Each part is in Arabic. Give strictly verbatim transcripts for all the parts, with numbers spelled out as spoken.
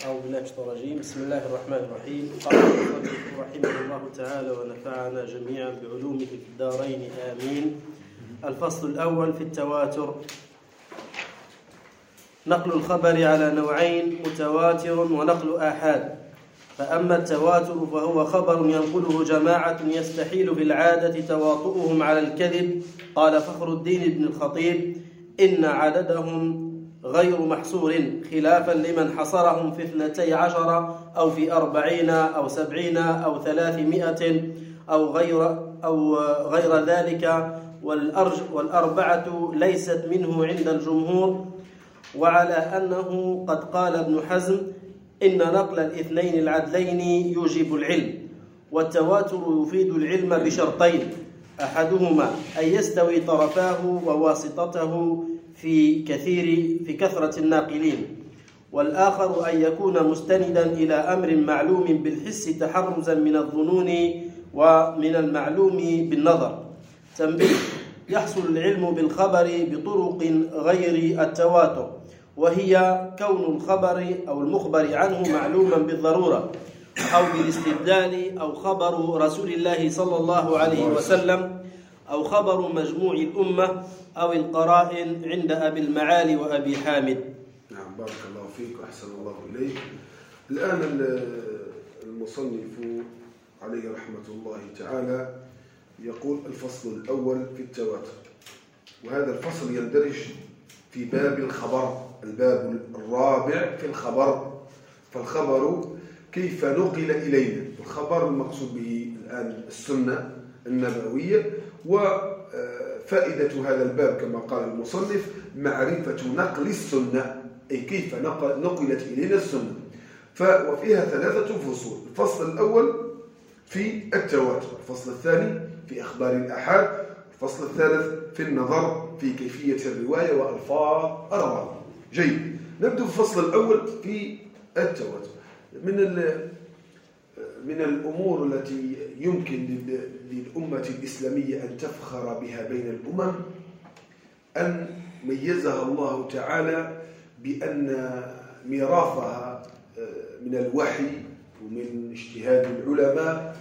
أعوذ بالله من الشيطان الرجيم. بسم الله الرحمن الرحيم. قال المؤلف رحمه الله تعالى ونفعنا جميعا بعلومه في الدارين آمين. الفصل الأول في التواتر. نقل الخبر على نوعين: متواتر ونقل آحاد. فأما التواتر فهو خبر ينقله جماعة يستحيل في العادة تواطؤهم على الكذب. قال فخر الدين بن الخطيب: إن عددهم غير محصور، خلافا لمن حصرهم في اثنتي عشر أو في أربعين أو سبعين أو ثلاثمائة أو غير أو غير ذلك، والأرج والأربعة ليست منه عند الجمهور. وعلى أنه قد قال ابن حزم: إن نقل الاثنين العدلين يوجب العلم. والتواتر يفيد العلم بشرطين: أحدهما أن يستوي طرفاه وواسطته في كثير في كثرة الناقلين، والآخر أن يكون مستندا إلى أمر معلوم بالحس تحرزا من الظنون ومن المعلوم بالنظر. تنبيه: يحصل العلم بالخبر بطرق غير التواتر، وهي كون الخبر أو المخبر عنه معلوما بالضرورة، أو بالاستبدال، أو خبر رسول الله صلى الله عليه وسلم، أو خبر مجموع الأمة، أو القرائن عند أبي المعالي وأبي حامد. نعم، بارك الله فيك وأحسن الله إليك. الآن المصنف عليه رحمة الله تعالى يقول: الفصل الأول في التواتر. وهذا الفصل يندرج في باب الخبر، الباب الرابع في الخبر. فالخبر كيف نقل إلينا. الخبر المقصود به الآن السنة النبوية، وفائدة هذا الباب كما قال المصنف معرفة نقل السنة، أي كيف نقلت إلينا السنة. وفيها ثلاثة فصول: الفصل الأول في التواتر، الفصل الثاني في أخبار الآحاد، الفصل الثالث في النظر في كيفية الرواية وألفاظ الراوي. جيد، نبدأ بالفصل الأول في التواتر. من من الأمور التي يمكن للأمة الإسلامية أن تفخر بها بين الأمم أن ميزها الله تعالى بأن ميراثها من الوحي ومن اجتهاد العلماء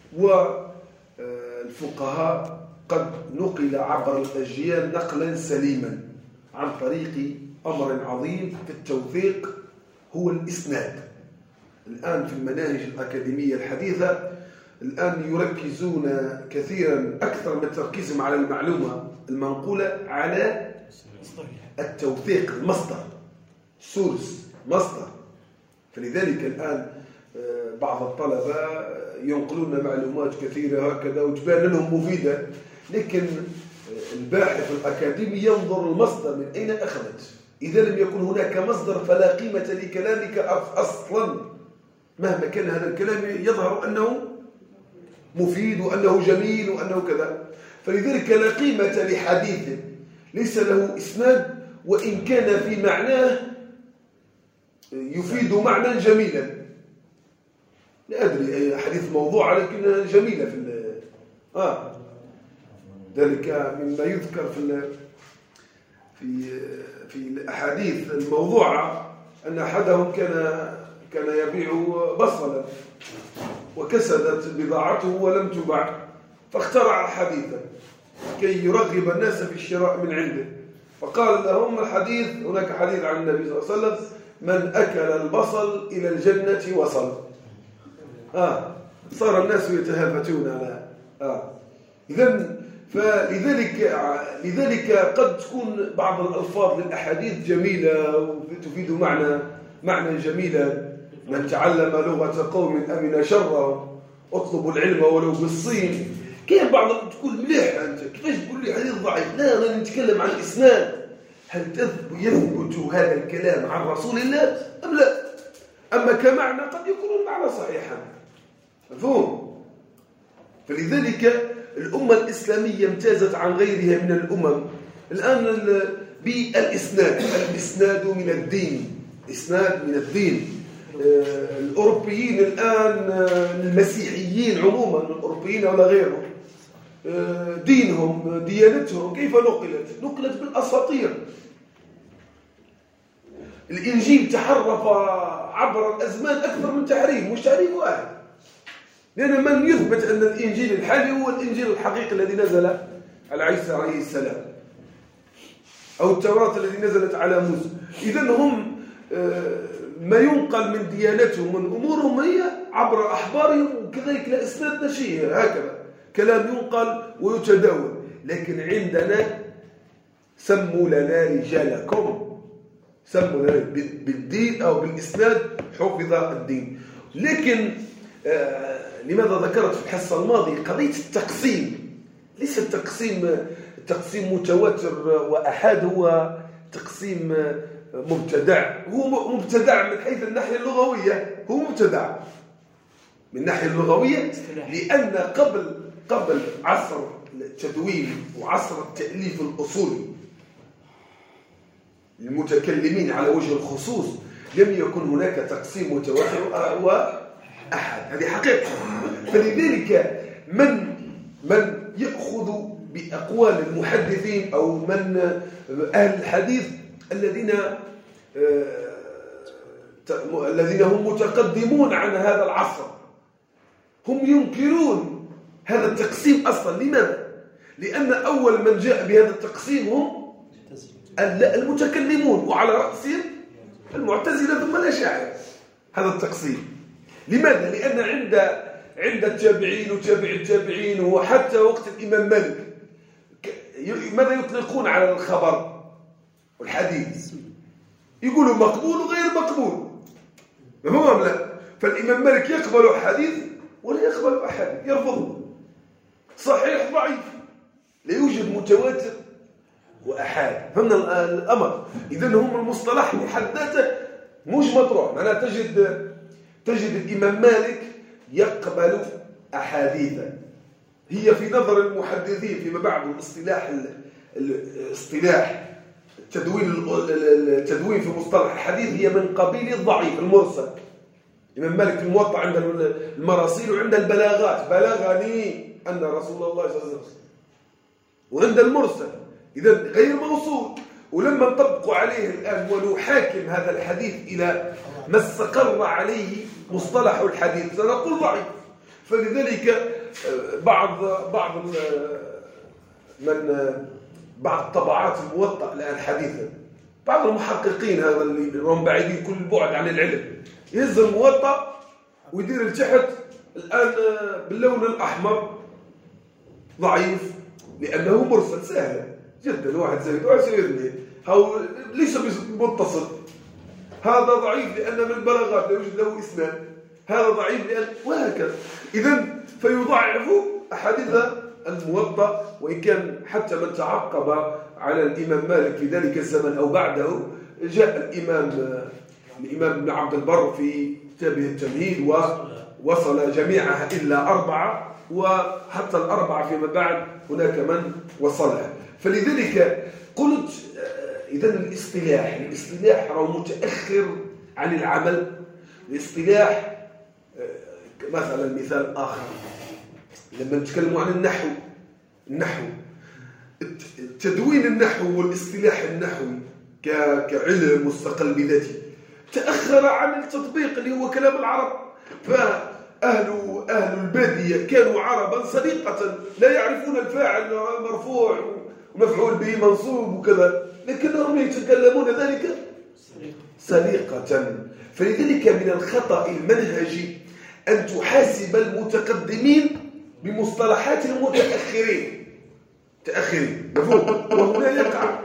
والفقهاء قد نقل عبر الأجيال نقلا سليما عن طريق أمر عظيم في التوثيق، هو الإسناد. الآن في المناهج الأكاديمية الحديثة الآن يركزون كثيرا أكثر من تركيزهم على المعلومة المنقولة على التوثيق، المصدر، سورس، مصدر. فلذلك الآن بعض الطلبة ينقلون معلومات كثيرة هكذا وتبان لهم مفيدة، لكن الباحث الأكاديمي ينظر المصدر من أين أخذت. إذا لم يكن هناك مصدر فلا قيمة لكلامك أصلا، مهما كان هذا الكلام يظهر أنه مفيد وأنه جميل وأنه كذا. فلذلك لا قيمة لحديث ليس له إسناد وإن كان في معناه يفيد معنى جميلا. لا أدري حديث موضوع لكن جميلة في آه ذلك مما يذكر في في في الأحاديث الموضوعة أن أحدهم كان كان يبيع بصلا وكسدت بضاعته ولم تباع، فاخترع حديثا كي يرغب الناس في الشراء من عنده، فقال لهم الحديث، هناك حديث عن النبي صلى الله عليه وسلم: من أكل البصل إلى الجنة وصل. آه صار الناس يتهافتون على آه إذن فلذلك لذلك قد تكون بعض الألفاظ للأحاديث جميلة وتفيد معنى معنى جميلا: من تعلم لغة قوم أمن شرهم، اطلبوا العلم ولو بالصين. كيف بعض تقول مليح أنت كيفاش تقول لي حديث ضعيف؟ لا، أنا نتكلم عن الإسناد، هل يثبت هذا الكلام عن رسول الله أم لا؟ أما كمعنى قد يكون المعنى صحيحا، مفهوم؟ فلذلك الأمة الإسلامية امتازت عن غيرها من الأمم الآن بالإسناد. الإسناد من الدين، إسناد من الدين. الأوروبيين الآن، المسيحيين عموما، الأوروبيين ولا غيرهم، دينهم، ديانتهم كيف نقلت؟ نقلت بالأساطير. الإنجيل تحرف عبر الأزمان أكثر من تحريف، مش تحريف واحد. لأن من يثبت أن الإنجيل الحالي هو الإنجيل الحقيقي الذي نزل على عيسى عليه السلام، أو التوراة التي نزلت على موسى. إذن هم ما ينقل من ديانتهم من أمورهم هي عبر أحبارهم، وكذلك لا إسناد نشيه، هكذا كلام ينقل ويتداول. لكن عندنا سموا لنا رجالكم، سموا لنا بالدين أو بالإسناد حفظ الدين. لكن آه لماذا ذكرت في الحصة الماضية قضية التقسيم؟ ليس التقسيم تقسيم متواتر وأحاد، هو تقسيم مبتدع. هو مبتدع من حيث الناحية اللغوية، هو مبتدع من الناحية اللغوية، لأن قبل قبل عصر التدوين وعصر التأليف الأصولي للمتكلمين على وجه الخصوص لم يكن هناك تقسيم متواتر وأحد، هذه حقيقة. فلذلك من من يأخذ بأقوال المحدثين أو من أهل الحديث الذين الذين هم متقدمون عن هذا العصر، هم ينكرون هذا التقسيم أصلا. لماذا؟ لأن أول من جاء بهذا التقسيم هم المتكلمون، وعلى رأسهم المعتزلة ثم الأشاعرة. هذا التقسيم لماذا؟ لأن عند عند التابعين وتابع التابعين وحتى وقت الإمام مالك ماذا يطلقون على الخبر والحديث؟ يقولوا مقبول وغير مقبول، مفهوم لا؟ فالإمام مالك يقبل حديث ولا يقبل أحاديث، يرفضه، صحيح ضعيف، لا يوجد متواتر وأحاد. فهمنا الأمر؟ إذن هم المصطلح بحد ذاته مش مطروح. معناها تجد تجد الإمام مالك يقبل أحاديثا هي في نظر المحدثين فيما بعد الاصطلاح الاصطلاح التدوين التدوين في مصطلح الحديث هي من قبيل الضعيف المرسل. الإمام مالك في الموطأ عند المراسيل وعند البلاغات بلغني أن رسول الله صلى الله عليه وسلم، وعند المرسل إذا غير موصول. ولما نطبق عليه الآن ونحاكم هذا الحديث إلى ما استقر عليه مصطلح الحديث سنقول ضعيف. فلذلك بعض بعض من بعض طبعات الموطأ الآن حديثا، بعض المحققين هذا اللي هم بعيدين كل البعد عن العلم يهز الموطأ ويدير لتحت الآن باللون الأحمر ضعيف لأنه مرسل. سهل جدا، واحد زائد واحد يساوي اثنين، هو ليس متصل. هذا ضعيف لأن من البلاغات لا يوجد له إسناد، هذا ضعيف لأن، وهكذا. إذن فيضعف أحاديث الموطأ. وإن كان حتى من تعقب على الإمام مالك في ذلك الزمن أو بعده جاء الإمام الإمام ابن عبد البر في كتابه التمهيد ووصل جميعها إلا أربعة، وحتى الأربعة فيما بعد هناك من وصلها. فلذلك قلت إذن الاصطلاح الاصطلاح هو متأخر عن العمل. الاصطلاح مثلا مثال آخر لما نتكلم عن النحو، النحو تدوين النحو والاصطلاح النحوي كعلم مستقل بذاته تأخر عن التطبيق اللي هو كلام العرب. فأهل أهل البادية كانوا عربا سليقة لا يعرفون الفاعل مرفوع ومفعول به منصوب وكذا، لكنهم يتكلمون ذلك سليقة. فلذلك من الخطأ المنهجي أن تحاسب المتقدمين بمصطلحات المتأخرين تأخرين، مفهوم؟ وهنا يقع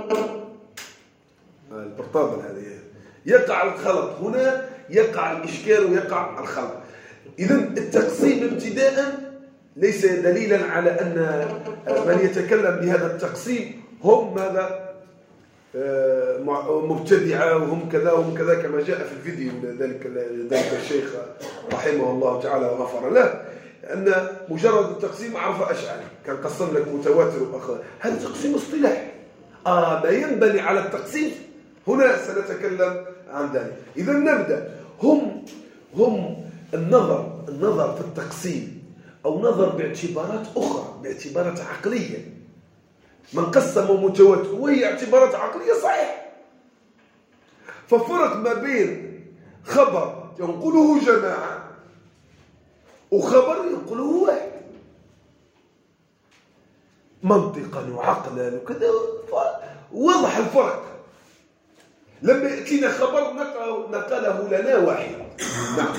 البرطابل هذه يقع الخلط، هنا يقع الإشكال ويقع الخلط. إذن التقسيم ابتداء ليس دليلا على أن من يتكلم بهذا التقسيم هم ماذا مبتدعة وهم كذا وهم كذا كما جاء في الفيديو ذلك ذلك الشيخ رحمه الله تعالى وغفر له، أن مجرد التقسيم عرف أشعري كان قسم لك متواتر وأخر. هذا تقسيم اصطلاح. آه ما ينبني على التقسيم هنا سنتكلم عن ذلك. إذا نبدأ. هم هم النظر النظر في التقسيم أو نظر باعتبارات أخرى، باعتبارات عقلية. من قسم متواتر وهي اعتبارات عقلية صحيح. ففرق ما بين خبر ينقله جماعة وخبر ينقله واحد منطقا وعقلا وكذا، واضح الفرق. لما يأتينا خبر نقله لنا واحد. نعم.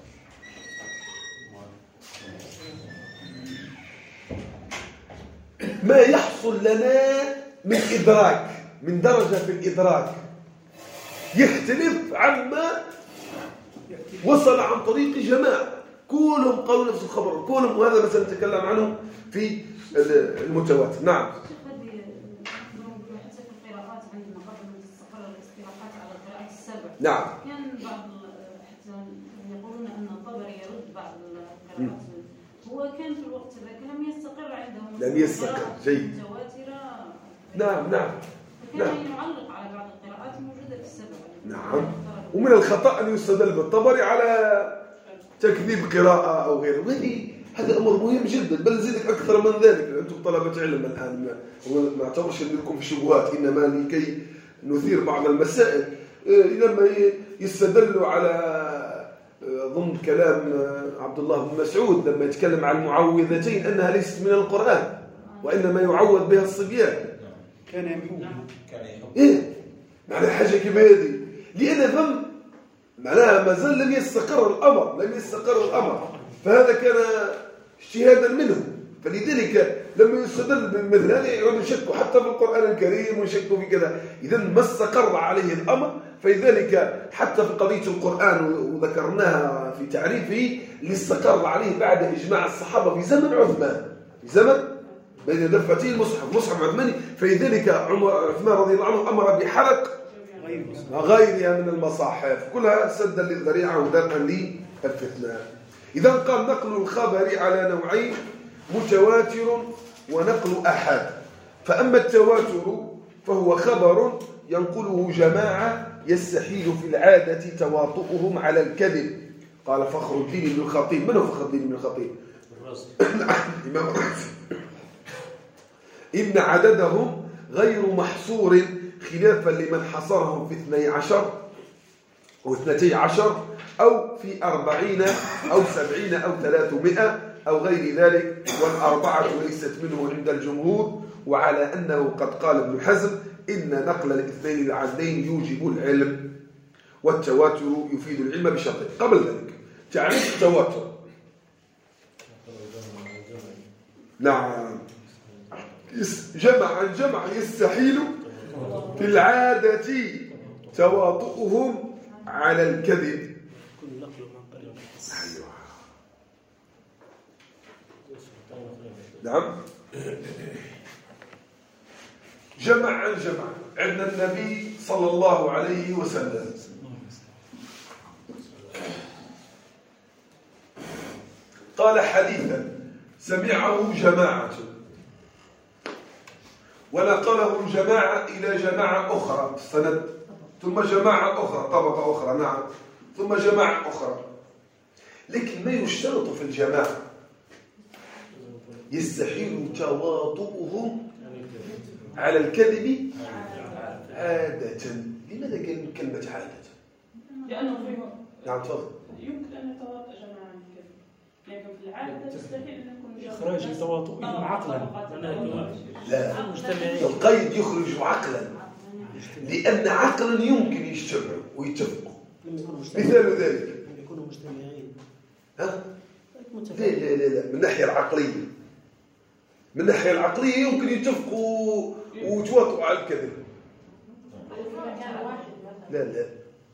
ما يحصل لنا من إدراك، من درجة في الإدراك يختلف عما وصل عن طريق جماعة كلهم قالوا نفس الخبر كلهم، وهذا مثلا نتكلم عنه في المتواتر. نعم. نعم. كان بعض حتى يقولون ان الطبري يرد بعض القراءات، هو كان في الوقت ذاك لم يستقر عندهم لم يستقر جيد متواتره. نعم نعم كان نعم. يعلق على بعض القراءات موجوده في السبع. نعم. ومن الخطأ أن يستدل بالطبري على تكذيب قراءة أو غيره، وهذه هذا أمر مهم جدا، بل زيدك أكثر من ذلك. أنتم طلبة علم الآن ما اعتبرش لكم في شبهات، إنما لكي نثير بعض المسائل. لما يستدلوا على ضمن كلام عبد الله بن مسعود لما يتكلم عن المعوذتين أنها ليست من القرآن وإنما يعوذ بها الصبيان، كان يمحوها. إيه معنى حاجة كما هذه، لأن ثم معناها ما زال لم يستقر الأمر لم يستقر الأمر فهذا كان اجتهادا منه. فلذلك لما يستدل بمثل هذا يشكوا حتى في القرآن الكريم ويشكوا في كذا. إذا ما استقر عليه الأمر، فلذلك حتى في قضية القرآن وذكرناها في تعريفه اللي استقر عليه بعد إجماع الصحابة في زمن عثمان، في زمن بين دفتي المصحف مصحف عثماني، فلذلك عثمان رضي الله عنه أمر بحرق غيرها من المصاحف كلها سدا للذريعة ودرءا للفتنة. إذا قال نقل الخبر على نوعين، متواتر ونقل أحد. فأما التواتر فهو خبر ينقله جماعة يستحيل في العادة تواطؤهم على الكذب. قال فخر الدين بن الخطيب. من هو فخر الدين بن الخطيب؟ الإمام الرازي. إن عددهم غير محصور خلافا لمن حصرهم في اثني عشر أو اثنتي عشر أو في أربعين أو سبعين أو ثلاثمائة أو غير ذلك، والأربعة ليست منه عند الجمهور. وعلى أنه قد قال ابن حزم إن نقل الاثنين العدلين يوجب العلم، والتواتر يفيد العلم بشرطين. قبل ذلك تعريف التواتر. نعم. جمع عن جمع يستحيل في العادة تواطؤهم على الكذب. نعم. جمع عن جمع عندنا النبي صلى الله عليه وسلم قال حديثا سمعه جماعة ونقله الجماعة إلى جماعة أخرى السند، ثم جماعة أخرى طبقة أخرى، نعم، ثم جماعة أخرى. لكن ما يشترط في الجماعة يستحيل تواطؤهم على الكذب عادة. لماذا كان كلمة عادة؟ لأنه فيه نعم تفضل. يمكن أن يتواطأ جماعة عن الكذب، لكن في العادة تستحيل أن يكون إخراج تواطؤهم عقلا. لا، القيد يخرج عقلا، لأن عقلا يمكن يجتمعوا ويتفقوا. مثال ذلك يكونوا مجتمعين. ها؟ لا لا لا لا، من الناحية العقلية من الناحية العقلية يمكن يتفقوا ويتواطؤوا على الكذب. لا لا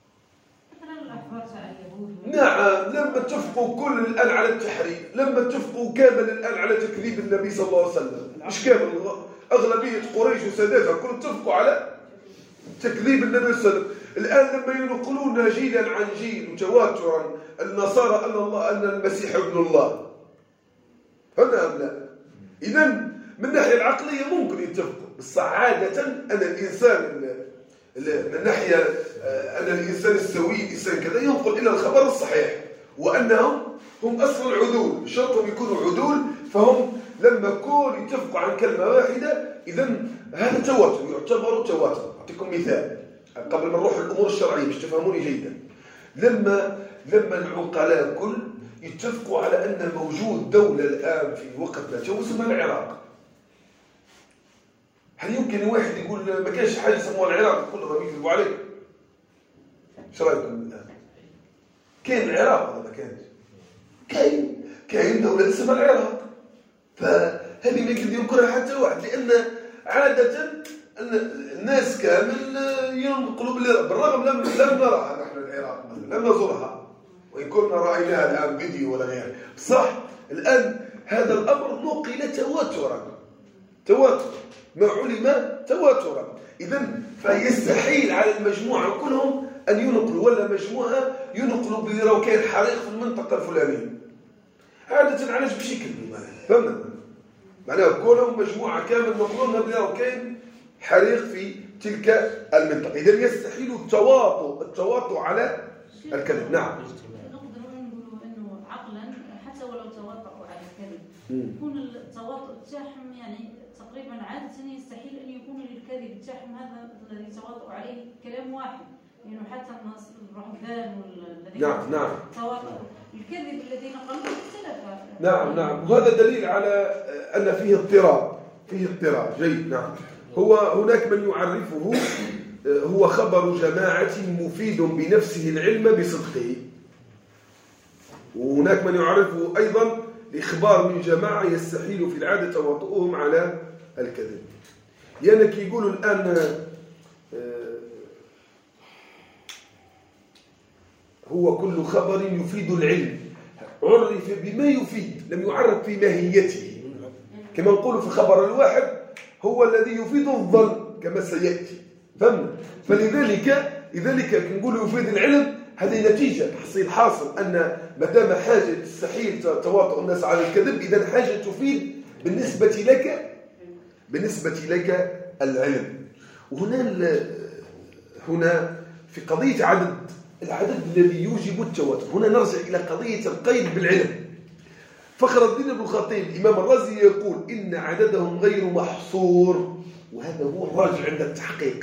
نعم، لما اتفقوا كل الآن على التحريم، لما اتفقوا كامل الآن على تكذيب النبي صلى الله عليه وسلم، مش كامل، أغلبية قريش وساداتها كلهم اتفقوا على تكذيب النبي صلى الله عليه وسلم. الآن لما ينقلون جيلا عن جيل وتواترا النصارى أن الله أن المسيح ابن الله، هنا أم لا؟ إذن من الناحية العقلية ممكن يتفقوا، بس عادة أن الإنسان من ناحية أن الإنسان السوي الإنسان كذا ينقل إلى الخبر الصحيح، وأنهم هم أصل العدول، بشرطهم يكونوا عدول، فهم لما كون يتفقوا عن كلمة واحدة إذن هذا تواتر، يعتبر تواتر. أعطيكم مثال قبل ما نروح الأمور الشرعية باش تفهموني جيدا. لما لما العقلاء كل يتفقوا على أن موجود دولة الآن في وقتنا تو اسمها العراق. هل يمكن واحد يقول ما كانش حاجة يسموها العراق كلهم يكذبوا عليه؟ ايش رايكم الآن؟ كاين العراق ولا ما كانش؟ كاين كاين دولة اسمها العراق. فهذه ما يمكن ينكرها حتى واحد، لأن عادة الناس كامل ينقلوا بالرغم لم لم نراها نحن العراق مثلا، لم نزورها وإن كنا رأيناها الآن فيديو ولا غيره. صح الآن هذا الأمر نقل تواترا تواتر ما علم تواترا. إذن فيستحيل على المجموعة كلهم أن ينقلوا ولا مجموعة ينقلوا بلو كان حريق في المنطقة الفلانية. عادة علاش بشكل فهمنا معناها كلهم مجموعة كامل نقلونها بلو كان حريق في تلك المنطقة. إذن يستحيل التواطؤ التواطؤ على الكذب. نعم نقدر نقولوا انه عقلا حتى ولو تواطؤوا على الكذب يكون التواطؤ تاعهم يعني تقريبا عادة يستحيل ان يكون للكذب تاعهم هذا الذي تواطؤوا عليه كلام واحد، لانه يعني حتى الناس الرهبان والذين نعم نعم تواطؤوا الكذب الذي نقلوه اختلف. نعم نعم وهذا دليل على ان فيه اضطراب فيه اضطراب جيد. نعم هو هناك من يعرفه هو خبر جماعة مفيد بنفسه العلم بصدقه، وهناك من يعرفه أيضا الإخبار من جماعة يستحيل في العادة تواطؤهم على الكذب. لأنك يقولوا الآن هو كل خبر يفيد العلم عرف بما يفيد لم يعرف في ماهيته، كما نقول في خبر الواحد هو الذي يفيد الظن كما سيأتي فهمنا. فلذلك لذلك نقول يفيد العلم هذه نتيجة تحصيل حاصل أن ما دام حاجة تستحيل تواطؤ الناس على الكذب إذا حاجة تفيد بالنسبة لك بالنسبة لك العلم. وهنا هنا في قضية عدد العدد الذي يوجب التواتر هنا نرجع إلى قضية القيد بالعلم. فخر الدين ابن الخطيب الإمام الرازي يقول إن عددهم غير محصور، وهذا هو الراجع عند التحقيق،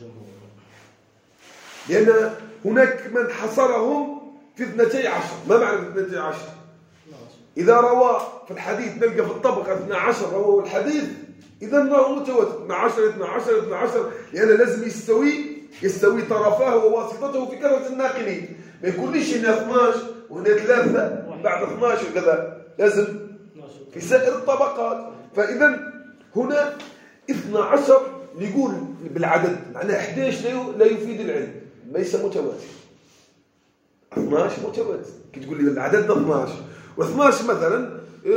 لأن هناك من حصرهم في اثنتي عشر. ما معنى اثنتي عشر؟ إذا روى في الحديث نلقى في الطبقة اثنا عشر روى الحديث إذا راهو متواتر اثنا عشر اثنا عشر اثنا عشر، لأن لازم يستوي يستوي طرفاه وواسطته في كثرة الناقلين، ما يكونش هنا اثناش وهنا ثلاثة بعد اثناش وكذا، لازم في سائر الطبقات. فإذا هنا اثنا عشر نقول بالعدد معناه أحد عشر لا يفيد العلم ليس متواتر. اثناش متواتر كي تقول لي العدد اثناش واثناش مثلا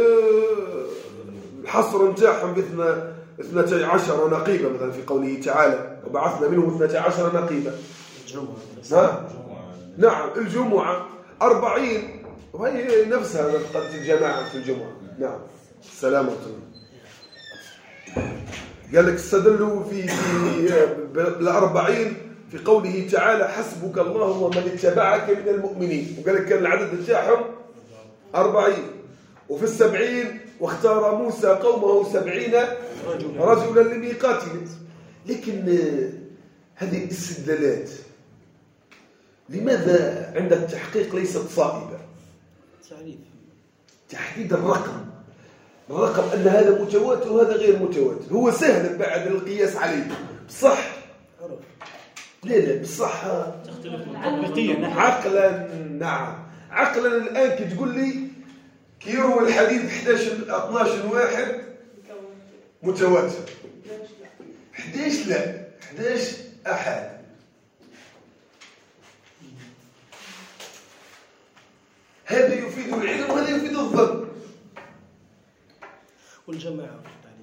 الحصر نتاعهم باثنا اثنتي عشر نقيبة مثلا في قوله تعالى وبعثنا منهم اثنتي عشر نقيبة. ها؟ نعم الجمعة أربعين وهي نفسها قد الجماعة في الجمعة. نعم السلام عليكم. قال لك استدلوا في في بالأربعين في قوله تعالى حسبك الله ومن اتبعك من المؤمنين، وقال لك كان العدد تاعهم أربعين. وفي السبعين واختار موسى قومه سبعين رجلا لميقاتهم. لكن هذه الاستدلالات لماذا عند التحقيق ليست صائبة؟ تحديد الرقم الرقم أن هذا متواتر وهذا غير متواتر هو سهل بعد القياس عليه بصح لا لا بصح عقلا. نعم عقلا الآن كي تقول لي كي يروي الحديث احد عشر اثناش واحد متواتر احد عشر لا احد عشر أحد. هذا يفيد العلم وهذا يفيد الظن. والجماعة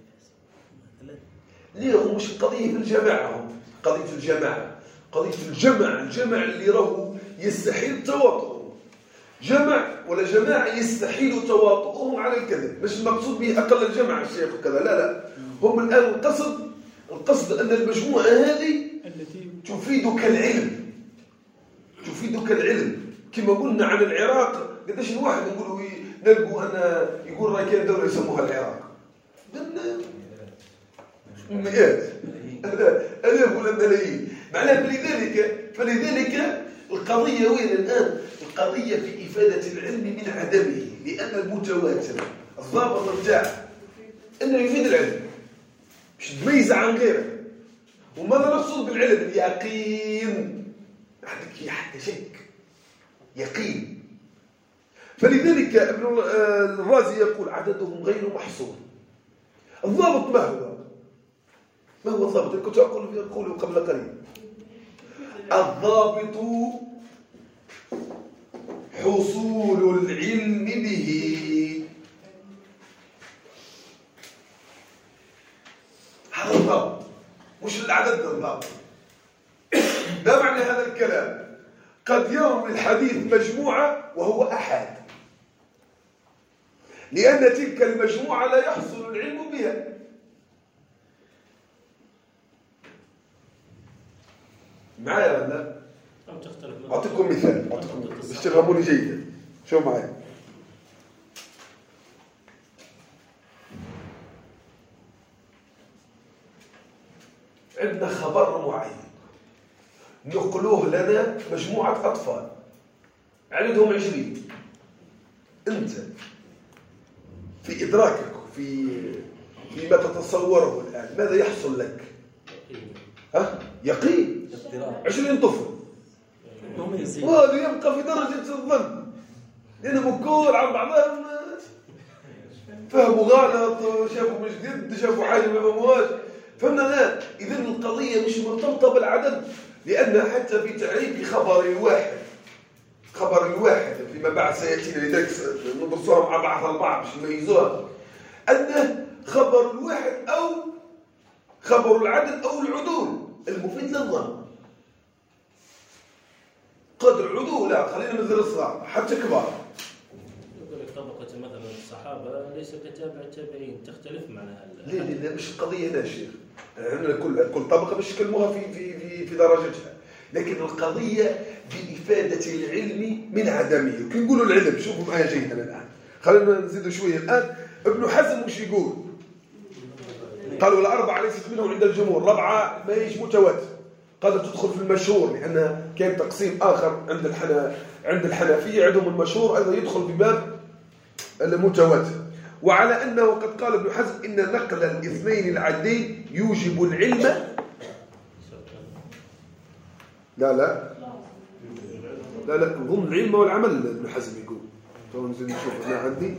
ليه هو مش قضية في الجماعة، قضية الجماعة قضية الجمع الجمع اللي راهو يستحيل تواطؤهم، جمع ولا جماعة يستحيل تواطؤهم على الكذب. مش المقصود به أقل الجمع الشيخ وكذا لا لا، هم الآن القصد القصد أن المجموعة هذه تفيدك العلم تفيدك العلم. كما قلنا عن العراق قداش الواحد نقولوا نلقوا أن يقول راه كاين دولة يسموها العراق مئات آلاف ولا ملايين معناها. فلذلك فلذلك القضية وين الآن؟ القضية في إفادة العلم من عدمه، لأن المتواتر الضابط بتاعه أنه يفيد العلم مش تميز عن غيره. وماذا نقصد بالعلم؟ اليقين، عندك حتى شك يقين. فلذلك ابن الرازي يقول عددهم غير محصور. الضابط ما هو؟ ما هو الضابط؟ كنت أقول أقول قبل قليل الضابط حصول العلم به. هذا الضابط، مش العدد الضابط. ده معنى هذا الكلام. قد يروي الحديث مجموعة وهو أحد، لأن تلك المجموعة لا يحصل العلم بها. معايا ولا لا؟ أعطيكم مثال باش تفهموني جيدا. شو معايا؟ عندنا خبر معين نقلوه لنا مجموعة أطفال عددهم عشرين. أنت في إدراكك في فيما تتصوره الآن ماذا يحصل لك؟ ها؟ يقين. عشرين طفل وهذا يبقى في درجة الظن، لأنهم كل عن بعضهم فهموا غلط، شافوا مش جد، شافوا حاجة ما فهموهاش. فهمنا الآن؟ إذن القضية مش مرتبطة بالعدد، لأن حتى في تعريف خبر الواحد خبر الواحد فيما بعد سيأتينا لذلك ندرسوها مع بعض البعض باش نميزوها، أنه خبر الواحد أو خبر العدد أو العدول المفيد للظن. قدر العدول لا خلينا مثل الصغار حتى كبار. يقول لك طبقة مثلا الصحابة ليس كتابع التابعين، تختلف معناها. لا لا لا مش القضية هنا شيخ. عندنا كل كل طبقة باش نكلموها في في في في درجتها، لكن القضية بإفادة العلم من عدمه. كي نقولوا العلم شوفوا معايا جيدا الآن، خلينا نزيدوا شوية الآن. ابن حزم وش يقول؟ قالوا الأربعة ليست منهم عند الجمهور، الرابعة ما هيش متواتر، قد تدخل في المشهور، لأن كان تقسيم آخر عند الحنا عند الحنفية عندهم المشهور أيضا يدخل بباب المتواتر. وعلى أنه قد قال ابن حزم إن نقل الاثنين العدين يوجب العلم. لا لا لا لا ضمن العلم والعمل ابن حزم يقول. تو نزيد نشوف أنا عندي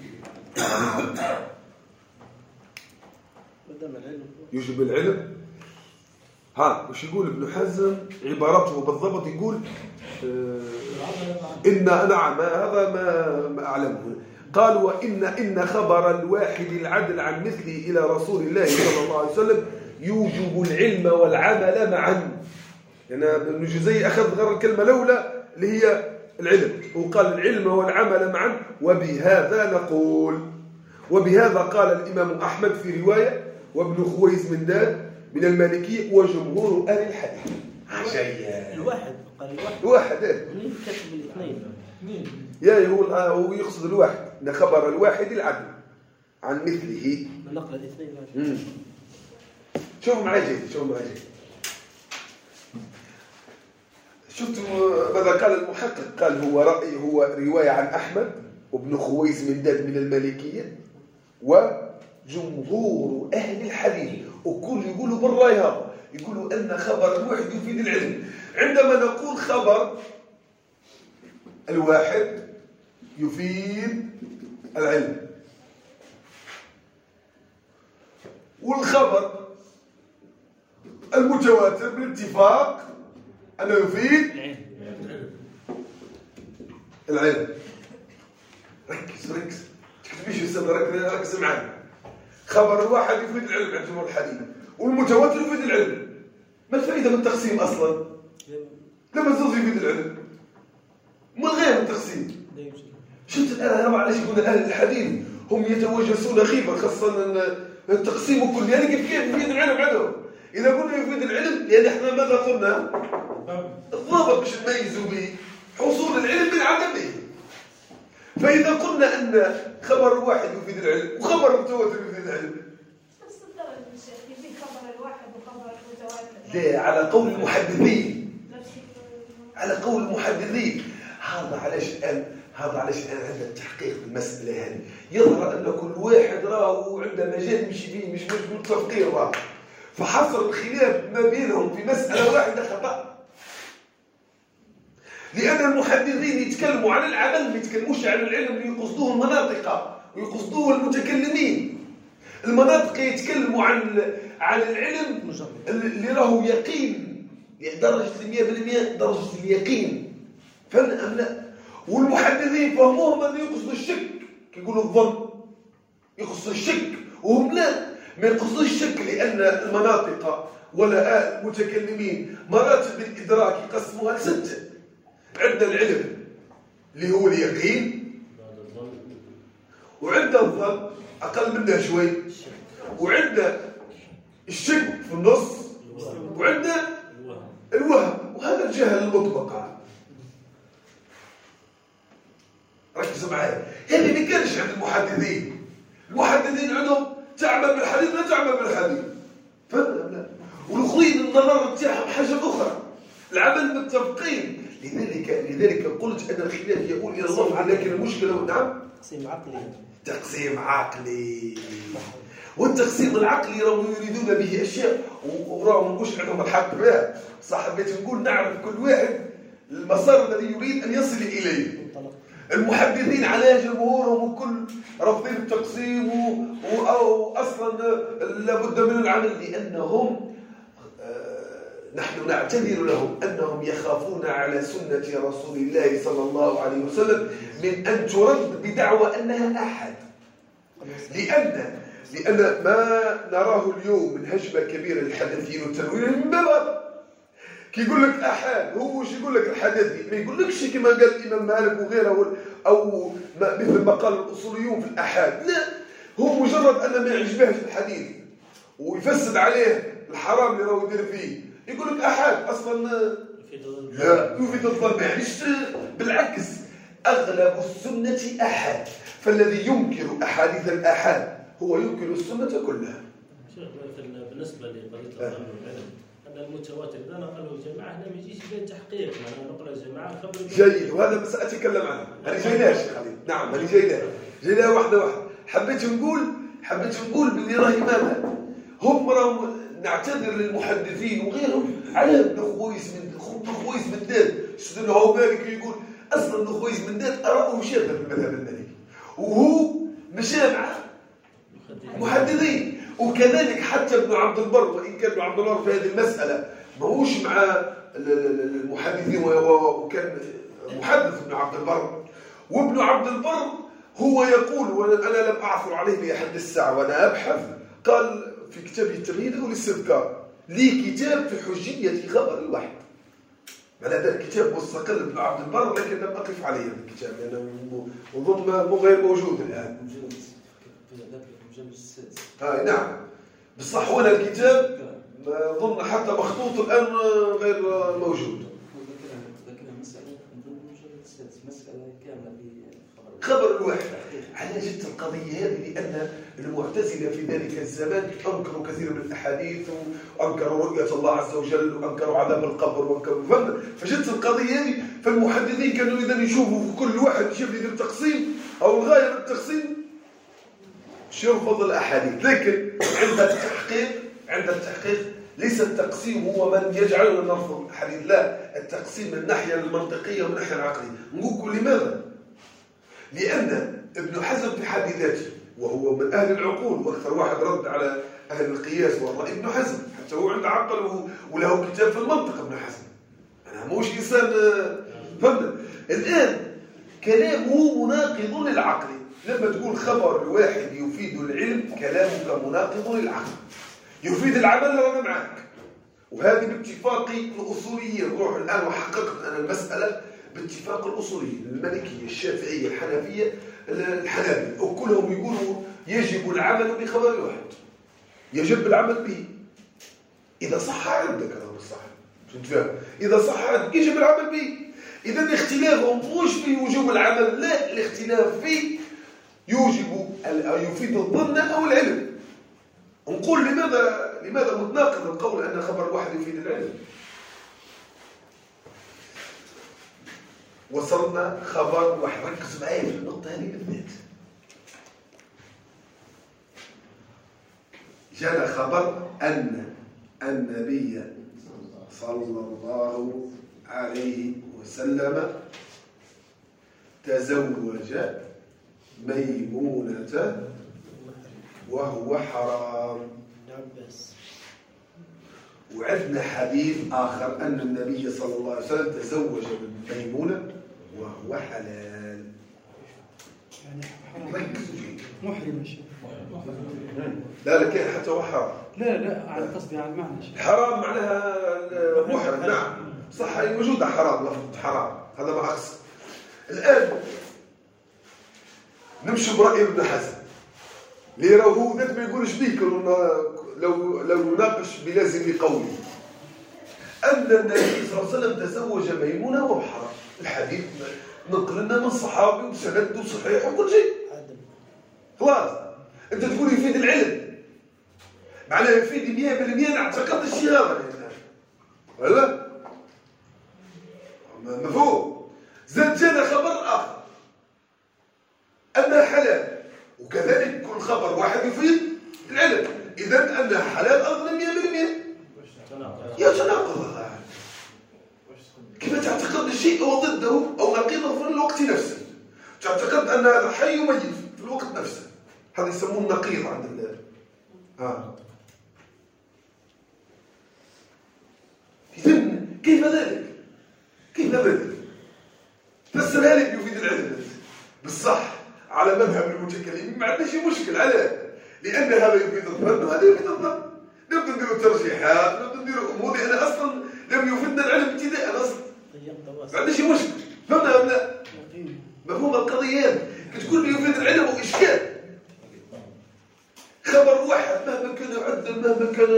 يوجب العلم. ها وش يقول ابن حزم عبارته بالضبط؟ يقول آه إن نعم هذا ما, ما أعلمه. قال وإن إن خبر الواحد العدل عن مثله إلى رسول الله صلى الله عليه وسلم يوجب العلم والعمل معا. يعني ابن جزي أخذ غير الكلمة الأولى اللي هي العلم، وقال العلم والعمل معا. وبهذا نقول، وبهذا قال الإمام أحمد في رواية وابن خويز من داد من المالكية وجمهور أهل الحديث. عجيب. الواحد قال الواحد. الواحد إيه؟ مين كتب الاثنين؟ يا هو هو يقصد الواحد، إن خبر الواحد العدل عن مثله. نقل الاثنين. امم شوفوا معي جيد، شوفوا معي جيد. شفتوا ماذا قال المحقق؟ قال هو رأي هو رواية عن أحمد وابن خويز من داد من المالكية وجمهور أهل الحديث، وكل يقولوا بالرأي هذا، يقولوا أن خبر الواحد يفيد العلم. عندما نقول خبر الواحد يفيد العلم، والخبر المتواتر بالاتفاق أنه يفيد العلم. ركز ركز تكتبيش في السنة، ركز معنا. خبر الواحد يفيد العلم عند جمهور الحديث، والمتواتر يفيد العلم. ما الفائدة من التقسيم أصلا؟ لما الزوج يفيد العلم ما غير التقسيم. شفت الآن هذا علاش يقول أهل الحديث هم يتوجسون خيفة، خاصة التقسيم كله. يعني كيف كيف يفيد العلم عندهم؟ إذا قلنا يفيد العلم لأن احنا ماذا قلنا؟ الضابط باش نميزوا به حصول العلم من عدمه. فإذا قلنا أن خبر واحد يفيد العلم وخبر متواتر يفيد العلم، يفيد خبر الواحد وخبر المتواتر. لا، على قول المحدثين على قول المحدثين. هذا علاش الآن هذا علاش الآن عندنا التحقيق بالمسألة هذه. يظهر أن كل واحد راه عنده مجال يمشي فيه، مش مش متفقين راه، فحصر الخلاف ما بينهم في مسألة واحدة خطأ. لأن المحدثين يتكلموا عن العمل، ما يتكلموش عن العلم اللي يقصدوه المناطق ويقصدوه المتكلمين. المناطق يتكلموا عن عن العلم اللي راهو يقين، يعني درجة المية بالمية درجة اليقين، فهمنا أم لا؟ والمحدثين فهموهم أن يقصدوا الشك، كيقولوا الظن يقصدوا الشك، وهم لا، ما يقصدوش الشك، لأن المناطق ولا المتكلمين مراتب الإدراك يقسموها لستة. عندنا العلم اللي هو اليقين، وعندنا الظن أقل منه شوي، وعندنا الشك في النص، وعندنا الوهم، وهذا الجهل المطبق. ركزوا معايا، هذه ما كانش عند المحدثين. المحدثين عندهم تعمل بالحديث لا تعمل بالحديث، فهمنا لا؟ والخوين النظر تاعهم حاجه اخرى، العمل متفقين. لذلك لذلك قلت ان الخلاف يقول الى الله، لكن المشكله نعم تقسيم عقلي تقسيم عقلي. والتقسيم العقلي راهم يريدون به اشياء وراهم نقولش عندهم الحق بها، صح؟ بيت نقول نعرف كل واحد المسار الذي يريد ان يصل اليه. المحدثين على جمهورهم وكل رافضين التقسيم او اصلا لابد من العمل، لانهم نحن نعتذر لهم أنهم يخافون على سنة رسول الله صلى الله عليه وسلم من أن ترد بدعوى أنها أحد. لأن لأن ما نراه اليوم من هجمة كبيرة للحدثيين والتنوير من باب كي يقول لك أحد، هو وش يقول لك الحدثي؟ ما يقولكش كما قال الإمام مالك وغيره أو مثل ما قال الأصوليون في الأحاد، لا، هو مجرد أن ما يعجبهش الحديث ويفسد عليه الحرام اللي راهو يدير فيه يقول لك أحد أصلا لا يفيد الظن، يعني بالعكس أغلب السنة أحد، فالذي ينكر أحاديث الأحاد هو ينكر السنة كلها. بالنسبة لقضية الظن والعلم أن المتواتر إذا نقله الجماعة هنا ما يجيش بين تحقيق، معناه نقل الجماعة خبر جيد، وهذا سأتكلم عنه. أنا جاي لها شيخ خليل، نعم أنا جاي لها جاي لها واحدة واحدة. حبيت نقول حبيت نقول باللي راهي ماذا هم راهم نعتذر للمحدثين وغيرهم على ابن خويس من ابن خويس من داد، شنو هو مالك يقول اصلا ابن خويس من داد اراءه شاذه في المذهب المالكي، وهو مشى مع المحدثين. وكذلك حتى ابن عبد البر، وان كان ابن عبد البر في هذه المساله ماهوش مع المحدثين وكان محدث ابن عبد البر، وابن عبد البر هو يقول وانا لم اعثر عليه بأحد الساعه وانا ابحث، قال في كتابه التمهيد أو الاستذكار لي كتاب في حجية خبر الوحي. على هذا الكتاب مستقل ابن عبد البر، لكن لم أقف عليه الكتاب لأنه أظن غير موجود الآن. المجلد السادس. آه نعم. بصح ولا الكتاب أظن حتى مخطوط الآن غير موجود. مسألة كاملة خبر الوحي. على جد القضية هذه، لأن المعتزلة في ذلك الزمان أنكروا كثير من الأحاديث وأنكروا رؤية الله عز وجل وأنكروا عذاب القبر وأنكروا فن، فجد القضية هذه، فالمحدثين كانوا إذا يشوفوا في كل واحد يشوف يدير التقسيم أو الغاية من التقسيم يرفض الأحاديث. لكن عند التحقيق عند التحقيق ليس التقسيم هو من يجعلنا نرفض الأحاديث، لا، التقسيم من الناحية المنطقية ومن الناحية العقلية. نقول لماذا؟ لأن ابن حزم في حد ذاته وهو من أهل العقول وأكثر واحد رد على أهل القياس والرأي ابن حزم، حتى هو عنده عقل وله كتاب في المنطق ابن حزم، أنا موش إنسان فهمنا. الآن كلامه مناقض للعقل، لما تقول خبر الواحد يفيد العلم كلامك مناقض للعقل، يفيد العمل رانا معك، وهذه باتفاق الأصوليين. نروح الآن وحققت أنا المسألة باتفاق الأصوليين المالكية الشافعية الحنفية الحنابلة، وكلهم يقولوا يجب العمل بخبر الواحد، يجب العمل به إذا صح عندك. أنا مش صح شو تفهم؟ إذا صح عندك يجب العمل به. إذا الاختلافهم مش في وجوب العمل، لا، الاختلاف في يوجب يفيد الظن أو العلم. نقول لماذا لماذا متناقض القول أن خبر الواحد يفيد العلم؟ وصلنا خبر واحد، ركز معايا في النقطة هذه بالذات. جانا خبر أن النبي صلى الله عليه وسلم تزوج ميمونة وهو حرام. وعندنا حديث آخر أن النبي صلى الله عليه وسلم تزوج ميمونة وهو حلال. يعني ركزوا فيه. محرم الشيء. لا لا كان حتى هو حرام. لا لا على قصدي على المعنى شيء. حرام معناها محرم، نعم صح، موجود حرام، لفظ حرام هذا ما أقصد. الآن نمشي برأي ابن حزم اللي راهو ذات ما يقولش بيك لو لو ناقش بلازم قولي أن النبي صلى الله عليه وسلم تزوج ميمونة وهو حرام. الحديث نقل لنا من صحابي وسند وصحيح وكل شيء. خلاص أنت تقول يفيد العلم، معناه يفيد مئة بالمئة نعتقد الشيء هذا ولا مفهوم. زاد جانا خبر آخر أنها حلال، وكذلك كل خبر واحد يفيد العلم. إذا أنها حلال أظن مئة بالمئة يتناقض. كيف تعتقد الشيء هو ضده أو نقيضه في الوقت نفسه؟ تعتقد أن هذا حي وميت في الوقت نفسه، هذا يسموه النقيض عند الله. آه. إذن كيف ذلك؟ كيف ذلك؟ فسرها لي يفيد العلم بالصح على مذهب المتكلمين، ما عندنا شيء مشكل عليه، لأن هذا يفيد الظن وهذا يفيد الظن. نبدأ نديروا ترجيحات، نبدأ نديروا أمور، لأن أصلا لم يفيدنا العلم ابتداء أصلا. ما عندنا شيء مشكل، فهمنا أم لا؟ مفهوم القضيات. كتقول لي يفيد العلم وإشكال. خبر واحد مهما كان يعدل، مهما كان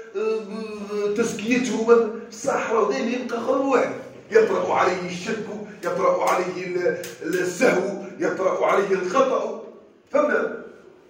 تزكيته صح، راه دائما يبقى خبر واحد يطرأ عليه الشك، يطرأ عليه السهو، يطرأ عليه الخطأ. فهمنا؟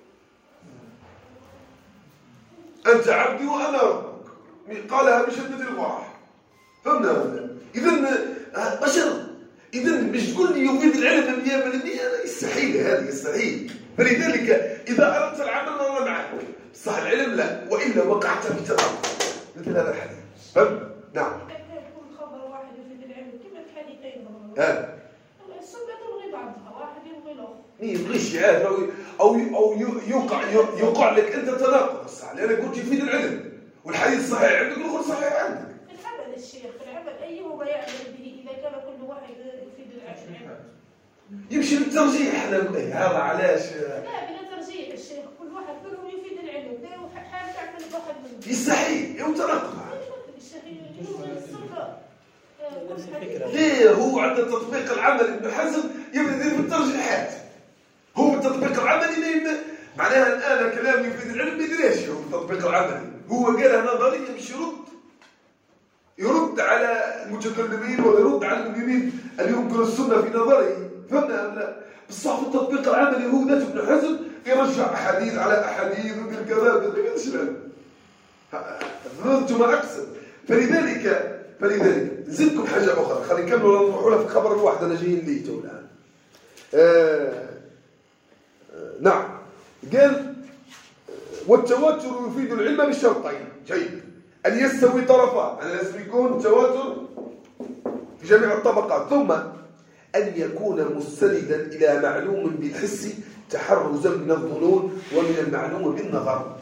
أنت عبدي وأنا ربك، قالها بشدة الفرح. فهمنا؟ إذن بشر، إذن مش تقول لي يفيد العلم مئة بالمئة، يستحيل، هذا يستحيل. فلذلك إذا أردت العمل أنا معك، صح العلم لا، وإلا وقعت في تناقض مثل هذا الحديث. فهم؟ نعم. يكون خبر واحد يفيد العلم كما الحديثين. ها. السنة تلغي بعضها، واحد يلغي الآخر. ما يبغيش عاد أو أو أو يوقع يوقع لك أنت تناقض صح، لأن قلت يفيد العلم والحديث صحيح عندك والآخر صحيح عندك. العمل الشيخ، العمل أيهما يعمل به إذا كان كل واحد يفيد العلم؟ يمشي بالترجيح. هذا علاش؟ لا بلا ترجيح الشيخ، كل واحد منهم يفيد العلم، داروا حال تعمل واحد منهم. يستحيل، يوم تناقض. ليه هو عند التطبيق العملي ابن حزم يبدا يدير بالترجيحات. هو التطبيق العملي ما معناها الان كلام يفيد العلم ما يدريش هو التطبيق العملي. هو قالها نظريا باش يرد يرد على المتكلمين ولا يرد على المؤمنين اللي ينكروا السنه في نظره. فهمنا ام لا؟ بصح في التطبيق العملي هو ذات ابن حزم يرجع احاديث على احاديث ويدير كذا كذا كذا. فهمتوا ما اقصد؟ فلذلك فلذلك نزيدكم حاجه اخرى، خلينا نكملوا نروحوا لها في الخبر الواحد انا جايين ليه تو الان. آه آه نعم قال والتواتر يفيد العلم بشرطين. جيد، ان يستوي طرفان، انا لازم يكون تواتر في جميع الطبقات، ثم ان يكون مستندا الى معلوم بالحس تحرزا من الظنون ومن المعلوم بالنظر.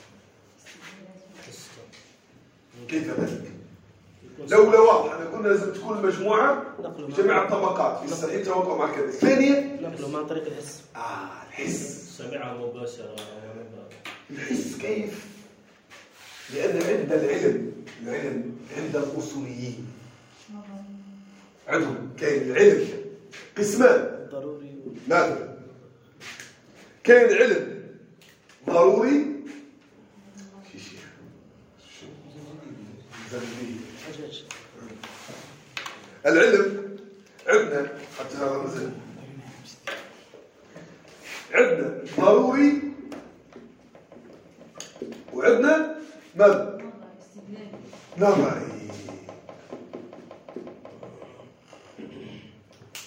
كيف ذلك؟ لولا واضح أن كنا لازم تكون المجموعة جميع الطبقات في الصحيح توقع مع كذا. ثانيا نقله عن طريق الحس. آه الحس سمعها مباشرة. الحس كيف؟ لأن عند العلم العلم عند الأصوليين عندهم كاين العلم قسمان ضروري. ماذا؟ كاين علم ضروري العلم عندنا حتى هذا مثلا عندنا ضروري وعندنا ماذا؟ نظري.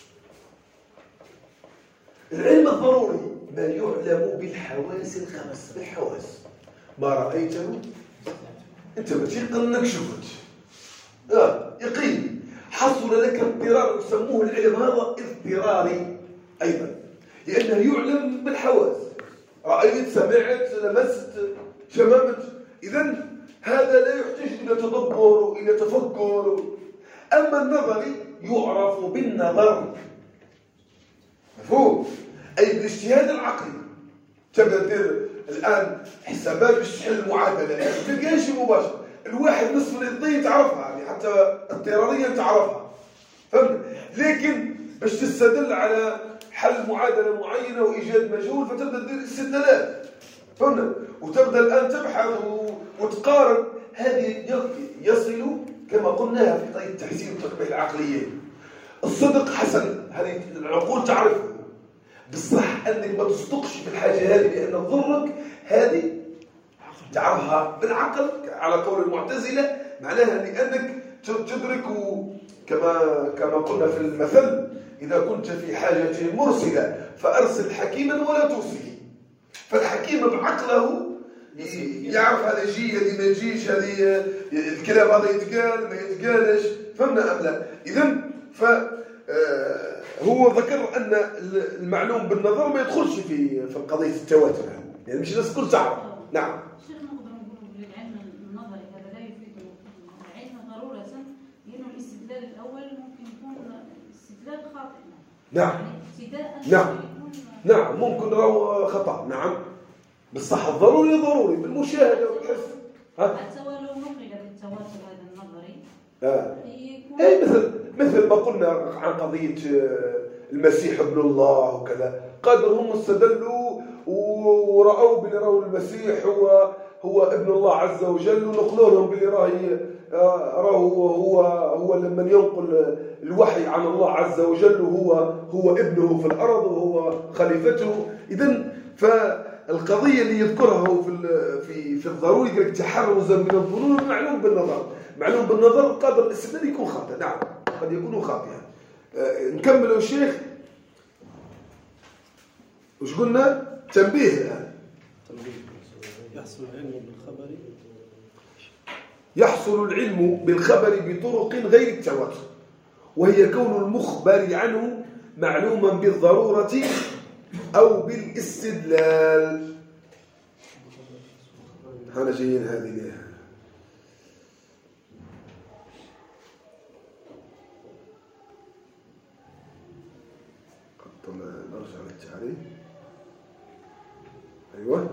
العلم الضروري ما يعلم بالحواس الخمس، بالحواس. ما رأيته أنت ما تيقن أنك شفت، آه يقين. حصل لك اضطرار يسموه العلم هذا اضطراري أيضا، لأنه يعلم بالحواس. رأيت، سمعت، لمست، شممت. إذن هذا لا يحتاج إلى تدبر وإلى تفكر. أما النظري يعرف بالنظر، مفهوم؟ أي بالاجتهاد العقلي. تبدأ دير الآن حسابات باش تحل المعادلة، يعني ما تلقاش مباشر. الواحد نصف الاثنين تعرفها، يعني حتى اضطراريا تعرفها، فهمت؟ لكن باش تستدل على حل معادلة معينة وإيجاد مجهول فتبدأ تدير استدلالات، فهمت؟ وتبدأ الآن تبحث وتقارن. هذه يصل كما قلنا في طريقة التحسين والتقبيح العقليين. الصدق حسن، هذه العقول تعرفه، بالصح أنك ما تصدقش في الحاجة هذه لأن تضرك، هذه تعرفها بالعقل على قول المعتزلة، معناها لأنك تدرك كما كما قلنا في المثل: إذا كنت في حاجة مرسلة فأرسل حكيما ولا توصله. فالحكيم بعقله يعرف هذا يجي هذه ما يجيش، هذه الكلام هذا يتقال ما يتقالش، فهمنا أم لا؟ إذن فهو ذكر أن المعلوم بالنظر ما يدخلش في في قضية التواتر، يعني مش الناس الكل تعرف. نعم. شيخ نقدر نقول بالعلم النظري هذا لا يفيد العلم ضرورة، لأنه الاستدلال الأول ممكن يكون استدلال خاطئ. نعم. ابتداء نعم. نعم ممكن نراه خطأ. نعم. بالصح الضروري ضروري بالمشاهدة والحس. حتى ولو نقل بالتواتر هذا النظري. آه. أي مثل مثل ما قلنا عن قضية المسيح ابن الله وكذا، قادر هم استدلوا ورأوا بلي راهو المسيح هو هو ابن الله عز وجل، ونقلوا لهم بلي راهي راهو هو هو لما ينقل الوحي عن الله عز وجل هو هو ابنه في الأرض وهو خليفته. إذن فالقضية اللي يذكرها في في في الضروري قال تحرزا من الظنون معلوم بالنظر. معلوم بالنظر قادر الاستدلال يكون خاطئ، نعم قد يكون خاطئا. أه نكمل يا شيخ. وش قلنا؟ تنبيه الآن. يحصل العلم بالخبر يحصل العلم بالخبر بطرق غير التواتر، وهي كون المخبر عنه معلوما بالضرورة أو بالاستدلال. هنا جايين هذه لها. نرجع للتعريف. أيوة.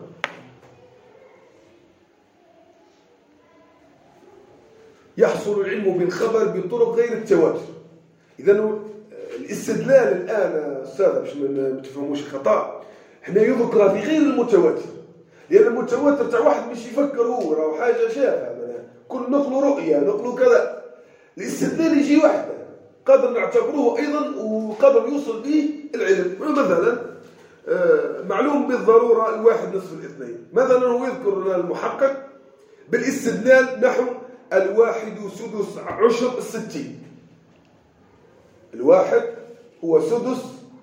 يحصل العلم بالخبر بطرق غير التواتر. إذن الاستدلال الآن أستاذ باش ما تفهموش خطأ، احنا يذكر في غير المتواتر، لأن المتواتر تاع واحد مش يفكر هو راه حاجة شافها، كل نقل رؤية نقل كذا. الاستدلال يجي وحده قادر نعتبروه أيضا وقادر يوصل به العلم. مثلا معلوم بالضرورة الواحد نصف الاثنين، مثلا هو يذكر المحقق بالاستدلال نحو الواحد سدس عشر الستين. الواحد هو سدس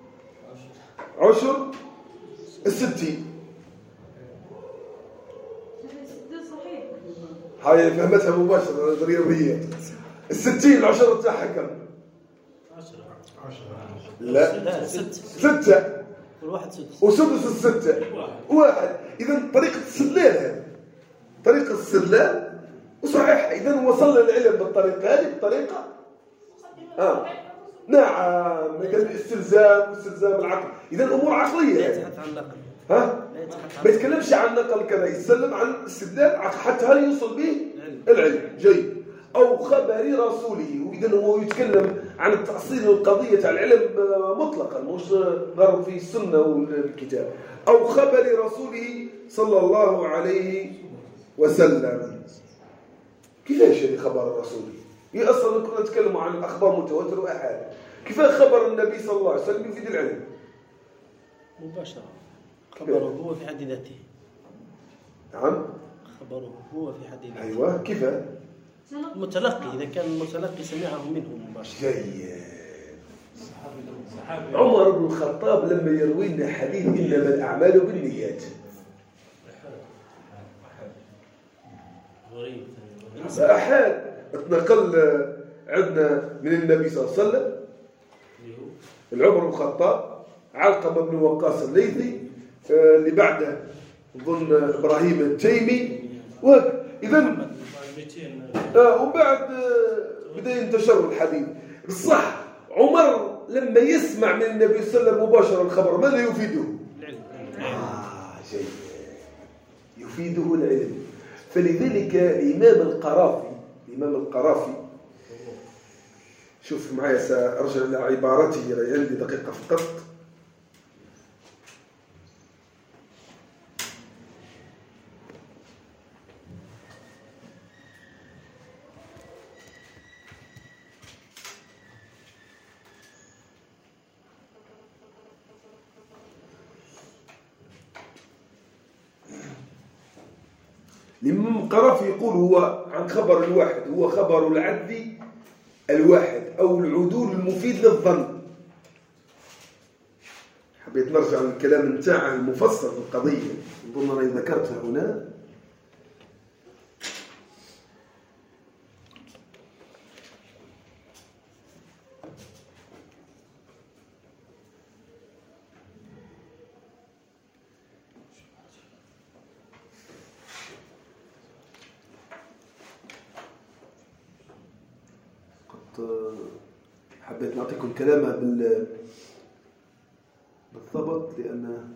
عشر الستين. صحيح. هاي فهمتها مباشرة الرياضيات. الستين العشرة تاعها كم؟ لا ستة ستة والواحد سدس وسدس الستة واحد. إذن طريقة الاستدلال هذه طريقة الاستدلال وصحيح. إذن وصلنا العلم بالطريقة هذه بالطريقة آه. نعم قال الاستلزام واستلزام العقل. إذن أمور عقلية لا يعني. يتحدث عن النقل. ها؟ ما يتكلمش عن نقل كذا، يتكلم عن استدلال عقل حتى هل يوصل به العلم. جيد. أو خبر رسوله. وإذن هو يتكلم عن التأصيل القضية تاع العلم مطلقا مش غرض في السنة والكتاب. أو خبر رسوله صلى الله عليه وسلم. كيفاش هذه خبر الرسول؟ هي أصلا كنا نتكلم عن الأخبار متواتر وأحاد. كيفاش خبر النبي صلى الله عليه وسلم يفيد العلم؟ مباشرة. خبره هو في حد ذاته. نعم. خبره هو في حد ذاته. أيوة. كيف؟ متلقي إذا كان المتلقي سمعه منه مباشرة. جيد عمر بن الخطاب لما يروي لنا حديث إنما الأعمال بالنيات أحد اتنقل عندنا من النبي صلى الله عليه وسلم العمر بن الخطاب، علقمة بن وقاص الليثي، اللي بعده ظن إبراهيم التيمي، إذا آه وبعد بدأ ينتشر الحديث. بالصح عمر لما يسمع من النبي صلى الله عليه وسلم مباشرة الخبر ماذا يفيده؟ آه جيد، يفيده العلم. فلذلك الإمام القرافي الإمام القرافي شوف معي سأرجع إلى عبارته، عندي دقيقة فقط. الإمام القرافي يقول هو عن خبر الواحد هو خبر العدل الواحد أو العدول المفيد للظن. حبيت نرجع للكلام نتاعه المفصل في القضية، أظن أني ذكرتها هنا. حبيت نعطيكم كلامها بال بالضبط لأن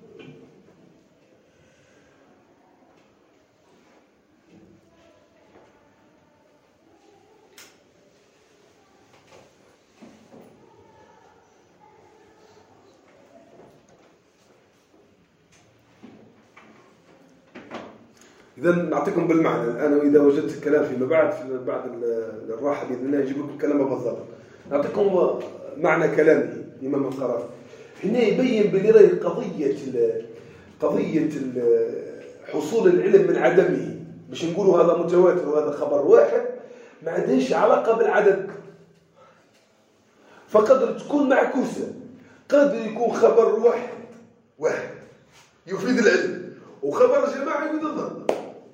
إذا نعطيكم بالمعنى الآن، وإذا وجدت الكلام فيما بعد في بعد الراحة بإذن الله يجيب لكم كلامه بالضبط. نعطيكم معنى كلامه الإمام القرافي. هنا يبين بلي قضية قضية حصول العلم من عدمه، مش نقولوا هذا متواتر وهذا خبر واحد، ما عندهاش علاقة بالعدد، فقدر تكون معكوسة. قادر يكون خبر واحد واحد يفيد العلم، وخبر جماعة يفيد الظن.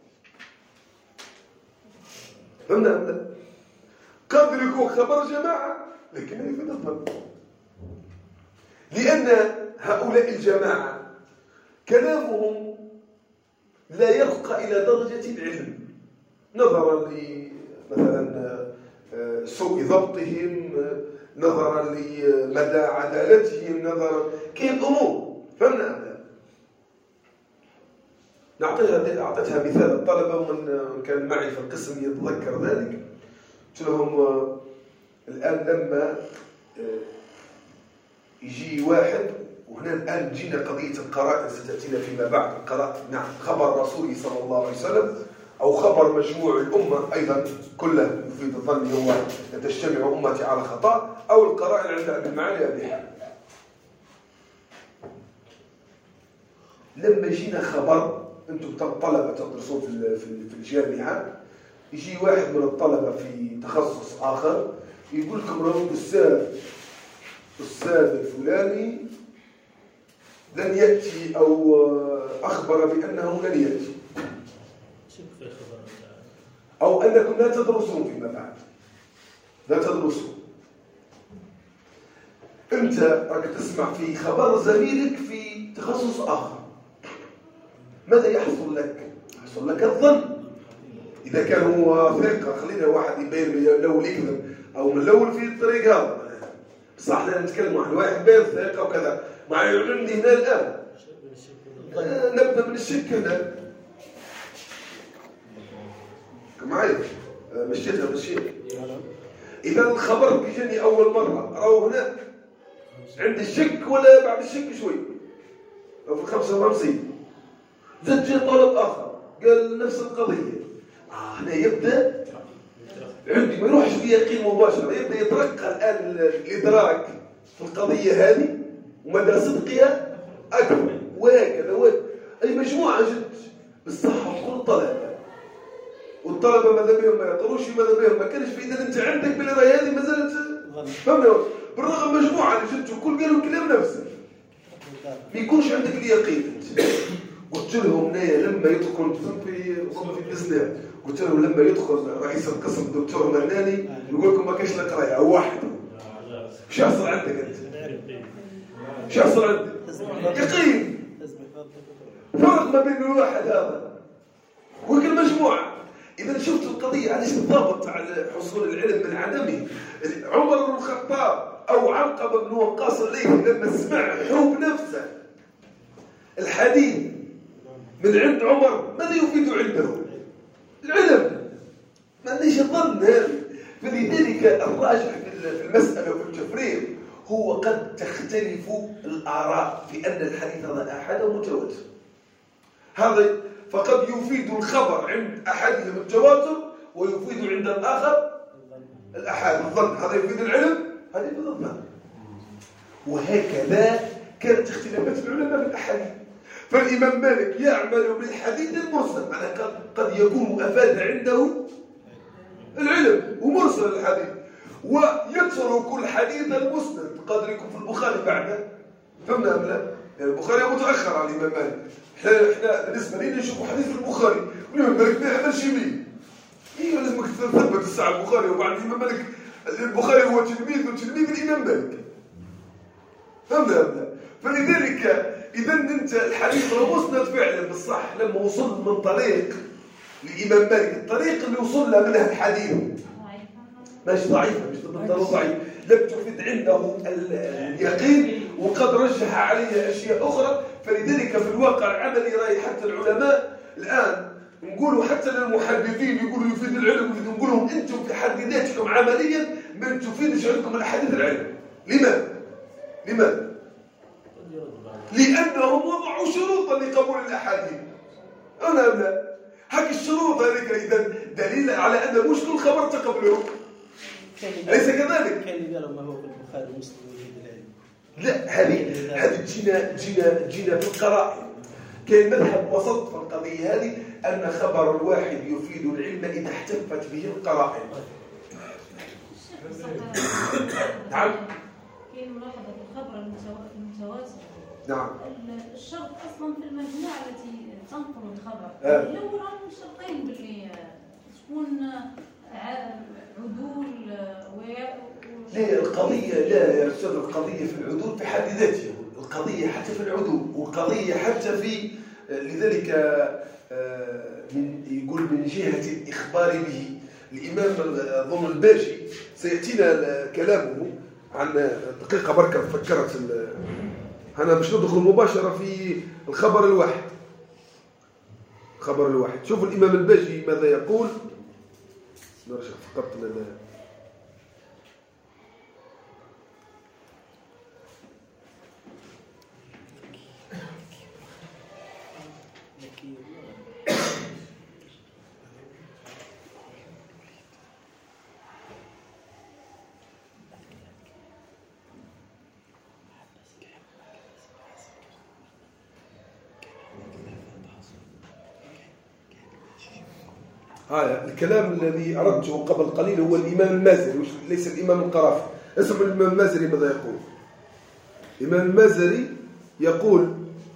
فهمنا؟ قادر يكون خبر جماعة لكن لا يفيد الظن، لأن هؤلاء الجماعة كلامهم لا يرقى إلى درجة العلم، نظرا لمثلا سوء ضبطهم، نظرا لمدى عدالتهم، نظرا كيف أمور. فهمنا؟ نعطيها أعطيتها مثال الطلبة، ومن كان معي في القسم يتذكر ذلك. قلت لهم الآن لما يجي واحد، وهنا الآن جينا قضية القرائن ستأتينا فيما بعد، القرائن نعم خبر رسوله صلى الله عليه وسلم أو خبر مجموع الأمة أيضا كله يفيد الظن، هو تجتمع أمتي على خطأ، أو القرائن عند أبي المعالي أبي حامد. لما جينا خبر، أنتم طلبة تدرسون في في الجامعة، يجي واحد من الطلبة في تخصص آخر يقول لكم راهو الأستاذ الأستاذ الفلاني لن يأتي أو أخبر بأنه لن يأتي، أو أنكم لا تدرسون فيما بعد، لا تدرسون. أنت راك تسمع في خبر زميلك في تخصص آخر، ماذا يحصل لك؟ يحصل لك الظن. إذا كان هو ثقة، خلينا واحد يبين لو يكذب أو من الأول في الطريق هذا، صح لنا نتكلم عن واحد بين ثقة وكذا، مع يعلمني هنا الآن نبدأ من الشك هنا. معي مشيتها بالشيء. إذا الخبر بيجيني أول مرة راهو هنا عند الشك ولا بعد الشك شوي، أو في خمسة وخمسين زاد جاء طالب آخر قال نفس القضية. آه هنا يبدأ عندي ما يروحش بيقين مباشرة، يبدأ يترقى الآن الإدراك في القضية هذه ومدى صدقها أكبر، وهكذا وهكذا. أي مجموعة جد بالصحة تكون طلبة، والطلبة ماذا بهم ما يقروش، ماذا بهم ما كانش في. إذا أنت عندك بالقراية هذه ما زالت فهمنا؟ بالرغم مجموعة اللي جبتوا كل قالوا الكلام نفسه ما يكونش عندك اليقين انت. قلت لهم هنايا لما يدخل في في الاسلام، قلت لهم لما يدخل رئيس القسم الدكتور مناني يقول لكم ما كاينش لا قرايه او واحد، ايش يحصل عندك انت؟ ايش يحصل عندك؟ يقين. فرق ما بين الواحد هذا وكل المجموعه. اذا شفت القضيه علاش الضابط تاع حصول العلم من عدمه. عمر بن الخطاب او علقمه بن وقاص الليثي لما سمع حب نفسه الحديث من عند عمر ماذا يفيد عنده؟ العلم. ما ليش الظن هذا. فلذلك الراجح في المسألة وفي التفريق هو قد تختلف الآراء في أن الحديث هذا أحد ومتواتر. هذا فقد يفيد الخبر عند أحدهم التواتر ويفيد عند الآخر الأحاد الظن. هذا يفيد العلم، هذا يفيد الظن. وهكذا كانت اختلافات العلماء في الأحاديث. فالإمام مالك يعمل بالحديث المرسل، معناه قد يكون أفاد عنده العلم ومرسل الحديث، ويترك الحديث المسند قد يكون في البخاري بعده. فهمنا أم لا؟ يعني البخاري متأخر على الإمام مالك. احنا احنا بالنسبة لنا نشوفوا حديث في البخاري والإمام مالك ما يعملش به. ايوه لازمك تثبت الساعة البخاري، وبعد الإمام مالك البخاري هو تلميذ وتلميذ الإمام مالك. فهمنا أم لا؟ فلذلك إذا أنت الحديث مسند فعلا بالصح لما وصل من طريق الإمام مالك، الطريق اللي وصل له منها الحديث ماشي ضعيفة، مش بالضرورة ضعيف، لم تفيد عنده اليقين وقد رجح عليه أشياء أخرى. فلذلك في الواقع العملي رأي حتى العلماء الآن نقولوا حتى للمحدثين يقولوا يفيد العلم، نقول لهم أنتم في حد ذاتكم عمليا ما تفيدش عندكم الأحاديث العلم. لماذا؟ لماذا؟ لأنهم وضعوا شروطا لقبول الأحاديث. أنا لا هاك الشروط هذيك إذا دليل على أن مش كل خبر تقبله، أليس كذلك؟ كان اللي قالوا ما هو في البخاري ومسلم ويفيد العلم. لا هذه هذه جينا جينا جينا بالقرائن. كان مذهب وسط في القضية هذه أن خبر الواحد يفيد العلم إذا احتفت به القرائن. نعم. كاين ملاحظة في الخبر المتواتر. نعم. الشرط أصلا في المجموعة التي تنقل الخبر. آه. الأول هم شرطين باللي تكون عدول لا القضية لا يا أستاذ، القضية في العدول في حد ذاتها، القضية حتى في العدول، والقضية حتى في لذلك من يقول من جهة الإخبار به. الإمام ضمن الباجي سيأتينا كلامه عن دقيقة بركة فكرت أنا باش ندخل مباشرة في الخبر الواحد. خبر الواحد شوف الإمام الباجي ماذا يقول. نرجع فقط لنا هذا الكلام الذي أردته قبل قليل هو الإمام المازري ليس الإمام القرافي. اسم الإمام المازري ماذا يقول؟ الإمام المازري يقول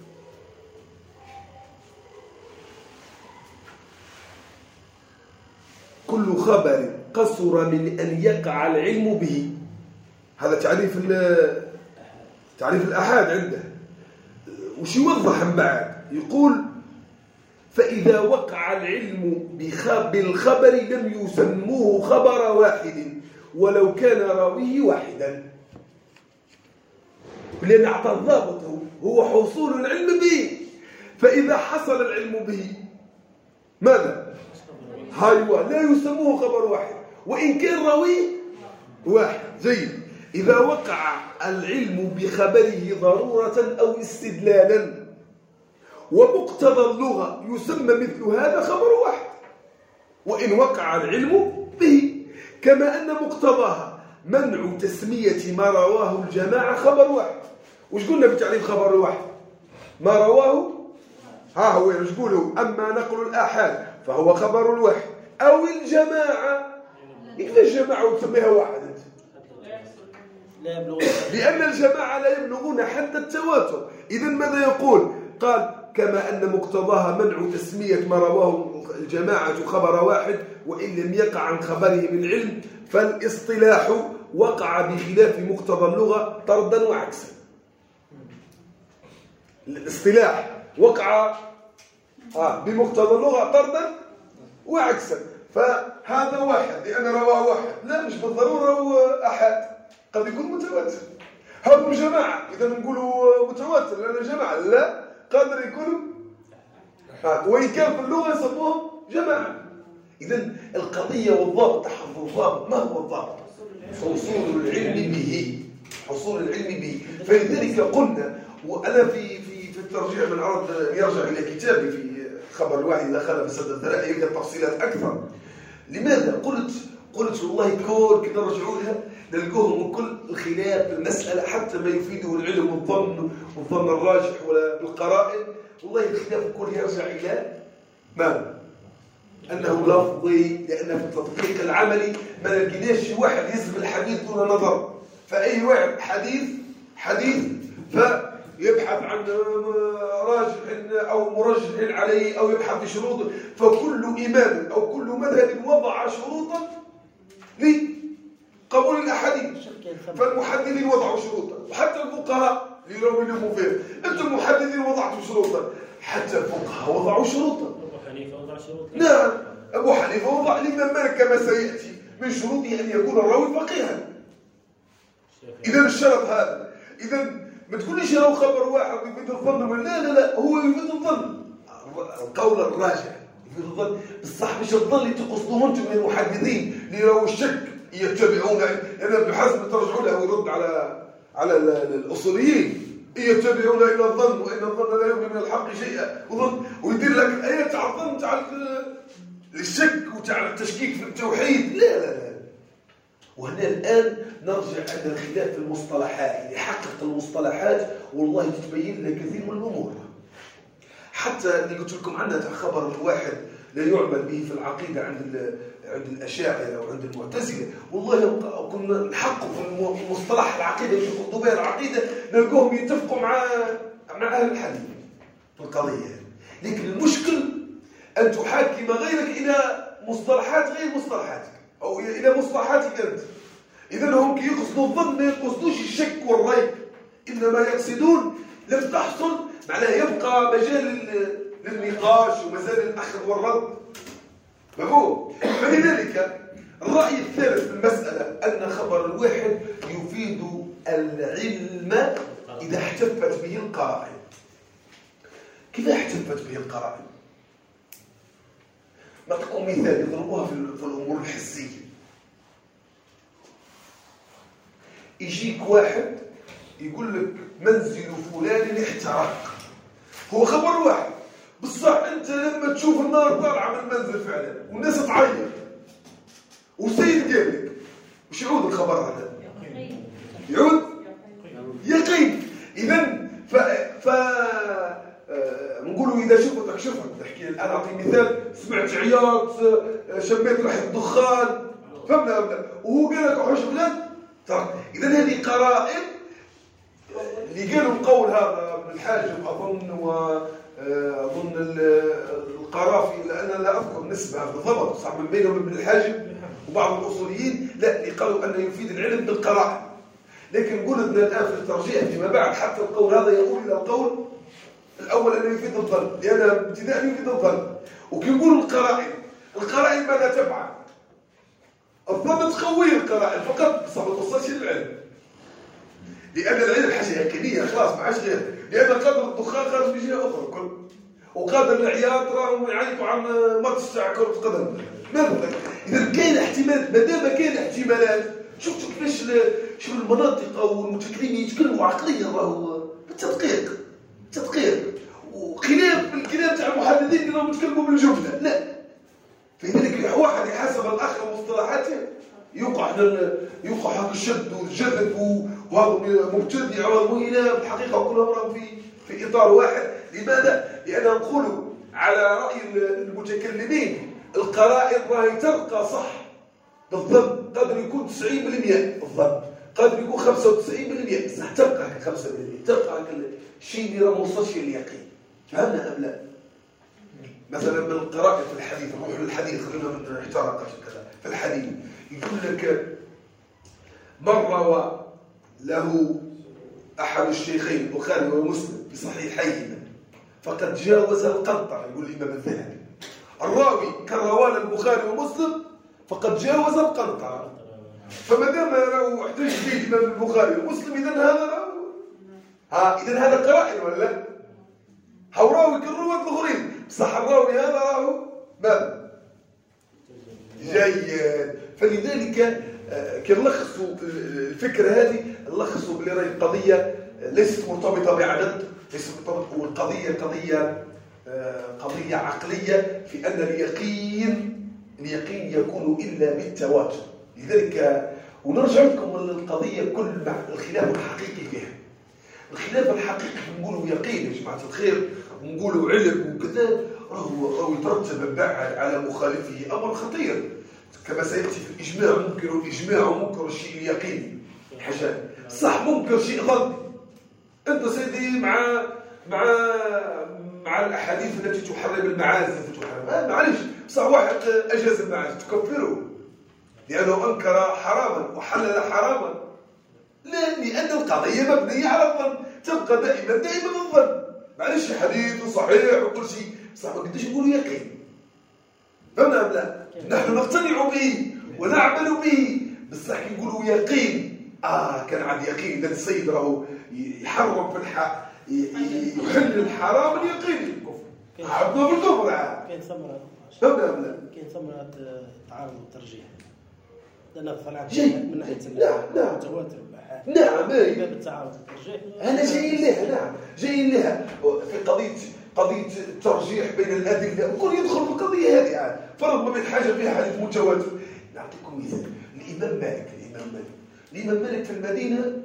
كل خبر قصر من أن يقع العلم به. هذا تعريف تعريف الأحاد عنده. وش يوضح من بعد يقول فإذا وقع العلم بالخبر لم يسموه خبر واحد ولو كان راويه واحدا، لأن أعطى الضابط هو حصول العلم به. فإذا حصل العلم به ماذا؟ هايوا لا يسموه خبر واحد وإن كان راويه واحد. زين إذا وقع العلم بخبره ضرورة أو استدلالا ومقتضى اللغة يسمى مثل هذا خبر واحد وإن وقع العلم به، كما أن مقتضاها منع تسمية ما رواه الجماعة خبر واحد. وش قلنا بتعريف خبر واحد؟ ما رواه ها هو وش قولوا أما نقل الآحاد فهو خبر الواحد أو الجماعة. إذا الجماعة وتسميها واحد لا يبلغ لأن الجماعة لا يبلغون حد التواتر. إذا ماذا يقول؟ قال كما أن مقتضاها منع تسمية ما رواه الجماعة خبر واحد وإن لم يقع عن خبره من علم، فالاصطلاح وقع بخلاف مقتضى اللغة طردا وعكسا. الاصطلاح وقع آه بمقتضى اللغة طردا وعكسا، فهذا واحد لأن رواه واحد، لا مش بالضرورة هو أحد، قد يكون متواتر. هذا جماعة إذا نقولوا متواتر لأن جماعة، لا قادر يكونوا آه. وإن كان في اللغة يسموهم جماعة. إذا القضية والضابط تحفظ الضابط. ما هو الضابط؟ حصول العلم به، حصول العلم به. فلذلك قلنا، وأنا في في في الترجيع من أراد يرجع إلى كتابي في خبر الواحد إذا خالف سد الذرائع يلقى تفصيلات أكثر. لماذا؟ قلت قلت والله كل كده رجعوا لها نلقوهم كل الخلاف في المسألة حتى ما يفيده العلم والظن والظن الراجح ولا بالقرائن. والله الخلاف كل يرجع إلى ماذا؟ أنه لفظي، لأن في التطبيق العملي ما لقيناش شي واحد يسمع الحديث دون نظر. فأي واحد حديث حديث فيبحث عن راجح أو مرجح عليه أو يبحث بشروط. فكل إمام أو كل مذهب وضع شروطا لقبول الأحاديث، فالمحدثين وضعوا شروطا، وحتى الفقهاء اللي يرووا لهم فيها. أنتم المحدثين وضعتوا شروطا، حتى الفقهاء وضعوا شروطا. أبو حنيفة وضع شروطا. نعم، أبو حنيفة وضع الإمام مالك كما سيأتي من شروطه أن يكون الراوي فقيها. إذا الشرط هذا. إذا ما تقوليش لو خبر واحد يفيد الظن، لا لا لا، هو يفيد الظن، القول الراجح يفيد الظن. بالصح مش الظن اللي تقصدوه أنتم من المحدثين اللي لو الشك يتبعون. لأن ابن حزم ترجعوا له ويرد على على الأصوليين يتبعون إلى الظن وإن الظن لا يغني من الحق شيئا، وظن ويدير لك الآية تاع الظن تاع الشك وتاع التشكيك في التوحيد. لا لا لا. وهنا الآن نرجع عند الخلاف في المصطلحات. اللي حقق المصطلحات والله تتبين لنا كثير من الأمور. حتى اللي قلت لكم عنها تاع خبر الواحد لا يعمل به في العقيدة عند عند الأشاعرة أو عند المعتزلة. والله كنا نحقق في المصطلح العقيدة في قضايا العقيدة نلقوهم يتفقوا مع مع أهل الحديث في القضية. لكن المشكل أن تحاكم غيرك إلى مصطلحات غير مصطلحاتك أو إلى مصطلحاتك أنت. إذا هم كي يقصدوا الظن ما يقصدوش الشك والريب، إنما يقصدون لم تحصل معناه يبقى مجال للنقاش ومجال الأخذ والرد. مفهوم؟ فلذلك الرأي الثالث في المسألة أن خبر الواحد يفيد العلم إذا احتفت به القرائن. كيف احتفت به القرائن؟ نعطيكم مثال يضربوها في الأمور الحسية. يجيك واحد يقول لك منزل فلان احترق، هو خبر واحد بالصح. انت لما تشوف النار طالعه من المنزل فعلا والناس تعيط وسيد قال لك مش يعود الخبر هذا؟ يعود يقين. اذا ف ف نقولوا اذا شفتك شفت تحكي. انا اعطي مثال، سمعت عياط، شميت ريحه الدخان، فهمنا ولا؟ وهو قال لك وحش فلان. اذا هذه قرائن اللي قالوا القول هذا ابن الحاجب اظن واظن القرافي، لان لا اذكر نسبه بالضبط صح من بينهم ابن الحاجب وبعض الاصوليين، لا اللي قالوا انه يفيد العلم بالقرائن. لكن قلنا الان في الترجيح فيما بعد حتى القول هذا يقول الى القول الاول انه يفيد الظن، لان ابتداء يفيد الظن. وكي نقول القرائن، القرائن ماذا تفعل؟ الظن تقوي القرائن فقط، بصح ما توصلش للعلم، لان العلم حاجه يقينيه خلاص ما عادش غير. لان قدر الدخان خارج من جهه اخرى كل، وقادر العياط راهم يعيطوا عن ماتش تاع كره قدم مثلا. اذا كاين احتمالات، ما دام كاين احتمالات شفتوا كيفاش شوف المناطق او المتكلمين يتكلموا عقليا راهو بالتدقيق تدقيق وخلاف الكلام تاع المحدثين اللي يتكلموا بالجمله. لا، فلذلك واحد يحسب الاخر مصطلحاته يوقع يوقع هذا الشد والجذب وهذا مبتدع والمهينه بالحقيقه كلهم راهم في في اطار واحد. لماذا؟ لان نقولوا على راي المتكلمين القرائن راهي ترقى صح بالظن، قدر يكون تسعين بالمئة الظن، قادر يكون خمسة وتسعين بالمئة، بصح تبقى هكا خمسة بالمئة، تبقى هكا الشيء اللي راه ما وصلش لليقين. فهمنا أم لا؟ مثلا من القراءة في الحديث، نروح للحديث، خلينا من احترقش كذا في الحديث، يقول لك مر له أحد الشيخين البخاري ومسلم بصحيحيهما فقد جاوز القنطرة، يقول الإمام الذهبي. الراوي كروان البخاري ومسلم فقد جاوز القنطرة، فما دام راهو احتج فيه الإمام البخاري ومسلم إذا هذا راهو ها إذا هذا قرائن ولا هو راوي كالرواة الآخرين، بصح الراوي هذا راهو ماذا؟ جيد. فلذلك كنلخصوا الفكرة هذه، نلخصوا بلي راهي القضية ليست مرتبطة بعدد، ليست مرتبطة، والقضية قضية قضية عقلية في أن اليقين اليقين يكون إلا بالتواتر. لذلك ونرجع لكم القضية كل مع الخلاف الحقيقي فيها. الخلاف الحقيقي نقولوا يقين يا جماعة الخير ونقولوا علم وكذا، راهو راهو يترتب بعد على مخالفه أمر خطير كما سيأتي في الإجماع. ممكن الإجماع وممكن الشيء اليقيني حاجة صح، ممكن شيء ظني. أنت سيدي مع مع مع الأحاديث التي تحرم المعازف تحرم، معلش بصح واحد أجاز المعازف تكفره لأنه أنكر حراما وحلل حراما؟ لا، لأن القضية مبنية على الظن، تبقى دائما دائما الظن. معلش حديث صحيح وكل شيء بصح ما قديش نقول يقين. فهمنا أم لا؟ نحن نقتنع به ونعمل به، بصح نقولوا يقين. آه كان عاد يقين إذا السيد راهو يحرم في الحق يحل الحرام اليقيني عبدنا بالكفر. كاين ثمرة فهمنا أم لا؟ كاين ثمرة تعارض والترجيح لأن طلعت جيد. من ناحية نعم نعم المتواتر نعم باب التعارض والترجيح أنا جاي لها. نعم جاي لها في قضية قضية الترجيح بين الأدلة وكل يدخل في القضية هذه عاد فرض ما بين حاجة فيها حديث متواتر. نعطيكم مثال. الإمام مالك الإمام مالك الإمام مالك في المدينة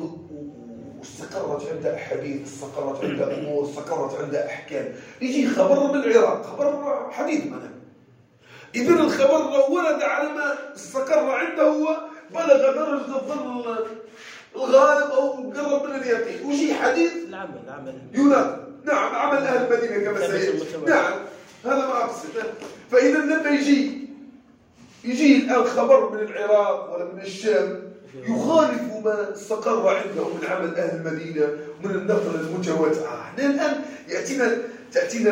واستقرت عنده أحاديث، استقرت عنده أمور، استقرت عنده أحكام. يجي خبر من العراق، خبر حديث مثلا، إذن الخبر لو ورد على ما استقر عنده هو بلغ درجة الظن الغالب أو قرب من اليقين، وشي حديث العمل العمل ينافي. نعم عمل أهل المدينة كما سيأتي. نعم هذا ما أقصد. فإذا لما يجي يجي الآن خبر من العراق ولا من الشام يخالف ما استقر عنده من عمل أهل المدينة من النقل المتواتر. احنا الآن يأتينا تأتينا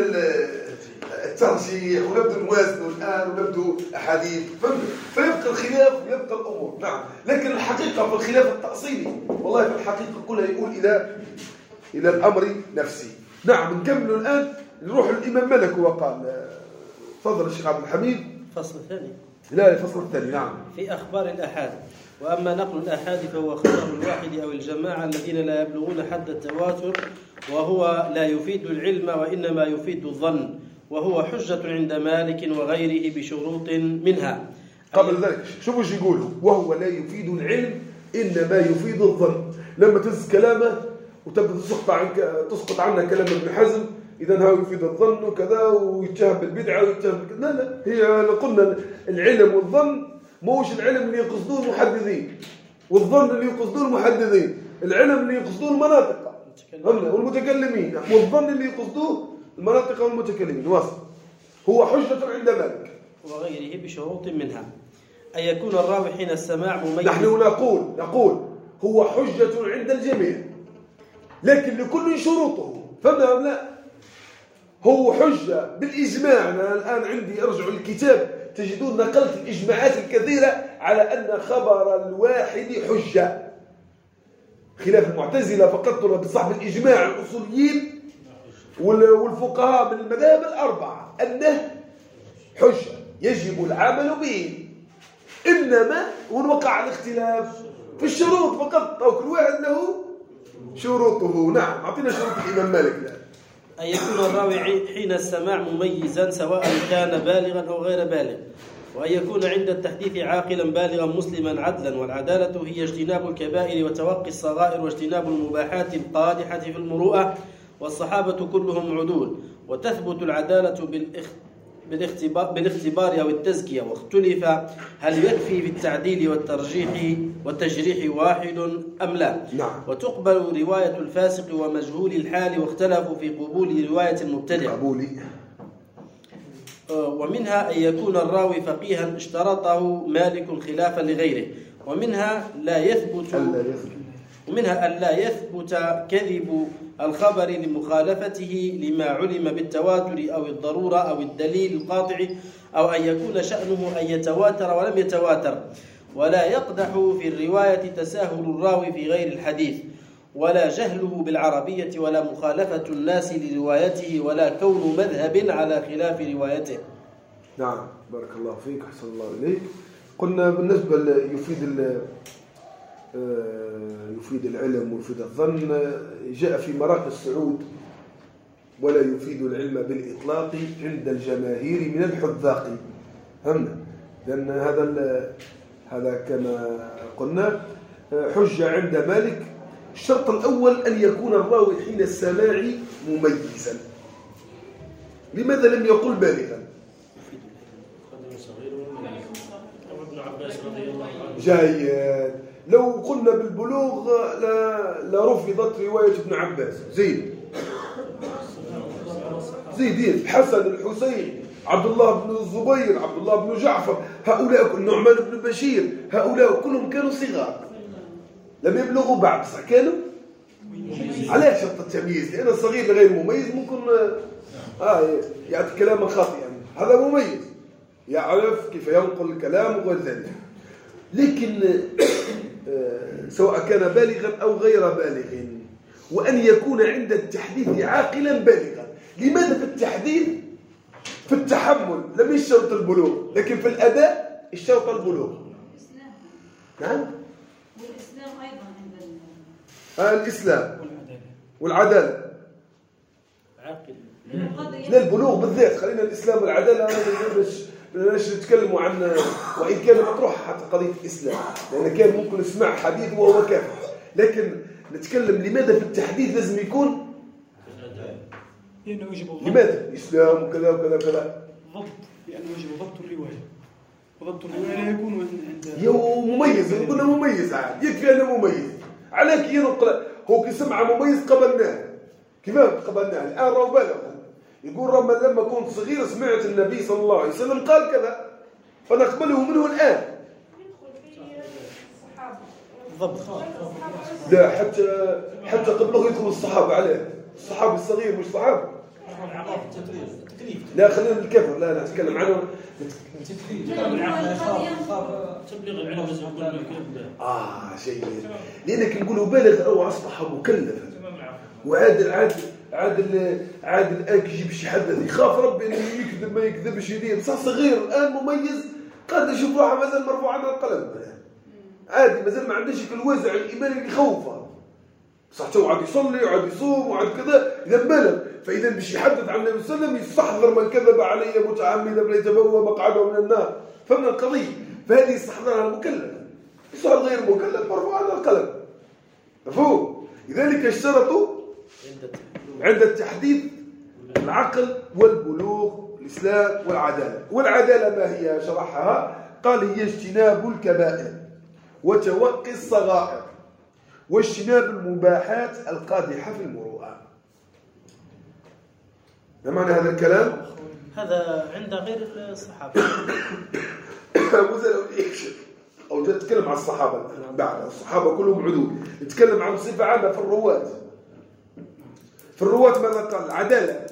الترجيح ونبدأ نوازنه الآن ونبدأ أحاديث، فيبقى الخلاف ويبقى الأمور. نعم لكن الحقيقة في الخلاف التأصيلي والله في الحقيقة كلها يقول إلى إلى الأمر نفسي. نعم نكمل الآن نروح للإمام مالك وقال. تفضل الشيخ عبد الحميد. الفصل الثاني. لا الفصل الثاني. نعم في أخبار الآحاد. وأما نقل الآحاد فهو خبر الواحد أو الجماعة الذين لا يبلغون حد التواتر، وهو لا يفيد العلم وإنما يفيد الظن، وهو حجة عند مالك وغيره بشروط منها. قبل ذلك شوفوا ايش يقولوا، وهو لا يفيد العلم إنما يفيد الظن. لما تنسى كلامه وتبدأ تسقط عنك تسقط عنه كلام ابن حزم، إذا هو يفيد الظن وكذا ويتهم بالبدعة ويتهم بالكذا. لا لا، هي قلنا العلم والظن موش العلم اللي يقصدوه المحدثين والظن اللي يقصدوه المحدثين. العلم اللي يقصدوه المناطق والمتكلمين، والظن اللي يقصدوه المناطق والمتكلمين. واصل. هو حجة عند مالك وغيره بشروط منها أن يكون الراوي حين السماع مميز. نحن نقول نقول هو حجة عند الجميع لكن لكل شروطه. فهمنا أم لا؟ هو حجة بالإجماع. أنا الآن عندي أرجع للكتاب تجدون نقلت الإجماعات الكثيرة على أن خبر الواحد حجة، خلاف المعتزلة فقط بصاحب الإجماع الأصوليين والفقهاء من المذاهب الأربعة أنه حجة يجب العمل به، إنما وقع الاختلاف في الشروط فقط، أو كل واحد له شروطه. نعم أعطينا شروط الإمام مالك الآن. أن يكون الراوي حين السماع مميزا سواء كان بالغا أو غير بالغ، وأن يكون عند التحديث عاقلا بالغا مسلما عدلا، والعدالة هي اجتناب الكبائر وتوقي الصغائر واجتناب المباحات القادحة في المروءة، والصحابة كلهم عدول، وتثبت العدالة بالاختبار, بالاختبار أو التزكية، واختلف هل يكفي في التعديل والترجيح والتجريح واحد أم لا. نعم. وتقبل رواية الفاسق ومجهول الحال، واختلفوا في قبول رواية المبتدع. قبولي. ومنها أن يكون الراوي فقيها اشترطه مالك خلافا لغيره، ومنها لا يثبت ومنها أن لا يثبت كذب الخبر لمخالفته لما علم بالتواتر أو الضرورة أو الدليل القاطع، أو أن يكون شأنه أن يتواتر ولم يتواتر. ولا يقدح في الرواية تساهل الراوي في غير الحديث، ولا جهله بالعربية، ولا مخالفة الناس لروايته، ولا كون مذهب على خلاف روايته. نعم، بارك الله فيك، أحسن الله إليك. قلنا بالنسبة يفيد يفيد العلم ويفيد الظن، جاء في مراقي السعود: ولا يفيد العلم بالإطلاق عند الجماهير من الحذاق. فهمنا؟ لأن هذا هذا كما قلنا حجة عند مالك. الشرط الأول أن يكون الراوي حين السماع مميزا. لماذا لم يقل بالغا؟ جيد. لو قلنا بالبلوغ لرفضت رواية ابن عباس. زيد زيدين، الحسن، الحسين، عبد الله بن الزبير، عبد الله بن جعفر، هؤلاء النعمان بن بشير، هؤلاء كلهم كانوا صغار لم يبلغوا بعد، صح كانوا؟ عليه شرط التمييز، لأن الصغير غير مميز ممكن آه يعطي كلاما خاطئا. هذا مميز يعرف كيف ينقل الكلام وغير ذلك. لكن سواء كان بالغا أو غير بالغ، وأن يكون عند التحديث عاقلا بالغا. لماذا في التحديث في التحمل لم يشترط البلوغ، لكن في الأداء اشترط البلوغ؟ نعم، والإسلام أيضا عند آه الإسلام والعدالة. عاقل. لا، البلوغ بالذات. خلينا الإسلام والعدالة باش نتكلموا عن، وإن كان مطروح حتى قضية الإسلام، لأن كان ممكن نسمع حديث وهو كافر، لكن نتكلم لماذا في التحديث لازم يكون لأنه يجب ضبط. لماذا الإسلام وكذا وكذا وكذا؟ ضبط، لأنه يجب ضبط الرواية، وضبط الرواية لا يكون عند يو مميز. قلنا مميز عاد، يكفي أنه مميز. عليك ينقل هو كسمع مميز قبلناه. كيف قبلناه؟ الآن راهو بالغ، يقول رغم لما كنت صغير سمعت النبي صلى الله عليه وسلم قال كذا، فنقبله منه الآن. ضبط. لا، حتى حتى قبله يدخل الصحابة عليه. الصحابي الصغير مش صحابي. لا، خلينا الكفر، لا لا نتكلم عنه. تبليغ العلم اه جيد، لانك نقولوا بالغ او اصبح مكلفا، وعاد عاد عاد عاد الان كيجيب شي حد يخاف ربي انه يكذب ما يكذبش يدير، بصح صغير الان مميز قادر يشوف روحه مازال مرفوع عن القلم عادي، مازال ما عندهش الوازع الايماني اللي يخوفه، بصح تو عاد يصلي وعاد يصوم وعاد كذا. اذا بلغ، فاذا باش يحدث عن النبي صلى الله عليه وسلم يستحضر من كذب علي متعمدا فليتبوأ مقعده من النار. فهمنا القضيه؟ فهذه يستحضرها المكلف، يصير غير مكلف مرفوع عن القلم. مفهوم؟ لذلك اشترطوا عند التحديث العقل والبلوغ، الإسلام والعدالة. والعدالة ما هي؟ شرحها قال: هي اجتناب الكبائر وتوقي الصغائر واجتناب المباحات القادحة في المروءة. ما معنى هذا الكلام؟ هذا عند غير الصحابة. أو جاء تتكلم عن الصحابة بعد، الصحابة كلهم عدول. يتكلم عن صفة عامة في الرواة. في الرواة ماذا قال؟ العدالة.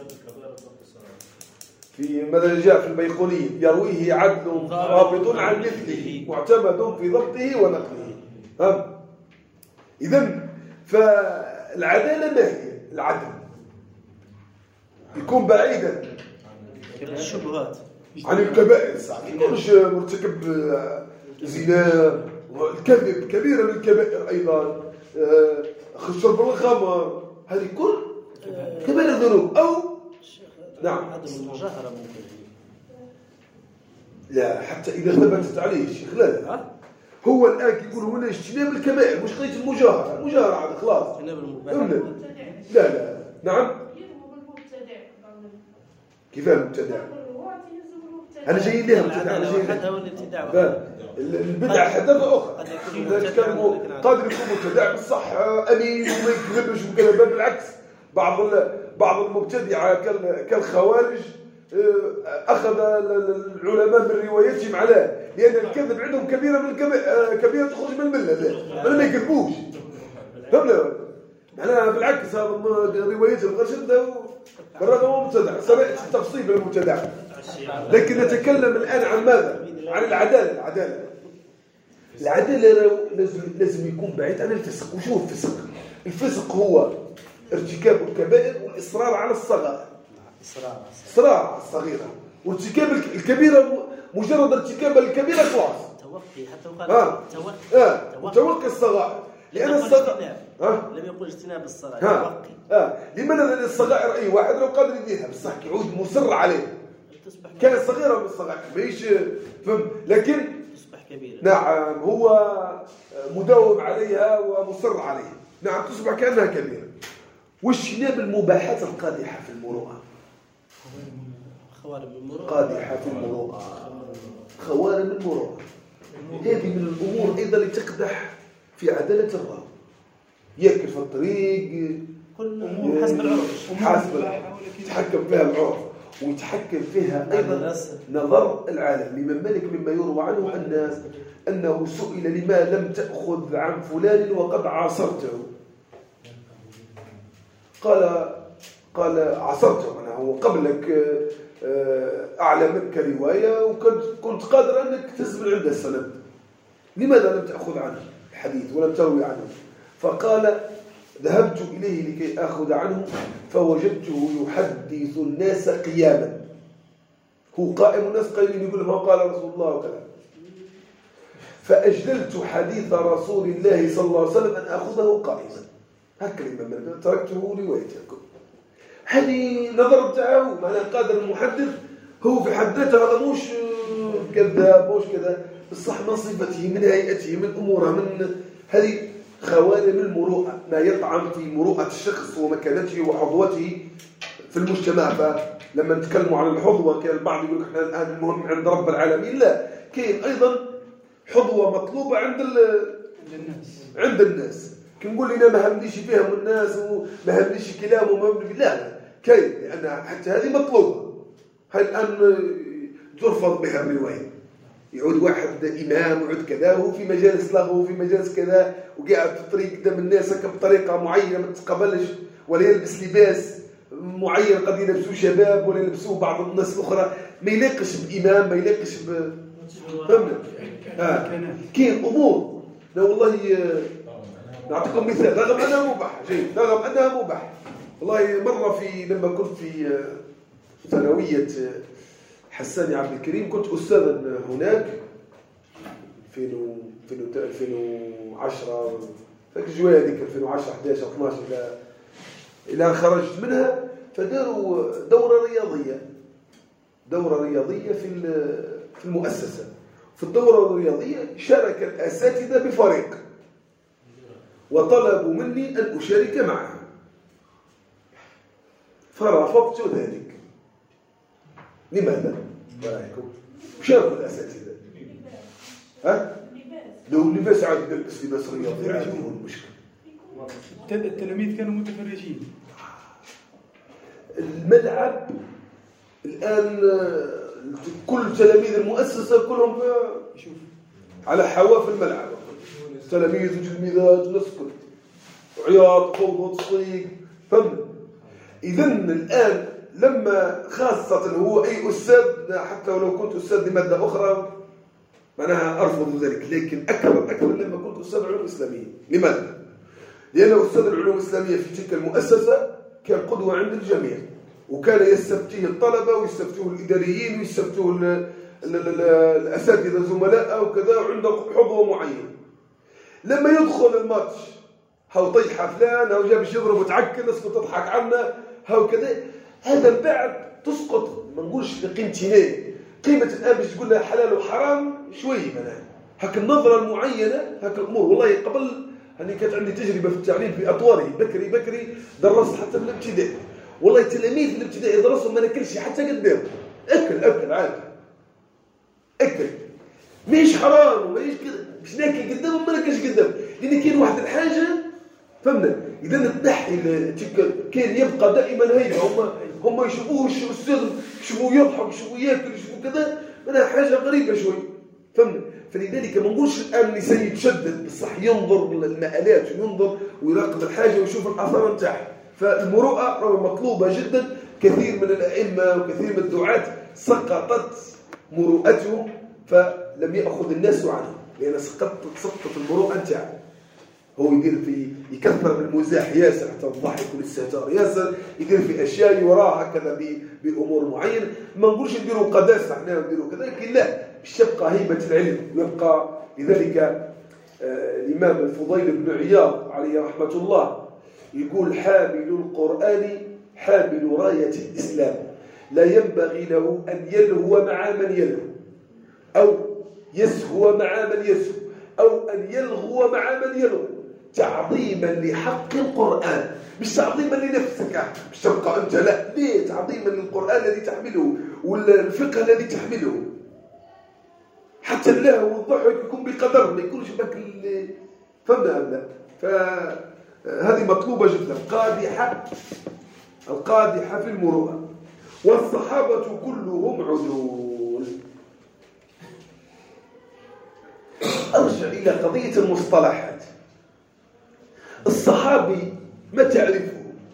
في ماذا جاء في البيقوني: يرويه عدل ضابط عن مثله معتمد في ضبطه ونقله. ها؟ إذن فالعدالة ما هي؟ العدل يكون بعيدا عن الشبهات، عن الكبائر، ما يكونش مرتكب زنا، الكذب كبيرة من الكبائر أيضا، شرب الخمر، هذه كل كبائر الذنوب. أو نعم عدم المجاهرة ممكن. لا، حتى إذا ثبتت عليه الشيخ لا لا. هو الآن يقول هنا اجتناب الكبائر، مش قضية المجاهرة. المجاهرة عاد خلاص. اجتناب المباحات. لا لا. نعم. كيف المبتدع؟ انا جاي لها العداله وحدها والابتداع البدع حدث اخرى. قادر يكون مبتدع بالصح امين وما يكذبش وكذا، بالعكس بعض بعض المبتدعه كالخوارج اخذ العلماء من روايتهم عليه، لان الكذب عندهم كبيره من كبيره تخرج من المله، ما يكذبوش. فهمنا؟ معناها بالعكس هذا روايتهم غير شده بالرغم هو مبتدع. سمعت التفصيل بالمبتدع، لكن نتكلم الان عن ماذا؟ عن العداله. العداله العداله لازم لازم يكون بعيد عن الفسق. وشو الفسق؟ الفسق هو ارتكاب الكبائر والاصرار على الصغائر. اصرار على الصغيره، وارتكاب الكبيره مجرد ارتكاب الكبيره خلاص. توقي حتى وقال آه. توقي اه توقي الصغائر، لان الصغائر ها لم يقل اجتناب الصغائر، توقي. اه لماذا الصغائر اي واحد لو قادر يديرها بصح يعود مصر عليه. كان صغيره من الصغائر ماهيش فهم، لكن تصبح كبيره. نعم هو مداوم عليها ومصر عليها. نعم تصبح كانها كبيره. واجتناب المباحات القادحه في المروءه. خوارم المروءه قادحه في المروءه، خوارم المروءه. هذه من الامور ايضا اللي تقدح في عداله الراوي. ياكل في الطريق كل امور حسب العرف، حسب يتحكم فيها العرف، ويتحكم فيها ايضا نظر العالم. الامام مالك مما يروى عنه ان انه سئل لما لم تاخذ عن فلان وقد عاصرته. قال قال عاصرته، انا هو قبلك اعلى منك روايه وكنت كنت قادر انك تزبل عند السند، لماذا لم تاخذ عنه الحديث ولم تروي عنه؟ فقال ذهبت اليه لكي اخذ عنه فوجدته يحدث الناس قياما. هو قائم الناس قايمين يقول ما قال رسول الله وكذا. فاجللت حديث رسول الله صلى الله عليه وسلم ان اخذه قائما. هكذا الامام مالك تركته لروايتكم. هذه نظر بتاعه، معناه قادر المحدث هو في حد ذاته هذا مش كذاب مش كذا، بصح من صفته من هيئته من اموره من هذه خوارم المروءه، ما يطعن في مروءه الشخص ومكانته وحظوته في المجتمع. فلما نتكلموا عن الحظوه كان البعض يقول احنا الان المهم عند رب العالمين، لا، كاين ايضا حظوه مطلوبه عند الناس. عند الناس كنقول لنا ما همنيش فيهم الناس وما همنيش كلامهم وما همنيش، لا كاين، لان حتى هذه مطلوبه. هاي الان ترفض بها الروايه. يعود واحد امام ويعود كذا وهو في مجالس لغو وفي مجالس كذا وقاعد في الطريق قدام الناس هكا بطريقه معينه ما تتقبلش، ولا يلبس لباس معين قد يلبسوه شباب ولا يلبسوه بعض الناس الاخرى، ما يلاقش بامام ما يلاقش ب فهمنا. اه كاين امور لا والله. نعطيكم مثال رغم انها مباح، جيد، رغم انها مباح. والله مره في لما كنت في ثانويه حساني عبد الكريم كنت استاذا هناك في ألفين وعشرة، فك الجوايه هذيك ألفين وعشرة أحد عشر اثنا عشر الى الى خرجت منها. فداروا دوره رياضيه دوره رياضيه في في المؤسسه. في الدوره الرياضيه شارك الاساتذه بفريق وطلبوا مني ان اشارك معهم، فرفضت ذلك. لماذا؟ رايكم؟ شاركوا الاساتذه. ها؟ لو اللباس عادي نلبس لباس رياضي عادي، هو المشكل. التلاميذ كانوا متفرجين. الملعب الان كل تلاميذ المؤسسه كلهم على حواف الملعب، تلاميذ وتلميذات نسكت وعياط وفوضى وتصفيق. فهم؟ اذا الان لما خاصه هو اي استاذ، حتى ولو كنت استاذ لماده اخرى معناها ارفض ذلك، لكن اكثر اكثر لما كنت استاذ علوم اسلاميه. لماذا؟ لان استاذ العلوم الاسلاميه في تلك المؤسسه كان قدوه عند الجميع، وكان يستفتيه الطلبه ويستفتوه الاداريين ويستفتوه الاساتذه الزملاء وكذا، وعنده حظوه معينه. لما يدخل الماتش هاو طيح فلان، هاو جاب يضرب وتعكن، اسكت تضحك عنه، هاو كذا، هذا بعد تسقط ما نقولش قيمتين، قيمه الان باش تقول لها حلال وحرام شويه معناها هاك النظره المعينه هاك الامور. والله قبل هاني كانت عندي تجربه في التعليم في اطواري بكري بكري درست حتى في الابتدائي. والله تلاميذ الابتدائي درسوا ما ناكلش حتى قدام، اكل اكل عادي اكل ماهيش حرام وماهيش كذا باش ناكل قدام وما ناكلش قدام، لان كاين واحد الحاجه فهمنا اذا تنحي كان يبقى دائما هيا هما هما يشوفوه الصدر يشوفوه يضحك يشوفوه ياكل يشوفوه كذا، هذا حاجه غريبه شوي فهمنا. فلذلك ما نقولش الان الانسان يتشدد بصح ينظر للمآلات وينظر ويراقب الحاجه ويشوف الاثار نتاعها. فالمروءه راهي مطلوبه جدا. كثير من الائمه وكثير من الدعاة سقطت مروءتهم فلم ياخذ الناس عنه، لان سقطت سقطت المروءه نتاعه. هو يدير في يكثر من المزاح ياسر حتى الضحك والاستهتار ياسر، يدير في اشياء يراها هكذا بامور معينه. ما نقولش نديروا قداسه احنا نديروا كذا، لكن لا باش تبقى هيبه العلم ويبقى. لذلك آه الامام الفضيل بن عياض عليه رحمه الله يقول: حامل القران حامل رايه الاسلام، لا ينبغي له ان يلهو مع من يلهو او يسهو مع من يسهو او ان يلغو مع من يلغو، تعظيما لحق القرآن، مش تعظيما لنفسك مش تبقى أنت، لا ليه تعظيما للقرآن الذي تحمله والفقه الذي تحمله. حتى اللهو والضحك يكون بقدر، ما يكونش بك فهمنا أم لا؟ فهذه مطلوبة جدا. قادحة القادحة في المروءة. والصحابة كلهم عدول. أرجع إلى قضية المصطلحات. الصحابي ما تعرفه؟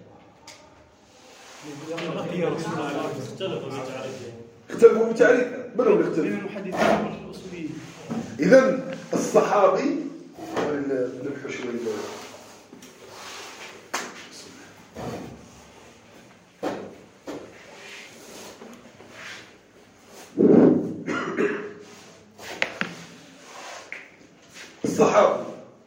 اختلفوا بتعريفه. من هم يختلفوا؟ المحدثين والاصوليين. اذا الصحابي نبحث شويه الصحابي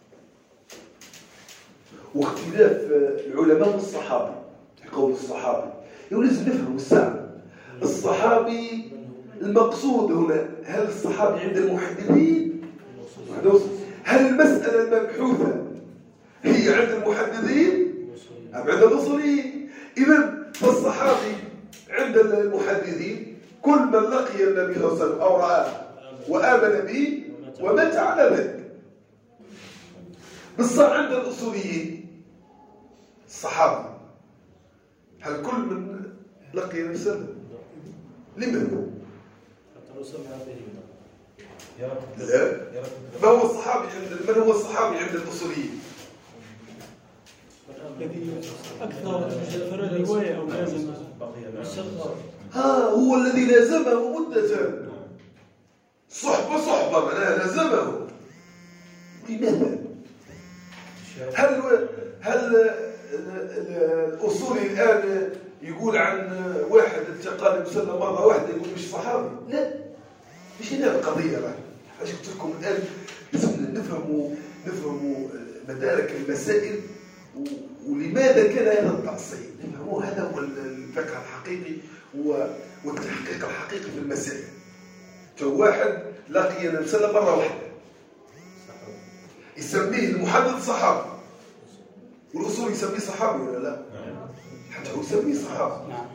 واختلاف العلماء والصحابي في قول الصحابي. لازم نفهم الساعة الصحابي المقصود هنا، هل الصحابي عند المحدثين؟ هل المسألة المبحوثة هي عند المحدثين أم عند الأصوليين؟ إذن فالصحابي عند المحدثين كل من لقي النبي صلى الله عليه وسلم أو رآه وآمن به ومات على ذلك. بالصح عند الأصوليين الصحابي هل كل من لقي النبي صلى الله عليه وسلم؟ لماذا؟ لا. ما هو الصحابي عند من هو الصحابي عند الأصوليين؟ الذي أكثر فرد رواية أو لازم. ها هو الذي لازمه مدة صحبة صحبة معناها لازمه. لماذا؟ هل هل الأصولي الآن يقول عن واحد التقى النبي صلى الله عليه وسلم مرة واحدة يقول مش صحابي؟ لا، مش هنا القضية. راه حاجة قلت لكم الآن لازم نفهموا نفهموا مدارك المسائل ولماذا كان هذا التعصيب. نفهموا هذا هو الفقه الحقيقي والتحقيق الحقيقي في المسائل. تو واحد لقي النبي صلى الله عليه وسلم مرة واحدة يسميه المحدث صحابي، والأصول يسميه صحابي ولا لا؟ حتى هو يسميه صحابي.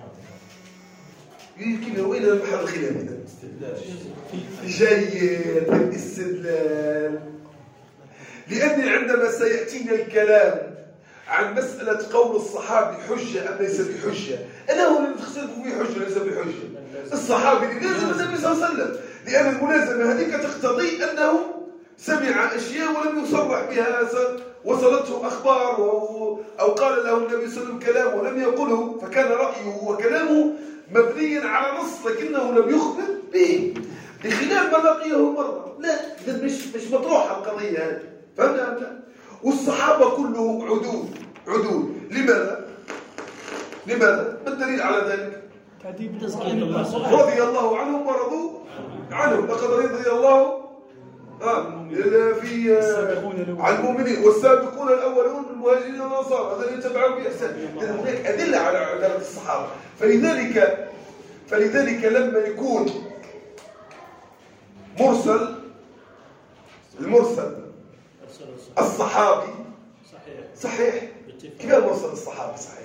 يمكن وين المحل الخلاف هنا؟ جيد الاستدلال. لأن عندما سيأتينا الكلام عن مسألة قول الصحابي حجة أم ليس بحجة، أنا هو اللي تختلفوا فيه حجة ليس بحجة. الصحابي لازم النبي صلى الله عليه وسلم، لأن الملازمة هذه تقتضي أنه سمع أشياء ولم يصرح بها، وصلته أخبار أو قال له النبي صلى الله عليه وسلم كلام ولم يقله، فكان رأيه وكلامه مبنيا على نص لكنه لم يخبر به، بخلاف ما لقيه مرة. لا، مش مش مطروحة القضية هذه. فهمنا أم لا؟ والصحابة كلهم عدول عدول. لماذا؟ لماذا؟ ما الدليل على ذلك؟ رضي الله عنهم ورضوا عنهم. لقد رضي الله آه في آه عن المؤمنين والسابقون الأولون من المهاجرين والأنصار الذين تبعوا بإحسان. هناك أدلة على عدالة الصحابة. فلذلك فلذلك لما يكون مرسل المرسل الصحابي صحيح، كيف مرسل الصحابي صحيح؟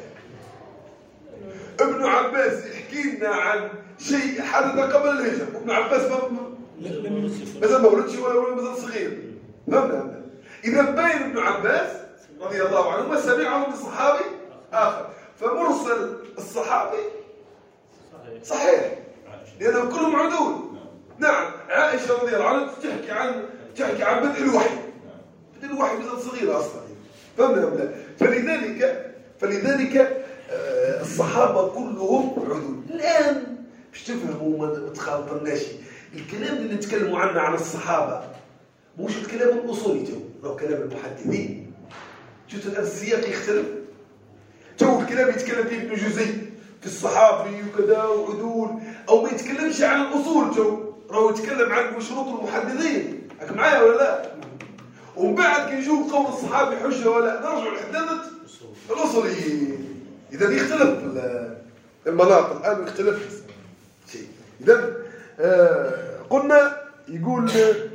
ابن عباس يحكي لنا عن شيء حدث قبل الهجرة، ابن عباس مازال ما ولدش ولا مازال صغير. فهمنا؟ إذا باين ابن عباس رضي الله عنهما سمعه من صحابي آخر، فمرسل الصحابي صحيح لأنهم كلهم عدول. نعم عائشة رضي الله عنها تحكي عن تحكي عن بدء الوحي، بدء الوحي مازال صغير أصلا. فهمنا؟ فلذلك فلذلك الصحابة كلهم عدول. الآن باش تفهموا ما تخالطناش الكلام اللي نتكلموا عنه عن الصحابة مش الكلام الأصولي، تو هو كلام المحدثين. شفت الآن السياق يختلف. تو الكلام يتكلم فيه ابن جوزي في الصحابي وكذا وعدول، أو ما يتكلمش عن الأصول، تو راهو يتكلم عن شروط المحدثين. راك معايا ولا لا؟ ومن بعد كي يجوا قول الصحابي حجة ولا نرجع لحداثة الأصوليين. إذا يختلف المناطق الآن يختلف شيء. إذا آه قلنا يقول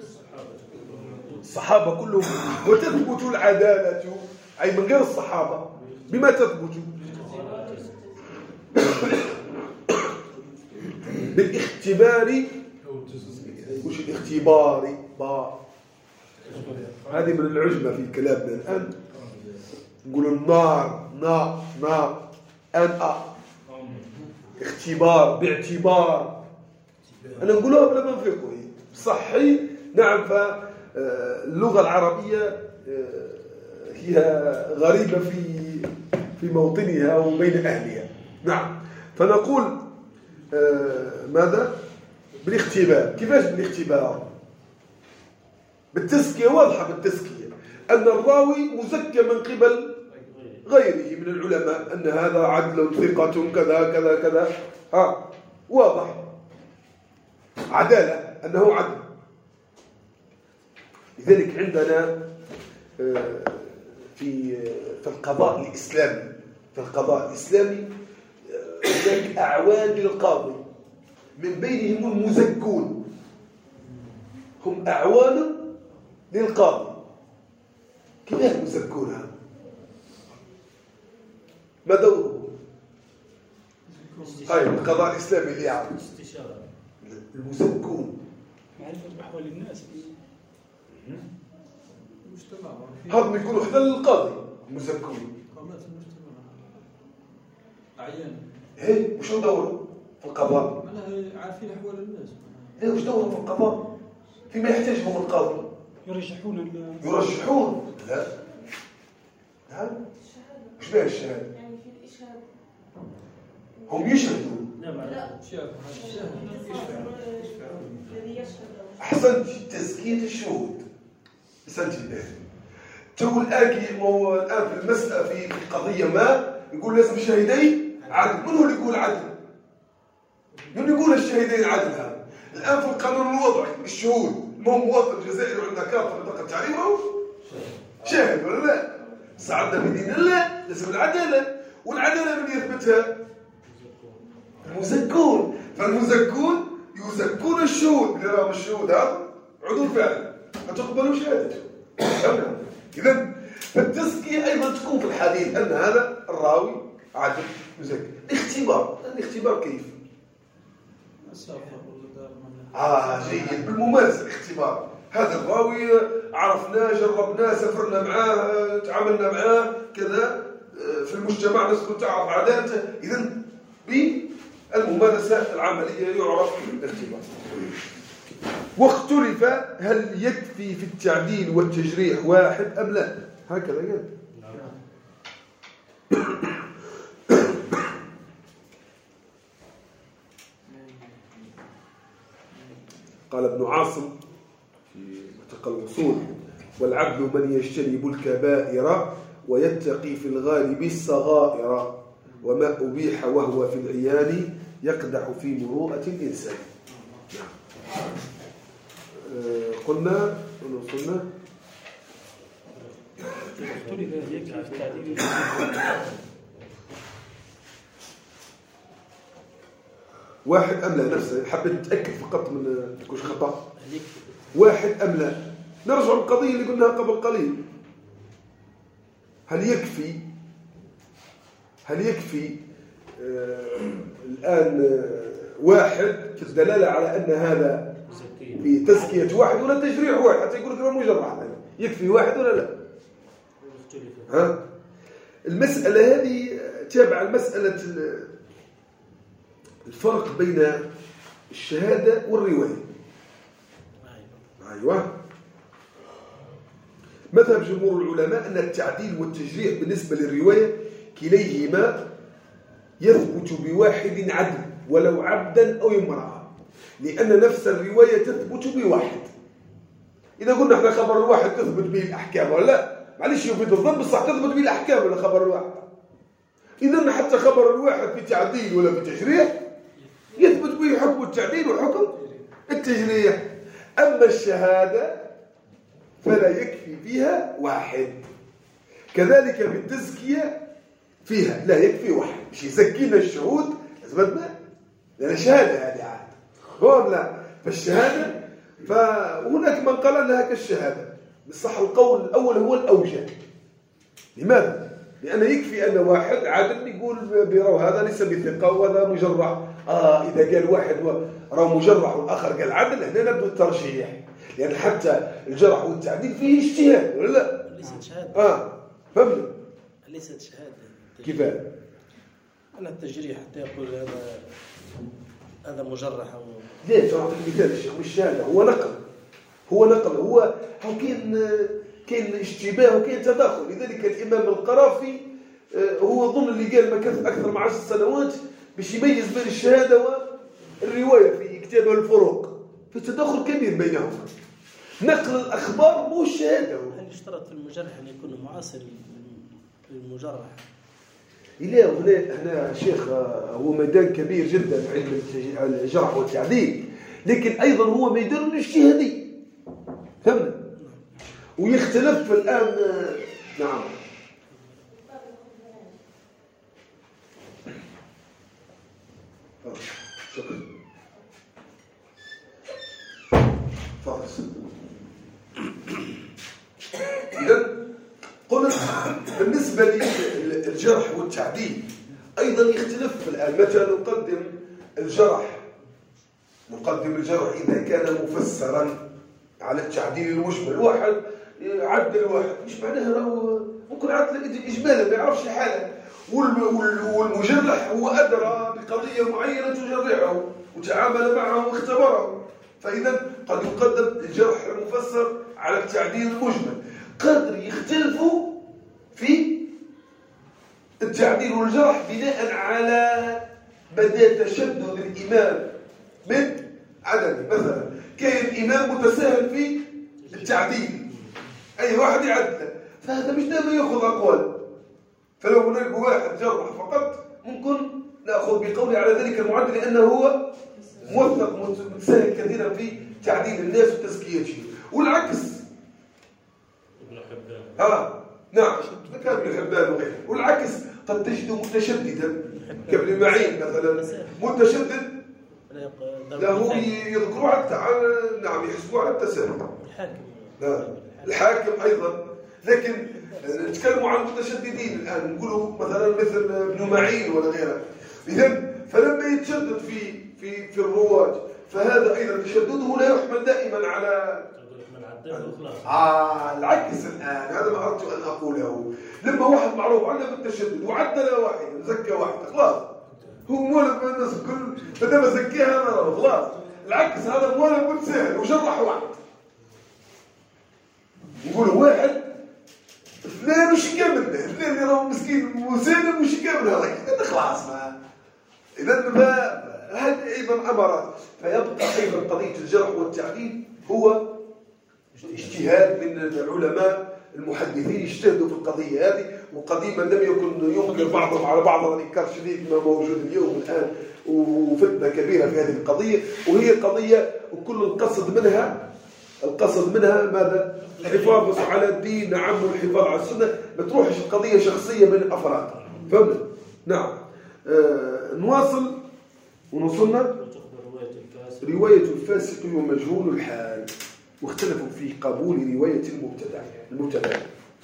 الصحابة كلهم وتثبت العدالة أي من غير الصحابة بما تثبت بالاختبار. وش الاختبار؟ با هذه من العجمة في كلامنا الآن. نقولوا النار نار نار أن أ اختبار باعتبار. أنا نقولها بلا ما نفيقوا صحي. نعم فاللغة العربية هي غريبة في في موطنها وبين أهلها. نعم فنقول ماذا؟ بالاختبار. كيفاش بالاختبار؟ بالتزكية. واضحة بالتزكية أن الراوي مزكى من قبل غيره من العلماء أن هذا عدل ثقة كذا كذا كذا. ها واضح عدالة أنه عدل. لذلك عندنا في في القضاء الإسلامي في القضاء الإسلامي هناك أعوان للقاضي من بينهم المزكون، هم أعوان للقاضي. كيف المزكون هذا؟ ما دوره؟ طيب القضاء الإسلامي اللي يعرف المزكون معرفة بأحوال الناس المجتمع هذا يكونوا حدا للقاضي المزكون قامات المجتمع أعيان. ايه وش دوره في القضاء؟ معناها عارفين أحوال الناس. ايه وش دوره في القضاء؟ فيما يحتاجهم القاضي يرجحون يرجحون. لا نعم وش بها الشهادة؟ يعني في الإشهاد هم يشهدون. لا شاف هذا الشاهد الذي يشهد. أحسنت تزكية الشهود. أحسنت الله. تو الآن هو الآن في المسألة في قضية ما يقول لازم شهيدين عدل. من هو اللي يقول عدل؟ من يقول الشهيدين عدل؟ هذا الآن في القانون الوضعي الشهود ما هو مواطن جزائري وعنده كارت في بطاقة تعريفه شاهد ولا لا؟ صعدنا بدين الله لازم العدالة. والعدالة من يثبتها؟ المزكون. فالمزكون يزكون الشهود اللي راهم الشهود هذا عدول فعلا فتقبلوا شهادته. إذن فالتزكية أيضا تكون في الحديث أن هذا الراوي عدل مزكي. الاختبار الاختبار كيف؟ آه جيد بالممارسة. الاختبار هذا الراوي عرفناه جربناه سافرنا معاه تعاملنا معاه كذا في المجتمع نسكن تعرف عاداته. إذن بالممارسة العملية يعرف الاختبار. واختلف هل يكفي في التعديل والتجريح واحد أم لا؟ هكذا قال. قال ابن عاصم في معتقل الوصول والعبد من يجتنب الكبائر ويتقي في الغالب الصغائر وما أبيح وهو في العيان يقدح في مروءة الإنسان. أه قلنا وصلنا واحد أم لا؟ نفسه حبيت نتأكد فقط من كوش خطأ. واحد أم لا؟ نرجع للقضية اللي قلناها قبل قليل. هل يكفي هل يكفي آه الآن آه واحد في الدلالة على أن هذا في تزكية واحد ولا تجريح واحد، حتى يقول لك راه مجرح، يكفي واحد ولا لا؟ ها؟ المسألة هذه تابعة المسألة الفرق بين الشهادة والرواية. أيوة. مذهب جمهور العلماء أن التعديل والتجريح بالنسبة للرواية كليهما يثبت بواحد عدل ولو عبدا أو امرأة، لأن نفس الرواية تثبت بواحد. إذا قلنا احنا خبر الواحد تثبت به الأحكام ولا لا؟ معليش يفيد الظن بصح تثبت به الأحكام ولا خبر الواحد؟ إذا حتى خبر الواحد في تعديل ولا في تجريح يثبت به حكم التعديل وحكم التجريح. أما الشهادة فلا يكفي فيها واحد. كذلك في التزكية فيها لا يكفي واحد، مش يزكينا الشهود أثبتنا لأن شهادة هذه عاد هو لا. فالشهادة فهناك من قال أنها كالشهادة، بالصح القول الأول هو الأوجه. لماذا؟ لأنه يكفي أن واحد عادل يقول برو هذا ليس بثقة وهذا مجرح. آه إذا قال واحد راه مجرح والآخر قال عدل، هنا نبدو الترجيح، لأن حتى الجرح والتعديل فيه اجتهاد ولا لا؟ ليست شهادة. آه فهمت؟ ليست شهادة. كيف؟ أنا التجريح حتى يقول هذا هذا مجرح أو ليش؟ أعطيك مثال الشيخ، مش شهادة، هو نقل، هو نقل، هو هو كاين كاين اشتباه وكاين تداخل. لذلك الإمام القرافي هو ظن اللي قال مكث أكثر من عشر سنوات باش يميز بين الشهادة والرواية في كتابه الفروق، في تداخل كبير بينهما. نقل الأخبار مو الشهادة. هل يشترط في المجرح أن يكون معاصر للمجرح؟ لا، هنا هنا شيخ هو ميدان كبير جدا في علم الجرح والتعديل، لكن أيضا هو ميدان اجتهادي، فهمنا؟ ويختلف الآن. نعم. شكرا. فاصل. إذا قلت بالنسبة للجرح والتعديل أيضا يختلف الآن. متى نقدم الجرح؟ نقدم الجرح إذا كان مفسرا على التعديل المجمل. واحد عدل واحد، مش معناها راهو ممكن عدل إجمالا ما يعرفش حاله، والمجرح هو أدرى بقضية معينة تجرحه وتعامل معه واختبره، فإذا قد يقدم الجرح المفسر على التعديل المجمل. قدر يختلفوا في التعديل والجرح بناء على مدى تشدد الإمام من عدمه. مثلا كاين إمام متساهل في التعديل، أي واحد يعدل، فهذا مش دائما يأخذ أقوال. فلو هناك واحد جرح فقط ممكن نأخذ بقوله على ذلك المعدل لأنه هو موثق متساهل كثيرا في تعديل الناس وتزكيتهم. والعكس ها نعم كابن حبان وغيره. والعكس قد تجده متشددا كابن معين مثلا متشدد له يذكروا على نعم يحسبوا على التساهل. الحاكم الحاكم أيضا. لكن نتكلموا عن المتشددين الآن نقولوا مثلا مثل ابن معين ولا غيره. إذن فلما يتشدد في في في الرواة فهذا أيضا تشدده لا يحمل دائما على آه العكس. الآن هذا ما أردت أن أقوله. لما واحد معروف عنه بالتشدد وعدل واحد زكى واحد خلاص هو مولد من الناس الكل بدل ما زكيها أنا خلاص. العكس هذا مولد متساهل وجرح واحد. يقولوا واحد اثنين وش كامل اثنين اللي راهو مسكين مسالم وش كامل هذا خلاص. ما إذا ما هذه أيضا أمرات. فيبقى أيضا قضية الجرح والتعديل هو اجتهاد من العلماء المحدثين اجتهدوا في القضية هذه. وقديما لم يكن ينكر بعضهم على بعض الإنكار شديد ما موجود اليوم الآن وفتنة كبيرة في هذه القضية. وهي قضية وكل القصد منها القصد منها ماذا؟ الحفاظ على الدين نعم والحفاظ على السنة. ما تروحش القضية شخصية من الأفراد. فهمنا؟ نعم. آه نواصل ونوصلنا رواية الفاسق ومجهول الحال. واختلفوا في قبول رواية المبتدع المبتدع.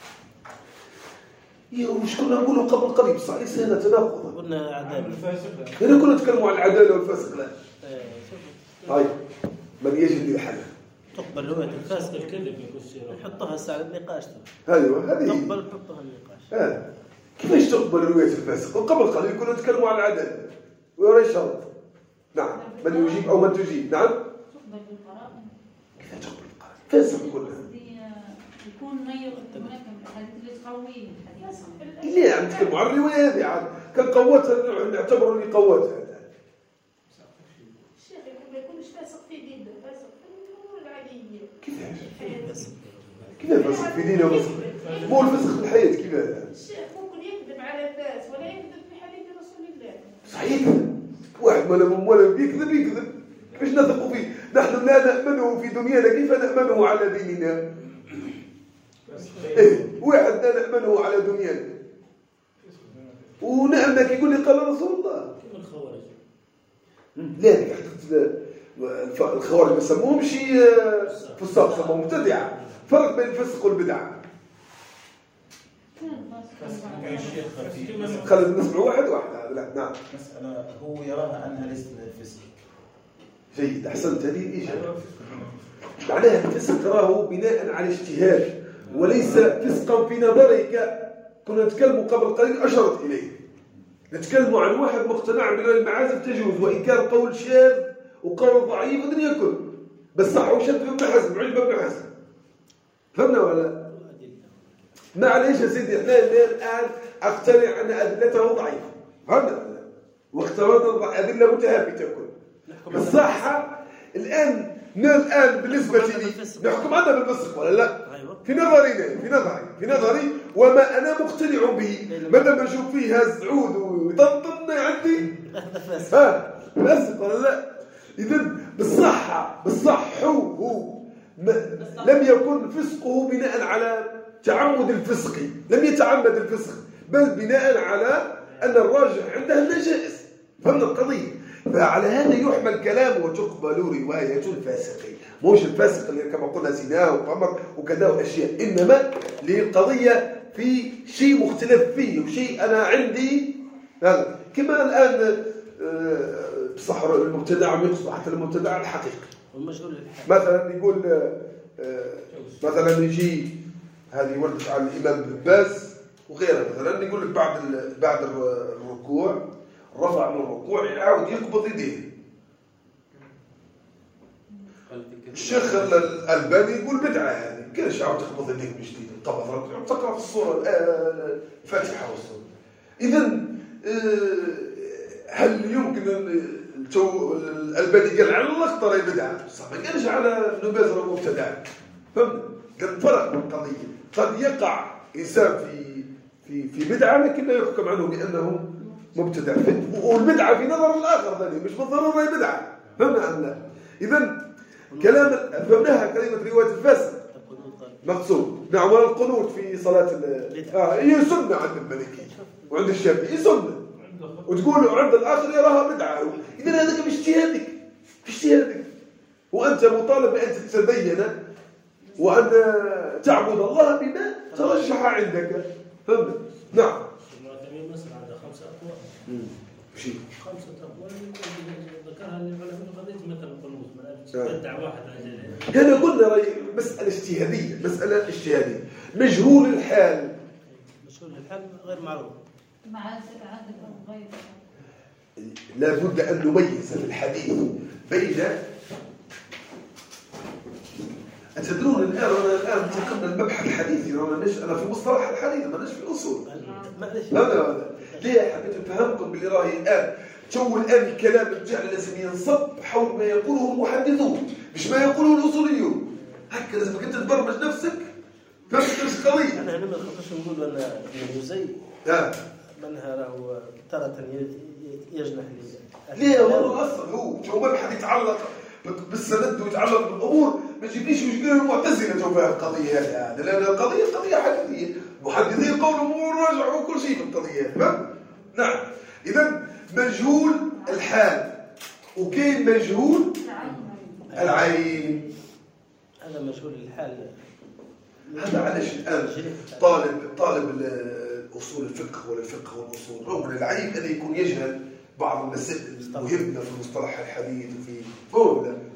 مش كنا نقوله قبل قريب صح ليس هنا تناقض. قلنا عدالة. هنا كنا نتكلموا عن العدالة والفاسق. لا هاي من يجد لي حلا. تقبل رواية الفاسق الكذب يكون شيء نحطها هسه على النقاش. ايوه هذه تقبل نحطها النقاش. اه كيفاش تقبل رواية الفاسق؟ وقبل قليل كنا نتكلموا عن العدالة ولا شرط. نعم من يجيب او من تجيب. نعم تقبل بالقرائن. كيف تقبل القرائن؟ فاسق كلها. يكون غير هناك الحديث اللي تقويه الحديث. اللي عم نتكلموا عن الرواية هذه عاد كان قوتها نعتبر اللي قوتها. الشيخ ما يكونش فاسق في دينه، فاسق في الامور العاديه. كيفاش؟ كيفاش فاسق في دينه وفاسق؟ مو الفسق في الحياة كيفاش؟ الشيخ ممكن يكذب على الناس ولا يكذب في حديث رسول الله. صحيح واحد ما لم ولا بيكذب يكذب كيفاش نثق فيه؟ نحن لا نأمنه في دنيانا كيف نأمنه على ديننا؟ إيه واحد لا نأمنه على دنيانا ونأمنك يقول لي قال رسول الله. كما الخوارج. لا الخوارج ما سموهمش فساق سموهم مبتدعة. فرق بين الفسق والبدعة. خلينا نسمع واحد واحد هذا. لا نعم مسألة هو يراها أنها ليست من الفسق. جيد أحسنت هذه إجابة. معناها الفسق تراه بناء على اجتهاد وليس فسقا في نظرك. كنا نتكلم قبل قليل أشرت إليه. نتكلم عن واحد مقتنع بأن المعازف تجوز وإن كان قول شاذ وقول ضعيف أن يكن بس صح وشد ابن حزم علم ابن حزم. فهمنا ولا؟ معليش يا سيدي احنا الآن أقتنع أن أدلته ضعيفة. فهمنا ولا؟ واخترنا أدلة متهافته تكون بالصحة. الآن الآن بالنسبة لي نحكم عنها بالفسق ولا لا؟ في نظري في نظري في نظري وما أنا مقتنع به ما دام نشوف فيه هز عود ويطنطن عندي ها فاسق ولا لا؟ إذن بالصحة بالصح هو هو لم يكن فسقه بناء على تعمد الفسق. لم يتعمد الفسق بل بناء على أن الراجح عنده النجائز. فهمنا القضية. فعلى هذا يحمل كلام وتقبل رواية الفاسقين. موش الفاسق اللي كما قلنا زنا وقمر وكذا وأشياء إنما للقضية في شيء مختلف فيه وشيء أنا عندي هذا. كما الآن بصح المبتدع يقصد حتى المبتدع الحقيقي مثلا يقول مثلا يجي هذه وردت على الإمام ابن باز وغيره مثلا يقول لك بعد بعد الركوع رفع من الركوع يعاود يقبض يديه. الشيخ الألباني يقول بدعة هذه يعني. كيفاش عاود تقبض يديك من جديد تقبض ركوع تقرأ في الصورة الفاتحة والصورة. إذن هل يمكن الألباني قال على الله ترى بدعة صح ما قالش على ابن باز راه مبتدع. فهمت؟ قال فرق من القضية. قد يقع إنسان في في في بدعة لكن لا يحكم عنه بأنه مبتدع. والبدعة في نظر الآخر ثاني مش بالضرورة هي بدعة. فهمنا أم لا؟ إذن كلام فهمناها كلمة رواية الفاسق مقصود. نعم والقنوت في صلاة آه هي سنة عند المالكي وعند الشافعي سنة وتقول عند الآخر يراها بدعة. إذن هذا في اجتهادك في اجتهادك وأنت مطالب بأن تتبين وأن تعبد الله بما ترجح عندك. فهمت؟ نعم. المعتمين مثلا عنده خمسة أقوال. شيء. خمسة أقوال ذكرها العلماء قضية مثلا القنوت ما بدع واحد عن هنا قلنا رأي مسألة اجتهادية مسألة اجتهادية مجهول الحال. مجهول الحال غير معروف. مع عدد أو غير. لا بد أن نميز في الحديث بين أتدرون الآن أنا الآن انتقلنا المبحث الحديثي أنا نش أنا في مصطلح الحديث ما نش في الأصول. لا لا لا ليه حبيت أفهمكم باللي راهي الآن تو الآن الكلام الجعل لازم ينصب حول ما يقوله المحدثون مش ما يقوله الأصوليون. هكذا لازم كنت تبرمج نفسك فهمت ايش القضية. أنا هنا ما نخافش نقول أن ابن جزي منها راهو تارة يجنح لي. ليه هو أصلا هو جو مبحث يتعلق بالسند ويتعلق بالأمور ما تجيبليش وش قالوا المعتزلة جو فيها القضية هذه لأن القضية قضية حديثية محدثين قولهم وراجعوا كل شيء في القضية. فهم؟ نعم. إذا مجهول الحال وكاين مجهول العين. هذا مجهول الحال. هذا علاش الآن طالب طالب الأصول الفقه ولا الفقه والأصول رغم العيب أن يكون يجهل بعض المسائل المهمة في مصطلح الحديث وفي فهمنا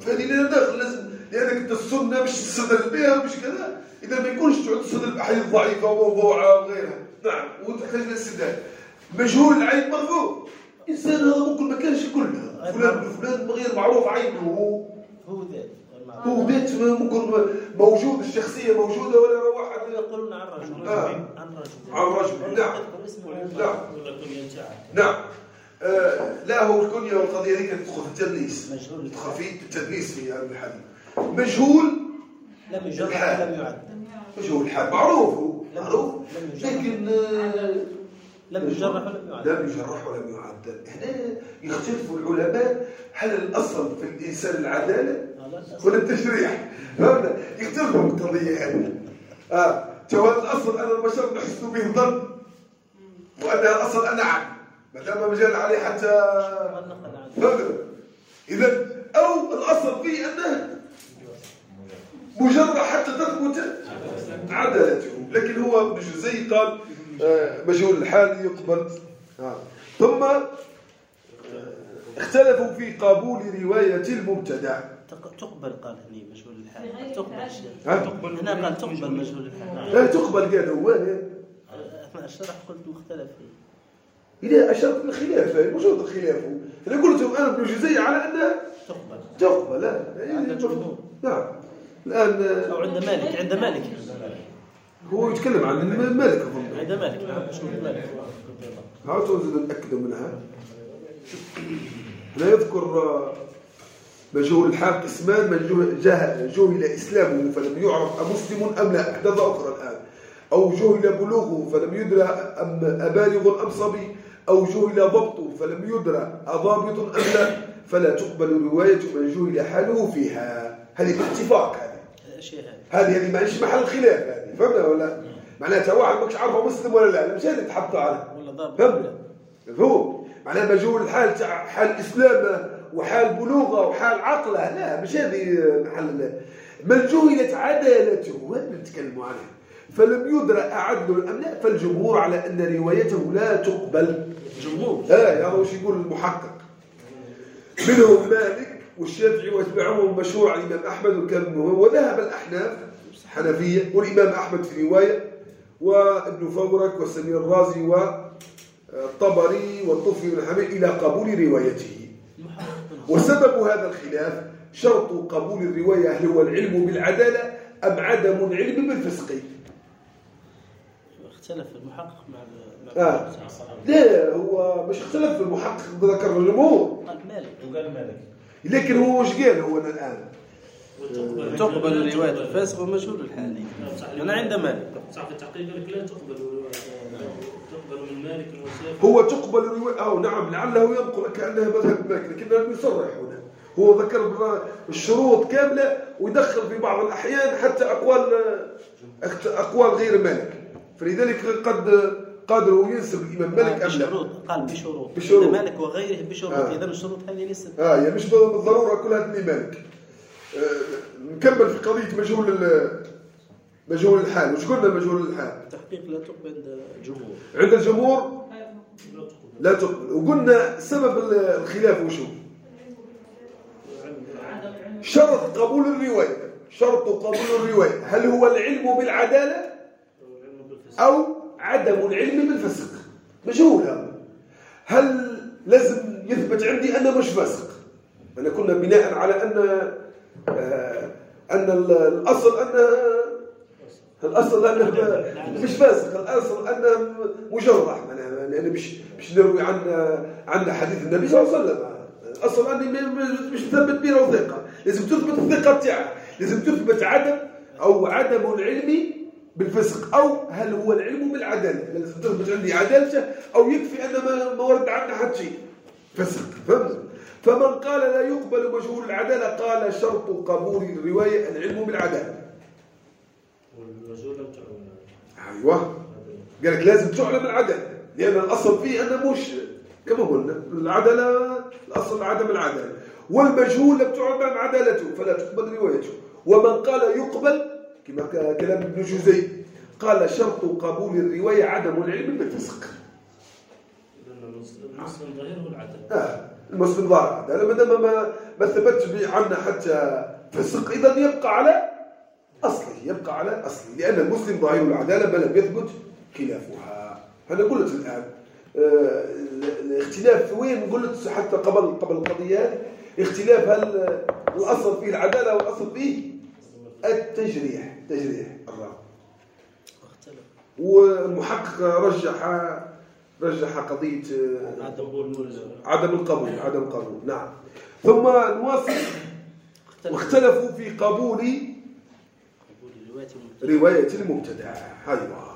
فهذه اللي داخل لازم، لانك انت السنه مش تستدل بها مش كذا، اذا ما يكونش تعود تستدل باحاديث ضعيفه وموضوعه وغيرها. نعم، وتحتاج للاستدلال. مجهول العين مرفوع، انسان هذا ممكن ما كانش كلها، فلان فلان غير معروف عينه، هو هو ذات هو ذات ممكن موجود، الشخصيه موجوده ولا واحد يقولون عن رجل آه. عن رجل عن رجل. نعم نعم ولا كنية تاعك. نعم. آه لا، هو الكنية والقضية هذيك تدخل في التدليس، مجهول تدخل في التدليس في هذا الحديث. مجهول لم يجرح ولم يعد. مجهول الحال معروف معروف، لكن آه لم يجرح ولم يعد. لم يجرح ولم يعدل. هنا يختلف العلماء، هل الأصل في الإنسان العدالة ولا التشريح؟ فهمنا؟ يختلفوا في القضية هذه. آه جواز الأصل أن البشر نحس به ظن، وأنها الأصل أنا عدل، ما دام مجال عليه حتى فهمنا؟ إذا أو الأصل فيه أنه مجرد حتى تثبت عدالته، لكن هو ابن جوزي قال آه مجهول الحال يقبل. آه. ثم آه اختلفوا في قبول رواية المبتدع. تقبل، قال هني مجهول الحال تقبل. تقبل هنا قال تقبل مجهول الحال. لا تقبل، قال هو اثناء الشرح قلت مختلف فيه. إذا أشرت الخلاف موجود الخلاف، أنا قلت أنا ابن جوزي على أنها تقبل تقبل. لا نعم. الآن أو عند مالك، عند مالك هو يتكلم عن مالك أظن. عند مالك مجهول مالك. ها توزن نتأكد منها. لا يذكر مجهول الحال قسمان: من جهل جهل إسلامه فلم يعرف أمسلم أم لا، أحداث أخرى الآن، أو جهل بلوغه فلم يدرى أم أبالغ أم صبي، أو جهل ضبطه فلم يدرى أضابط أم لا، فلا تقبل رواية من جهل حاله فيها. هذه باتفاق، هذه هذه هذه ماهيش محل خلاف، هذه فهمنا ولا؟ معناتها واحد ماكش عارفه مسلم ولا لا، مش هذه تحط عليه ولا ضابط، فهمنا؟ مفهوم؟ معناها مجهول الحال تاع حال إسلامه وحال بلوغه وحال عقله، لا مش هذه محل. من جهلت عدالته هذا نتكلموا عنه فلم يدرى أعدل أم لا، فالجمهور على أن روايته لا تقبل. الجمهور اه يعني وش يقول المحقق؟ منهم مالك والشافعي واتبعهم مشروع الإمام أحمد وكان، وذهب الأحناف حنفية والإمام أحمد في رواية، وابن فورك والسمير الرازي والطبري والطفي بن حميد إلى قبول روايته. وسبب هذا الخلاف شرط قبول الرواية هل هو العلم بالعدالة أم عدم العلم بالفسق. اختلف المحقق مع آه. لا هو مش اختلف في المحقق، ذكر الجمهور قال مالك وقال مالك، لكن هو وش قال هو الآن؟ تقبل رواية الفاسق ومجهول الحال. أنا عند مالك صح في التحقيق قال لك لا تقبل تقبل من مالك والشافعي. هو تقبل الرواية، أو نعم لعله ينقل كأنها مذهب مالك، لكنه لم يصرح هنا. هو ذكر الشروط كاملة ويدخل في بعض الأحيان حتى أقوال أقوال غير مالك، فلذلك قد قادر ينسب الإمام مالك أم لا. قال بشروط بشروط مالك وغيره بشروط. آه. إذا الشروط هذه ليست آه يعني مش بالضرورة كلها تني مالك. آه نكمل في قضية مجهول مجهول الحال. وش قلنا مجهول الحال؟ التحقيق لا تقبل عند الجمهور. عند الجمهور لا تقبل. وقلنا سبب الخلاف وشو؟ شرط قبول الرواية، شرط قبول الرواية هل هو العلم بالعدالة أو عدم العلم بالفسق؟ مجهول هذا. هل لازم يثبت عندي أنه مش فاسق؟ أنا كنا بناء على أن آه أن الأصل أنه الأصل أنه مش فاسق، الأصل أنه مجرح، لأن مش مش نروي عن عن حديث النبي صلى الله عليه وسلم. الأصل أني مش تثبت بيه وثيقة، لازم تثبت الثقة تاعه، لازم تثبت عدم أو عدم العلم بالفسق، أو هل هو العلم بالعدالة، لازم تثبت عندي عدالته، أو يكفي أن ما ما ورد عنه حد شيء فسق. فهمت؟ فمن قال لا يقبل مجهول العدالة قال شرط قبول الرواية العلم بالعدالة. والمجهول لم تعلم. أيوه قال لك لازم تعلم العدالة، لأن الأصل فيه أنه مش كما قلنا العدالة، الأصل عدم العدالة، والمجهول لم تعلم عدالته فلا تقبل روايته. ومن قال يقبل كما كلام ابن جوزي قال شرط قبول الرواية عدم العلم بالفسق. المسلم ظاهره العدل. آه المسلم ظاهر العدالة، ما دام ما ما ثبتش به عنا حتى فسق، إذا يبقى على أصله، يبقى على أصله، لأن المسلم ظاهر العدالة ما لم يثبت خلافها. أنا قلت الآن آه الاختلاف وين؟ قلت حتى قبل قبل القضية اختلاف هل الأصل فيه العدالة والأصل فيه التجريح، تجريح الراوي. والمحقق رجح رجح قضية عدم القبول، عدم القبول. نعم. ثم نواصل. واختلفوا في قبول رواية المبتدع. أيوة.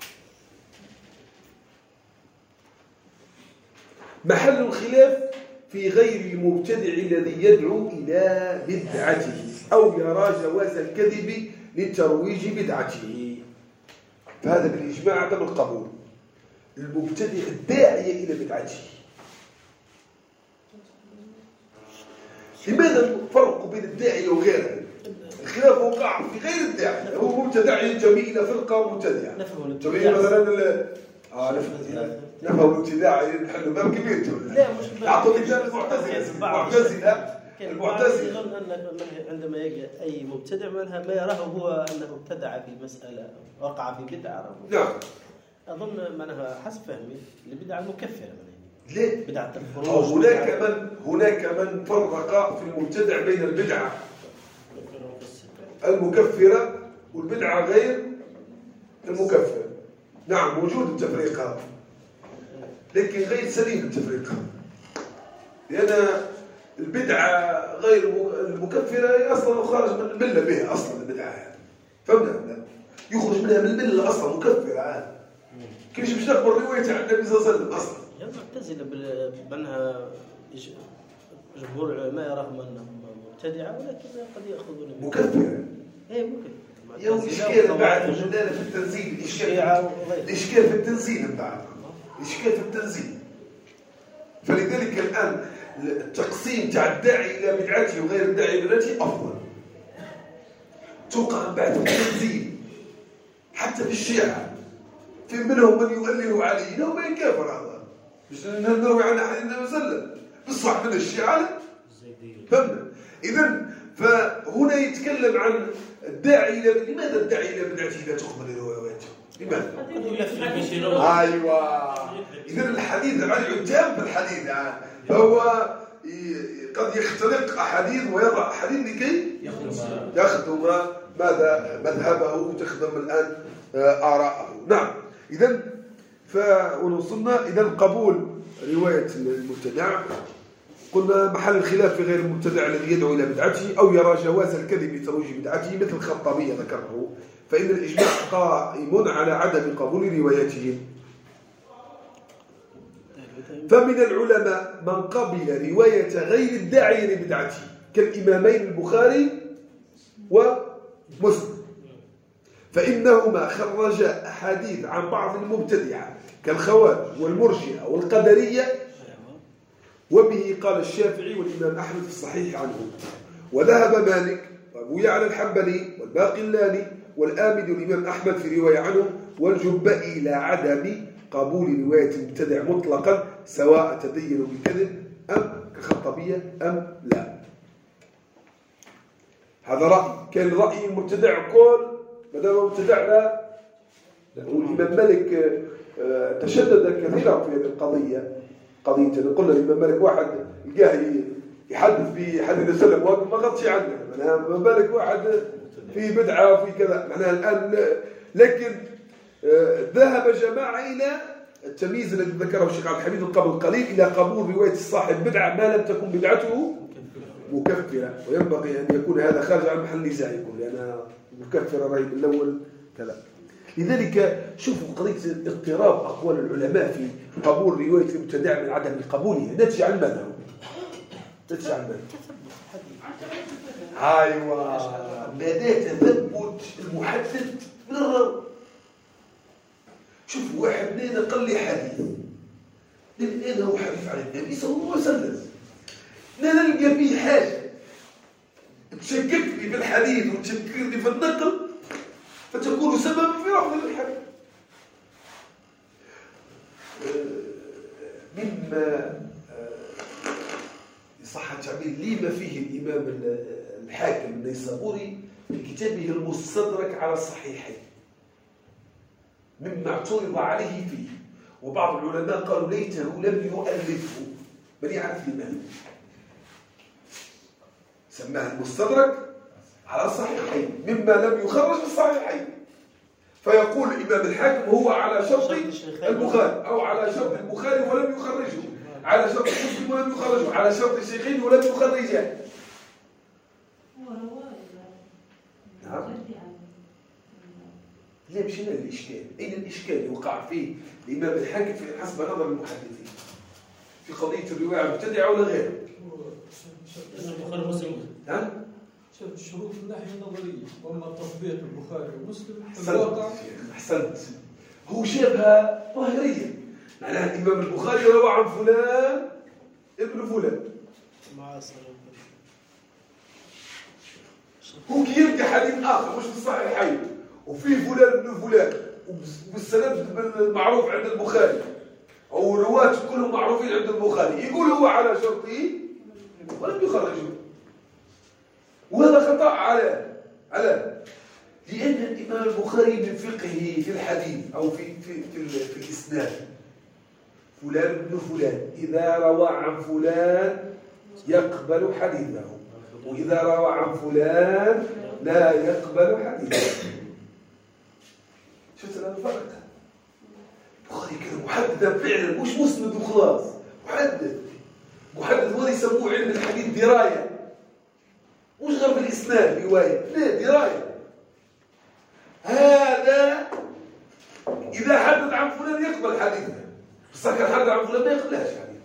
محل الخلاف في غير المبتدع الذي يدعو إلى بدعته أو يرى جواز الكذب لترويج بدعته، فهذا بالإجماع عدم القبول. المبتدع الداعية إلى بدعته. لماذا الفرق بين الداعية وغيره؟ الخلاف وقع في غير الداعية، هو مبتدع ينتمي إلى فرقة مبتدعة. تبين مثلا اه نفهم الابتداع نحن باب كبير. لا مش اعطوا مثال المعتزلة. المعتزلة المعتزلة يظن ان عندما يجي اي مبتدع منها ما يراه هو انه ابتدع في مسألة، وقع في بدعة. نعم. اظن معناها حسب فهمي البدعة المكفرة. ليه؟ بدعة الفروج. هناك من هناك من فرق في المبتدع بين البدعة المكفرة والبدعة غير المكفرة. نعم موجود التفريق هذا، لكن غير سليم التفريق، لأن البدعة غير المكفرة هي أصلا خارج من الملة بها أصلا. البدعة يعني فهمنا؟ يخرج منها من الملة أصلا، مكفرة هذا. كيفاش باش نقبل رواية عن النبي صلى الله عليه وسلم أصلا؟ المعتزلة بأنها جمهور العلماء يراهم أنهم مبتدعة، ولكن قد يأخذون مكفرة. إيه ممكن. يا الإشكال بعد الجدال في التنزيل، الإشكال الإشكال في التنزيل بعد الإشكال في التنزيل. فلذلك الآن التقسيم تاع الداعي إلى بدعته وغير الداعي إلى بدعته أفضل. توقع بعد التنزيل حتى في الشيعة في منهم من يؤلل علينا ومن كافر هذا مش نروي عن أحد النبي صلى الله عليه وسلم بالصح من الشيعة فهمنا. إذن فهنا يتكلم عن الداعي إلى لماذا الداعي إلى بدعته لا تقبل روايته؟ لماذا؟ أيوة. إذن الحديث العلي تام في الحديث يعني. فهو قد يختلق أحاديث ويضع أحاديث لكي يخدم ماذا مذهبه وتخدم الآن آراءه. نعم. إذن فوصلنا إذن قبول رواية المبتدع. قلنا محل الخلاف في غير المبتدع الذي يدعو إلى بدعته أو يرى جواز الكذب لترويج بدعته مثل الخطابية ذكره، فإن الإجماع قائم على عدم قبول روايتهم. فمن العلماء من قبل رواية غير الداعي لبدعته كالإمامين البخاري ومسلم، فإنهما خرجا أحاديث عن بعض المبتدعة كالخوارج والمرجئة والقدرية، وبه قال الشافعي والإمام أحمد في الصحيح عنه. وذهب مالك وأبو يعلى الحنبلي والباقلاني والآمد والإمام أحمد في رواية عنه والجبائي إلى عدم قبول رواية المبتدع مطلقا سواء تدينوا بالكذب أم كخطبية أم لا. هذا رأي. كان رأي المبتدع كل بدل المبتدع لا. والإمام مالك تشدد كثيرا في هذه القضية. قضية قلنا الإمام مالك واحد يلقاه يحدث في حديث السلف ما غطش عنه، معناها ما بالك واحد في بدعة وفي كذا معناها الآن. لكن ذهب جماعة إلى التمييز الذي ذكره الشيخ عبد الحميد قبل قليل إلى قبول رواية الصاحب بدعة ما لم تكن بدعته مكفرة، وينبغي أن يكون هذا خارج عن محل نزاع يكون لأنها مكفرة رهيب الأول كذا. لذلك شوفوا قضية اضطراب أقوال العلماء في قبول رواية المبتدع من عدم قبولها نتج عن ماذا؟ نتج عن ماذا؟ أيوة لديه تثبت المحدث من الراوي. شوفوا واحد منين قال لي حديث لأن هو حديث عن النبي صلى الله عليه وسلم نلقى فيه حاجة تشككني في الحديث وتشككني في النقل فتكون سببا في رفض الحديث. مما صح التعبير لما فيه الإمام الحاكم النيسابوري في كتابه المستدرك على الصحيحين مما اعترض عليه فيه، وبعض العلماء قالوا ليته لم يؤلفه بل يعرف لماذا سماه المستدرك على الصحيحين مما لم يخرج في الصحيحين. فيقول الإمام الحاكم هو على شرط البخاري أو على شرط البخاري ولم يخرجه، على شرط مسلم ولم يخرجه، على شرط الشيخين ولم يخرجه. نعم. لا مش هنا الإشكال. أين الإشكال يوقع فيه الإمام الحاكم في حسب نظر المحدثين في قضية الرواية المبتدعة ولا غيره؟ البخاري ومسلم. نعم. شوف الشروط من الناحية النظرية، وأما تطبيق البخاري ومسلم في أحسنت الواقع. أحسنت. هو شابها ظاهرية، معناها الإمام البخاري روى عن فلان ابن فلان. هو كي يرجع حديث آخر مش في الصحيحين وفيه فلان ابن فلان وبالسند المعروف عند البخاري أو الرواة كلهم معروفين عند البخاري، يقول هو على شرطه ولم يخرجه. وهذا خطأ على على لأن الإمام البخاري من فقهه في الحديث أو في في في, في الإسناد فلان ابن فلان إذا روى عن فلان يقبل حديثه، وإذا روى عن فلان لا يقبل حديثه. شفت هذا الفرق؟ البخاري كان محددا فعلا مش مسند وخلاص، محدد محدد هو يسموه علم الحديث دراية، مش غير بالإسناد رواية، لا دراية. هذا إذا حدد عن فلان يقبل حديثه، بس كان حدد عن فلان ما يقبلهاش حديثه.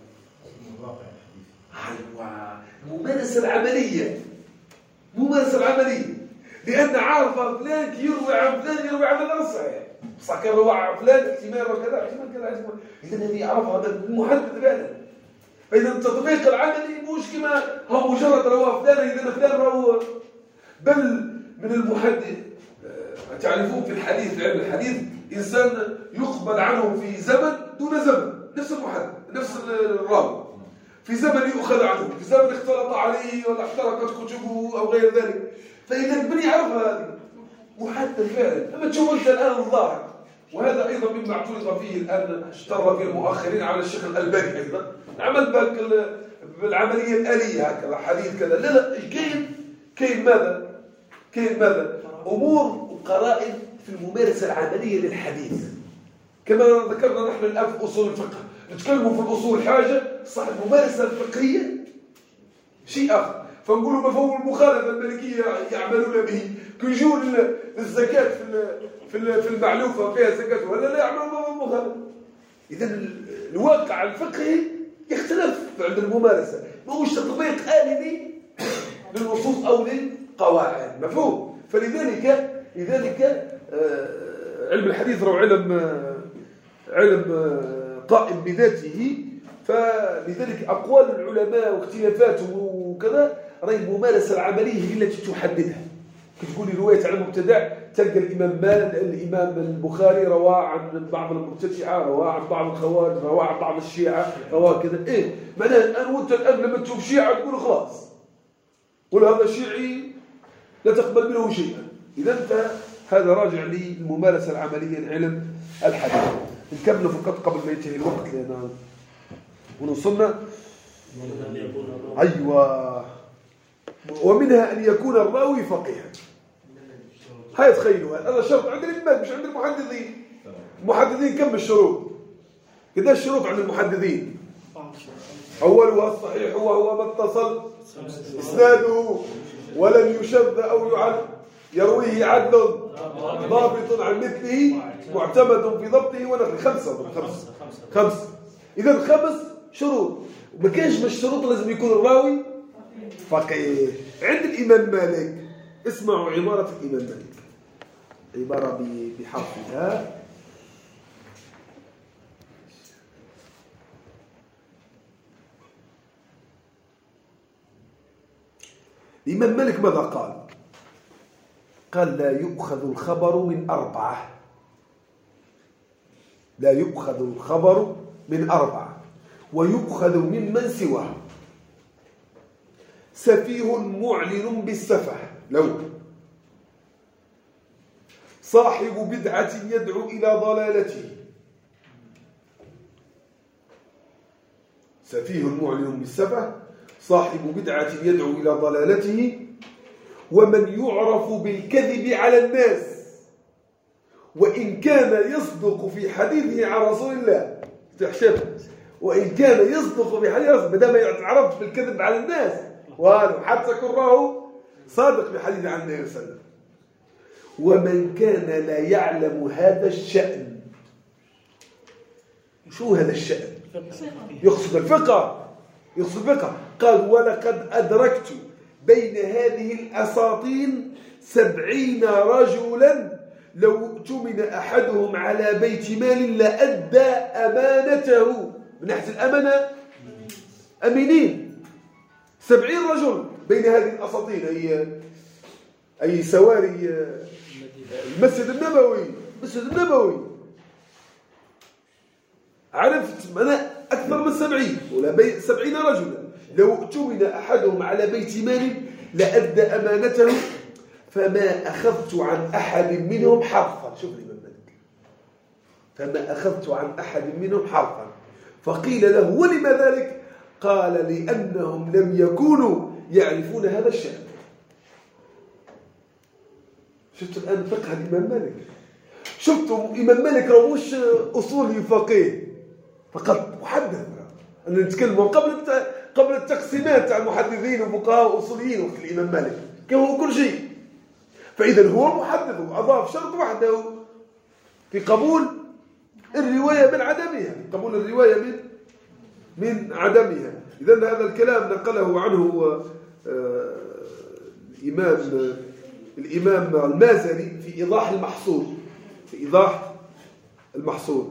أيوة، الممارسة العملية، الممارسة العملية، لأن عارف فلان كي يروي عن فلان يروي عن هذا الصحيح، بس كان روى عن فلان احتمال وكذا احتمال كذا احتمال، إذا هذه يعرفها هذا المحدد فعلا. فإذا التطبيق العملي مش كما هو مجرد رواه فلان إذا فلان روى، بل من المحدد تعرفون في الحديث علم الحديث إنسان يقبل عنه في زمن دون زمن، نفس المحدد نفس الراوي في زمن يؤخذ عنه، في زمن اختلط عليه ولا احترقت كتبه أو غير ذلك. فإذا من يعرفها هذه محدد فعلا. أما تشوف أنت الآن الظاهر، وهذا أيضا مما اعترض فيه الآن ترى فيه المؤخرين على الشيخ الألباني أيضا، عمل باك بالعملية الآلية هكذا حديث كذا. لا لا كاين كاين ماذا؟ كاين ماذا؟ أمور وقرائن في الممارسة العملية للحديث. كما ذكرنا نحن الآن في أصول الفقه، نتكلموا في الأصول حاجة، صح الممارسة الفقهية شيء آخر. فنقولوا مفهوم المخالفة المالكية يعملون به، كيجوا للزكاة في في المعلوفة فيها زكاة ولا لا يعملون مفهوم المخالفة. إذا الواقع الفقهي يختلف عند الممارسة، ما هوش تطبيق آلي للنصوص أو للقواعد، مفهوم. فلذلك لذلك علم الحديث هو علم علم قائم بذاته، فلذلك أقوال العلماء واختلافاتهم وكذا راهي الممارسة العملية هي التي تحددها. كتقولي رواية عن المبتدع تلقى الإمام مالك الإمام البخاري روى عن بعض المبتدعة، روى عن بعض الخوارج، روى عن بعض الشيعة، روى كذا. إيه معناه أنا وأنت الآن لما تشوف شيعة تقول خلاص قول هذا شيعي لا تقبل منه شيئا. إذا فهذا راجع للممارسة العملية لعلم الحديث. نكمل فقط قبل ما ينتهي الوقت لأن ونوصلنا. أيوة، ومنها أن يكون الراوي فقيها. هاي تخيلوا هذا شرط عند الإمام مش عند المحدثين. المحدثين كم الشروط؟ كذا الشروط عند المحدثين. أولها الصحيح وهو ما اتصل إسناده ولم يشذ أو يعد يرويه عدل ضابط عن مثله معتمد في ضبطه ونقله. خمسة خمس خمس إذا خمس شروط، وما كانش من الشروط لازم يكون الراوي فقيه. عند الإمام مالك اسمعوا عبارة الإمام مالك، عبارة بحرفها. الإمام مالك ماذا قال؟ قال لا يؤخذ الخبر من أربعة، لا يؤخذ الخبر من أربعة ويؤخذ ممن سواه. سفيه معلن بالسفه لو صاحب بدعة يدعو إلى ضلالته سفيه معلن بالسفه صاحب بدعة يدعو إلى ضلالته ومن يعرف بالكذب على الناس وإن كان يصدق في حديثه عن رسول الله تحشب وإن كان يصدق في حديثه ما دام يتعرف بالكذب على الناس وهذا حتى كراه صادق في حديث عن النبي صلى الله عليه وسلم ومن كان لا يعلم هذا الشأن شو هذا الشأن يقصد الفقه يقصد الفقه قال ولقد أدركت بين هذه الأساطين سبعين رجلا لو اؤتمن أحدهم على بيت مال لأدى أمانته من ناحية الأمانة أمينين سبعين رجل بين هذه الأساطين أي أي سواري المسجد النبوي المسجد النبوي عرفت أنا أكثر من سبعين ولا بي سبعين رجلا لو اؤتمن أحدهم على بيت مال لأدى أمانته فما أخذت عن أحد منهم حرفا شوف الإمام مالك فما أخذت عن أحد منهم حرفا فقيل له ولما ذلك قال لأنهم لم يكونوا يعرفون هذا الشأن شفت الآن فقه الإمام مالك شفتوا الإمام مالك هو مش أصولي فقيه فقط محدث أن نتكلم قبل قبل التقسيمات تاع المحدثين وفقهاء وأصوليين وقت الإمام مالك كان هو كل شيء فإذا هو محدث وأضاف شرط وحده في قبول الرواية من عدمها قبول الرواية من من عدمها إذن هذا الكلام نقله عنه الإمام الإمام المازري في إيضاح المحصول في إيضاح المحصول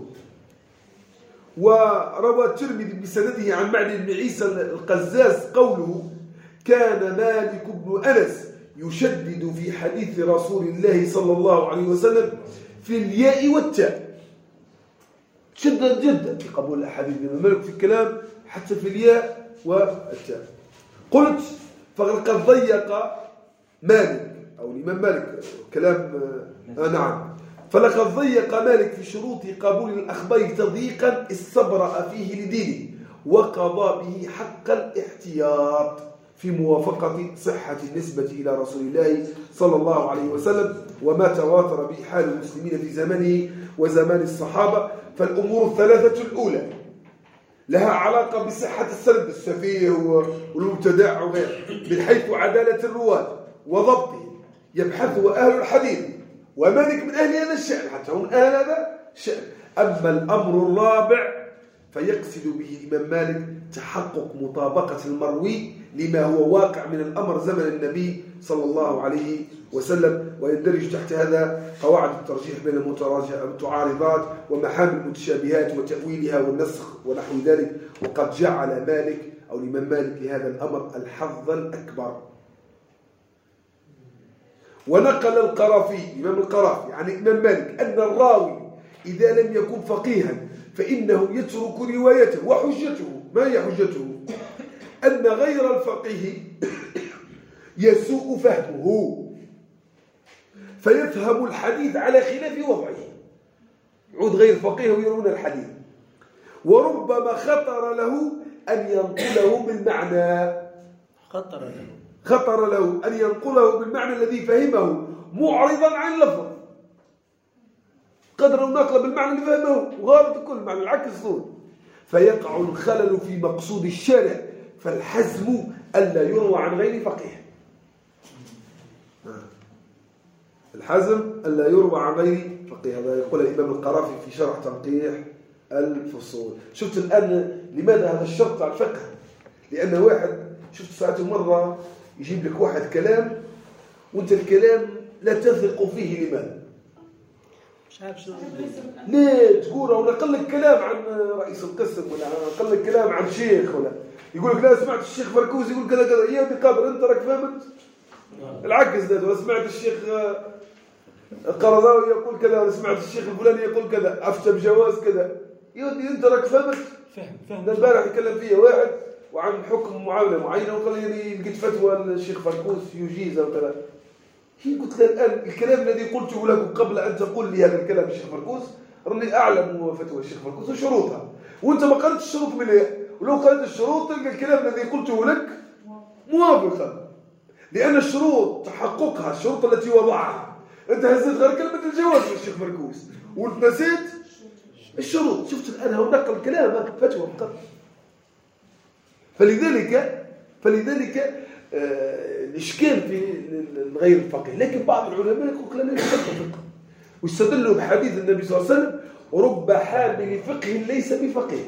وروى الترمذي بسنده عن معن بن عيسى القزاز قوله كان مالك بن أنس يشدد في حديث رسول الله صلى الله عليه وسلم في الياء والتاء شدد جدا في قبول الأحاديث من مالك في الكلام حتى في الياء والتاء قلت فقد ضيق مالك أو الإمام مالك كلام آه نعم فلقد ضيق مالك في شروط قبول الأخبار تضييقا استبرأ فيه لدينه وقضى به حق الاحتياط في موافقة صحة النسبة إلى رسول الله صلى الله عليه وسلم وما تواتر به حال المسلمين في زمنه وزمان الصحابة فالأمور الثلاثة الأولى لها علاقة بصحة السند السفيه والمبتدع وغيره من حيث عدالة الرواة وضبطه يبحثه أهل الحديث ومالك من أهل هذا الشأن حتى هم أهل هذا الشأن أما الأمر الرابع فيقصد به الإمام مالك تحقق مطابقة المروي لما هو واقع من الأمر زمن النبي صلى الله عليه وسلم ويندرج تحت هذا قواعد الترجيح بين المتعارضات ومحامل المتشابهات وتأويلها والنسخ ونحو ذلك وقد جعل مالك أو الإمام مالك لهذا الأمر الحظ الأكبر ونقل القرافي الإمام القرافي عن الإمام مالك أن الراوي إذا لم يكن فقيها فإنه يترك روايته وحجته ما هي حجته أن غير الفقيه يسوء فهمه فيفهم الحديث على خلاف وضعه يعود غير فقيه ويرون الحديث وربما خطر له أن ينقله بالمعنى خطر له خطر له أن ينقله بالمعنى الذي فهمه معرضا عن اللفظ قدر النقل بالمعنى اللي فهمه وغالط كل معنى العكس صور فيقع الخلل في مقصود الشارع فالحزم ألا يروى عن غير فقيه الحزم ألا يروى عن غير فقيه هذا يقول الإمام القرافي في شرح تنقيح الفصول شفت الآن لماذا هذا الشرط على الفقه لأن واحد شفت ساعات مرة يجيب لك واحد كلام وانت الكلام لا تثق فيه لماذا مش عارف شنو ليه تقول ولا قل لك كلام عن رئيس القسم ولا قل لك كلام عن شيخ ولا يقول لك لا سمعت الشيخ فركوز يقول كذا كذا يا ابني قادر انت راك فهمت العكس ده ولا سمعت الشيخ القرضاوي يقول كذا ولا سمعت الشيخ الفلاني يقول كذا افتى بجواز كذا يا ابني انت راك فهمت فهم فهم ده البارح يتكلم فيها واحد وعن حكم معاملة معينة وقال لي لقيت فتوى الشيخ فركوس يجيز أو كذا. هي قلت له الآن الكلام الذي قلته لكم قبل أن تقول لي هذا الكلام الشيخ فركوس راني أعلم فتوى الشيخ فركوس وشروطها، وأنت ما قرأتش الشروط مليح، ولو قرأت الشروط تلقى الكلام الذي قلته لك موافقا، لأن الشروط تحققها الشروط التي وضعها. أنت هزيت غير كلمة الجواز الشيخ فركوس ونسيت الشروط. شفت الآن هو نقل كلامه فتوى فقط. فلذلك فلذلك آه الإشكال في غير الفقيه. لكن بعض العلماء يقول لا ليس فقه، واستدلوا بحديث النبي صلى الله عليه وسلم رب حامل فقه ليس بفقيه.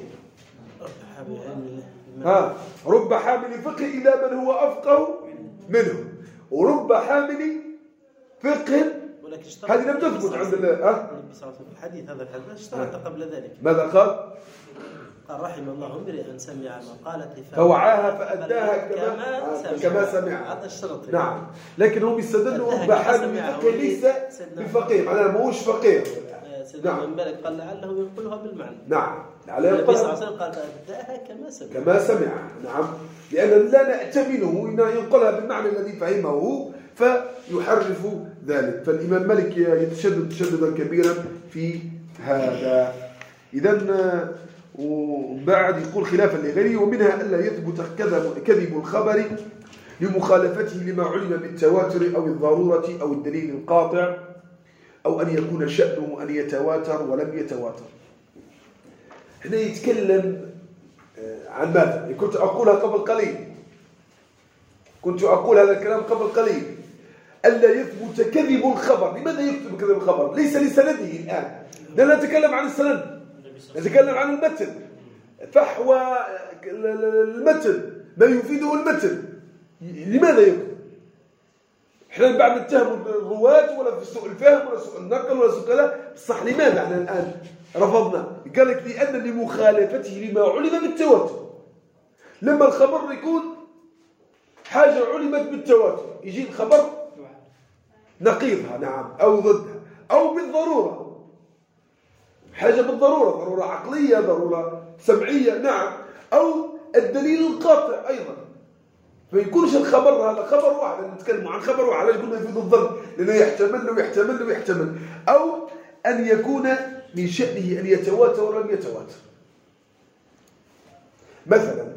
ها رب حامل فقه إلى من هو أفقه منه، ورب حامل فقه هذه لم تثبت عند الله. النبي صلى الله عليه وسلم الحديث هذا الحديث اشترط قبل ذلك. ماذا قال؟ قال رحم الله امرئ سمع مقالتي فوعاها فأداها كما كما سمعها. هذا الشرط. نعم، لكن هم يستدلوا رب حامل فقه ليس بفقيه، معناها ماهوش فقيه. سيدنا ابن مالك قال لعله ينقلها بالمعنى. نعم، النبي صلى الله عليه وسلم قال فأداها كما سمع. كما سمع. نعم، لأن لا نأتمنه إن ينقلها بالمعنى الذي فهمه فيحرف ذلك. فالإمام مالك يتشدد تشددا كبيرا في هذا. إذن وبعد يقول خلافا لغيره، ومنها ألا يثبت كذب الخبر لمخالفته لما علم بالتواتر أو الضرورة أو الدليل القاطع، أو أن يكون شأنه أن يتواتر ولم يتواتر. هنا يتكلم عن ماذا؟ كنت أقولها قبل قليل كنت أقول هذا الكلام قبل قليل ألا يثبت كذب الخبر. لماذا يكتب كذب الخبر؟ ليس لسنده الآن، لا نتكلم عن السند، نتكلم عن المتن، فحوى المتن، ما يفيده المتن. لماذا يكتب؟ احنا بعد نتهم الرواة ولا في سوء الفهم ولا سوء النقل ولا سوء كذا، صح لماذا احنا الآن رفضنا؟ قال لك لأن لمخالفته لما علم بالتواتر. لما الخبر يكون حاجة علمت بالتواتر يجي الخبر نقيضها، نعم، أو ضدها، أو بالضرورة، حاجة بالضرورة، ضرورة عقلية، ضرورة سمعية، نعم، أو الدليل القاطع أيضا. ما يكونش الخبر هذا خبر واحد، نتكلم عن خبر واحد، علاش قلنا يفيد الظن؟ لأنه يحتمل ويحتمل ويحتمل. أو أن يكون من شأنه أن يتواتر ولم يتواتر. مثلا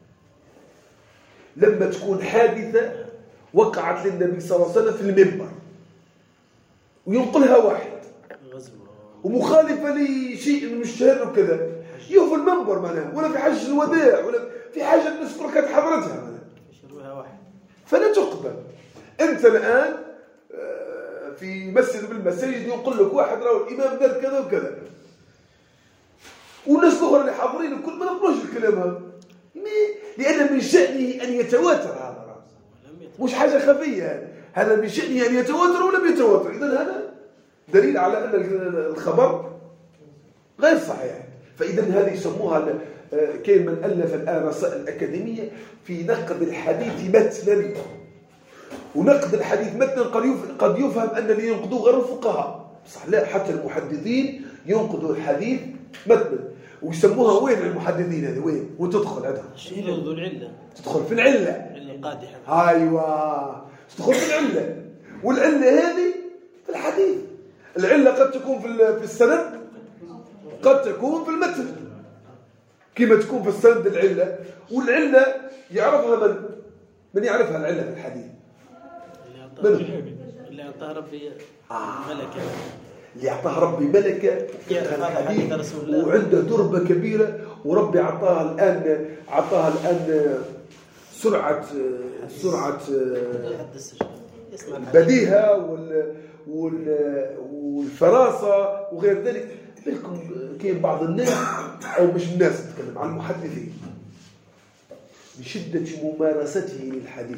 لما تكون حادثة وقعت للنبي صلى الله عليه وسلم في المنبر وينقلها واحد ومخالفة لشيء مشتهر وكذا، يو في المنبر معناها، ولا في حاجة الوداع، ولا في حاجة الناس كلها كانت حضرتها معناها، فلا تقبل. أنت الآن في مسجد من المساجد ينقل لك واحد راهو الإمام دار كذا وكذا، والناس الأخرى اللي حاضرين الكل ما نقولوش الكلام هذا، لأن من شأنه أن يتواتر. هذا مش حاجة خفية، هذا هذا من شأنه أن يتواتر ولم يتواتر. إذن هذا دليل على أن الخبر غير صحيح. فإذا هذه يسموها كاين من ألف الآن رسائل أكاديمية في نقد الحديث متنا. ونقد الحديث متنا قد يفهم أن اللي ينقدوه غير الفقهاء، صح؟ لا، حتى المحدثين ينقدوا الحديث متنا. ويسموها وين المحدثين هذه؟ وين؟ وتدخل هذا ينقدوا العلة، تدخل في العلة القادحة. أيوة، تدخل في العلة. والعلة هذه في الحديث. العلة قد تكون في السند، قد تكون في المتن، كما تكون في السند العلة. والعلة يعرفها من؟ من يعرفها العلة في الحديث؟ اللي أعطاه ربي ملكة، اللي أعطاه ربي ملكة الحديث وعنده دربة كبيرة، وربي أعطاها الآن أعطاها الآن سرعة سرعة بديهة وال والفراسة وغير ذلك. بالكم كاين بعض الناس، أو مش الناس، نتكلم عن المحدثين، من شدة ممارسته للحديث،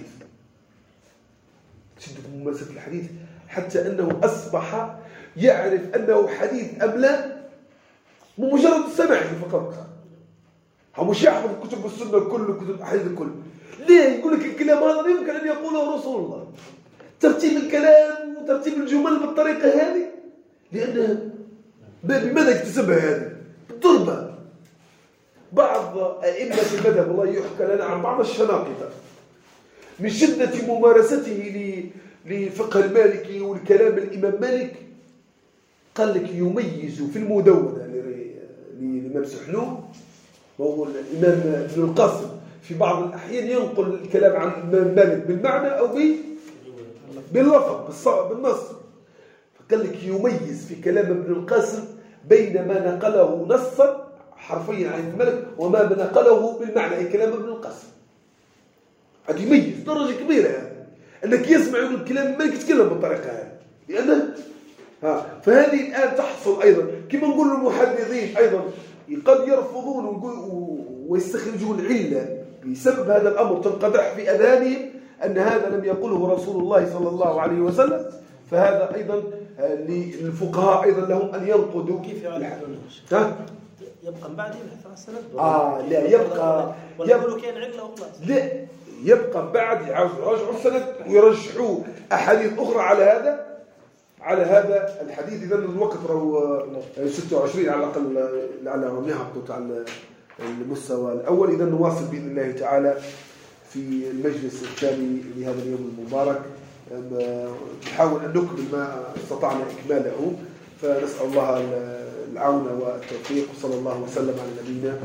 شدة ممارسة الحديث حتى أنه أصبح يعرف أنه حديث أم لا بمجرد السمع فقط. هو مش يحفظ كتب السنة كل كتب الحديث الكل. ليه؟ يقول لك الكلام هذا يمكن أن يقوله رسول الله. ترتيب الكلام وترتيب الجمل بالطريقة هذه، لأن بماذا اكتسبها هذه؟ بالضربة. بعض بعض أئمة المذهب والله يحكى لنا عن بعض الشناقطة من شدة ممارسته للفقه المالكي والكلام الإمام مالك قال لك يميز في المدونة للإمام سحنون وهو الإمام ابن القاسم في بعض الأحيان ينقل الكلام عن الإمام مالك بالمعنى أو باللفظ بالنص. فقال لك يميز في كلام ابن القاسم بين ما نقله نصا حرفيا عن الملك وما نقله بالمعنى أي كلام ابن القاسم. هذا يميز درجة كبيرة يعني. أنك يسمع يقول الكلام الملك يتكلم بالطريقة هذه لأنه ها فهذه الآن تحصل أيضا كما نقول المحدثين أيضا قد يرفضون ويستخرجون العلة بسبب هذا الأمر تنقدح في أذهانهم أن هذا لم يقله رسول الله صلى الله عليه وسلم. فهذا أيضا للفقهاء أيضا لهم أن ينقدوا كيف يعلمون ها يبقى من بعد يبحث عن السند آه لا يبقى يقولوا كان علة وخلاص لا يبقى بعد يراجعوا السند ويرجحوا أحاديث أخرى على هذا على هذا الحديث. إذا الوقت راهو ستة وعشرين على الأقل لعلهم يهبطوا على المستوى الأول. إذا نواصل بإذن الله تعالى في المجلس الثاني لهذا اليوم المبارك نحاول أن نكمل ما استطعنا إكماله. فنسأل الله العون والتوفيق وصلى الله وسلم على نبينا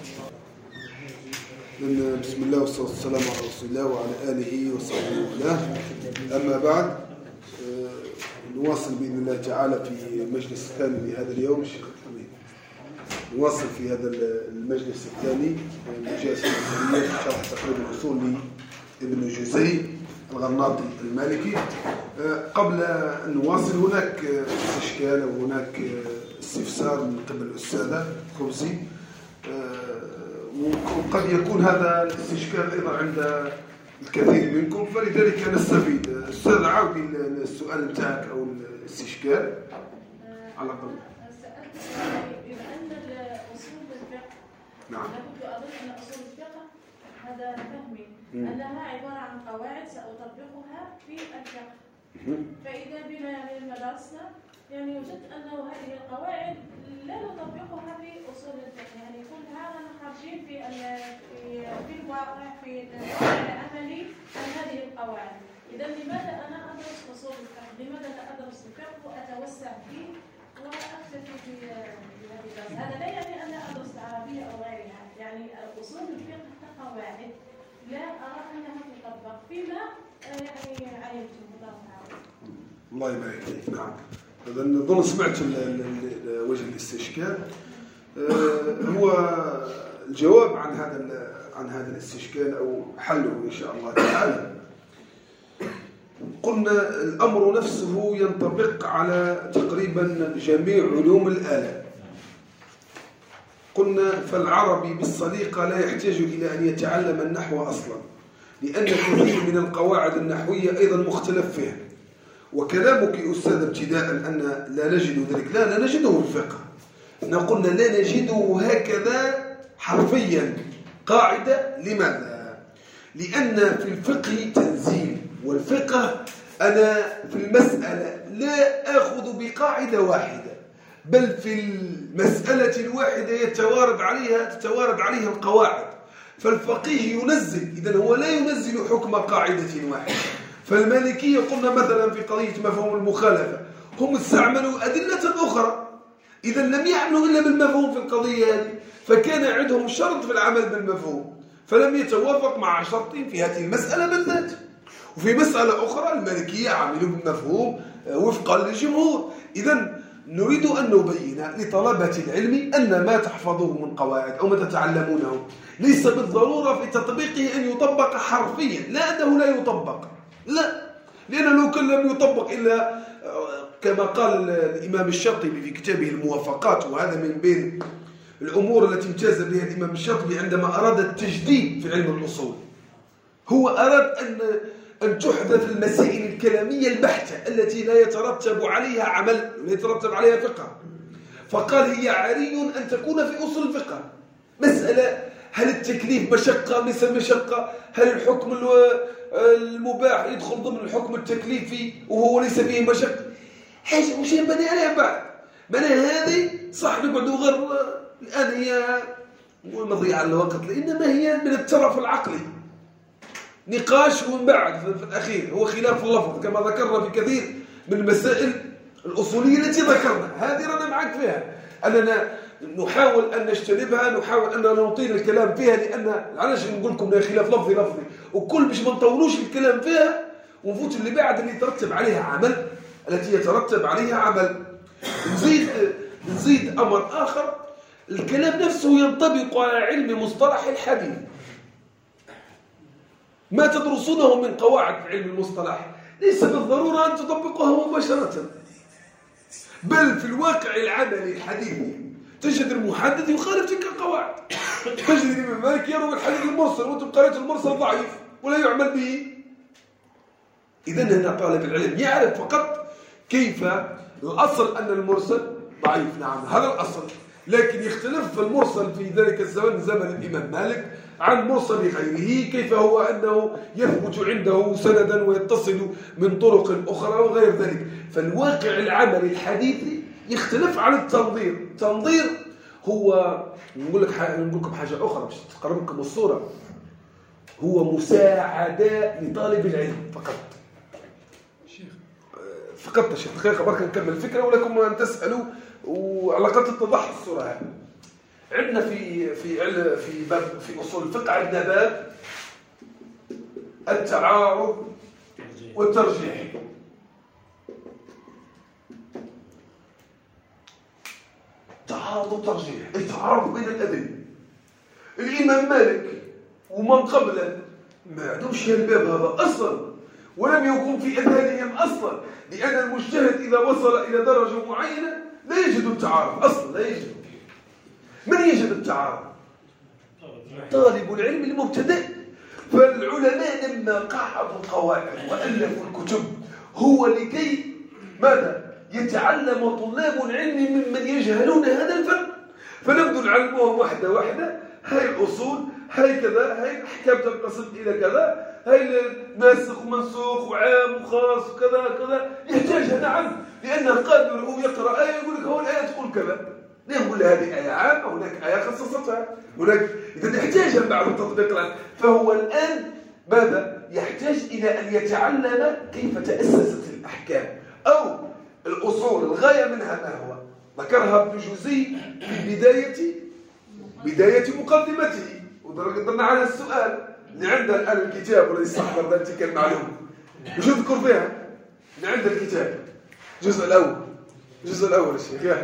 محمد. بسم الله والصلاة والسلام على رسول الله وعلى آله وصحبه وله. أما بعد نواصل بإذن الله تعالى في المجلس الثاني لهذا اليوم. الشيخ الحميد نواصل في هذا المجلس الثاني مجالس الأصولية شرح تقريب الأصول لابن جوزي الغرناطي المالكي. قبل أن نواصل هناك استشكال وهناك استفسار من قبل الأستاذة خبزي وقد يكون هذا الاستشكال أيضا عند الكثير منكم فلذلك نستفيد. أستاذ عاودي السؤال بتاعك أو الاستشكال على قبل. بما أن الأصول الفقه نعم. كنت أظن أن أصول الفقه هذا فهمي أنها عبارة عن قواعد سأطبقها في الفقه. فإذا بنا من مدارسنا يعني وجدت أنه هذه القواعد لا نطبقها في أصول الفقه يعني كلها خارجين في في في الواقع في الواقع العملي عن هذه القواعد. إذا لماذا أنا أدرس أصول الفقه؟ لماذا لا أدرس الفقه وأتوسع فيه وأكتفي في هذه الدراسة؟ هذا لا يعني أن أدرس العربية أو غيرها، يعني أصول الفقه كقواعد لا أرى أنها تطبق فيما يعني علمته. الله تعالى. الله يبارك فيك. نعم. إذا نظن سمعت وجه الاستشكال. هو الجواب عن هذا عن هذا الاستشكال أو حله إن شاء الله تعالى. قلنا الأمر نفسه ينطبق على تقريبا جميع علوم الآلة. قلنا فالعربي بالسليقة لا يحتاج إلى أن يتعلم النحو أصلا لأن كثير من القواعد النحوية أيضا مختلف فيها. وكلامك أستاذ ابتداء أن لا نجد ذلك، لا لا نجده في الفقه. قلنا لا نجده هكذا حرفيا قاعدة. لماذا؟ لأن في الفقه تنزيل والفقه أنا في المسألة لا أخذ بقاعدة واحدة بل في المسألة الواحدة يتوارد عليها تتوارد عليها القواعد. فالفقيه ينزل إذن هو لا ينزل حكم قاعدة واحدة. فالمالكية قلنا مثلا في قضية مفهوم المخالفة هم استعملوا أدلة أخرى إذا لم يعملوا إلا بالمفهوم في القضية هذه فكان عندهم شرط في العمل بالمفهوم فلم يتوافق مع شرط في هذه المسألة بالذات. وفي مسألة أخرى المالكية عملوا بالمفهوم وفقا للجمهور. إذا نريد أن نبين لطلبة العلم أن ما تحفظوه من قواعد أو ما تتعلمونه ليس بالضرورة في تطبيقه أن يطبق حرفيا، لا أنه لا يطبق، لا، لأنه لو كان لم يطبق إلا كما قال الإمام الشاطبي في كتابه الموافقات، وهذا من بين الأمور التي امتاز بها الإمام الشاطبي عندما أراد التجديد في علم الأصول. هو أراد أن أن تحدث المسائل الكلامية البحتة التي لا يترتب عليها عمل ولا يترتب عليها فقه، فقال هي عاري أن تكون في أصول الفقه. مسألة هل التكليف مشقة ليس مشقة، هل الحكم المباح يدخل ضمن الحكم التكليفي وهو ليس فيه مشقة، حاجة مشابهة عليها بعد. معناها هذه صح نقعدوا غير الآن هي ومضيعة للوقت، لإنما هي من الترف العقلي، نقاش ومن بعد في الأخير هو خلاف اللفظ كما ذكرنا في كثير من المسائل الأصولية التي ذكرنا. هذه رانا معك فيها، أننا نحاول أن نجتنبها، نحاول أن نطيل الكلام فيها، لأن علاش نقول لكم خلاف لفظي لفظي وكل باش ما نطولوش الكلام فيها ونفوت اللي بعد اللي يترتب عليها عمل، التي يترتب عليها عمل. نزيد نزيد أمر آخر، الكلام نفسه ينطبق على علم مصطلح الحديث. ما تدرسونه من قواعد علم المصطلح ليس بالضرورة أن تطبقها مباشرة، بل في الواقع العملي الحديث تجد المحدث يخالف تلك القواعد. تجد الإمام مالك يروي الحديث المرسل وأنتم قرأت المرسل ضعيف ولا يعمل به. إذن هنا طالب العلم يعرف فقط كيف الأصل أن المرسل ضعيف، نعم هذا الأصل، لكن يختلف المرسل في ذلك الزمن زمن الإمام مالك عن مرسل غيره، كيف هو أنه يثبت عنده سندا ويتصل من طرق أخرى وغير ذلك. فالواقع العملي الحديثي يختلف عن التنظير. التنظير هو نقول لك حاجة، نقول لكم حاجة أخرى باش تقرب لكم الصورة، هو مساعدة لطالب العلم فقط. فقط شيخ دقيقة برك نكمل الفكرة ولكم أن تسألوا وعلى قد تتضح الصورة هذه. عندنا في في في باب في أصول الفقه عندنا باب التعارض والترجيح. تعارض وترجيح، التعارض بين الأدلة. الإمام مالك ومن قبله ما عندهمش الباب هذا أصلا، ولم يكن في أذهانهم أصلا، لأن المجتهد إذا وصل إلى درجة معينة لا يجد التعارض أصلا، لا يجد. من يجد التعارض؟ طالب العلم المبتدئ. فالعلماء لما قعدوا القواعد وألفوا الكتب هو لكي ماذا؟ يتعلم طلاب العلم ممن يجهلون هذا الفن، فنبدأ نعلمهم واحدة واحدة، هاي الأصول، هاي كذا، هاي الأحكام تنقسم إلى كذا، هاي ناسخ ومنسوخ وعام وخاص وكذا كذا، يحتاجها نعم، لأن القادر هو يقرأ آية يقول لك هو الآية تقول كذا، ليه نقول له هذه آية عامة هناك آية خصصتها هناك، إذا يحتاجها بعد التطبيق الآن. فهو الآن ماذا؟ يحتاج إلى أن يتعلم كيف تأسست الأحكام أو الأصول، الغاية منها ما هو؟ ذكرها ابن جوزي في بداية بداية مقدمته، وضربنا على السؤال اللي عندنا الآن الكتاب والذي استحضر ذلك المعلومة، وش نذكر فيها؟ اللي عند الكتاب الجزء الأول، الجزء الأول الشيخ يا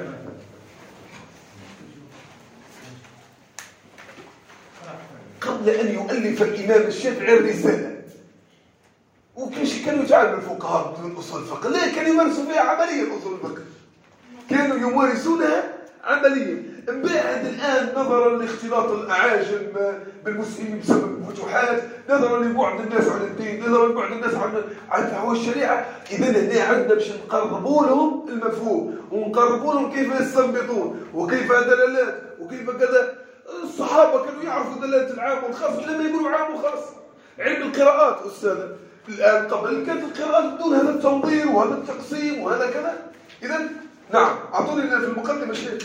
قبل أن يؤلف الإمام الشافعي الرسالة، وكيش كانوا يتعلموا الفقهاء من أصول الفقه؟ لا، كانوا يمارسوا فيها عمليا أصول الفقه، كانوا يمارسونها عمليا. بعد الآن نظرا لاختلاط الأعاجم بالمسلمين بسبب الفتوحات، نظرا لبعد الناس عن الدين، نظرا لبعد الناس عن عن فحوى الشريعة، إذا هنا عندنا باش نقربوا لهم المفهوم ونقربوا لهم كيف يستنبطون وكيف دلالات وكيف كذا. الصحابة كانوا يعرفوا دلالة العام والخاص لما يقولوا عام وخاص. علم القراءات أستاذ الآن قبل كانت القراءات بدون هذا التنظير وهذا التقسيم وهذا كذا. إذا نعم أعطوني لنا في المقدمة شيء.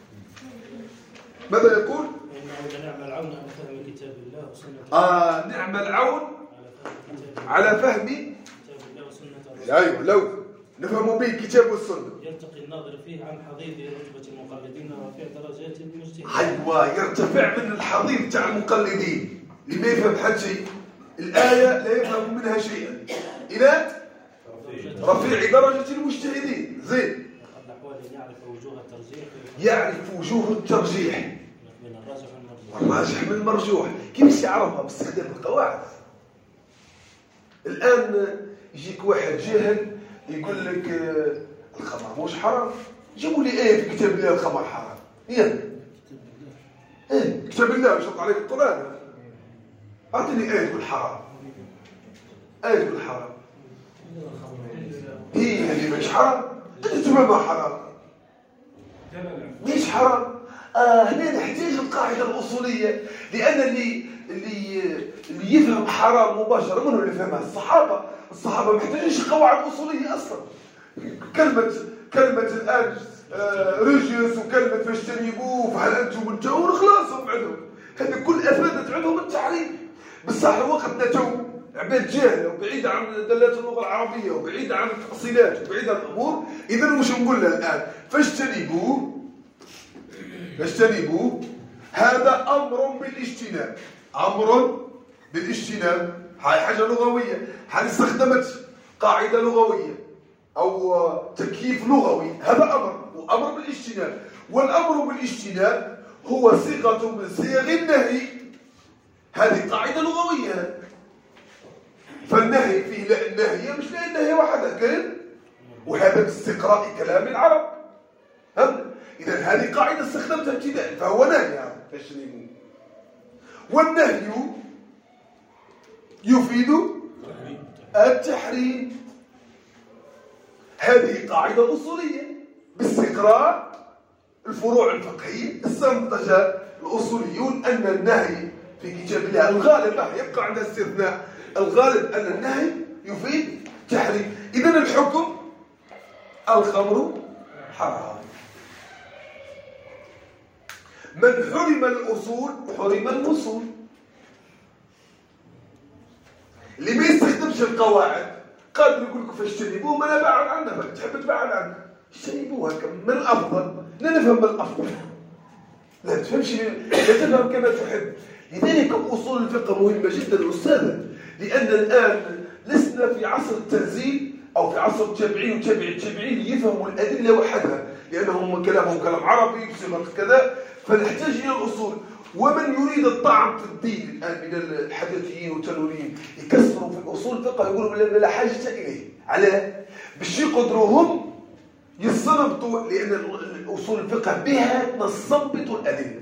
ماذا يقول؟ نعم العون على فهم كتاب الله وسنة آه نعم العون على فهم كتاب الله وسنة أيوه لو نفهم به الكتاب والسنة. يرتقي الناظر فيه عن حضيض رتبة المقلدين ورفيع درجات المجتهدين. أيوه يرتفع من الحضيض تاع المقلدين اللي ما يفهم حد شيء، الآية لا يفهم منها شيئا، إلى رفيع درجة المجتهدين. زين يعرف وجوه الترجيح يعرف وجوه الترجيح من الراجح والمرجوح الراجح من المرجوح. كيف يعرفها؟ باستخدام القواعد. الآن يجيك واحد جاهل يقول لك الخمر مش حرام، جيبوا لي آية في كتاب الله الخمر حرام. يلا إيه كتاب الله يشرط عليك القرآن، أعطني آية تقول حرام، آية تقول حرام هي اللي مش حرام، أنت تفهمها حرام مش حرام. آه هنا نحتاج القاعدة الأصولية، لأن اللي اللي اللي يفهم حرام مباشرة منه اللي يفهمها الصحابة. الصحابة محتاجين قواعد أصولية أصلا. كلمة كلمة الآن آه رجس وكلمة فاجتنبوه فهل أنتم منتهون خلاصهم عندهم. هذه كل أفادت عندهم التحريم. بصح الوقت نتو عباد جاهلة وبعيدة عن دلالات اللغة العربية وبعيدة عن التفصيلات وبعيدة عن الأمور. إذا وش نقول لها الآن؟ فاجتنبوه فاجتنبوه هذا أمر بالاجتناب، أمر بالاجتناب. هاي حاجة لغوية، هاي استخدمت قاعدة لغوية أو تكييف لغوي، هذا أمر وأمر بالاجتناب. والأمر بالاجتناب هو صيغة من صيغ النهي، هذه قاعدة لغوية. فالنهي فيه لا النهي مش لا النهي وحدها كان، وهذا باستقراء كلام العرب. إذا هذه قاعدة استخدمتها ابتداء فهو نهي فاجتنبوه. والنهي يفيد التحريم. هذه قاعدة أصولية باستقراء الفروع الفقهية استنتج الأصوليون أن النهي في كتاب الله الغالب يبقى عندها استثناء، الغالب أن النهي يفيد التحريم. إذن الحكم الخمر حرام. من حرم الأصول حرم الوصول. اللي ما يستخدمش القواعد قادر يقول لك فاجتنبوه ما نبعد عنها، ما تحب تبعد عنها اجتنبوها. من الأفضل لا نفهم من الأفضل، لا تفهمش، لا تفهم كما تحب. لذلك أصول الفقه مهمة جدا أستاذ، لأن الآن لسنا في عصر التنزيل أو في عصر التابعين وتابع التابعين يفهموا الأدلة وحدها، لأنهم كلامهم كلام عربي بصيغة كذا، فنحتاج إلى الأصول. ومن يريد الطعن في الدين الآن من الحديثيين والتنوريين يكسروا في الأصول الفقه يقولوا لا حاجة إليه، على باش يقدروا هم يستنبطوا، لأن الأصول الفقه بها نستنبط الأدلة.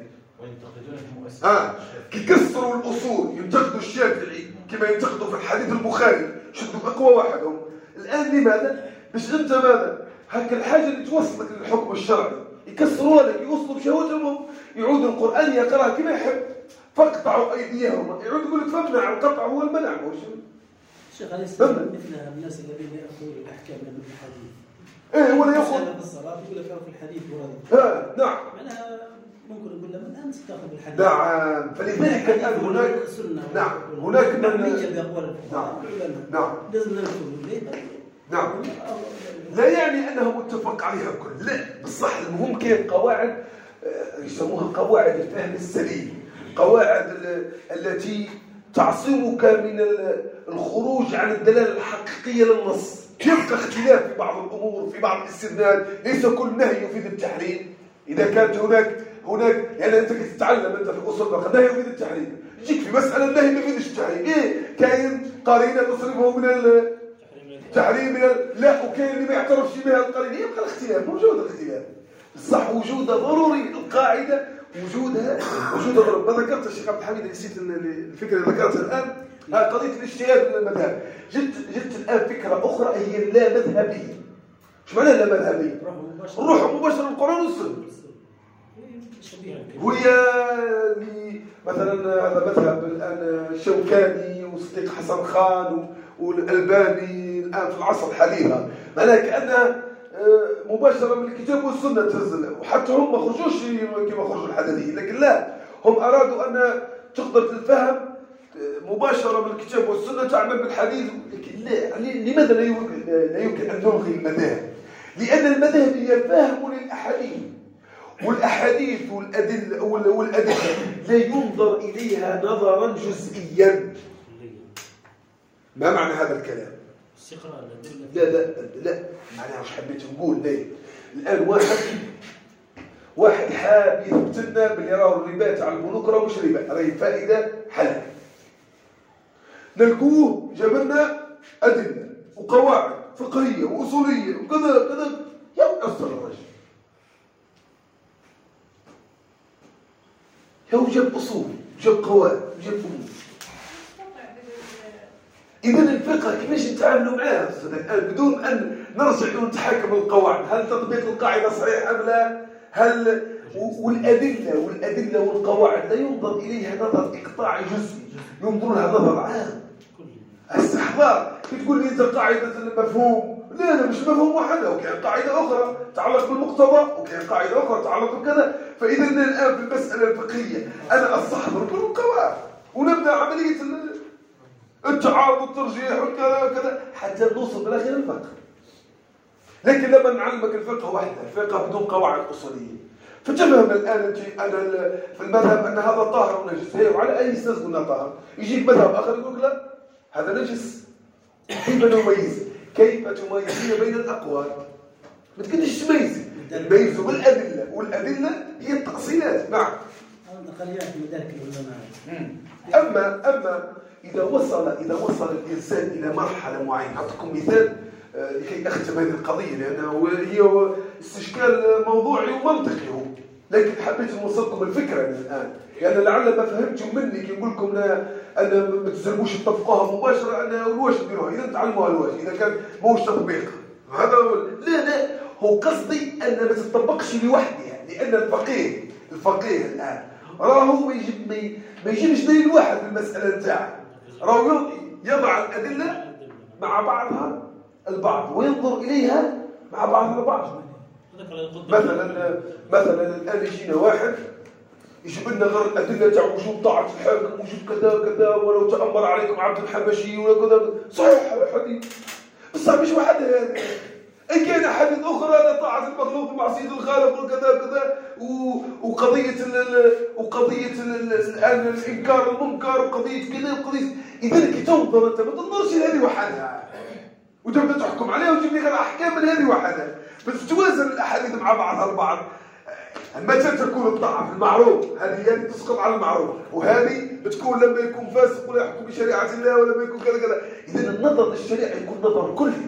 آه كيكسروا الأصول ينتقدوا الشافعي كما ينتقدوا في الحديث البخاري، شدوا أقوى واحدهم. الآن لماذا؟ باش أنت ماذا؟ هكا الحاجة اللي توصلك للحكم الشرعي يكسروها لك، يوصلوا بشهوتهم، يعود القرآن يقرأ كما يحب، فاقطعوا أيديهم، يعود يقول لك فمنع، القطع هو المنع. شيخ عليه السلام مثل الناس الذين يأخذون الأحكام من الحديث. إيه ولا يأخذ في الصلاة يقول لك في الحديث ورد. آه نعم. معناها ممكن نقول له من أمس تأخذ الحديث. نعم. فلذلك الآن هناك نعم هناك من بأقوال نعم نعم لازم نركز ليه. نعم. لا يعني أنه متفق عليها كل، لا بالصح. المهم كاين قواعد يسموها قواعد الفهم السليم، قواعد التي تعصمك من الخروج عن الدلالة الحقيقية للنص. يبقى اختلاف في بعض الأمور، في بعض الاستثناءات، ليس كل نهي يفيد التحريم. إذا كانت هناك هناك يعني أنت تتعلم أنت في الأصول الفقه النهي يفيد التحريم، يجيك في مسألة النهي ما يفيدش التحريم. إيه كاين قرينة تصرفه من التحريم من ال... لا وكاين اللي ما يعترفش بها القرينة. يبقى الاختلاف، موجود الاختلاف صح، وجودها ضروري. القاعدة وجودها وجودها ضروري. ما ذكرت الشيخ عبد الحميد، نسيت الفكرة اللي ذكرتها الآن، قضية الاجتهاد من المذهب. جبت جبت الآن فكرة أخرى هي لا مذهبية. شو معنى لا مذهبية؟ الروح مباشرة للقرآن والسنة. وهي مثلا هذا مذهب الآن الشوكاني وصديق حسن خان والألباني الآن في العصر الحديث، معناها كأنها مباشرة من الكتاب والسنة تنزل. وحتى هم ما خرجوش كما خرجوا الحدثيين، لكن لا، هم أرادوا أن تقدر تفهم مباشرة من الكتاب والسنة تعمل بالحديث. لكن لا، لماذا لا يمكن أن نلغي المذاهب؟ لأن المذاهب هي فهم للأحاديث، والأحاديث والأدلة والأدلة لا ينظر إليها نظرا جزئيا. ما معنى هذا الكلام؟ لا لا لا معناها مش حبيت نقول ليه. الآن واحد واحد حاب يثبت لنا باللي راه الربا تاع البنوك راه مش ربا، راهي فائدة حلال. نلقوه جاب لنا أدلة وقواعد فقهية وأصولية وكذا كذا، يا أصل الرجل هو جاب أصول جاب قواعد جاب أمور. إذا الفقه كيفاش نتعاملوا معاه الآن بدون أن نرجع ونتحاكم للقواعد؟ هل تطبيق القاعدة صحيح أم لا؟ هل والأدلة والأدلة والقواعد لا ينظر إليها نظر إقطاعي جزئي، ينظر لها نظر عام استحضار. تقول لي أنت قاعدة المفهوم، لا لا لا مش مفهوم واحد، وكان قاعدة أخرى تتعلق بالمقتضى، وكان قاعدة أخرى تتعلق بكذا. فإذا الآن في المسألة الفقهية أنا أستحضر كل القواعد ونبدأ عملية التعارض والترجيح وكذا وكذا حتى نوصل بالآخر الفقه. لكن لما نعلمك الفقه وحده، الفقه بدون قواعد أصولية، فتفهم الآن أنت أنا في المذهب أن هذا طاهر ونجس، وعلى أي أساس قلنا طاهر؟ يجيك مذهب آخر يقول لا هذا نجس. كيف نميز؟ كيف تميزين بين الأقوال؟ ما تقدرش تميز، تميز بالأدلة، والأدلة هي التأصيلات. نعم. الأقليات من ذلك العلماء. أما أما إذا وصل إذا وصل الإنسان إلى مرحلة معينة، أعطيكم مثال لكي أختم هذه القضية لأنه هي استشكال موضوعي ومنطقي هو، لكن حبيت نوصلكم الفكرة الآن، لأن يعني لعل ما فهمتم مني كي نقول لكم أنا ما تزربوش تطبقوها مباشرة، أنا الواش نديروها إذا تعلموها الواش إذا كان موش تطبيق. هذا لا لا هو قصدي أن ما تطبقش لوحدها، لأن الفقيه الفقيه الآن راهو ما يجيب ما يجيبش دليل واحد في المسألة نتاعه، راهو يضع الأدلة مع بعضها البعض وينظر إليها مع بعضها البعض. مثلا مثلا الآن يجينا واحد يجيب لنا غير الأدلة تاع وجوب طاعة الحاكم، وجوب كذا كذا، ولو تأمر عليكم عبد الحبشي ولا كذا. صحيح حديث بس مش واحد هذا. أي كان حديث أخرى لا طاعة المخلوق ومعصية الخالق وكذا كذا، وقضية وقضية الآن الإنكار المنكر وقضية كذا وقضية. إذا كي تنظر أنت ما تنظرش لهذه وحدها وتبدأ تحكم عليها وتجيب لي غير أحكام من هذه وحدها، بس توازن الأحاديث مع بعضها البعض. متى تكون الطاعة في المعروف هذه هذه تسقط على المعروف، وهذه بتكون لما يكون فاسق ولا يحكم بشريعة الله ولما يكون كذا كذا. إذا النظر للشريعة يكون نظر كلي،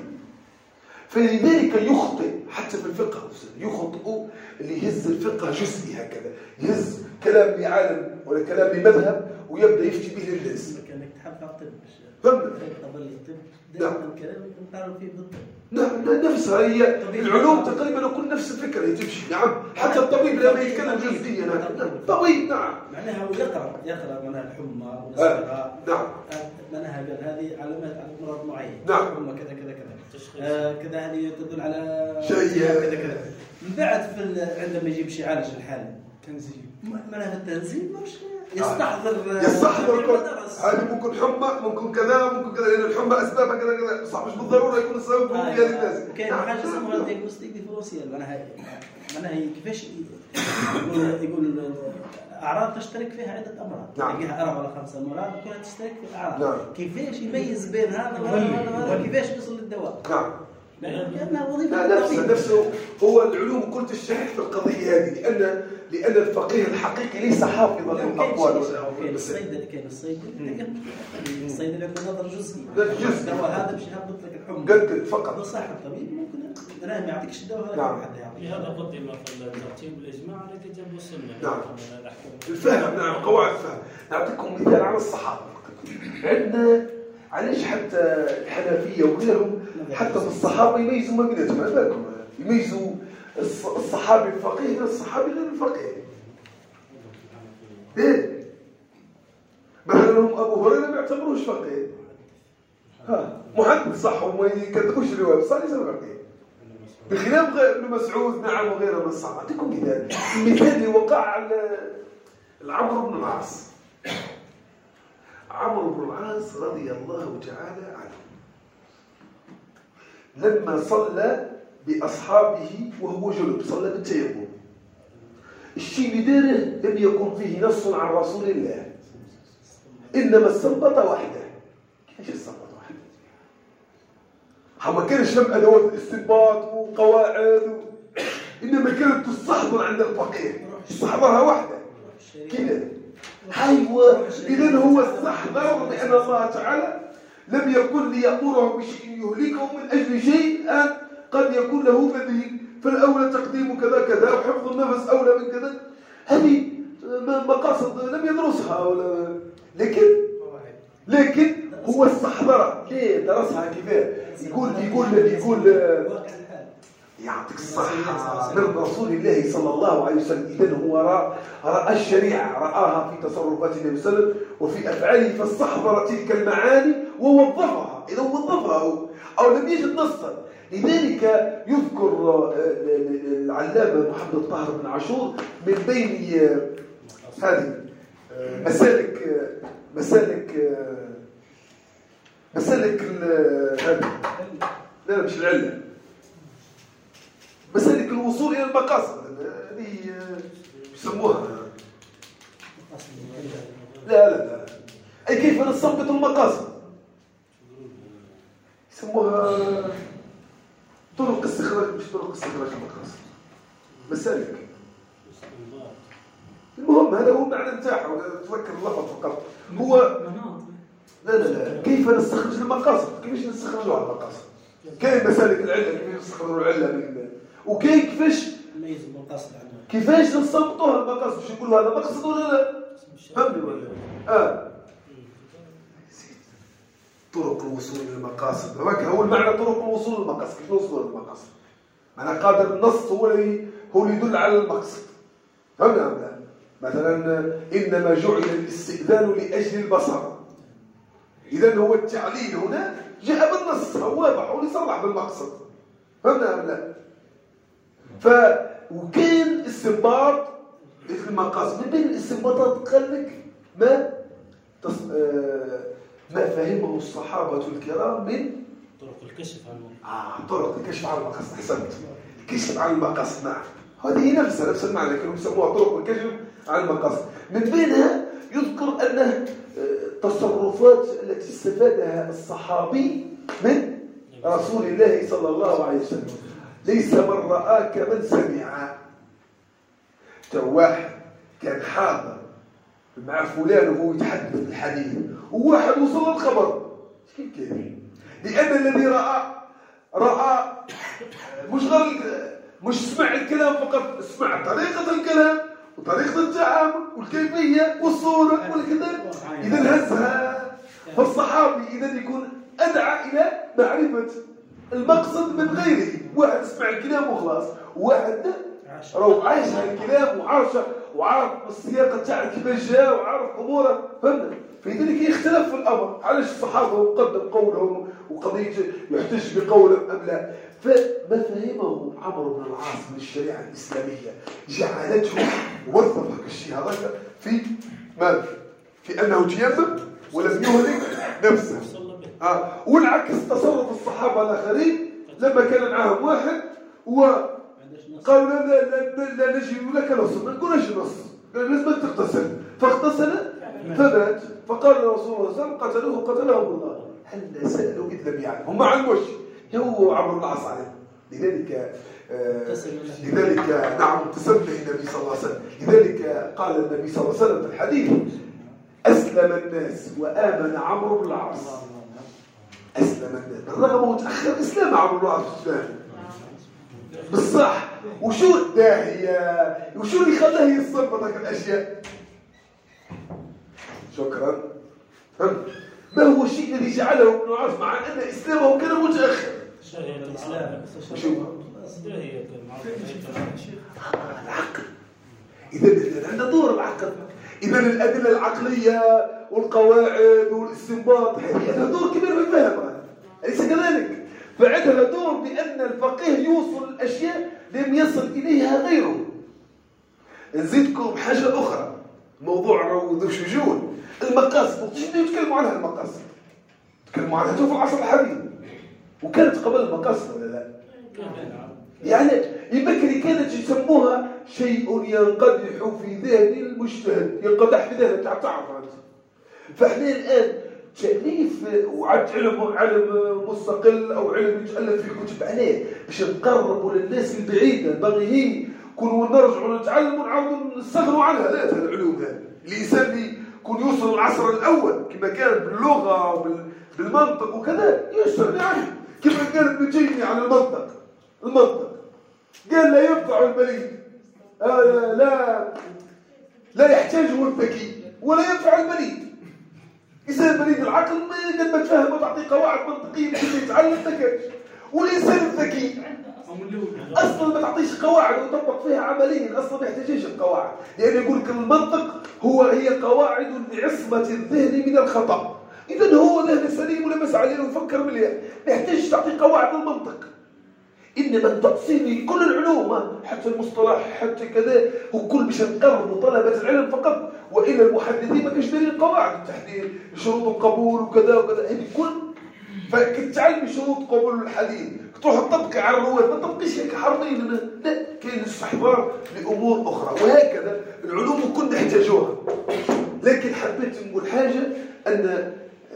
فلذلك يخطئ حتى في الفقه، يخطئ اللي يهز الفقه جزئي هكذا، يهز كلام لعالم ولا كلام لمذهب ويبدأ يفتي به للناس. كانك تحقق طب فهمت؟ طب الطب دائما الكلام نقارن فيه بالطب. نعم نفسها هي العلوم تقريبا كل نفس الفكره هي تمشي. نعم حتى الطبيب لما يتكلم جزئيا طبيب نعم معناها هو يقرا يقرا معناها الحمى والصداع. نعم معناها قال هذه علامات على مرض معين. نعم حمى كذا كذا كذا آه كذا هذه تدل على شيء كذا كذا. من بعد في عندما يجيب شي يعالج الحاله تنزيل معناها التنزيل مش يستحضر يستحضر هذه ممكن حمى ممكن كذا ممكن كذا، لأن الحمى أسبابها كذا كذا، صح مش بالضرورة يكون السبب هو في هذه الناس. كاين حاجة اسمها الديagnostic ديفرنسيال، معناها معناها كيفاش يقول يقول أعراض تشترك فيها عدة أمراض، نعم. تلقاها أربعة ولا خمسة أمراض كلها تشترك في الأعراض. نعم. كيفاش يميز بين هذا وهذا كيفاش يوصل للدواء؟ نعم. لأنها وظيفة لا نفسه نفسه هو العلوم كنت تشترك في القضية هذه، لأن لأن الفقيه الحقيقي ليس حافظا للأقوال. كاين الصيدلي كاين الصيدلي الصيدلي عنده نظر جزئي. جزئي. الدواء هذا باش يهبط لك الحمى. قلت فقط. بصح الطبيب ممكن لا ما يعطيكش الدواء هذا. نعم. في هذا قدم في الترتيب الإجماع على كتاب والسنة. نعم. الفهم نعم قواعد الفهم. نعطيكم مثال على الصحابة. عندنا علاش حتى الحنفية وغيرهم حتى في الصحابة يميزوا ما بيناتهم، ما بالكم يميزوا الصحابي الفقيه من الصحابي غير الفقيه. إيه؟ مثلا هم أبو هريرة ما يعتبروش فقيه. ها محدث صح وما يكذبوش الرواية بس ليس فقيه. بخلاف غير ابن مسعود نعم وغيره من الصحابة. أعطيكم مثال، المثال اللي وقع على العمرو بن العاص. عمرو بن العاص رضي الله تعالى عنه لما صلى بأصحابه وهو جنب، صلى بالتيمم، الشيء اللي داره لم يكن فيه نص عن رسول الله، إنما استنبط وحده. كيفاش استنبط وحده؟ ما كانش هم أدوات الاستنباط وقواعد و... إنما كانت تستحضر عند الفقيه، استحضرها وحده كده. أيوة إذن هو استحضر بأن الله تعالى لم يكن ليأمره بشيء يهلكه من أجل شيء قد يكون له بديل، فالأولى تقديم كذا كذا وحفظ النفس أولى من كذا. هذه مقاصد لم يدرسها ولا لكن لكن هو استحضرها. ليه درسها كيفاه؟ يقول يقول يقول يعطيك الصحة من رسول الله صلى الله عليه وسلم. إذن هو رأى, رأى الشريعة، رآها في تصرفات النبي صلى الله عليه وسلم وفي أفعاله، فاستحضر تلك المعاني ووظفها. إذا وظفها أو لم يجد نصا. لذلك يذكر العلامة محمد الطاهر بن عاشور من بين هذه مسالك مسالك مسالك هذه لا مش العلة، مسالك الوصول إلى المقاصد هذه يسموها لا لا لا أي كيف نستنبط المقاصد يسموها طرق استخراج، مش طرق استخراج المقاصد، مسالك. المهم هذا هو المعنى نتاعه، تفكر اللفظ فقط. هو لا لا لا كيف نستخرج المقاصد، كيفاش نستخرجوا على المقاصد. كاين مسالك العلة كيفاش نستخرجوا العلة من، وكاين كيفاش نميز المقاصد عنها، كيفاش نستنبطوها المقاصد، باش يقولوا هذا مقصد ولا لا. فهمني ولا اه طرق الوصول للمقاصد. هذاك هو المعنى، طرق الوصول للمقاصد. كيف نوصلوا للمقاصد؟ معنى قادر النص هو اللي هو اللي يدل على المقصد. فهمنا ولا لا؟ مثلا انما جعل الاستئذان لاجل البصر، اذا هو التعليل هنا جاء بالنص، هو واضح هو اللي صرح بالمقصد. فهمنا ولا لا؟ ف وكاين استنباط المقاصد. من بين الاستنباطات قال لك ما تص... آه... ما فهمه الصحابة الكرام من طرق الكشف عن آه طرق الكشف عن المقاصد. أحسنت، الكشف عن المقاصد. نعم هذه نفسها نفس المعنى، كانوا يسموها طرق الكشف عن المقاصد. من بينها يذكر أنه التصرفات التي استفادها الصحابي من رسول الله صلى الله عليه وسلم. ليس من رأى كمن سمع. واحد كان حاضر مع فلان وهو يتحدث الحديث، وواحد وصل الخبر، كيف كان؟ لأن الذي رأى رأى مش غير مش سمع الكلام فقط، سمع طريقة الكلام وطريقة التعامل والكيفية والصورة والكذا، إذا هزها. فالصحابي إذا يكون أدعى إلى معرفة المقصد من غيره. واحد سمع الكلام وخلاص، واحد روح عايش هذا الكلام وعارف وعارف السياق تاع كيفاش جاء وعارف اموره. فهمنا؟ فلذلك يختلف في الامر. علاش الصحابه قدم قولهم وقضيه يحتج بقولهم ام لا؟ فما فهمه عمرو بن العاص من الشريعه الاسلاميه جعلته وظف هذا الشيء هذاك في ماذا؟ في انه تيمم ولم يهلك نفسه. اه والعكس تصرف الصحابه الاخرين لما كان معهم واحد و قالوا لا لا لا, لا نجد لك نص، ما نقولش نص، قال لازم تغتسل، فاغتسل فمات. فقال الرسول صلى الله عليه وسلم قتلوه قتله الله. هل سألوا إذ لم يعلم؟ هم ما علموش، هو عمرو بن العاص عليه. لذلك آه لذلك نعم تسمى النبي صلى الله عليه وسلم. لذلك قال النبي صلى الله عليه وسلم في الحديث: أسلم الناس وآمن عمرو بن العاص. أسلم الناس بالرغم متأخر إسلام عمرو بن العاص بالصح. وشو الداهية وشو اللي خلاه يصرف هذاك الأشياء؟ شكرا. ما هو الشيء الذي جعله ابن العاص مع أن إسلامه كان متأخر؟ شو؟ العقل. إذا عندنا دور العقل. إذا الأدلة العقلية والقواعد والاستنباط هذا دور كبير في الفهم، أليس كذلك؟ فعندها دور بأن الفقيه يوصل الأشياء لم يصل إليها غيره. نزيدكم حاجة أخرى، موضوع ذو شجون المقاصد. شنو يتكلموا عنها المقاصد؟ يتكلموا عنها في العصر الحديث، وكانت قبل المقاصد ولا لا؟ يعني يبكري كانت يسموها شيء ينقدح في ذهن المجتهد، ينقدح في ذهن تعرف أنت. فإحنا الآن تأليف وعد علم علم مستقل أو علم يتألف في كتب عليه باش نقربوا للناس البعيدة. باغي هي كونوا نرجعوا نتعلموا ونعاودوا نستغنوا عنها. لا، هذه العلوم هذه الإنسان اللي يكون يوصل العصر الأول كما كان باللغة وبالمنطق وكذا يستغني عنه. كما قال ابن تيمية عن المنطق المنطق قال لا ينفع البليد، آه لا لا يحتاجه الذكي ولا ينفع البليد. إنسان بليد العقل ما قد ما تفهم وتعطي قواعد منطقية باش يتعلم ذكاء. والإنسان الذكي أصلا ما تعطيش قواعد وتطبق فيها عمليا، أصلا ما يحتاجش القواعد، لأن يعني يقول لك المنطق هو هي قواعد لعصمة الذهن من الخطأ. إذا هو ذهن سليم ولمس عليه وفكر مليح، ما يحتاجش تعطي قواعد المنطق. إنما التأصيل كل العلوم حتى المصطلح حتى كذا هو كل باش نقرب طلبة العلم فقط، وإلى المحدثين ما كاش دليل قواعد التحديد شروط القبول وكذا وكذا، هذه كل فكتعلمي شروط قبول الحديث تروح تطبق على الرواة ما تطبقش هيك حرفيا، لا كاين استحضار لأمور أخرى، وهكذا العلوم كل نحتاجوها. لكن حبيت نقول حاجة أن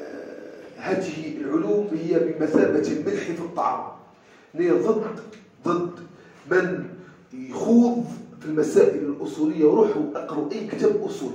هذه العلوم هي بمثابة الملح في الطعام، هي ضد ضد من يخوض في المسائل الأصولية. وروحوا اقرأوا أي كتاب أصولي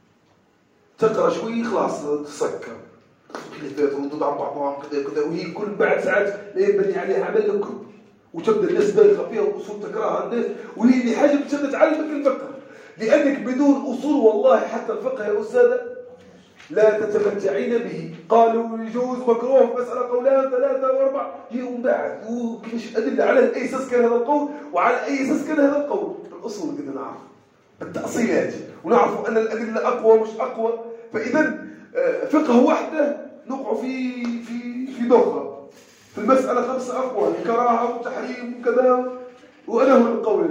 تقرأ شوي خلاص تسكر خلافات وردود عن بعضها كذا كذا، وهي كل بعد ساعات لا يبني عليها عمل لكم وتبدا الناس بايخه فيها والاصول تكرهها الناس، وهي اللي حاجه بتبدا تعلمك الفقه، لانك بدون اصول والله حتى الفقه يا استاذه لا تتمتعين به. قالوا يجوز مكروه في مساله قولان ثلاثه واربعه، يوم بعد وكيفاش الادله على اي اساس كان هذا القول وعلى اي اساس كان هذا القول. الاصول قد نعرف التاصيلات ونعرف ان الادله اقوى مش اقوى، فاذا فقه وحده نقع في في في دخه في المساله خمسه اقوال كراهه وتحريم وكذا، وانا هو القول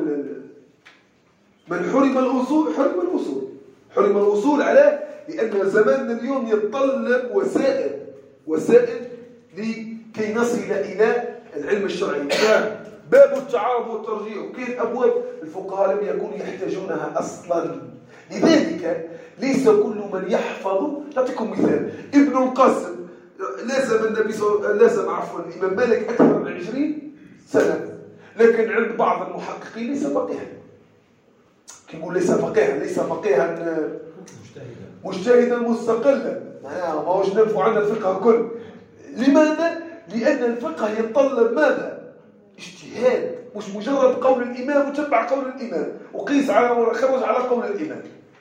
من حرم الاصول حرم الاصول حرم الاصول على لان زماننا اليوم يتطلب وسائل وسائل لكي نصل الى العلم الشرعي. باب التعارض والترجيح وكاين ابواب الفقهاء لم يكونوا يحتاجونها اصلا، لذلك ليس كل من يحفظ. نعطيكم مثال، ابن القاسم لازم النبي صلى لازم عفوا الامام مالك اكثر من عشرين سنه، لكن عند بعض المحققين ليس فقيها. كيقول ليس فقيها ليس فقيها مجتهدا مستقلا، معناها ما هوش ننفوا عنا الفقه كل. لماذا؟ لان الفقه يتطلب ماذا؟ اجتهاد، مش مجرد قول الامام وتبع قول الامام وقيس على وخرج على قول الامام.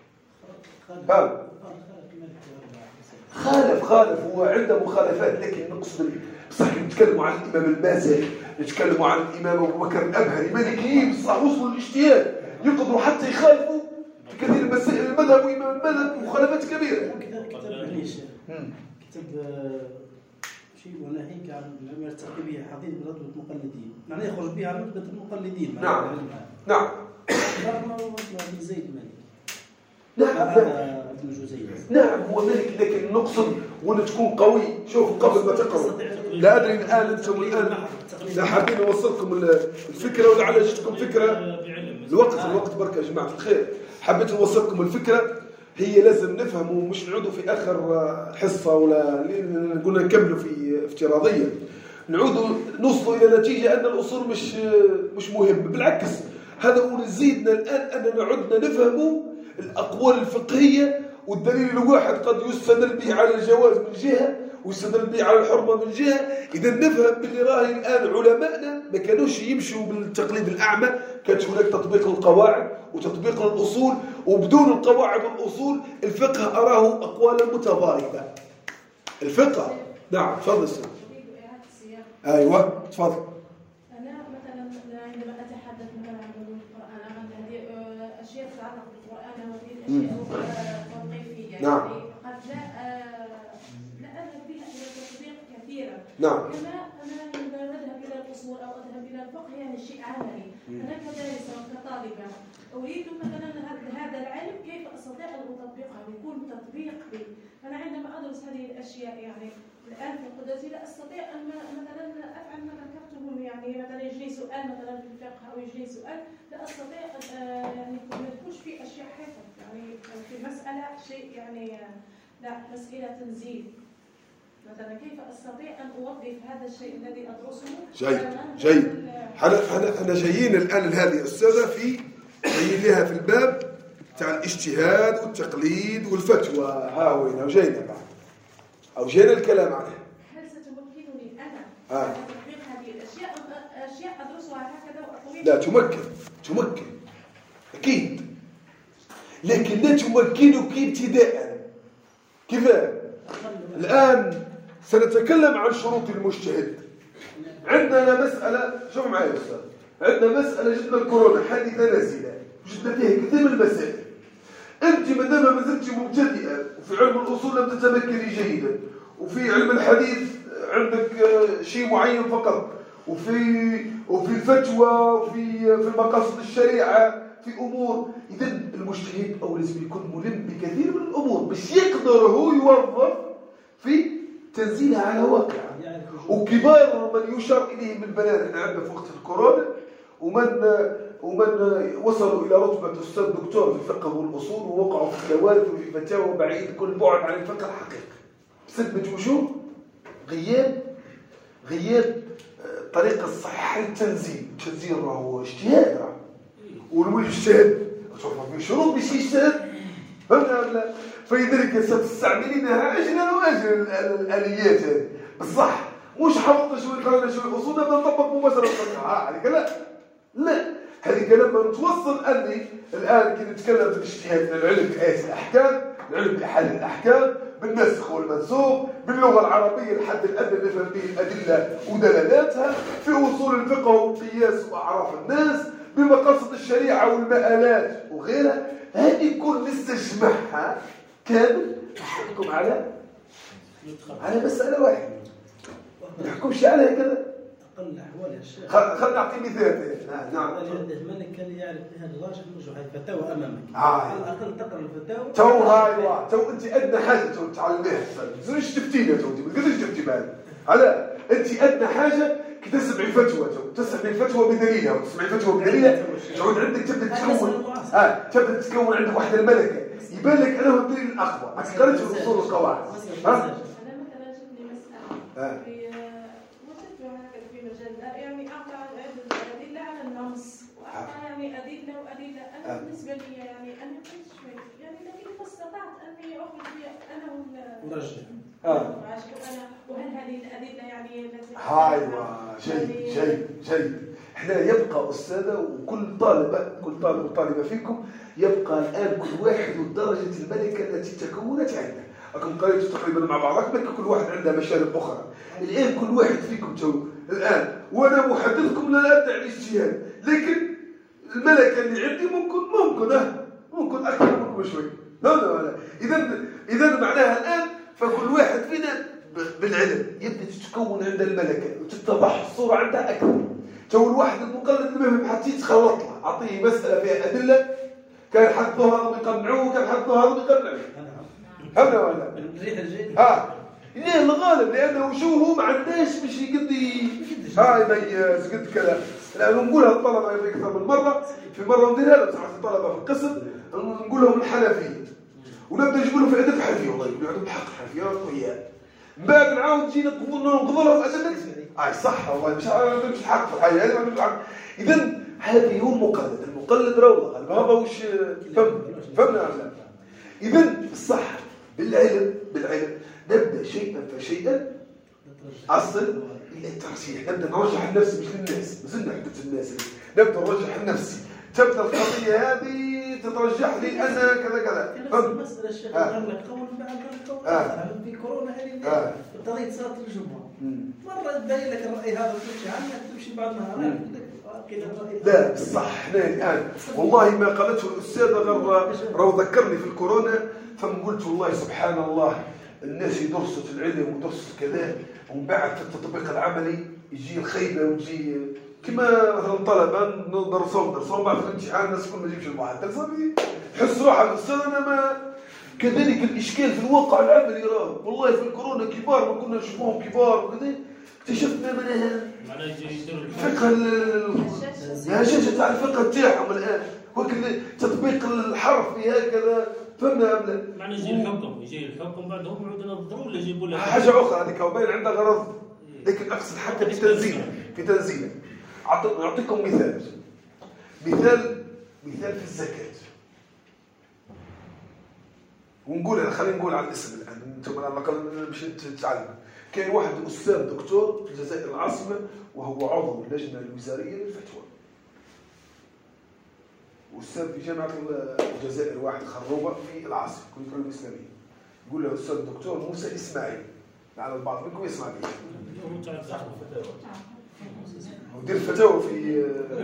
خالف خالف هو عنده مخالفات، لكن نقصد بصح نتكلموا عن الامام المازري، نتكلموا عن الامام ابو بكر الابهري، مالكيين بصح وصلوا للاجتهاد يقدروا حتى يخالفوا في كثير من مسائل المذهب وامام المذهب مخالفات كبيره. كتاب معليش كتاب شيء ولا هيك عن ما يرتقي به حديث رتبه المقلدين، معناه يخرج به على رتبه المقلدين. نعم نعم رغم ابن زيد مالك. نعم ابن جزيز نعم هو مالك، لكن نقصد ولا تكون قوي. شوف قبل ما تقرأ لا أدري الآن أنتم الآن لا حابين أوصلكم الفكرة ولا على جتكم فكرة الوقت الوقت بركة يا جماعة الخير. حبيت أوصلكم الفكرة، هي لازم نفهم ومش نعودوا في آخر حصة ولا قلنا نكملوا في افتراضية، نعودوا نوصلوا إلى نتيجة أن الأصول مش مش مهم، بالعكس هذا هو زيدنا الآن أننا عدنا نفهموا الأقوال الفقهية، والدليل الواحد قد يستدل به على الجواز من جهة ويستدل به على الحرمة من جهة. إذا نفهم باللي راهي الآن علماءنا ما كانوش يمشوا بالتقليد الأعمى، كانت هناك تطبيق القواعد وتطبيق الأصول، وبدون القواعد والأصول الفقه أراه أقوالا متضاربة. الفقه نعم تفضل سيدي. أيوة تفضل. أنا مثلا عندما أتحدث مثلا عن علوم القرآن أمام هذه أشياء تتعلق بالقرآن وهذه الأشياء توقيفية، نعم. يعني قد لا لا أذهب بها إلى التطبيق كثيرا. نعم. كما أنا عندما أذهب إلى الأصول أو أذهب إلى الفقه يعني شيء عملي. أنا كدارسة وكطالبة أريد مثلا هذا العلم كيف أستطيع أن أطبقه ويكون تطبيق لي. أنا عندما أدرس هذه الأشياء يعني الآن في قدرتي لا أستطيع أن مثلا أفعل ما ذكرته، يعني مثلا يجري سؤال مثلا في الفقه أو يجري سؤال لا أستطيع يعني ما تكونش في أشياء حفظ، يعني في مسألة شيء يعني لا مسألة تنزيل مثلا كيف أستطيع أن أوظف هذا الشيء الذي أدرسه. جيد جيد. احنا جايين الآن لهذه الأستاذة في جايين لها في الباب تاع الاجتهاد والتقليد والفتوى، ها وين أو جاينا بعد أو جاينا الكلام عليه. هل ستمكنني أنا آه. من تطبيق هذه الأشياء أم أشياء أدرسها هكذا وأطوي؟ لا تمكن تمكن أكيد، لكن لا تمكنك ابتداء. كيف؟ الآن سنتكلم عن شروط المجتهد. عندنا مسألة، شوف معي يا أستاذ، عندنا مسألة جدا الكورونا حادثة نازلة، جدا فيها كثير من المسائل. أنت ما دام ما زلت مبتدئة وفي علم الأصول لم تتمكني جيدا، وفي علم الحديث عندك شيء معين فقط، وفي وفي الفتوى وفي في مقاصد الشريعة في أمور، إذا المجتهد أو لازم يكون ملم بكثير من الأمور باش يقدر هو يوظف في تنزيلها على واقعها. وكبار من يشار إليهم البنات احنا عندنا في وقت الكورونا، ومن ومن وصلوا إلى رتبة أستاذ دكتور في الفقه والأصول ووقعوا في خوارث وفي فتاوى بعيد كل بعد عن الفقه الحقيقي بسبب وشو؟ غياب غياب طريقة الصحيحة للتنزيل. التنزيل راهو اجتهاد، راه والمجتهد في شروط باش يجتهد، فهمنا ولا؟ فلذلك ستستعملينها أجلا وأجلا الآليات هذه بصح، مش حفظنا شوية قرانا شوية أصول نبدا نطبق مباشرة الفقه. هذيك لا لا هذيك لما نتوصل أني الآن كي نتكلم في الاجتهاد في العلم بآيات الأحكام، العلم بحل الأحكام، بالنسخ والمنسوخ، باللغة العربية الحد الأدنى نفهم به الأدلة ودلالاتها، في أصول الفقه والقياس وأعراف الناس، بمقاصد الشريعة والمآلات وغيرها. هذه كل نستجمعها كامل نحكم على على مسألة واحدة، ما نحكمش عليها كذا. أقل الأحوال يا شيخ خلينا نعطي مثال. نعم الملك كان يعرف بهذا الراجح نرجع هاي الفتاوى أمامك، آه. على الأقل تقرأ الفتاوى تو هاي تو أنت أدنى حاجة تو تعلميها، زوج تفتينا تو ما تقدرش تفتي بعد على أنت أدنى حاجة كي تسمعي فتوى تو تسمعي الفتوى بدليلها وتسمعي الفتوى بدليلها، تعود عندك تبدأ تكون آه تبدأ تكون عندك واحدة الملكة يبان لك أنا هو الدليل الأقوى. ما تقدرش في الأصول والقواعد. ها؟ أنا مثلا جتني مسألة في وجدت هكذا في مجلة يعني أعطى أدلة على النص وأعطى يعني أدلة وأدلة. أنا بالنسبة لي يعني أنا كنت شوي يعني لكن استطعت أني أخرج أنا ورجع آه. أنا وهل هذه الأدلة يعني التي هايوا جيد جيد جيد. احنا يبقى أستاذة وكل طالبة كل طالب وطالبة فيكم يبقى الآن كل واحد ودرجة الملكة التي تكونت عنده. أكم قريتوا تقريبا مع بعض لكن كل واحد عنده مشارب أخرى. الآن كل واحد فيكم تو الآن وأنا محدثكم لا أدعي الاجتهاد، لكن الملكة اللي عندي ممكن ممكن أه ممكن أكثر منكم شوي. لا لا لا. إذا إذا معناها الآن فكل واحد فينا بالعلم يبدأ تتكون عند الملكة وتتضح الصورة عندها أكثر. تو الواحد المقلد اللي ما حتى يتخلط له، أعطيه مسألة فيها أدلة كان حد ظهر يقنعوه كان حد ظهر يقنعوه. هبنا ولا؟ الريح الجيد. ها. ليه الغالب لأنه شو هو ما عندهاش باش يقدي هاي يميز قد كلام. لأنه نقولها الطلبة في أكثر من مرة، في مرة نديرها لهم ساعات الطلبة في القسم نقول لهم الحنفية ونبدأ نجيب لهم في الأدب حنفية والله يقولوا عندهم حق حنفية وياه. من بعد نعاود نجي نقضوا نقضوا لهم أدب اي صح والله مش مش الحق في الحياة هذه مش الحق. إذا هذا هو المقلد، المقلد روضة هذا وش فهم فهمنا ولا؟ إذا الصح بالعلم بالعلم نبدأ شيئا فشيئا أصل إلى الترجيح. نبدأ نرجح النفس مش للناس مازلنا حدث الناس نبدأ نرجح النفسي. تبدأ القضية هذه تترجح لي أنا كذا كذا. فهم مسألة الشيخ قال لك قول بعد قول آخر في كورونا هذه قضية صلاة الجمعة مرة تبين لك الرأي هذا وتمشي عنك تمشي بعد ما لا بصح احنا الآن والله ما قالته الأستاذ غير رو ذكرني في الكورونا فقلت والله سبحان الله الناس يدرسوا في العلم ودرسوا كذا ومن بعد في التطبيق العملي يجي الخيبة ويجي كما مثلا طلبة ندرسوهم درسوهم بعد في الامتحان الناس كل ما يجيبش المعدل صافي يحس روحه الأستاذ أنا ما كذلك الإشكال في الواقع العملي راه والله في الكورونا كبار ما كنا نشوفوهم كبار وكذا اكتشفنا منها فقه الهشاشة تاع الفقه تاعهم الآن وكذا تطبيق الحرف هكذا فهمنا قبل معنى يجي الحكم يجي الحكم بعدهم يعودوا ينظروا ولا يجيبوا لك حاجة أخرى هذيك وبين عندها غرض لكن أقصد حتى في تنزيله في تنزيله أعطيكم مثال مثال مثال في الزكاة ونقول خلينا نقول على الاسم الآن أنتم على الأقل باش تتعلموا. كاين واحد أستاذ دكتور في الجزائر العاصمة وهو عضو اللجنة الوزارية للفتوى. أستاذ في جامعة الجزائر واحد خروبة في العاصمة كلية العلوم الإسلامية. يقول له أستاذ الدكتور موسى إسماعيل لعل البعض منكم يسمع به. ودير فتاوى في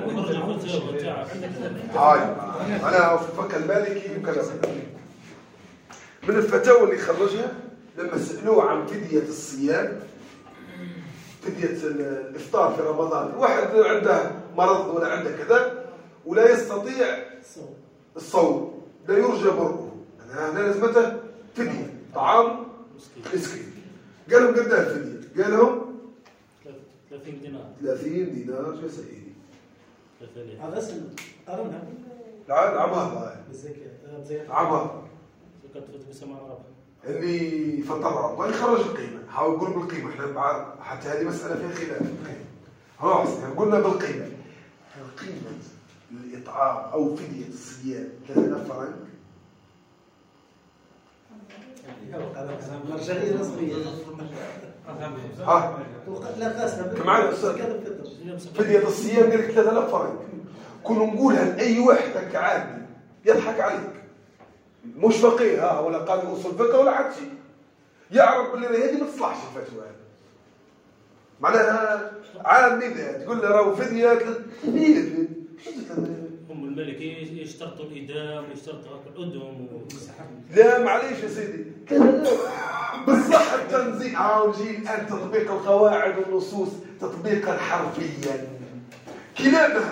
هاي انا في الفقه المالكي وكذا. من الفتاوى اللي خرجها لما سالوه عن فديه الصيام، فديه الافطار في رمضان، الواحد عنده مرض ولا عنده كذا ولا يستطيع الصوم، لا يرجى برؤه، انا لازمته فديه طعام مسكين. قال لهم قدها الفديه؟ قال لهم ثلاثين دينار. ثلاثين دينار جزائري. هذا اسم أرنها. لا العمار بالزكاة. عمار. زكاة بسمع ربح. اللي فطر واللي خرج القيمة، حاول نقول بالقيمة، احنا بعد حتى هذه مسألة فيها خلاف. خلاص قلنا بالقيمة. قيمة الإطعام أو فدية الصيام ثلاثة آلاف فرنك. مرجعية رسمية. ها لا قاسها كم معنا أستاذ؟ فدية الصيام قال لك ثلاثة آلاف فرنك. كنا نقولها لأي واحد كعادي يضحك عليك، مش فقيه ها ولا قاضي أصول فقه ولا حد شيء، يعرف باللي هذه ما تصلحش الفتوى هذه. معناها عامي ذا تقول له راهو فدية فدية هم الملكي يشترطوا الإدام ويشترطوا الأدم و... لا معليش يا سيدي بالصح التنزيل. ها نجي الآن تطبيق القواعد والنصوص تطبيقا حرفيا، كلامه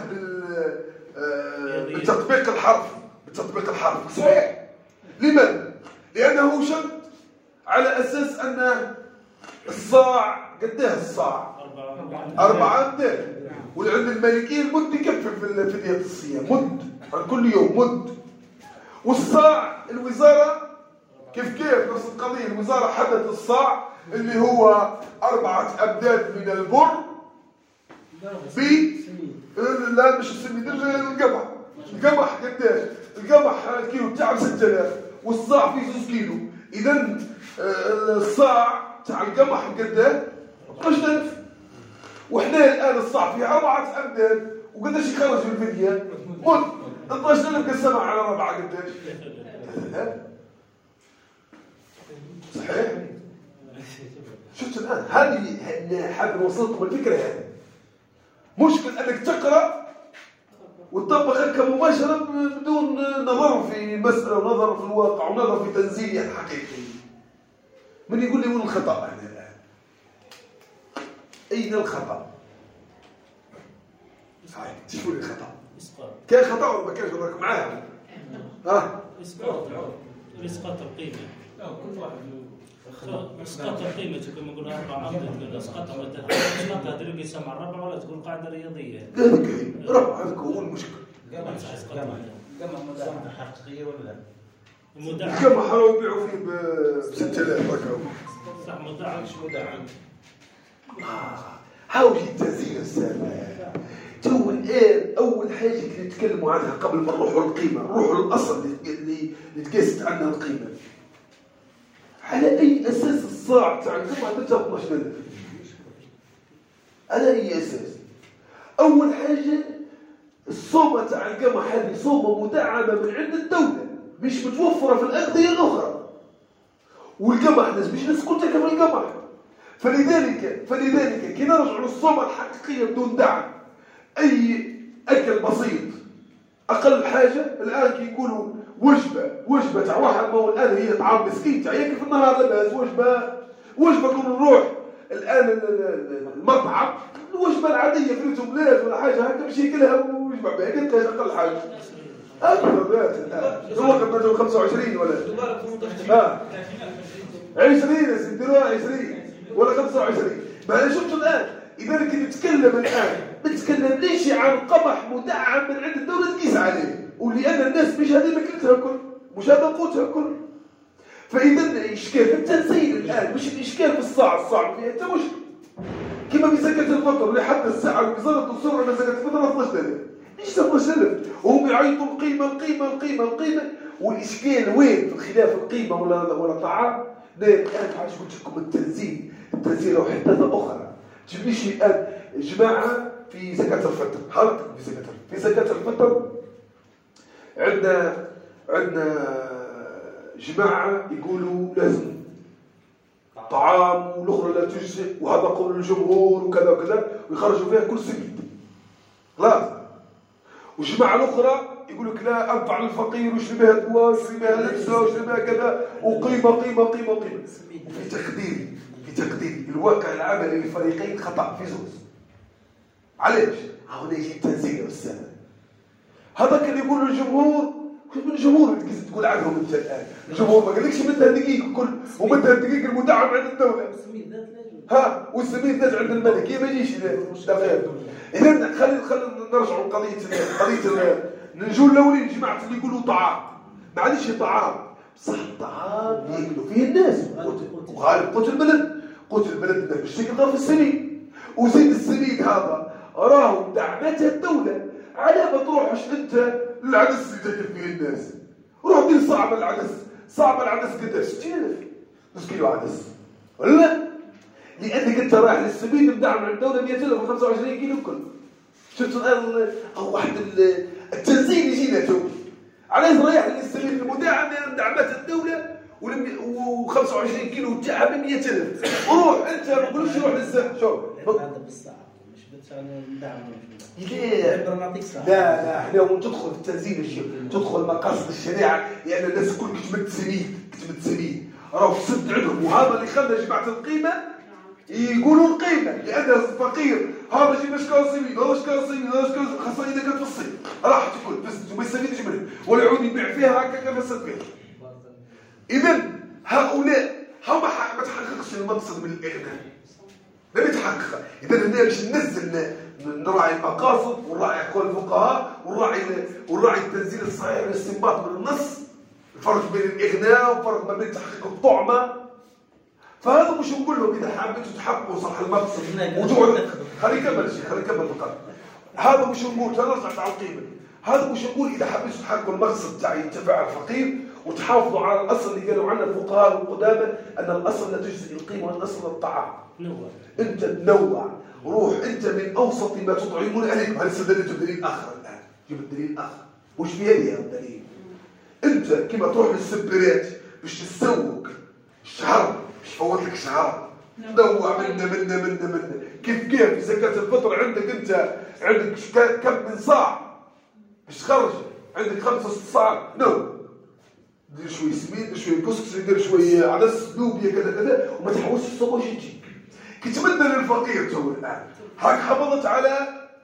بالتطبيق الحرفي، بالتطبيق الحرفي صحيح. لماذا؟ لأنه شد على أساس أن الصاع قداه الصاع أربعة أمداد، والعند المالكية المد يكفي في فدية الصيام، مد كل يوم مد. والصاع الوزارة كيف كيف نفس القضية، الوزارة حدد الصاع اللي هو أربعة أمداد من البر ب لا مش السميد القمح. القمح قداش؟ القمح الكيلو بتاعه ستة آلاف والصاع فيه زوز كيلو، إذا الصاع تاع القمح قداه اثناش ألف، وإحنا الآن الصاع فيه أربعة أمداد وقداش يخرج في الفدية؟ مد اثناش ألف قسمها على أربعة قداش؟ صحيح؟ شفت الآن هذه حاب نوصلكم الفكرة هذه. مشكل أنك تقرأ وتطبق هكا مباشرة بدون نظر في مسألة ونظر في الواقع ونظر في تنزيلها الحقيقي. من يقول لي وين الخطأ هنا الآن؟ أين الخطأ؟ هاي تشوفوا لي الخطأ. كان خطأ ولا ما كانش راك معاهم؟ ها؟ إسقاط إسقاط القيمة. لا كل واحد اسقاط القيمه كما قلنا اربع عمود اسقاط مده اسقاط هذا اللي يسمى الربع ولا تقول قاعده رياضيه ربع هذاك هو المشكل. قمح قمح مدعمه حقيقيه ولا لا؟ مدعم القمح راهو يبيعوا فيه ب ستة آلاف هكا صح مدعم مش مدعم. حاول التنزيل السامع. تو الان اول حاجه اللي نتكلموا عنها قبل ما نروحوا للقيمه، نروحوا للاصل اللي اللي تقاست عنها القيمه. على أي أساس الصاع تاع القمح تدفع اثناش ألف؟ على أي أساس؟ أول حاجة الصومة تاع القمح هذه صومة مدعمة من عند الدولة، مش متوفرة في الأغذية الأخرى. والقمح ناس مش ناس كلها كما القمح. فلذلك فلذلك كي نرجعوا للصومة الحقيقية بدون دعم، أي أكل بسيط أقل حاجة الآن كي يقولوا وجبة وجبة تاع واحد، ما هو الآن هي طعام مسكين تاع ياكل في النهار لاباس. وجبة وجبة كنا نروح الآن المطعم الوجبة العادية فريتو بلاد ولا حاجة هكا باش ياكلها ويشبع بها، قلت أقل حاجة أكثر الآن هو كم خمسة وعشرين ولا ها عشرين سديروها عشرين ولا خمسة وعشرين. ما شفتوا الآن إذا كنت نتكلم الآن ما تتكلمليش عن قمح مدعم من عند الدولة تقيس عليه، ولأن الناس مش هذه ماكلتها الكل، مش هذا قوتها الكل. فإذا الإشكال في التنزيل الآن مش الإشكال في الصاع، الصاع فيها أنت مشكل. كما في زكاة الفطر اللي حتى الساعة وزارة تصر على زكاة الفطر اثناش ألف، ليش اثناش ألف؟ وهم يعيطوا القيمة القيمة القيمة القيمة، والإشكال وين في الخلاف القيمة ولا ولا الطعام؟ لا الآن عايش قلت لكم التنزيل، التنزيل له حدثة أخرى. تجيبليش الآن جماعة في زكاة الفطر، حضرتك في زكاة الفطر، في زكاة الفطر عندنا عندنا جماعة يقولوا لازم طعام والاخرى لا تجزئ وهذا قول الجمهور وكذا وكذا ويخرجوا فيها كل سبيل خلاص. والجماعه الاخرى يقول لك لا انفع للفقير ويشري بها دواء ويشري بها لبسه ويشري بها كذا وقيمه قيمه قيمه قيمه. وفي تقديري في تقديري الواقع العملي للفريقين خطا في زوج. علاش؟ هنا يجي التنزيل والسلام. هذا كان يقول الجمهور الجمهور تقول عنهم انت الان الجمهور ما قالكش مدها دقيق كل ومدها الدقيق المدعم عند الدوله ها والسميد ذات عند الملك كيف ما يجيش دقيق. اذا خلينا خلينا نرجعوا لقضيه قضيه نجوا الاولين جماعه اللي يقولوا طعام معليش طعام بصح الطعام ياكلوا فيه الناس وغالب قوت البلد قوت البلد باش تقدر في السميد وزيد السميد هذا راهو دعمتها الدوله على ما تروحش انت للعدس اللي تاكل فيه الناس. روح دير صعب العدس صعب العدس قداش ستين ألف نص كيلو عدس ولا لانك انت رايح للسميد مدعم من الدوله مئة ألف وخمسة وعشرين كيلو كل. شفت الان او واحد التنزيل يجينا تو علاش رايح للسميد المدعم من دعمات الدوله و خمسة وعشرين كيلو تاعها ب مئة ألف. روح انت ما تقولش روح للزهر شوف هذا بالصعب مش بتدعم لا لا لا احنا وين تدخل في التنزيل الشيء تدخل مقاصد الشريعه يعني الناس الكل كتمت سميد كتمت سميد راهو سد عندهم وهذا اللي خلى جماعه القيمه يقولوا القيمه لان الفقير هذا جي باش كان سميد هذا شكان سميد هذا شكان خاصه اذا كانت في الصيف راح تاكل بس ما يسميدش منه ولا يعود يبيع فيها هكا كما سد فيها. اذا هؤلاء هما ما تحققش المقصد من الاغناء لم يتحقق. اذا هنا باش ننزل نراعي المقاصد ونراعي اقوال الفقهاء ونراعي ونراعي التنزيل الصحيح والاستنباط من النص الفرق بين الاغناء والفرق ما بين تحقيق الطعمه. فهذا مش نقول لهم اذا حبيتوا تحققوا صح المقصد وتقعدوا خلي كمل شيء خلي كمل فقط. هذا مش نقول تنرجع تعقيبا هذا مش نقول اذا حبيتوا تحققوا المقصد تاع ينتفع الفقير وتحافظوا على الاصل اللي قالوا عنه الفقهاء القدامى ان الاصل لا تجزئ القيمه والاصل الطعام. نوع انت تنوع روح انت من اوسط ما تطعمون عليكم. هل استدلت بدليل اخر الان جيب الدليل اخر وش فيها لي الدليل. انت كما تروح للسبرات باش تسوق الشهر باش تفوت لك شهر نوع منا منا منا منا كيف كيف في زكاه الفطر عندك انت عندك كم من صاع باش تخرج عندك خمسة ست صاع نو دير شويه سميد شويه كسكس دير شويه عدس لوبيا كذا كذا وما تحوسش الصبح واش يجيك كي تمد للفقير تو الان هاك حافظت على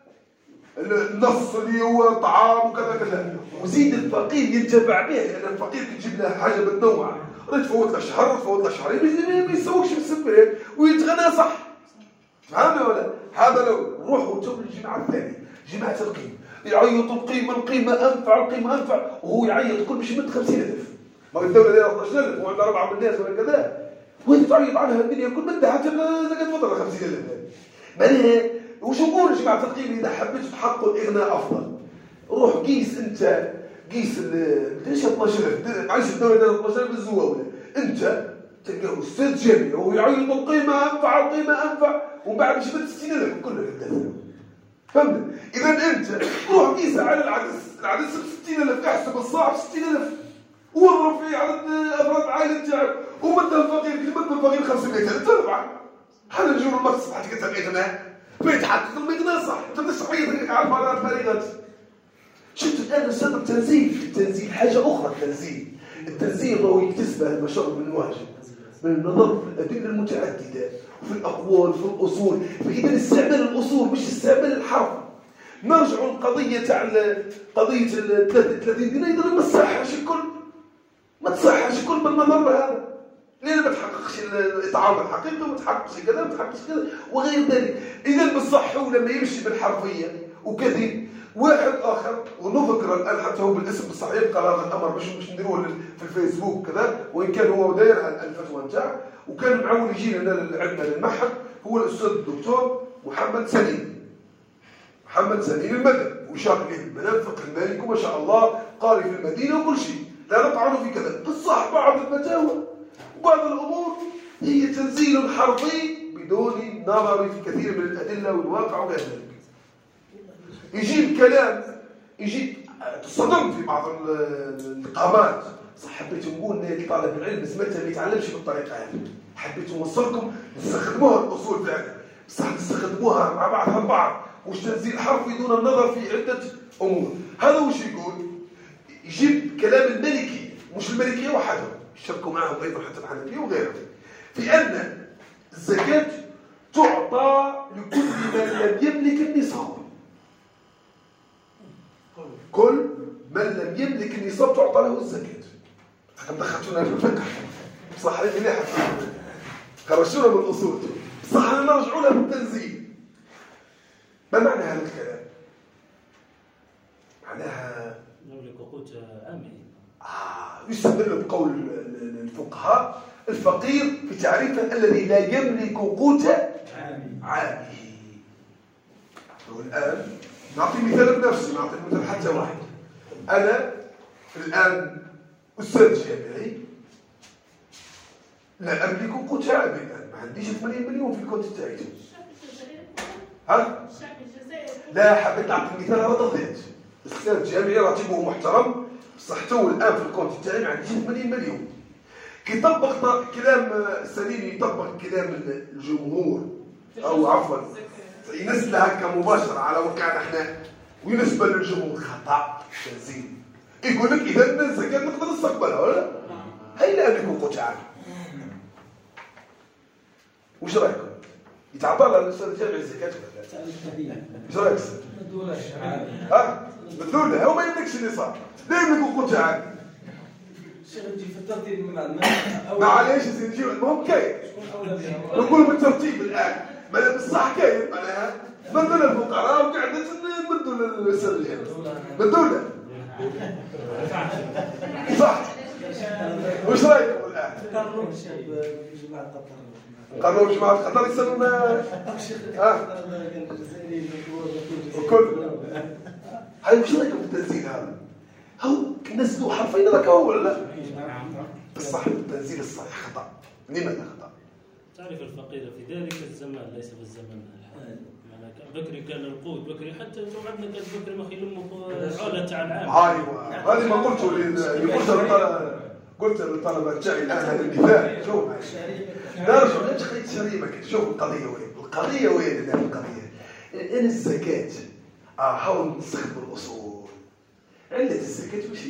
النص اللي هو طعام وكذا كذا وزيد الفقير ينتفع به لان الفقير كي تجيب له حاجه متنوعه راه تفوت له شهر تفوت له شهرين ما يسوقش في السبرات ويتغنى صح. فهمنا ولا هذا لو روحوا تو للجماعه الثانيه جماعه القيمه يعيطوا القيمه القيمه انفع القيمه انفع وهو يعيط كل باش يمد خمسين ألف. ما الدوله دايره اثنا عشر ألف وعندها أربعة من الناس ولا كذا وين تعيط عنها الدنيا كل مدة حتى زكاة فطر خمسين ألف. معناها وش نقول جماعة القيمة إذا حبيتوا تحققوا الإغناء أفضل روح قيس أنت قيس ليش اثنا عشر ألف عايش الدولة دايره اثنا عشر ألف بالزواولة أنت تلقاه أستاذ جامعي وهو يعيط القيمة أنفع القيمة أنفع ومن بعد يشبه ستين ألف كله كذا. فهمت؟ إذا أنت روح قيسها على العدس العدس ب ستين ألف احسب الصاع ب ستين ألف وضرب في عدد أفراد العائلة تاعك ومد الفقير كي مد الفقير خمسمائة ألف تربح. هذا الجور المقصد حتى كتب الإغناء بيتحقق الإغناء صح أنت مش صحيح على الفريقات. شفت الآن أستاذ التنزيل التنزيل حاجة أخرى. التنزيل التنزيل هو يكتسبه المشروع من الواجب من النظر في الأدلة المتعددة وفي الأقوال وفي الأصول. فإذا استعمال الأصول مش استعمال الحرف. نرجع للقضية تاع قضية الثلاثين دينار ما تصحش الكل ما تصحش الكل بالنظر هذا ليه ما تحققش الإطعام الحقيقي وما تحققش كذا ما تحققش كذا وغير ذلك. إذا بالصح هو لما يمشي بالحرفية وكذب واحد آخر ونذكر الآن حتى هو بالاسم الصحيح قال هذا الأمر باش باش نديروه في الفيسبوك كذا وإن كان هو داير الفتوى نتاع وكان معول يجينا عندنا للمعهد هو الأستاذ الدكتور محمد سليم محمد سليم المدني وشاق له المنام فقه المالك وما شاء الله قاري في المدينة وكل شيء لا نطعن في كذا. بالصح بعض الفتاوى وبعض الأمور هي تنزيل حرفي بدون نظر في كثير من الأدلة والواقع وغير ذلك. يجيب كلام يجيب تصدمت في بعض اللقاءات صح حبيت نقول طالب العلم بس متى ما يتعلمش بالطريقة هذه حبيت نوصلكم نستخدموها الأصول فعلا، بصح نستخدموها مع بعضها البعض، وش تنزيل حرفي دون النظر في عدة أمور. هذا وش يقول؟ يجيب كلام الملكي، مش الملكية وحدهم، يشاركوا معهم أيضا حتى الحنفية وغيرهم، في أن الزكاة تعطى لكل من لم يملك النصاب. كل من لم يملك النصاب تعطى له الزكاة. حكم دخلتونا في الفقه، بصح هذه مليحة، خرجونا من الأصول، بصح نرجعوا لها بالتنزيل. ما معنى هذا الكلام؟ معناها نملك قوت عامي. آه يستدل بقول الفقهاء الفقير في تعريفه الذي لا يملك قوت عامه. والآن نعطي مثال بنفسي، نعطي مثال حتى واحد. أنا الآن أستاذ جامعي لا أملك قوت عامي، الآن ما عنديش ثمانين مليون في الكونت تاعي. ها؟ لا حبيت نعطي مثال هذا ضغط. أستاذ جامعي راتبه محترم، بصح تو الآن في الكونت تاعي ما عنديش ثمانين مليون. كي يطبق كلام سليم يطبق كلام الجمهور أو عفوا ينزل هكا مباشرة على وكان احنا وينسبة للجمهور خطأ تنزيل. يقول لك إذا الزكاة نقدر نستقبلها ولا؟ هاي لا أملك قوت عامي. وش رأيكم؟ يتعطى لها الأستاذ الجامعي الزكاة ولا لا؟ وش رأيك؟ ها؟ بدولة هو ما يملكش النصاب، لا يملك قوت عامي. نجي في الترتيب معليش يا سيدي المهم كاين نقول بالترتيب الان ما بصح كاين معناها بدل الفقراء وقعدت نمدوا للسرجين بدوله صح. وش رايكم الان؟ قرروا جماعه قطر قرروا جماعه قطر يسمونا ها وكل هاي وش رايكم في التنزيل هذا؟ هو نزلوا حرفين راك هو ولا بصح التنزيل الصحيح خطأ. لماذا خطأ؟ تعرف الفقير في ذلك الزمان ليس في الزمن الحالي. بكري كان القوت بكري حتى لو عندنا كان بكري ما خيل امه عوله تاع العام. ايوه هذه ما قلته للطلبه، قلت للطلبه تاعي الان هذا المثال. شوف نرجع ندخل الشريمه. شوف القضيه وين؟ القضيه وين الان؟ القضيه ان الزكاه اه حاول نستخدم الاصول. علة الزكاة وشي؟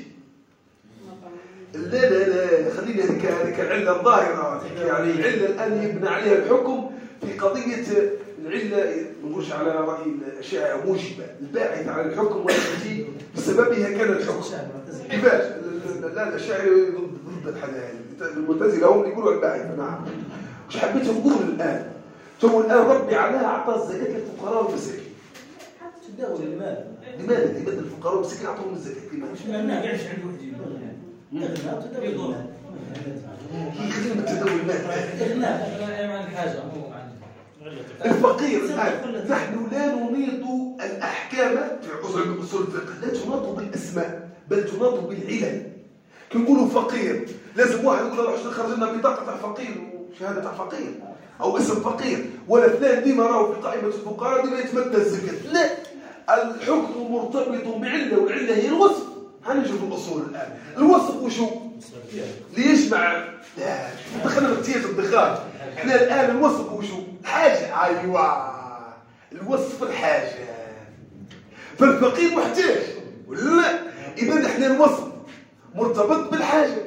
لا لا لا خلينا هذيك هذيك العلة الظاهرة، يعني العلة الآن يبنى عليها الحكم في قضية العلة، ما نقولش على رأي الأشياء موجبة الباعثة على الحكم والتي بسببها كان الحكم. كيفاش؟ لا الأشياء ضد الحلال، المعتزلة هم يقولوا الباعثة. نعم. وش حبيت نقول الآن؟ تو الآن ربي عليها أعطى الزكاة للفقراء والمساكين. تداول المال. لماذا؟ لماذا الفقراء والمساكين أعطوهم الزكاة؟ لماذا؟ مش ما قاعدش عند واحد تداول المال. يخدم التداول المال. إغناء عن الحاجة. الفقير الآن نحن لا ننيط الأحكام في أصول الفقه، لا تناط بالأسماء بل تناط بالعلل. كي نقولوا فقير لازم واحد يقول روح نخرج لنا بطاقة تاع فقير وشهادة تاع فقير أو اسم فقير، ولا اثنين ديما راهو في قائمة الفقراء ديما يتمدى الزكاة. لا، الحكم مرتبط بعلة والعلة هي الوصف. هنجي في الأصول الآن. الوصف وشو؟ ليجمع لا دخلنا في امتياز الدخان. احنا الآن الوصف وشو؟ حاجة. أيوة الوصف الحاجة. فالفقير محتاج ولا لا؟ إذا احنا الوصف مرتبط بالحاجة.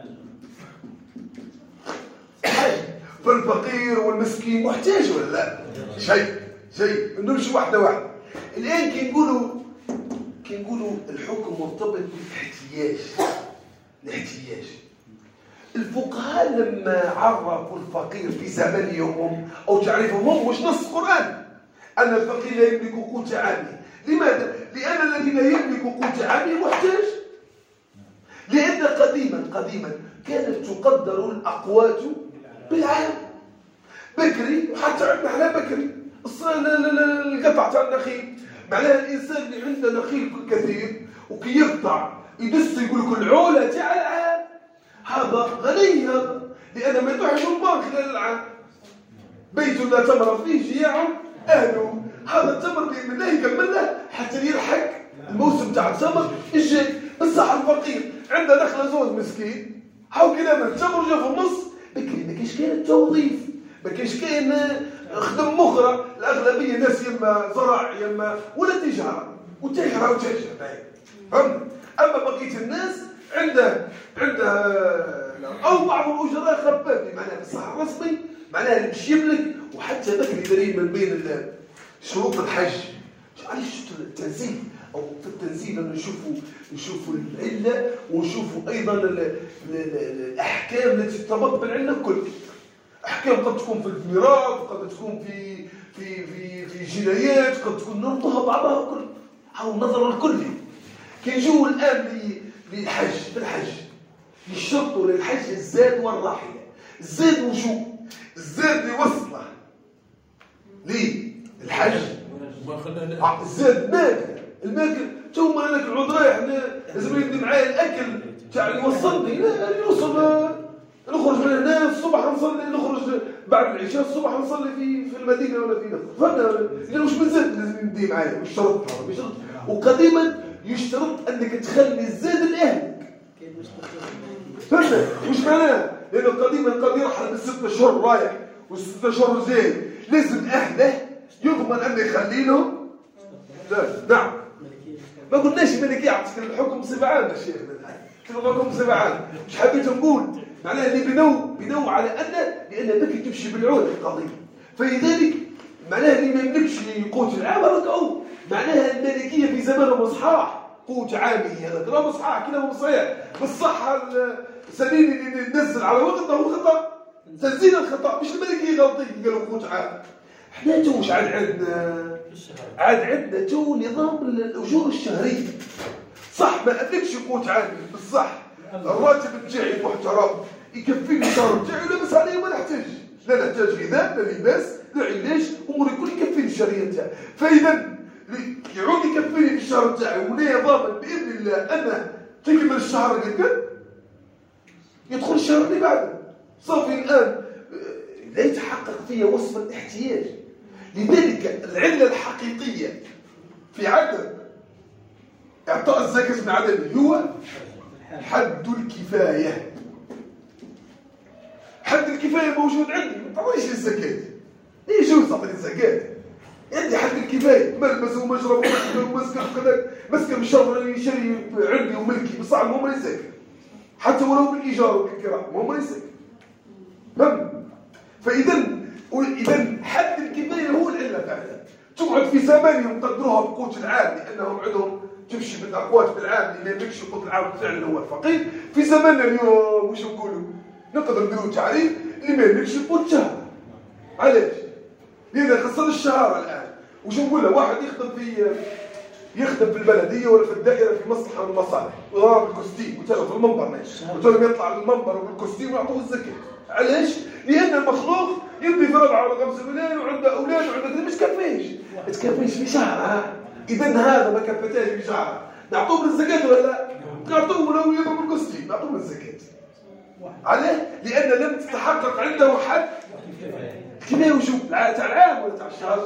حاجة. فالفقير والمسكين محتاج ولا لا؟ شيء شيء نمشي واحدة واحدة. الآن كي نقولوا كي نقولوا الحكم مرتبط بالاحتياج. الاحتياج الفقهاء لما عرفوا الفقير في زمنهم أو تعريفهم هم مش نص القرآن أن الفقير لا يملك قوت عامه. لماذا؟ لأن الذي لا يملك قوت عامه محتاج. لأن قديما قديما كانت تقدر الأقوات بالعام. بكري وحتى عندنا احنا بكري القطع تاع النخيل، معناها الإنسان اللي عنده نخيل كثير وكي يقطع يدس يقول لك العولة تاع العام هذا غني، هذا لأن ما يطيحش البنك خلال العام. بيت لا تمر فيه جياع أهله، هذا التمر بإذن الله يكمل له حتى يلحق الموسم تاع التمر الجاي. بصح الفقير عنده نخلة زوز مسكين هاو كلام التمر جا في النص. بكري ما كاينش كاينش كاين التوظيف، ما كاينش كاين خدم مخرى. الاغلبيه ناس يما زرع يما ولا تجاره وتجاره وتجاره فهمت. اما بقيه الناس عنده عنده او بعض الاجراء خبابي معناها بالصح الرسمي معناها اللي باش يملك. وحتى بكري دارين من بين شروط الحج علاش التنزيل او في التنزيل انه نشوفوا نشوفوا العله ونشوفوا ايضا ال ال ال الاحكام التي ترتبط بالعله كل احكام قد تكون في الميراث، قد تكون في في في في جنايات، قد تكون نربطها بعضها كل او النظر الكلي. كيجوا الان للحج في الحج يشرطوا للحج الزاد والراحله. الزاد وشو؟ الزاد اللي وصله ليه الحج الزاد ماكل الماكل تو ما انا نعود رايح لازم يدي معايا الاكل تاع اللي وصلني. لا نوصل نخرج من هنا الصبح نصلي، نخرج بعد العشاء الصبح نصلي في في المدينه ولا في نفس فهمنا. لا واش بزاد لازم يدي معايا مش شرط هذا مش شرط. وقديما يشترط انك تخلي الزاد لاهلك فهمنا واش معناه. لانه قديما قد يرحل بالست اشهر رايح والست اشهر زين لازم اهله يضمن ان يخلي له. نعم ما قلناش ملكي يعطيك الحكم بصفه عامه شيخنا الحكم بصفه عامه. مش حبيت نقول معناها اللي بنو بنو على ان لان بكري تمشي بالعود القضيه. فلذلك معناها اللي ما يملكش قوت العام ركعوا معناها الملكيه في زمانهم صحاح قوت عامي هذا كلام صحاح كلام صحيح بالصحه السليم اللي ننزل على وقته هو خطا تنزيل الخطا مش الملكيه غلطين قالوا قوت عام. احنا تو واش عاد عندنا عاد عندنا تو نظام الاجور الشهريه صح ما قالكش قوت عامي بالصح الراتب تاعي محترم يكفيني الشهر تاعي ولابس عليه ما نحتاج لا نحتاج غذاء لا لباس لا علاج اموري كل يكفيني الشهريه تاعي. فاذا يعود يكفيني في الشهر تاعي ولا ضامن باذن الله انه تكمل الشهر اللي كان يدخل الشهر اللي بعده صافي. الان لا يتحقق فيها وصف الاحتياج. لذلك العله الحقيقيه في عدم اعطاء الزكاه من عدمه هو حد الكفايه. حد الكفايه موجود عندي ما تعطيش الزكاه ليه يجوز تعطي الزكاه عندي حد الكفايه ملبس ومشرب ومسكن وكذا مسكن بالشهر يشري عندي وملكي بصح المهم ما يزكى حتى ولو بالايجار وبالكراء المهم ما يزكى فهم. فاذا اذا حد الكفايه هو العله فعلا. تقعد في زمانهم قدروها بقوت العام لانهم عندهم تمشي بالاقوات بالعام اللي ما يملكش قوت العام فعلا هو الفقير. في زماننا اليوم واش نقولوا نقدر نديروا تعريف اللي ما يملكش قوت شهر. علاش؟ لان خسر الشهر الان. واش نقول له واحد يخدم في يخدم في البلديه ولا في الدائره في مصلحه من المصالح وضرب الكوستيم وتلا في المنبر وتلا يطلع للمنبر وبالكوستيم ويعطوه الزكاه. علاش؟ لان المخلوق يمضي في ربعه ولا خمسه مليون وعنده اولاد وعنده مش كفيش ما تكفيش في شهر. اذا هذا ما كفتاش في شهر نعطوه بالزكاه ولا لا؟ نعطوه ولو يضرب الكوستيم نعطوه بالزكاه. عليه؟ لان لم تتحقق عنده حد كيما وشو تاع العام ولا تاع الشهر.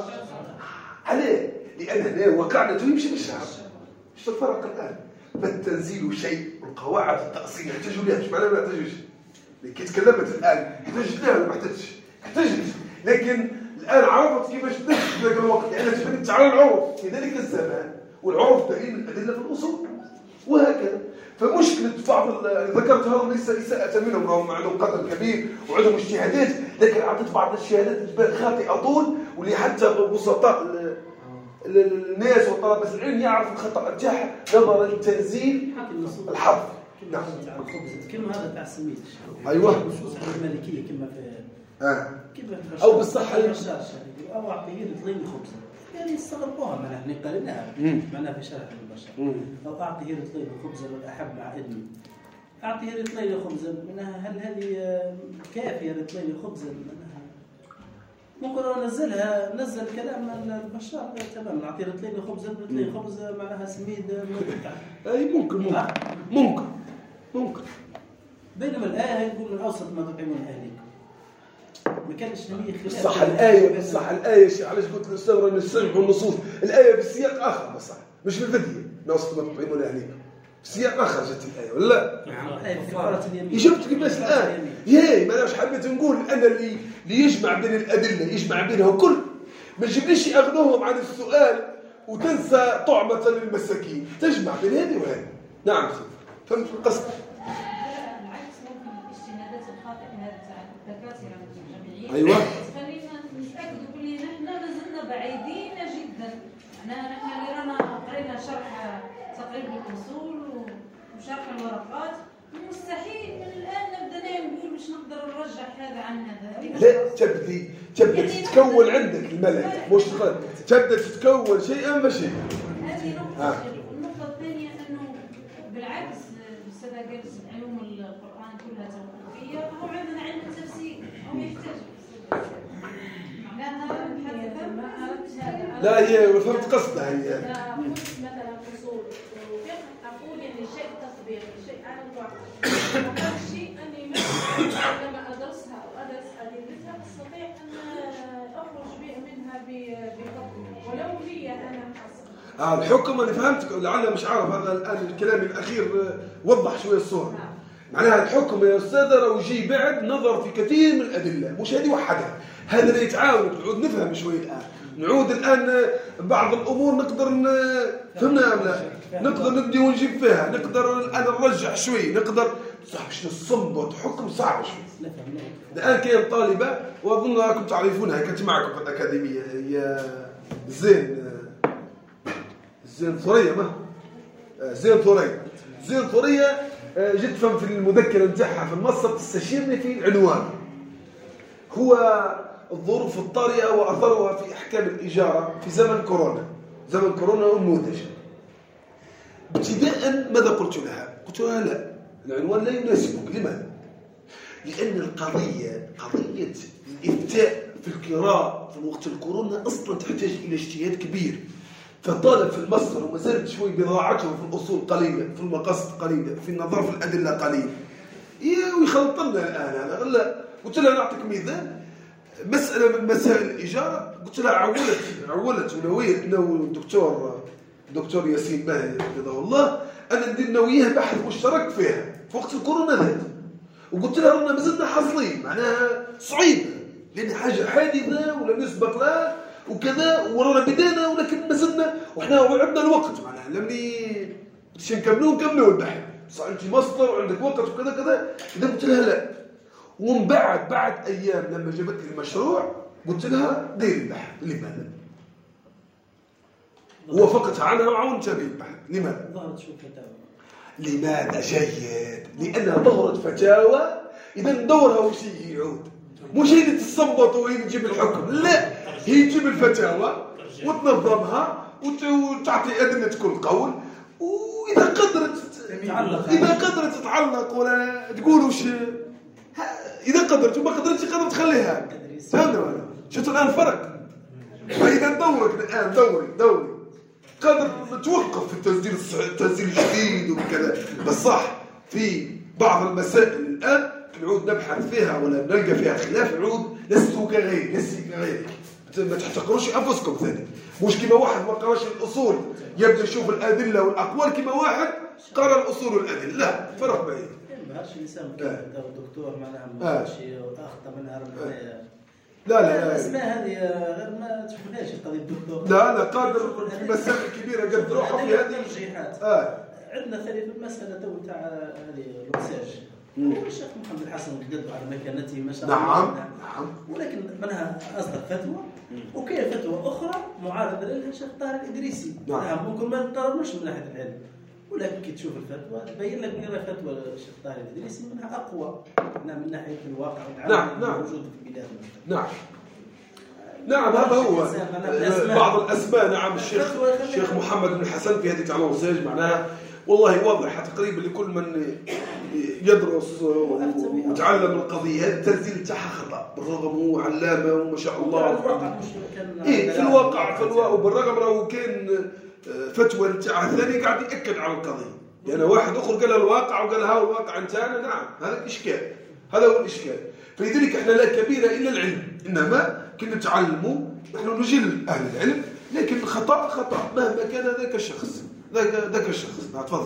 عليه؟ لان هنا واقعنا يمشي بالشهر. ايش الفرق الان؟ فالتنزيل شيء والقواعد التأصيلية يحتاجوا لها مش معناها ما يحتاجوش. كي تكلمت الان احتاجت لها ولا ما احتاجتش؟ احتاجت. لكن الان عرفت كيفاش تنفذ في ذاك الوقت لان تبنت على العرف في ذلك الزمان والعرف دليل من الادله في الاصول وهكذا. فمشكله بعض ذكرت هذا ليس اساءه منهم راهم عندهم قدر كبير وعندهم اجتهادات لكن اعطيت بعض الشهادات خاطئه طول واللي حتى بسطاء الناس وطلبه العلم يعرف الخطا نتاعها نظرا للتنزيل الحرف. نعم كلمه هذا تاع السميت ايوه خصوصا الملكيه كما في اه كيف او بالصحه او اعطيه لطلين خبز يعني يستغربوها معناها احنا قالناها معناها في شرح البشر او اعطيه لطلين خبز والاحب مع ابني اعطيه لطلين خبز معناها هل هذه كافيه لطلين خبز معناها ممكن لو نزلها نزل كلام البشار تمام نعطيه لطلين خبز لطلين خبز معناها سميد اي ممكن ممكن ممكن ممكن بينما الايه يقول من اوسط ما تطعمون اهليكم ما كانش هي خلاف صح الايه صح الايه شيء علاش قلت الاستاذ من السلب والنصوص الايه بسياق اخر بصح مش بالفديه من اوسط ما تطعمون اهليكم سياق اخر جت الايه ولا نعم. شفت كيفاش الان هي ما انا حبيت نقول انا اللي اللي يجمع بين الادله يجمع بينها كل ما تجيبليش ياخذوهم عن السؤال وتنسى طعمه للمساكين تجمع بين هذه وهذه. نعم فهمت القصد. العكس ممكن الاجتهادات الخاطئه هذه تاع الدكاتره الجامعيين ايوه خلينا نتاكدوا بلي نحن مازلنا بعيدين جدا. معناها نحن اللي رانا قرينا شرح تقريب الاصول وشرح الورقات مستحيل من الان نبدا نقول باش نقدر نرجح هذا عن هذا. لا تبدي تبدا تتكون عندك الملكه مش تبدا تتكون شيئا فشيئا. هذه نقطه. النقطه الثانيه انه بالعكس الاستاذ جالس علوم القران كلها توقيفيه هو عندنا علم التفسير هو يحتاج معناها بحال ما عرفت هذا. لا هي فهمت قصدها هي مثلا اصول اقول يعني شيء تطبيقي شيء على الواقع اقل شيء اني مثلا لما ادرسها او ادرس ادلتها استطيع ان اخرج منها بحكم ولو لي انا حسب. اه الحكم انا فهمتك لعل مش عارف هذا الان الكلام الاخير وضح شويه الصوره. معناها الحكم يا استاذ لو يجي بعد نظر في كثير من الادله مش هذه وحدها. هذا اللي يتعاون نعود نفهم شويه الان نعود الان بعض الامور نقدر ن... فهمنا ام لا نقدر نبدي ونجيب فيها نقدر الان نرجح شوي نقدر صح باش نصمت حكم صعب شوي. الان كاين طالبه واظن راكم تعرفونها كانت معكم في الاكاديميه هي زين زين ثريا ما زين ثريا زين ثريا جيت فهم في المذكره نتاعها في المصدر تستشيرني في العنوان هو الظروف الطارئه واثرها في احكام الاجاره في زمن كورونا زمن كورونا والنموذج. ابتداء ماذا قلت لها؟ قلت لها لا العنوان لا يناسبك. لماذا؟ لان القضيه قضيه الافتاء في القراءه في وقت الكورونا اصلا تحتاج الى اجتهاد كبير. فطالب في المصدر وما زالت شوي بضاعته في الاصول قليله في المقاصد قليله في النظر في الادله قليل ويخلط لنا الان انا لا قلت لها نعطيك مثال مساله من مسائل الاجاره قلت لها عولت عولت ونويت نو الدكتور الدكتور ياسين باهي حفظه الله انا ندير نويه بحث مشترك فيها في وقت الكورونا ذات وقلت لها رانا مازلنا حاصلين معناها صعيبه لان حاجه حادثه ولا نسبق لها وكذا ورانا بدينا ولكن مازلنا وحنا عندنا الوقت معناها لمني باش نكملوا نكملوا البحث صح انت مصدر وعندك وقت وكذا كذا اذا قلت لها لا. ومن بعد بعد ايام لما جابت لي المشروع قلت لها ديري البحث. لماذا؟ وافقت عنها وعاونتها بالبحث. لماذا؟ ظهرت شو فتاوى. لماذا جيد؟ لانها ظهرت فتاوى اذا ندورها وش يعود مش هي اللي تستنبط وهي تجيب الحكم لا هي تجيب الفتاوى وتنظمها وتعطي أدلة كل قول وإذا قدرت إذا قدرت تتعلق ولا تقول وش إذا قدرت وما قدرتش قدرت تخليها. فهمنا ولا؟ شفتوا الآن الفرق؟ فإذا دورك الآن دوري دوري قادر نتوقف في التسجيل التسجيل الجديد وكذا بس صح في بعض المسائل الآن نعود نبحث فيها ولا نلقى فيها خلاف نعود لستوا كغير لستوا كغير ما تحتقروش انفسكم ثاني مش كما واحد ما قراش الاصول يبدا يشوف الادله والاقوال كما واحد قرا الاصول والادله لا فرق بعيد. ما عرفش الانسان كيف الدكتور معناها ماشي واخطا منها ربما لا لا لا الاسماء هذه غير ما تشوفهاش قضيه الدكتور لا لا قادر في مسائل كبيره قد روحه في هذه الترجيحات. اه عندنا ثاني في المساله تو تاع هذه الوساج والشيخ محمد الحسن جد على مكانته ما شاء الله. نعم نعم ولكن منها اصدر فتوى وكاين فتوى اخرى معارضه لها الشيخ طارق الادريسي. نعم ممكن ما نضربوش من ناحيه العلم ولكن كي تشوف الفتوى تبين لك ان فتوى الشيخ طارق الادريسي منها اقوى من ناحيه الواقع نعم نعم الموجود في بلادنا. نعم نعم هذا هو بعض الاسماء. نعم الشيخ الشيخ محمد بن الحسن في هذه تاع الوساج معناها والله واضحه تقريبا لكل من يدرس ويتعلم القضيه هذه التسجيل تاعها خطا بالرغم هو علامه وما شاء الله ايه في الواقع في الواقع وبالرغم راهو كان فتوى نتاع الثاني قاعد ياكد على القضيه لان يعني واحد اخر قال الواقع وقال ها الواقع نتاعنا. نعم هذا الاشكال هذا هو الاشكال. فلذلك احنا لا كبيره الا العلم انما كنا نتعلموا نحن نجل اهل العلم لكن الخطا خطا مهما كان ذاك الشخص ذاك ذاك الشخص. تفضل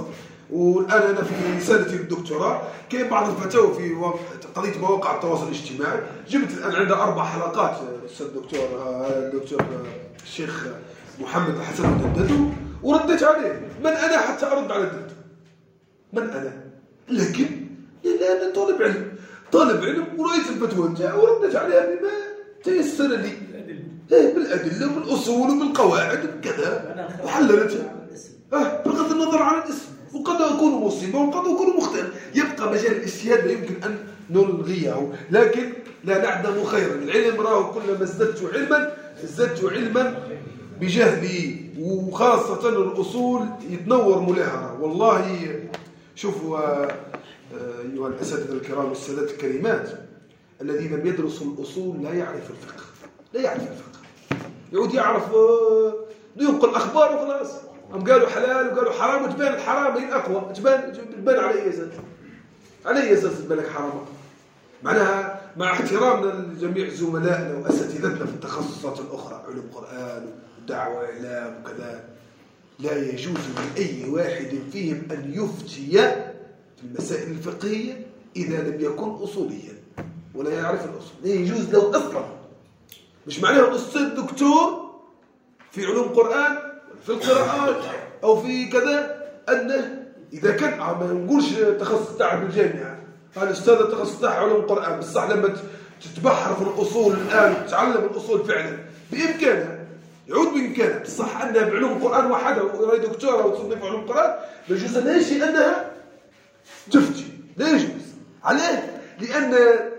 والان انا في رسالتي للدكتوراه كاين بعض الفتاوى في قضيه مواقع التواصل الاجتماعي. جبت الان عندها اربع حلقات الاستاذ الدكتور الدكتور الشيخ محمد الحسن الددو ورديت عليه. من انا حتى ارد على الددو؟ من انا؟ لكن لا انا طالب علم طالب علم ورأيت الفتوى نتاعو ورديت عليها بما تيسر لي بالادله وبالاصول وبالقواعد وكذا وحللتها اه بغض النظر عن الاسم. وقد اكون مصيبه وقد اكون مخطئا، يبقى مجال الاجتهاد لا يمكن ان نلغيه، لكن لا نعدم خيرا. العلم راه كلما ازددت علما ازددت علما بجهلي، وخاصه الاصول يتنور ملاها. والله شوفوا ايها الاساتذه الكرام والسادات الكريمات، الذي لم يدرس الاصول لا يعرف الفقه، لا يعرف الفقه، يعود يعرف ينقل اخبار وخلاص. هم قالوا حلال وقالوا حرام وتبان الحرام هي الاقوى، تبان تبان على اي زاد على اي زاد تبان لك حرام. معناها مع احترامنا لجميع زملائنا واساتذتنا في التخصصات الاخرى، علوم قران ودعوه واعلام وكذا، لا يجوز لاي واحد فيهم ان يفتي في المسائل الفقهيه اذا لم يكن اصوليا ولا يعرف الاصول. لا يجوز له اصلا. مش معناه استاذ دكتور في علوم قران في القراءات او في كذا انه اذا كان ما نقولش تخصص تاعه في الجامعه، الاستاذ التخصص تاعه علوم قران، بصح لما تتبحر في الاصول الان وتتعلم الاصول فعلا بامكانها، يعود بامكانها، بصح انها بعلوم قران وحده وراي دكتوره وتصنف علوم قران لا يجوز لها شيء انها تفتي، لا يجوز. عليه؟ لان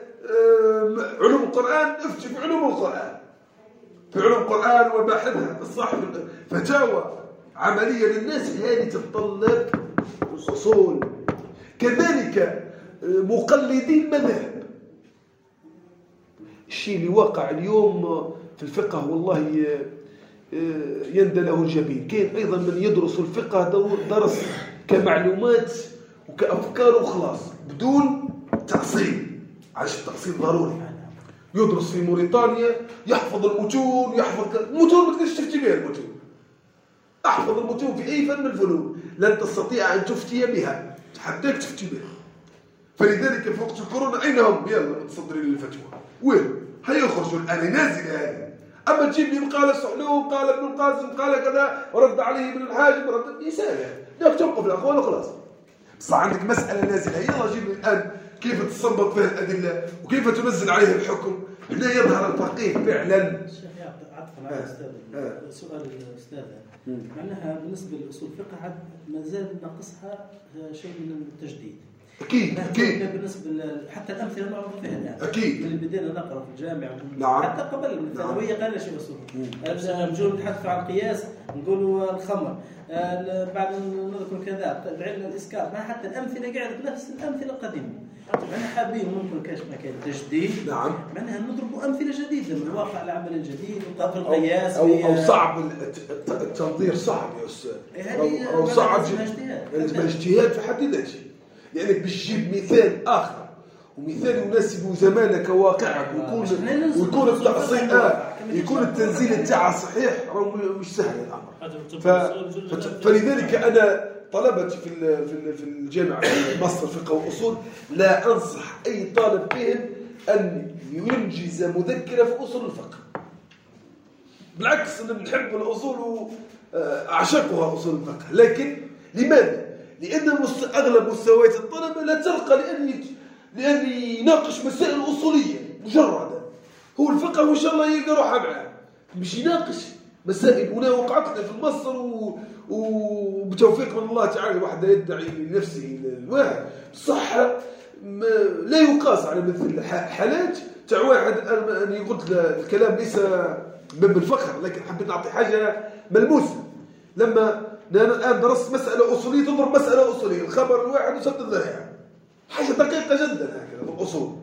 علوم القران افتي في علوم القران في علوم القرآن وباحثها بصح فتاوى عملية للناس هذه تتطلب الأصول. كذلك مقلدي المذهب، الشيء اللي واقع اليوم في الفقه والله يندى له الجبين. كاين أيضا من يدرس الفقه درس كمعلومات وكأفكار وخلاص بدون تأصيل. عاش التأصيل ضروري. يدرس في موريتانيا يحفظ المتون يحفظ المتون ما تقدرش تفتي بها. المتون احفظ المتون في اي فن من الفنون لن تستطيع ان تفتي بها حتى تفتي بها. فلذلك في وقت الكورونا اين هم؟ يلا متصدرين للفتوى وين؟ هيخرجوا الان نازل هذه. اما تجيب لي قال الصحلوب قال ابن القاسم قال كذا ورد عليه ابن الحاجب ورد يسال لا توقف الاخوان وخلاص. بصح عندك مساله نازله يلا جيب لي الان كيف تستنبط فيها الأدلة وكيف تنزل عليه الحكم. هنا يظهر الفقيه فعلا. الشيخ عطفا على الأستاذ سؤال الأستاذ معناها بالنسبة للأصول الفقه عاد ما زال ناقصها شيء من التجديد. أكيد أكيد. بالنسبة حتى الأمثلة نعرض فيها الآن. أكيد. من اللي بدينا نقرأ في الجامعة. نعم. حتى قبل من الثانوية قال شيء أصول. نجوا نتحدث عن القياس نقولوا الخمر. بعد نذكر كذا العلم الإسكار. ما حتى الأمثلة قاعدة نفس الأمثلة القديمة. معناها حابين ممكن كاش ما كان تجديد. نعم. معناها نضربوا أمثلة جديدة من واقع العمل الجديد وطاقة القياس. أو, أو, أو صعب التنظير صعب يا أستاذ. أو, أو صعب لازم الاجتهاد في حد ذاته. يعني باش تجيب مثال آخر ومثال يناسب زمانك وواقعك ويكون ويكون التأصيل آه يكون التنزيل تاعه صحيح راه مش سهل الأمر. ف... فلذلك أنا طلبتي في في في الجامعة في مصر فقه وأصول لا أنصح أي طالب فيهم أن ينجز مذكرة في أصول الفقه. بالعكس أنا نحب الأصول وأعشقها أصول الفقه. لكن لماذا؟ لأن أغلب مستويات الطلبة لا ترقى لأن لأن يناقش مسائل أصولية مجردة. هو الفقه وإن شاء الله يلقى روحه معاه مش يناقش مسائل. هنا وقعت لنا في مصر و... وبتوفيق من الله تعالى واحد يدعي لنفسه الواحد صح لا يقاس على مثل حالات تاع واحد أنا قلت الكلام ليس من الفخر لكن حبيت نعطي حاجة ملموسة. لما أنا الآن درست مسألة أصولية تضرب مسألة أصولية الخبر الواحد وسد الذريعة حاجة دقيقة جدا هكذا في الأصول.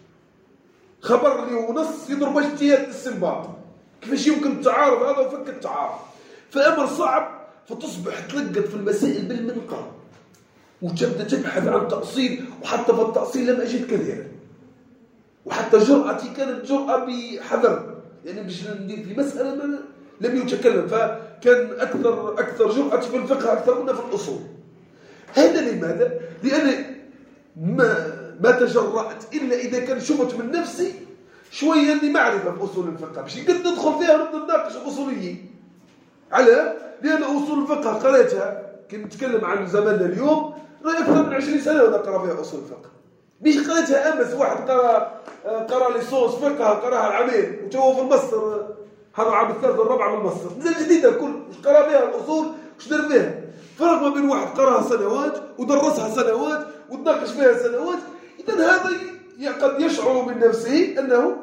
خبر اللي هو نص يضرب اجتهاد الاستنباط كيفاش يمكن التعارض هذا وفك التعارض. فأمر صعب فتصبح تلقط في المسائل بالمنقار وتبدأ تبحث عن تأصيل. وحتى في التأصيل لم أجد كثيرا وحتى جرأتي كانت جرأة بحذر يعني باش ندير في مسألة لم يتكلم. فكان أكثر أكثر جرأتي في الفقه أكثر منها في الأصول. هذا لماذا؟ لأن ما ما تجرأت إلا إذا كان شفت من نفسي شوية لمعرفة في أصول الفقه باش قد ندخل فيها ونبدا نناقش الأصوليين. على لأن أصول الفقه قرأتها كي نتكلم عن زماننا اليوم أكثر من عشرين سنة وأنا أقرأ فيها أصول الفقه. مش قرأتها أمس واحد قرأ قرأ ليسونس فقه قرأها عامين وتو في مصر هذا العام الثالث والرابع من مصر نزل جديدة كل قرأ فيها الأصول وش دار فيها. فرق ما بين واحد قرأها سنوات ودرسها سنوات وتناقش فيها سنوات. إذن هذا قد يشعر من نفسه أنه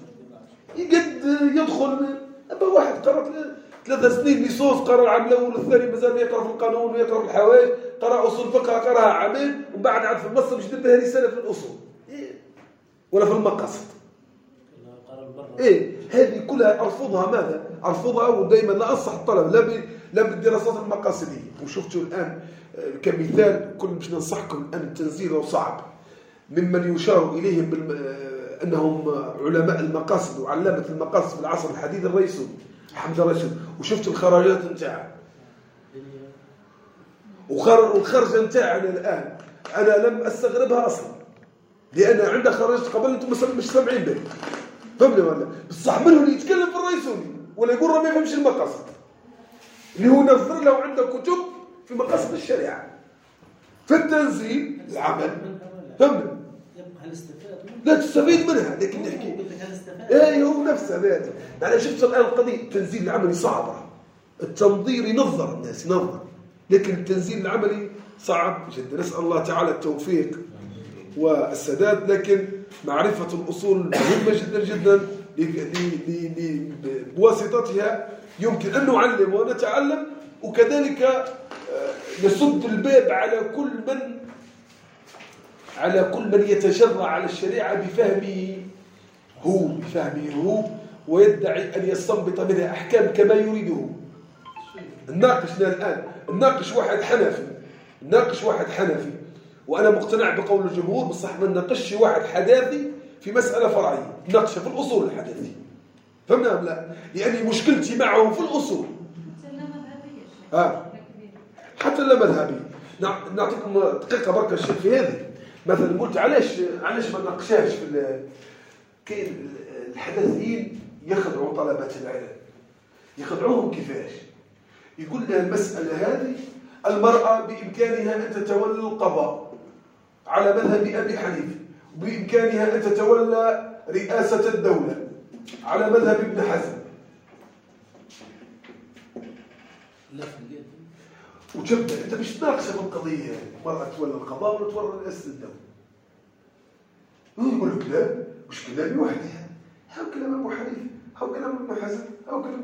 قد يدخل. أما واحد قرأ ثلاث سنين ليسونس قرأ العام الأول والثاني مازال يقرأ في القانون ويقرأ في الحوائج قرأ أصول فقه قرأها عامين ومن بعد عاد في مصر باش يدير بها رسالة في الأصول ولا في المقاصد. إيه هذه كلها أرفضها. ماذا؟ أرفضها ودائما لا أنصح الطلبة لا ب... لا بالدراسات المقاصدية. وشفتوا الآن كمثال كل باش ننصحكم الآن التنزيل صعب ممن يشار إليهم بال... أنهم علماء المقاصد وعلامة المقاصد في العصر الحديث الرئيسون حمد الرئيسون. وشفت الخراجات نتاعه والخرجة نتاعنا الآن أنا لم أستغربها أصلا لأن عنده خرجت قبل أنتم مش سامعين به فهمنا ولا بصح منه اللي يتكلم في الرئيسوني ولا يقول ما يفهمش المقاصد اللي هو نظر له عنده كتب في مقاصد الشريعة في التنزيل العمل فهمنا لا تستفيد منها لكن نحكي ايه هو نفسه ذاته. أنا شفت الآن القضية التنزيل العملي صعبة. التنظير ينظر الناس ينظر لكن التنزيل العملي صعب جدا. نسأل الله تعالى التوفيق والسداد. لكن معرفة الأصول مهمة جدا جدا بواسطتها يمكن أن نعلم ونتعلم وكذلك نسد الباب على كل من على كل من يتجرأ على الشريعة بفهمه هو بفهمه هو ويدعي أن يستنبط منها أحكام كما يريده. نناقشنا الآن نناقش واحد حنفي نناقش واحد حنفي وأنا مقتنع بقول الجمهور بصح ما نناقش واحد حداثي في مسألة فرعية نناقشها في الأصول الحداثية. فهمنا أم لا؟ لأني مشكلتي معهم في الأصول آه. حتى لا مذهبي. نعطيكم دقيقة بركة الشيء في هذه. مثلا قلت علاش علاش ما نناقشهاش في كاين الحداثيين يخدعوا طلبة العلم. يخدعوهم كيفاش؟ يقول لها المسألة هذه المرأة بإمكانها أن تتولى القضاء على مذهب أبي حنيفة وبإمكانها أن تتولى رئاسة الدولة على مذهب ابن حزم. وتبدأ أنت مش تناقش بالقضية مرة تولى القضاء ولا تولى رئاسة الدولة. يقول لك لا مش كلامي وحدها هاو كلام أبو حنيفة هاو كلام ابن حزم هاو كلام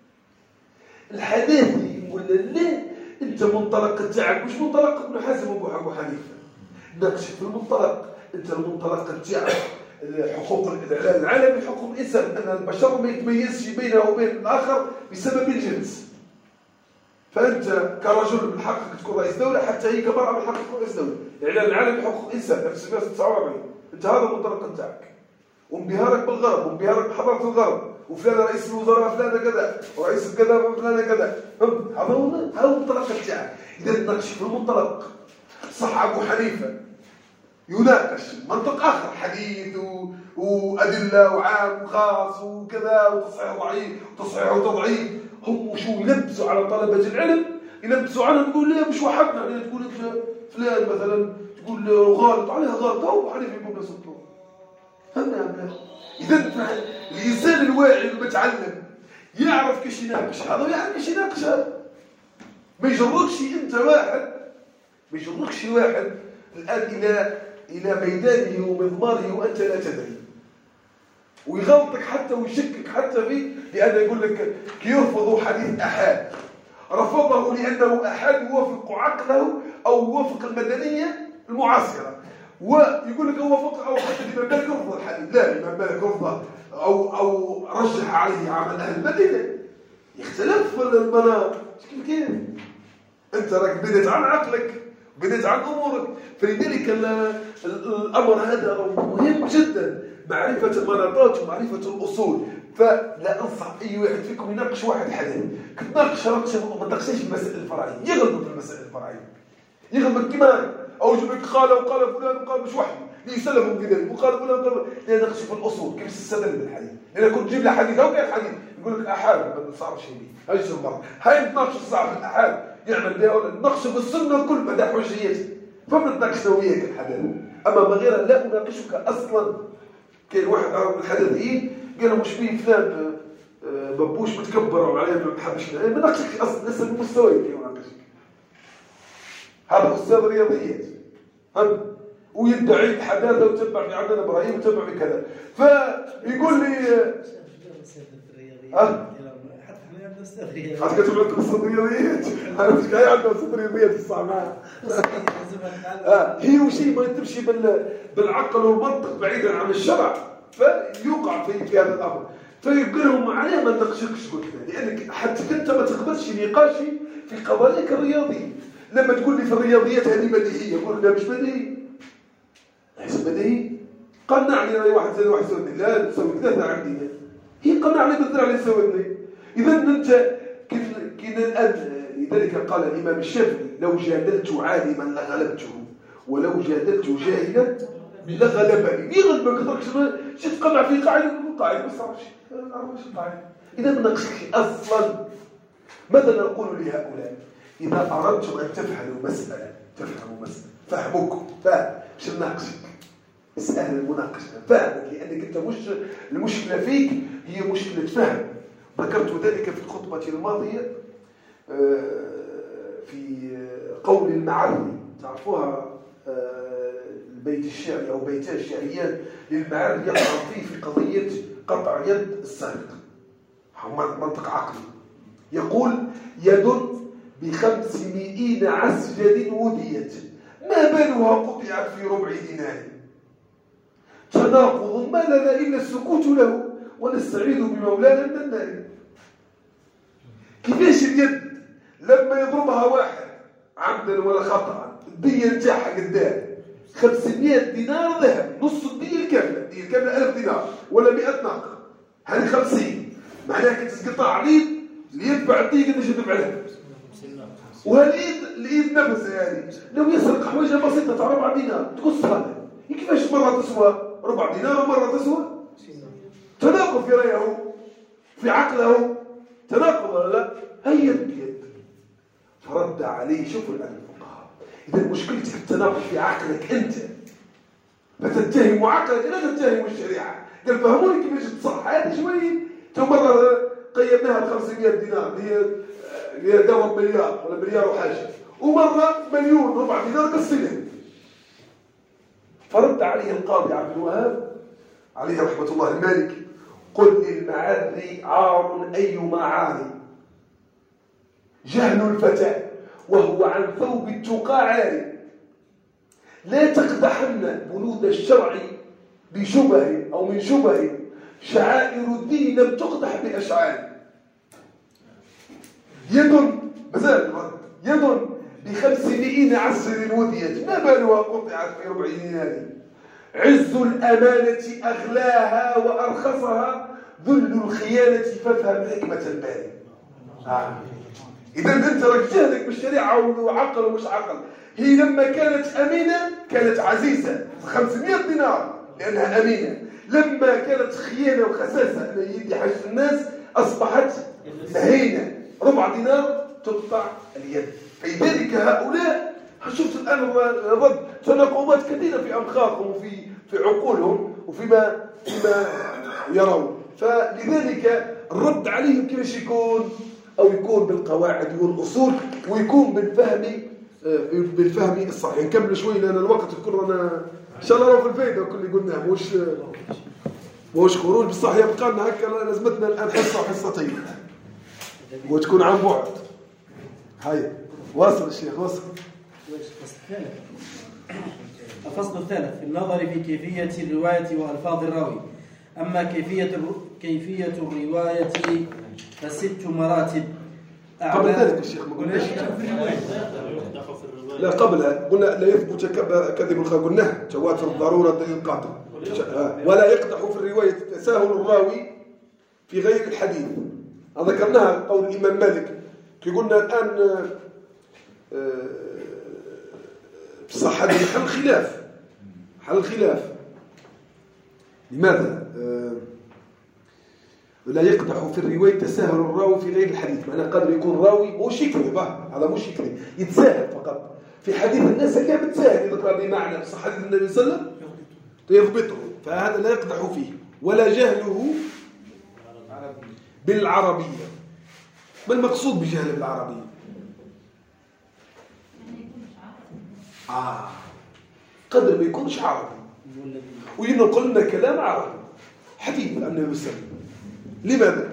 الحداثي ولا لا. أنت منطلق تاعك مش منطلق ابن حزم وابو حنيفة. ناقش في المنطلق. أنت المنطلق تاعك حقوق العالم حقوق الإنسان أن البشر ما يتميزش بينه وبين الآخر بسبب الجنس. فأنت كرجل من حقك تكون رئيس دولة حتى هي كمرأة من حقك تكون رئيس دولة. إعلان العالم حقوق الإنسان ألف وتسعمائة وتسعة وأربعين. أنت هذا المنطلق تاعك وانبهارك بالغرب وانبهارك بحضارة الغرب وفلان رئيس الوزراء فلان كذا ورئيس كذا فلان كذا. هذا هو هذا المنطلق تاعك. إذا تناقش في المنطلق صح أبو حنيفة يناقش منطق آخر حديث وأدلة وعام وخاص وكذا وتصحيح ضعيف وتصحيح وتضعيف. هم شو يلبسوا على طلبة العلم يلبسوا عنهم يقول ليه مش وحدنا يعني تقول فلان مثلا تقول غلط عليها غلط أو حنيفة يقول له سلطان. فهمنا أبناء؟ إذا الإنسان الواعي المتعلم يعرف كيش يناقش هذا يعرف كيش يناقش هذا. ما يجركش أنت واحد ما يجركش واحد الآن إلى إلى ميدانه ومضماره وأنت لا تدري ويغلطك حتى ويشكك حتى فيه لأنه يقول لك كي يرفض حديث أحاد رفضه لأنه أحاد يوافق عقله أو يوافق المدنية المعاصرة ويقول لك هو فقه أو حتى الإمام مالك يرفض الحديث. لا الإمام مالك رفضه أو أو رجح عليه عمل أهل المدينة. يختلف المناط كيف كيف أنت راك بدأت عن عقلك بدأت عن أمورك. فلذلك الأمر هذا مهم جدا معرفة المناطات ومعرفة الأصول. فلا أنصح أي واحد فيكم يناقش واحد حديث كتناقش ما تناقشش في المسائل الفرعية يغلط في المسائل الفرعية يغلبك كمان، او يجيب لك قال وقال فلان وقال مش وحده ليسلمهم كذلك وقال فلان وقال لا نقص في الاصول كيف تستدل بالحديث. لان كنت تجيب لي حديث او كان حديث يقول لك احاد ما صار شيء به هاي المره هاي اثناش ساعه في الاحاد يعمل بها نقص في السنه كل مدى حجيته فبنتناقش وياك الحدث. اما ما غير لا اناقشك اصلا. كاين واحد من الحدثيين قالوا مش فيه فلان ببوش متكبر وعليه ما بحبش ما ناقشك اصلا لسه بمستوى كي يناقشك. هذا استاذ رياضيات هم ويدعي الحداثه وتبع في عندنا ابراهيم وتبع في كذا فيقول لي ها حتى كتب لكم استاذ رياضيات انا مش جاي عندنا استاذ رياضيات الصح معاه اه هي وشيء ما تمشي بالعقل والمنطق بعيدا عن الشرع فيوقع في في هذا الامر. فيقول لهم عليه ما نناقشكش قلت لانك حتى انت ما تقبلش نقاشي في قضاياك الرياضيه. لما تقول لي في الرياضيات هذه بديهيه يقول لا مش بديهي ليس بديهي. قنعني راي واحد زي واحد يسوي لا تسوي ثلاثه عندي هي قنعني بالذرع اللي سويتني. اذا انت كنا الان لذلك قال الامام الشافعي لو جادلت عالما لغلبته ولو جادلت جاهلا لغلبني. يغلبك درك شي تقنع في قاعده قاعده ما صارش ما عرفش قاعده. اذا ما ناقشكش اصلا. ماذا نقول لهؤلاء؟ إذا أردتم أن تفهموا مسألة تفهموا مسألة فهمكم فهم مش نناقشك. سهل المناقشة فهمك لأنك أنت مش المشكلة فيك هي مشكلة فهم. ذكرت ذلك في الخطبة الماضية في قول المعري تعرفوها البيت الشعري أو بيتان الشعريان للمعري يقع فيه في قضية قطع يد السارق منطق عقلي. يقول يد بخمسمائين عسجد وديت ما بالها قطعت في ربع دينار تناقض ما لنا إلا السكوت له ونستعيذ بمولانا من النار. كيفاش اليد لما يضربها واحد عمدا ولا خطأ الدية نتاعها قدام خمسمائة دينار ذهب نص الدية الكاملة الدية الكاملة ألف دينار ولا مئة ناقة هذه خمسين معناها كتسقطها عليد اليد بعد الدية قداش تدفع لها. وهاليد اليد نفسها يعني لو يسرق حوايج بسيطه تاع ربع دينار تقص هذا كيفاش مره تسوى ربع دينار ومره تسوى تناقض في رايه في عقله تناقض ولا لا؟ هي اليد. فرد عليه شوفوا الان الفقهاء اذا مشكلتك التناقض في عقلك انت فتتهم عقلك لا تتهم الشريعه. قال فهموني كيفاش تصح هذه شويه تو مره قيمناها ب خمسمائة دينار هي اللي دور مليار ولا مليار وحاجه ومره مليون ربع دينار قصينا. فرد عليه القاضي عبد الوهاب عليه رحمه الله المالك قل للمعري عار ايما عار جهل الفتى وهو عن ثوب التقى عاري لا تقدحن بنود الشرع بشبه او من شبه شعائر الدين لم تقدح باشعار. يد مازال يد بخمسمائين عسر وديت ما بالها قطعت في ربع دينار عز الأمانة أغلاها وأرخصها ذل الخيانة فافهم حكمة الباري. آه. إذا أنت راك جهلك بالشريعة وعقل ومش عقل. هي لما كانت أمينة كانت عزيزة خمسمائة دينار لأنها أمينة. لما كانت خيانة وخساسة أن يدي حج الناس أصبحت مهينة ربع دينار تقطع اليد. فلذلك هؤلاء شفت الآن الرد تناقضات كثيرة في أمخاخهم وفي في عقولهم وفيما فيما يرون. فلذلك الرد عليهم كيفاش يكون؟ أو يكون بالقواعد والأصول ويكون بالفهم بالفهم الصحيح. نكمل شوي لأن الوقت كلنا إن شاء الله في الفايدة وكل اللي قلناه مش مش خروج بصح يبقى لنا هكا لازمتنا الآن حصة حصتين وتكون عن بعد. هاي واصل الشيخ واصل. الفصل الثالث في النظر في كيفية الرواية وألفاظ الراوي. أما كيفية كيفية الرواية فست مراتب. قبل ذلك الشيخ ما قلناش لا قبلها قلنا لا يثبت كذب الخبر قلناه تواتر الضرورة دليل قاطع ولا يقدح في الرواية تساهل الراوي في غير الحديث. ذكرناها قول الإمام مالك كي قلنا الآن بصح هذا محل خلاف، محل خلاف. لماذا؟ آه لا يقدح في الرواية تساهل الراوي في غير الحديث. معناه قادر يكون راوي مش يكذب، هذا مش يكذب، يتساهل فقط في حديث الناس كان متساهل يذكر بمعنى بصح حديث النبي صلى الله عليه وسلم يضبطه، فهذا لا يقدح فيه. ولا جهله بالعربية. ما المقصود بجهل بالعربية؟ آه قدر ما يكونش عربي وينقل لنا كلام عربي حديث عن النبي صلى الله عليه وسلم. لماذا؟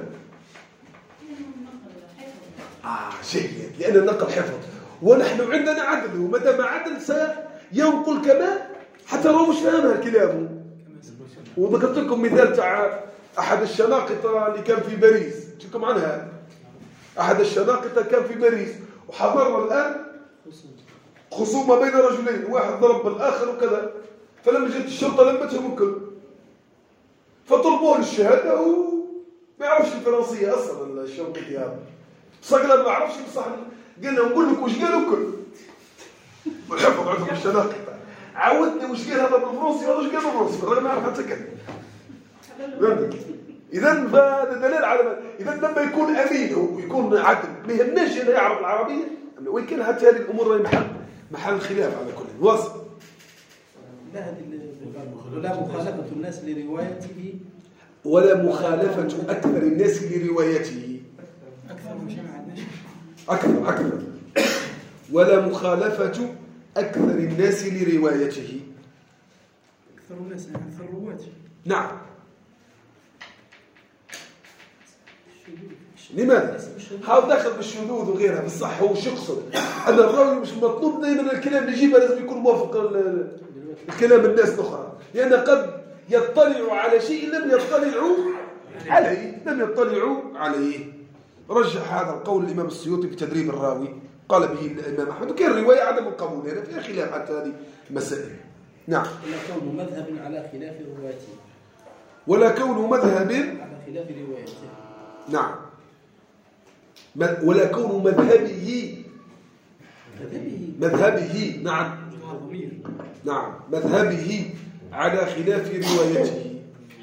آه جيد، لأن النقل حفظ ونحن عندنا عدل، وما دام عدل سينقل كمان حتى لو مش فاهمها كلامه. وذكرت لكم مثال تاع أحد الشناقطة اللي كان في باريس، تلكم عنها. أحد الشناقطة كان في باريس وحضر الآن خصومة بين رجلين، واحد ضرب الآخر وكذا، فلما جت الشرطة لمتهم الكل فطلبوه للشهادة وما يعرفش الفرنسية أصلا الشرطي هذا، صقل ما يعرفش بصح قال لهم نقول لك وش قالوا الكل والحفظ عندهم الشناقطة. عودني وش قال هذا بالفرنسي ولا وش قال بالفرنسي، بالرغم ما يعرف حتى كذا. إذا هذا دليل على إذا لما يكون أمين ويكون عدل ما يهمناش إنه يعرف العربية، وإن كان حتى هذه الأمور محل محل خلاف على كل. واصل. لا هذه ولا مخالفة الناس لروايته ولا مخالفة أكثر الناس لروايته. أكثر مش عندنا. أكثر أكثر. ولا مخالفة أكثر الناس لروايته. أكثر الناس يعني أكثر الرواة. نعم. لماذا؟ هاو داخل بالشذوذ وغيرها، بالصح هو شو يقصد؟ أن الراوي مش مطلوب دائما الكلام اللي يجيبه لازم يكون موافق الكلام الناس الأخرى، لأن قد يطلعوا على شيء لم يطلعوا عليه، لم يطلعوا عليه. رجح هذا القول الإمام السيوطي في تدريب الراوي، قال به الإمام أحمد، وكان الرواية عدم القبول، هنا فيها خلاف حتى هذه المسائل. نعم. ولا كونه مذهب على خلاف روايته. ولا كونه مذهب على خلاف روايته. نعم. ولا كونه مذهبه مذهبه نعم نعم مذهبه على خلاف روايته.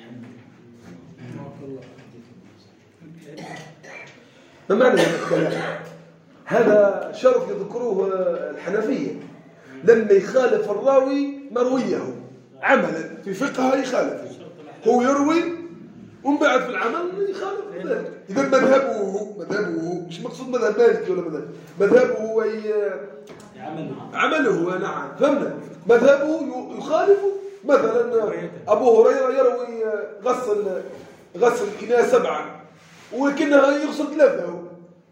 ما معنى هذا الكلام؟ هذا شرط يذكروه الحنفية، لما يخالف الراوي مرويه عملا في فقهه يخالف، هو يروي ومن بعد في العمل يخالف ذلك. إذا مذهبه مذهبه مش مقصود مذهب مالكي ولا مذهب مذهبه هو عمله عمله نعم فهمنا. مذهبه يخالف مثلا أبو هريرة يروي غسل غسل الإناء سبعا ولكنها يغسل ثلاثة، هو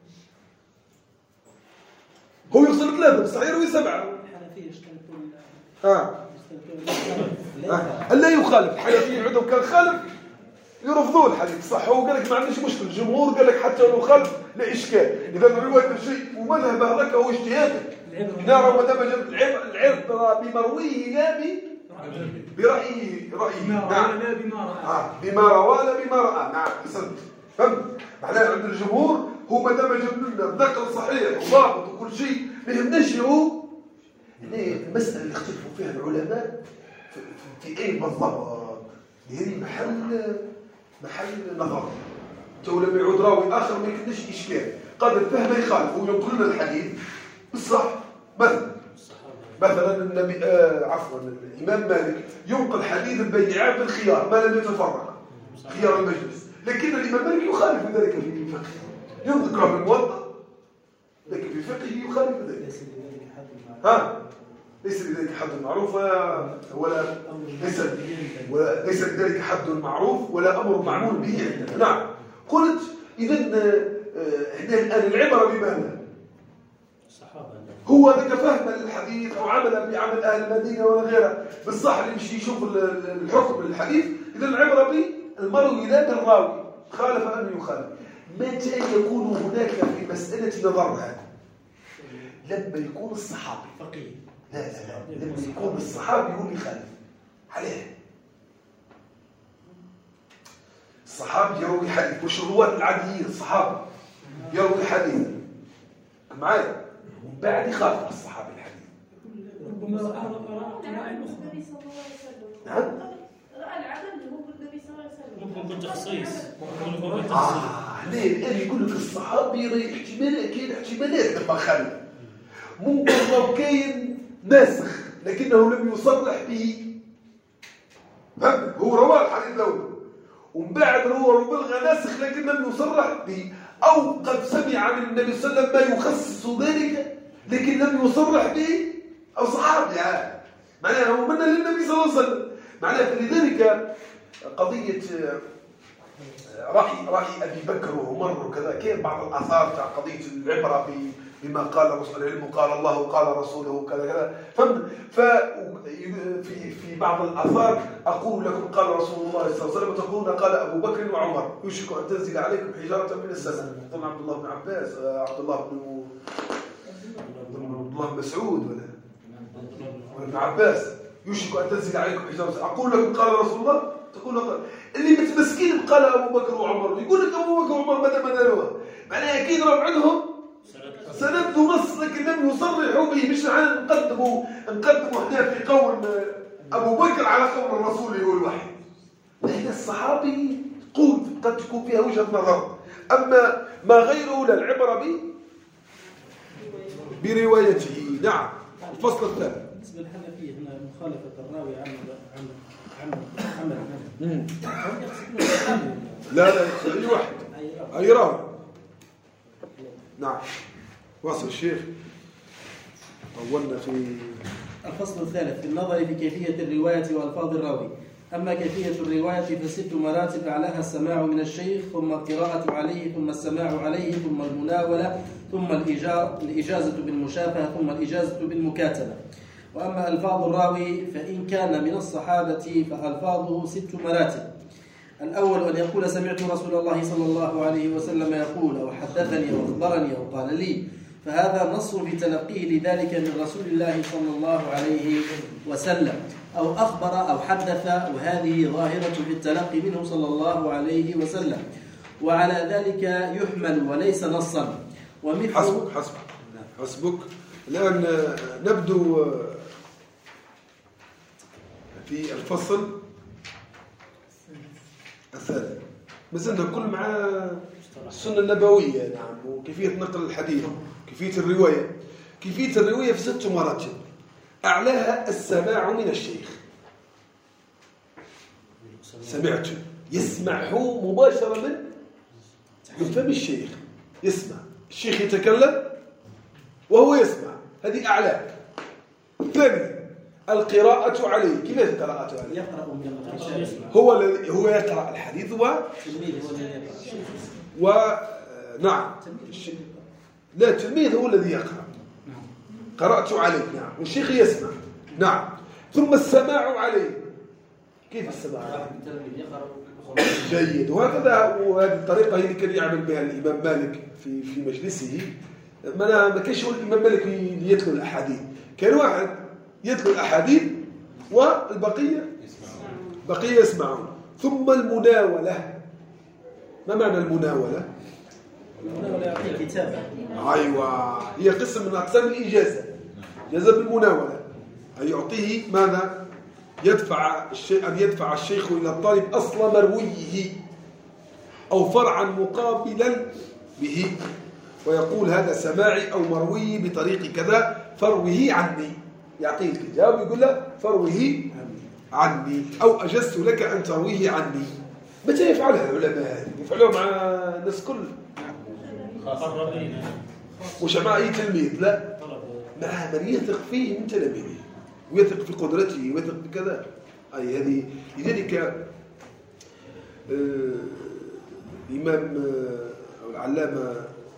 هو يغسل ثلاثة بس يروي سبعة. آه آه لا يخالف. الحنفية عندهم كان خالف يرفضوا الحديث صح. هو قال لك ما عنديش مشكل، الجمهور قال لك حتى لو خالف لا إشكال. إذا رواية الشيء ومذهب هذاك هو اجتهادك، نرى ما دام العبرة بمرويه لا برأيه رأيه نعم لا بما رأى آه بما روى لا بما رأى. نعم حسنت فهمت. معناه عند الجمهور هو ما دام جاب لنا النقل صحيح وضابط وكل شيء ما يهمناش هو. المسألة اللي اختلفوا فيها العلماء في, في ايه بالضبط، هذه محل محل نظر. تو لما يعود راوي اخر ما يكونش اشكال، قادر فهم يخالف وينقل لنا الحديث بالصح. مثلا مثلا النبي آه عفوا الامام مالك ينقل حديث البيعان بالخيار ما لم يتفرق خيار المجلس، لكن الامام مالك يخالف ذلك في فقهه، يذكر في الموطأ لكن في فقهه يخالف ذلك. ها ليس لذلك حد معروف ولا ليس ولا ليس لذلك حد معروف ولا امر معمول به عندنا. نعم قلت اذا احنا الان العبره بماذا؟ هو ذاك فهم الحديث او عمل بعمل اهل المدينه ولا غيره بالصح اللي يمشي يشوف الحكم للحديث. اذا العبره بالمروي لا بالراوي، خالف انه يخالف. متى يكون هناك في مساله نظر هذا؟ لما يكون الصحابي فقيه. لا لا لا لما يكون الصحابي هو اللي يخالف عليه. الصحابي يروي حديث مش الرواة العاديين، الصحابي يروي حديث معايا ومن بعد يخالف الصحابي الحديث. ربما رأى النبي صلى الله عليه وسلم. نعم. رأى العدم اللي هو النبي صلى الله عليه وسلم. ممكن يكون تخصيص. ممكن يكون آه تخصيص. ليه؟ الآن يقول لك الصحابي راهي احتمالات، كاين احتمالات لما خلى. ممكن لو كاين ناسخ لكنه لم يصرح به. فهمت؟ هو روى الحديث الأول ومن بعد روى بلغ ناسخ لكن لم يصرح به، أو قد سمع من النبي صلى الله عليه وسلم ما يخصص ذلك لكن لم يصرح به، أو صحابي يعني معناها هو من للنبي صلى الله عليه وسلم. معناها فلذلك قضية رأي رأي أبي بكر وعمر وكذا، كان بعض الآثار تاع قضية العبرة بما قال رسول العلم قال الله وقال رسوله كذا كذا. فهم ففي في بعض الآثار أقول لكم قال رسول الله صلى الله عليه وسلم تقولون قال أبو بكر وعمر يوشك أن تنزل عليكم حجارة من السماء. طبعا عبد الله بن عباس، عبد الله بن عبد الله بن مسعود ولا ابن عباس، يوشك أن تنزل عليكم حجارة. أقول لكم قال رسول الله تقول قال اللي متمسكين قال أبو بكر وعمر، يقول لك أبو بكر وعمر ماذا مدلوها، معناها أكيد راه عندهم سند ونص لكن لم يصرحوا به. مش نحن نقدموا نقدموا احنا في قول أبو بكر على قول الرسول يقول واحد. لكن الصحابي قول قد تكون فيها وجهة نظر، أما ما غيره لا العبرة به بروايته. نعم. الفصل الثالث بالنسبة للحنفية هنا مخالفة الراوي عن عن عن محمد. لا لا أي واحد أي راوي. نعم. واصل الشيخ. طولنا في الفصل الثالث في النظر في كيفية الرواية وألفاظ الراوي. أما كيفية الرواية فست مراتب أعلاها السماع من الشيخ، ثم القراءة عليه، ثم السماع عليه، ثم المناولة، ثم الإجازة بالمشافهة، ثم الإجازة بالمكاتبة. وأما ألفاظ الراوي فإن كان من الصحابة فألفاظه ست مراتب. الأول أن يقول سمعت رسول الله صلى الله عليه وسلم يقول، أو حدثني أو أخبرني أو قال لي، فهذا نص في تلقيه لذلك من رسول الله صلى الله عليه وسلم، أو أخبر أو حدث، وهذه ظاهرة في التلقي منه صلى الله عليه وسلم، وعلى ذلك يحمل وليس نصا. ومثل حسبك حسبك حسبك. الآن نبدو في الفصل الثالث، مثلنا كل مع السنة النبوية. نعم. وكيفية نقل الحديث، كيفية الرواية. كيفية الرواية في ست مراتب. أعلاها السماع من الشيخ. سمعت يسمعه مباشرة من من فم الشيخ، يسمع الشيخ يتكلم وهو يسمع، هذه أعلاه. ثاني القراءة عليه. كيف القراءة عليه؟ يقرأ من هو الذي هو يقرأ الحديث و و نعم لا التلميذ هو الذي يقرأ. قرأت عليه. نعم. والشيخ يسمع. نعم. ثم السماع عليه. كيف السماع عليه؟ جيد. وهكذا وهذه الطريقة هي اللي كان يعمل بها الإمام مالك في في مجلسه. ما ما كانش هو الإمام مالك يتلو الأحاديث، كان واحد يتلو الأحاديث والبقية بقية يسمعون. ثم المناولة. ما معنى المناولة؟ المناولة يعطي كتابة. أيوة، هي قسم من أقسام الإجازة. إجازة بالمناولة أي يعطيه ماذا؟ يدفع الشيء أن يدفع الشيخ إلى الطالب أصل مرويه أو فرعا مقابلا به، ويقول هذا سماعي أو مروي بطريق كذا فروه عني. يعطيه الكتاب ويقول له فروه عني أو أجزت لك أن ترويه عني. متى يفعلها العلماء؟ يفعلوها مع الناس كل مش مع أي تلميذ، لا، مع من يثق فيه من تلاميذه ويثق في قدرته ويثق بكذا. أي هذه لذلك آه الإمام آه العلامة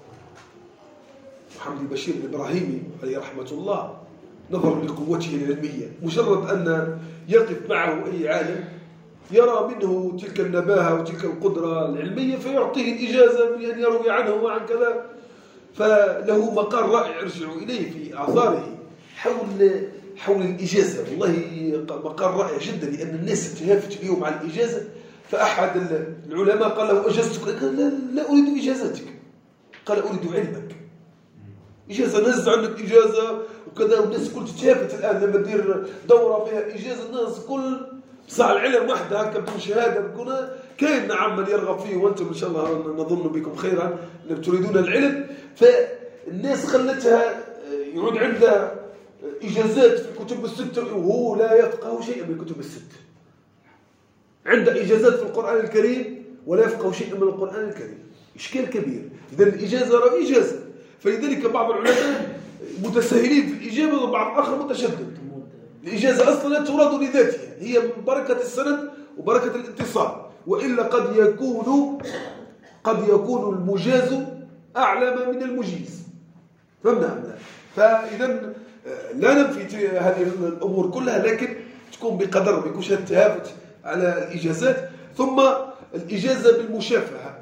محمد البشير الإبراهيمي عليه رحمة الله نظرا لقوته العلمية، مجرد أن يقف معه أي عالم يرى منه تلك النباهة وتلك القدرة العلمية فيعطيه الإجازة بأن يروي عنه وعن كذا، فله مقال رائع يرجع إليه في آثاره حول حول الإجازة. والله مقال رائع جدا، لأن الناس تهافت اليوم على الإجازة. فأحد العلماء قال له أجزتك؟ قال لا, لا أريد إجازتك، قال أريد علمك. إجازة ناس عندك إجازة وكذا، والناس كل تتشافت الآن لما تدير دورة فيها إجازة الناس كل بصح العلم وحده هكا بدون شهادة بكون كاين نعم من يرغب فيه، وأنتم إن شاء الله نظن بكم خيرا أنكم تريدون العلم. فالناس خلتها يعود عندها إجازات في الكتب الستة وهو لا يفقه شيئا من الكتب الستة، عنده إجازات في القرآن الكريم ولا يفقه شيئا من القرآن الكريم، إشكال كبير. إذا الإجازة راه إجازة، فلذلك بعض العلماء متساهلين في الإجابة وبعض آخر متشدد. الإجازة أصلا لا تراد لذاتها، هي من بركة السند وبركة الاتصال، وإلا قد يكون قد يكون المجاز أعلم من المجيز. فهمنا؟ فإذا لا ننفي هذه الأمور كلها، لكن تكون بقدر ما يكونش التهافت على الإجازات. ثم الإجازة بالمشافهة،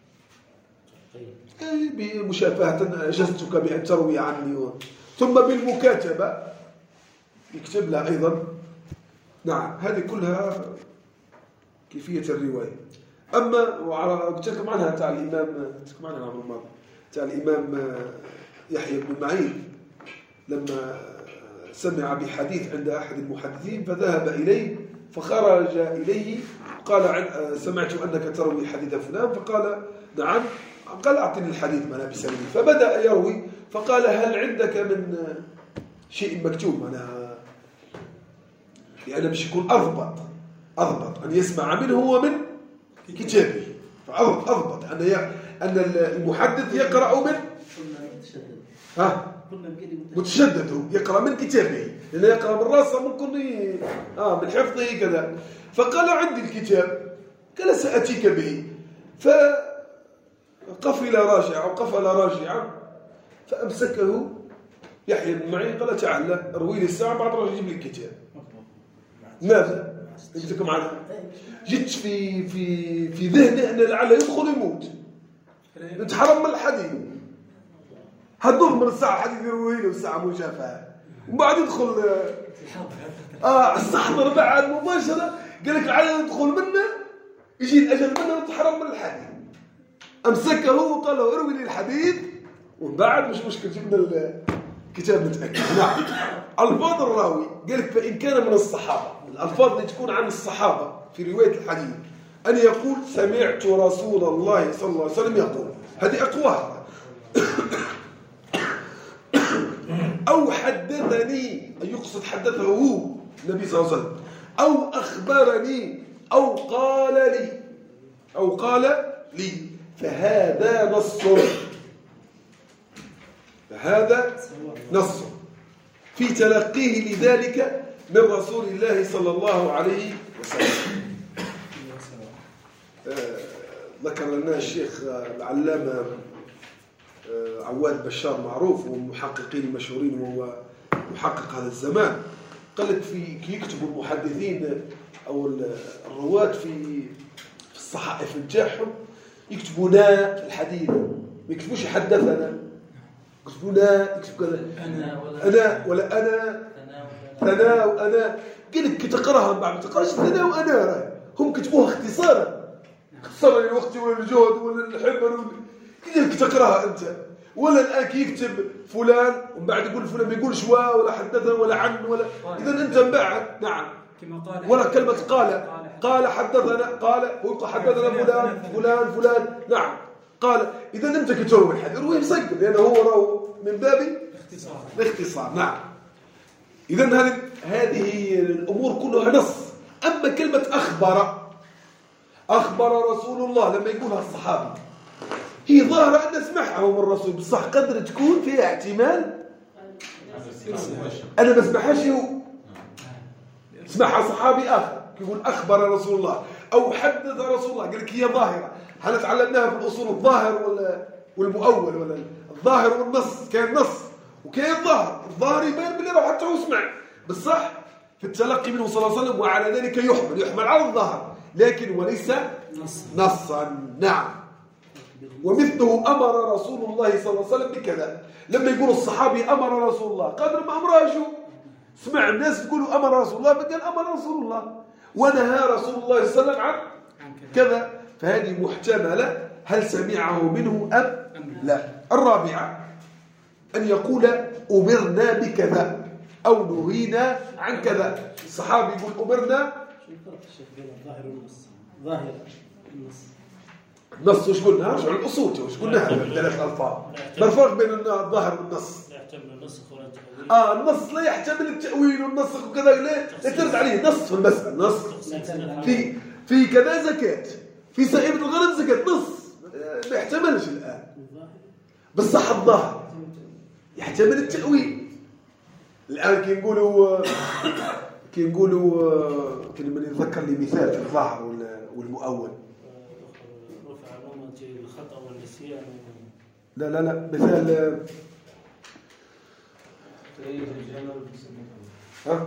بمشافهة أجزتك بأن تروي عني، ثم بالمكاتبة يكتب لها أيضا. نعم هذه كلها كيفية الرواية. أما قلت لكم عنها تاع الإمام قلت لكم عنها العام الماضي تاع الإمام يحيى بن معين لما سمع بحديث عند أحد المحدثين فذهب إليه فخرج إليه قال سمعت أنك تروي حديث فلان، فقال نعم، قال أعطني الحديث ما بسببه، فبدأ يروي فقال هل عندك من شيء مكتوب؟ أنا لأنه مش يكون أضبط أضبط أن يسمع منه ومن كتابه، فأضبط أن أن المحدث يقرأ من ها متشدد يقرأ من كتابه، لأنه يقرأ من راسه ممكن آه من حفظه كذا. فقال عندي الكتاب، قال سأتيك به، فقفل راجع أو قفل راجعا، فأمسكه يحيى بن معين قال تعال اروي لي الساعة بعد راجع يجيب لي الكتاب. ماذا؟ قلت لكم عنها جيت في في في ذهني أن لعله يدخل يموت، نتحرم من الحديث، هدور من الساعة حديث يروي له الساعة مشافهة، وبعد يدخل اه استحضر بعد مباشرة، قال لك لعله يدخل منه يجي الأجل منه نتحرم من الحديث. أمسكه وقال له اروي لي الحديث، ومن بعد مش مشكلة جبنا الكتاب نتأكد. نعم ألفاظ الراوي قال لك فإن كان من الصحابة، الألفاظ اللي تكون عن الصحابة في رواية الحديث أن يقول سمعت رسول الله صلى الله عليه وسلم يقول، هذه أقواها. أو حدثني، أي يقصد حدثه هو النبي صلى الله عليه وسلم، أو أخبرني، أو قال لي أو قال لي، فهذا نص فهذا نص في تلقيه لذلك من رسول الله صلى الله عليه وسلم. ذكر لنا الشيخ العلامة عواد بشار معروف ومن المحققين المشهورين وهو محقق هذا الزمان، قال لك في كي يكتبوا المحدثين أو الرواة في في الصحائف بتاعهم يكتبوا نا في الحديث، ما يكتبوش حدثنا، يكتبوا نا، يكتبوا كذا أنا ولا أنا ولا أنا أنا وأنا. قال لك كي تقراها بعد ما تقراش أنا وأنا، هم كتبوها اختصارا اختصارا للوقت ولا الجهد ولا الحمل، قال لك تقراها أنت. ولا الآن كي يكتب فلان ومن بعد يقول فلان ما يقولش وا ولا حدثنا ولا عن ولا، إذا أنت بعد نعم ولا كلمة قال قال حدثنا قال ويقول حدثنا فلان فلان فلان نعم قال. إذا أنت كتروي الحديث روي مسجل لأنه هو راهو من باب الاختصار الاختصار. نعم إذا هذه هذه الأمور كلها نص. أما كلمة أخبر أخبر رسول الله لما يقولها الصحابي هي ظاهرة أن نسمعها من الرسول، بصح قدر تكون فيها احتمال أنا ما اسمعهاش هو، اسمعها صحابي آخر يقول أخبر رسول الله أو حدث رسول الله. قال لك هي ظاهرة، هل تعلمناها في الأصول الظاهر ولا والمؤول ولا الظاهر والنص؟ كان نص وكان ظاهر، الظاهر يبين بالله لو حتى هو سمع بالصح في التلقي منه صلى الله عليه وسلم، وعلى ذلك يحمل يحمل على الظاهر لكن وليس نصا. نعم ومثله أمر رسول الله صلى الله عليه وسلم بكذا. لما يقول الصحابي أمر رسول الله قادر ما أمره شو سمع الناس يقولوا أمر رسول الله، فقال أمر رسول الله ونهى رسول الله صلى الله عليه وسلم عن كذا، فهذه محتملة هل سمعه منه أم لا. الرابعة أن يقول أمرنا بكذا أو نهينا عن كذا. الصحابي يقول أمرنا. شو الفرق الشيخ بين الظاهر والنص؟ ظاهر النص. النص وش قلنا؟ رجعوا الأصول وش قلناها بالثلاث ألفاظ. ما الفرق بين الظاهر والنص؟ لا يحتمل النسخ ولا التأويل. آه النص لا يحتمل التأويل والنسخ وكذا، لا لا ترد عليه نص في المسألة. نص في في كذا زكاة، في سائر الغنم زكاة، نص ما يحتملش الآن. بالصح الظاهر يحتمل التأويل. الآن كي نقولوا كي نقولوا كي من يتذكر لي مثال في الظاهر والمؤول. رفع عمومة الخطأ والنسيان. لا لا لا مثال ها؟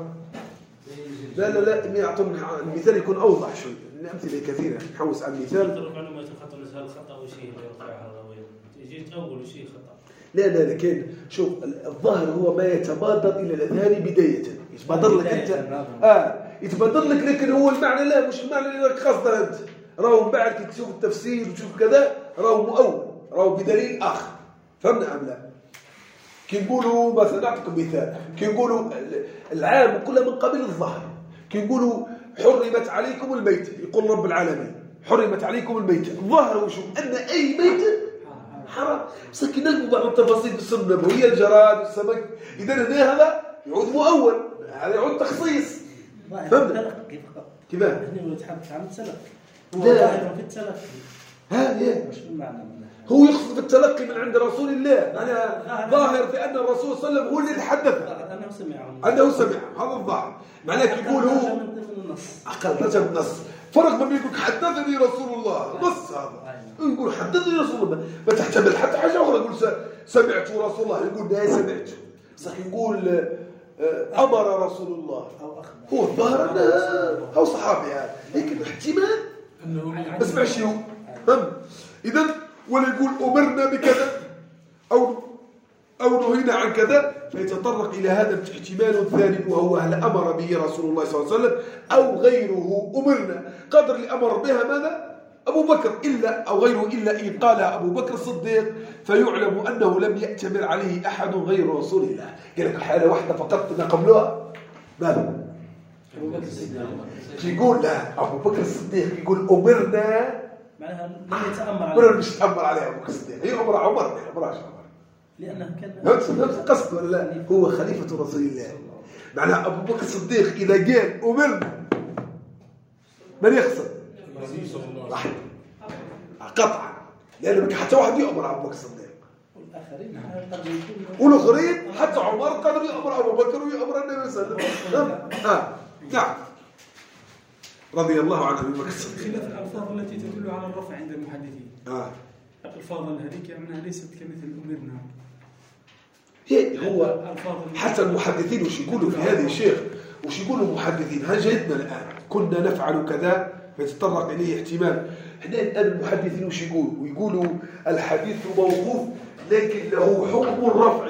لا لا لا إني أعطون المثال يكون أوضح شوي. الأمثلة كثيرة نحوس على المثال. رفع عمومة الخطأ والنسيان الخطأ وشيء اللي يرفعها يجي تأول شيء خطأ. لا لا لكن شوف الظاهر هو ما يتبادر إلى الأذهان بداية، يتبادر لك أنت آه يتبادر لك، لكن هو المعنى لا مش المعنى اللي لك قصده أنت. راهو بعد كي تشوف التفسير وتشوف كذا راهو مؤول، راهو بدليل آخر. فهمنا أم لا؟ كي نقولوا مثلا نعطيكم مثال، كي نقولوا العام كله من قبيل الظهر. كي نقولوا حرمت عليكم الميتة، يقول رب العالمين حرمت عليكم الميتة. الظاهر هو شو؟ أن أي ميتة حرام. بس كي نقول بعض التفاصيل في السنة النبوية الجراد والسمك، إذا هنا هذا يعود مؤول، هذا يعود تخصيص. فهمنا؟ كيف؟ هنا يتحدث عن السلف. هو لا. ظاهر في التلقي. ها ليه؟ مش المعنى منها. هو يقصد بالتلقي من عند رسول الله. أنا ظاهر في أن الرسول صلى الله عليه وسلم هو الذي حدث أنه سمعه. أنه سمع. هذا الظاهر. معناه يقول هو أقل درجة من النص. فرق ما بين يقول حدثني رسول الله نص هذا، يقول حدثني رسول الله ما تحتمل حتى حاجة أخرى. يقول سمعت رسول الله، يقول لا سمعت. صح يقول أمر رسول الله هو الظاهر أنه هو صحابي هذا، لكن احتمال ما اسمعش هو. إذن ولا يقول أمرنا بكذا أو أو نهينا عن كذا، فيتطرق إلى هذا الاحتمال الثاني وهو هل أمر به رسول الله صلى الله عليه وسلم أو غيره. أمرنا قدر اللي أمر بها ماذا؟ أبو بكر، إلا أو غيره إلا إن قالها أبو بكر الصديق فيعلم أنه لم يأتمر عليه أحد غير رسول الله. قال لك حالة واحدة فقط قبلها ماذا؟ أبو بكر الصديق. يقول لا أبو بكر الصديق يقول أمرنا معناها لم يتأمر عليه. ولا مش تأمر عليه أبو بكر الصديق، هي أمر عمر ما أمرهاش عمر. لأنه كان نفس نفس القصد ولا لا؟ هو خليفة رسول الله. معناها أبو بكر الصديق إذا قال أمرنا من يخسر؟ أحد قطعا، لأن حتى واحد يأمر أبو بكر الصديق والآخرين قد يكونوا والآخرين حتى عمر قدر يأمر أبو بكر ويأمر النبي صلى الله عليه وسلم. آه نعم رضي الله عنه أبي بكر الصديق. خلاف الألفاظ التي تدل على الرفع عند المحدثين. آه الألفاظ هذيك منها ليست كمثل أمرنا. هي هو حتى المحدثين وش يقولوا في هذه الشيخ، وش يقولوا المحدثين هجتنا الآن كنا نفعل كذا فيتطرق إليه احتمال. احنا الآن المحدثين وش يقولوا؟ ويقولوا الحديث موقوف لكن له حكم الرفع.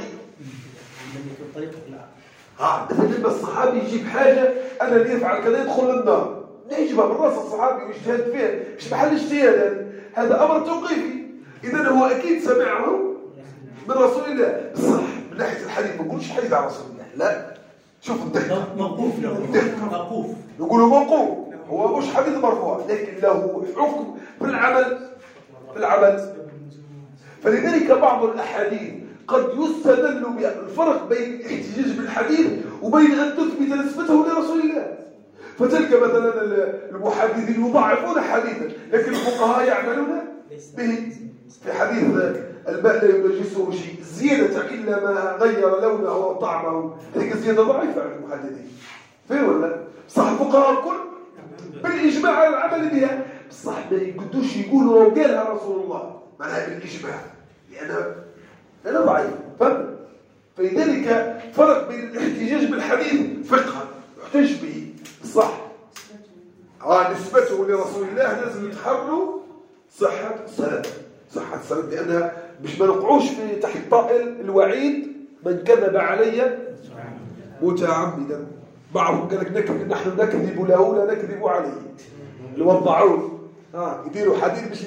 ها مثلا الصحابي يجيب حاجة أنا اللي يفعل كذا يدخل النار، لا يجيبها من رأس الصحابي ويجتهد فيها، مش محل اجتهاد، هذا أمر توقيفي. إذا هو أكيد سمعه من رسول الله. صح من ناحية الحديث ما نقولش حديث عن رسول الله، لا شوف الدقة موقوف له موقوف نقوله موقوف، هو مش حديث مرفوع لكن له حكم في العمل في العمل. فلذلك بعض الأحاديث قد يستدل بالفرق بين الاحتجاج بالحديث وبين أن تثبت نسبته لرسول الله. فتلك مثلا المحدثين يضعفون حديثا لكن الفقهاء يعملون به. في حديث الماء لا ينجسه شيء زيادة إلا ما غير لونه وطعمه، هذه زيادة ضعيفة عند المحدثين. فين ولا؟ صح الفقهاء الكل بالإجماع على العمل بها، صح ما يقدوش يقولوا وقالها رسول الله معناها بالإجماع لأنها لأنها ضعيف. فهم؟ فلذلك فرق بين الاحتجاج بالحديث فقها يحتج به صح آه نسبته لرسول الله لازم يتحروا صحة السند صحة السند، لأنها مش ما نقعوش في تحت طائل الوعيد من كذب علي متعمدا. بعضهم قال لك نكذب نحن نكذب له لا نكذب عليه، اللي وضعوه ها يديروا حديث باش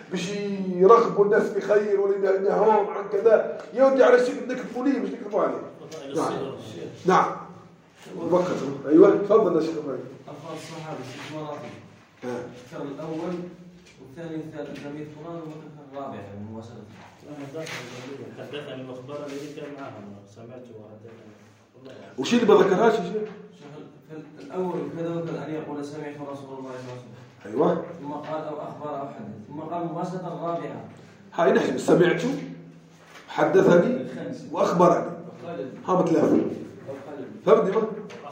باش يرغبوا الناس بخير ولا ينهوهم عن كذا يودي على شيء نكذبوا ليه مش نكذبوا عليه. نعم نعم وقت ايوه تفضل يا شيخ ابراهيم. الفاظ الصحابه ست مراتب الذكر الاول والثاني والثالث لم يذكران والذكر الرابع مباشره. حدثني المخبر الذي كان معهم سمعته وحدثني. وش اللي ما ذكرهاش يا شيخ؟ الاول كذا وكذا ان يقول سمعت رسول الله صلى الله عليه وسلم. ايوه ثم قال او اخبر او حدث ثم قال مباشره الرابعه. هاي نحن سمعت حدثني واخبرني ها ثلاثه فهمتني ما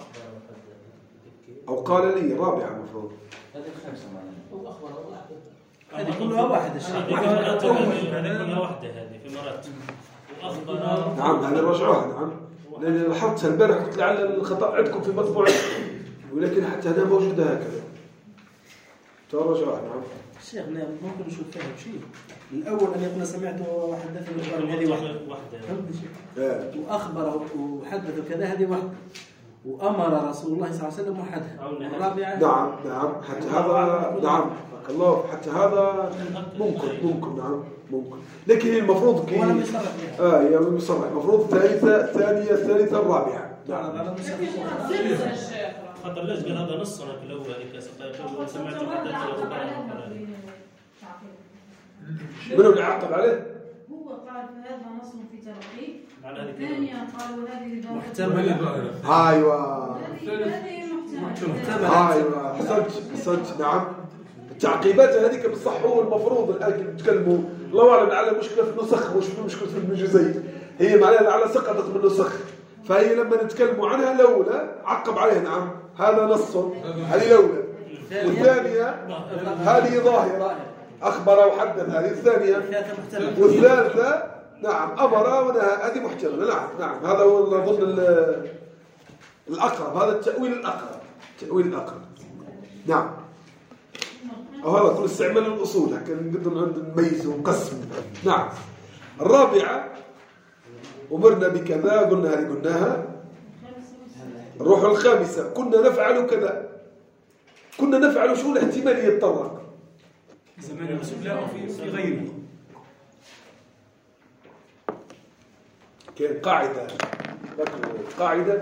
او قال لي الرابعه المفروض هذه الخامسه معنا واخبر او حدث هذه كلها واحده الشيء هذه كلها واحده هذه في مرات واخبر. نعم هذه رجعوها. نعم لأن لاحظتها البارح قلت لعل الخطأ عندكم في مطبوع ولكن حتى هنا موجودة هكذا ترجعوها. نعم الشيخ ممكن نشوف فيها شيء الأول أن يقول سمعت وحدثني هذه واحدة وأخبر وحدث كذا هذه واحدة وأمر رسول الله صلى الله عليه وسلم وحدث الرابعة. نعم نعم حتى هذا نعم الله حتى هذا ممكن ممكن نعم ممكن لكن هي المفروض كي ولا بيصرح اه يا يعني بيصرح المفروض الثالثة الثانية الثالثة الرابعة. نعم على خاطر ليش قال هذا نص في الاول هذيك سمعت حدث منو اللي عقب عليه؟ هو قال هذا نص في تلقيه الثانية قالوا هذه محتملة. ايوه هذه محتملة. ايوه احسنت احسنت. نعم التعقيبات هذيك بصح هو المفروض الان نتكلموا الله اعلم على مشكله في النسخ مش مشكله في المجازي هي معناها على سقطت من النسخ فهي لما نتكلموا عنها الاولى عقب عليها. نعم هذا نص هذه الاولى والثانيه هذه ظاهره اخبر وحدث هذه الثانيه والثالثه نعم امر ونهى هذه محتمله. نعم نعم هذا هو اظن الاقرب هذا التاويل الاقرب التاويل الاقرب. نعم أو هذا كل استعمال الأصول هكذا نقدر نميز ونقسم. نعم الرابعة أمرنا بكذا قلنا هذه قلناها. الروح الخامسة كنا نفعل كذا كنا نفعل شو الاحتمال يتطرق زمان الرسول لا في في غيره. كان قاعدة قاعدة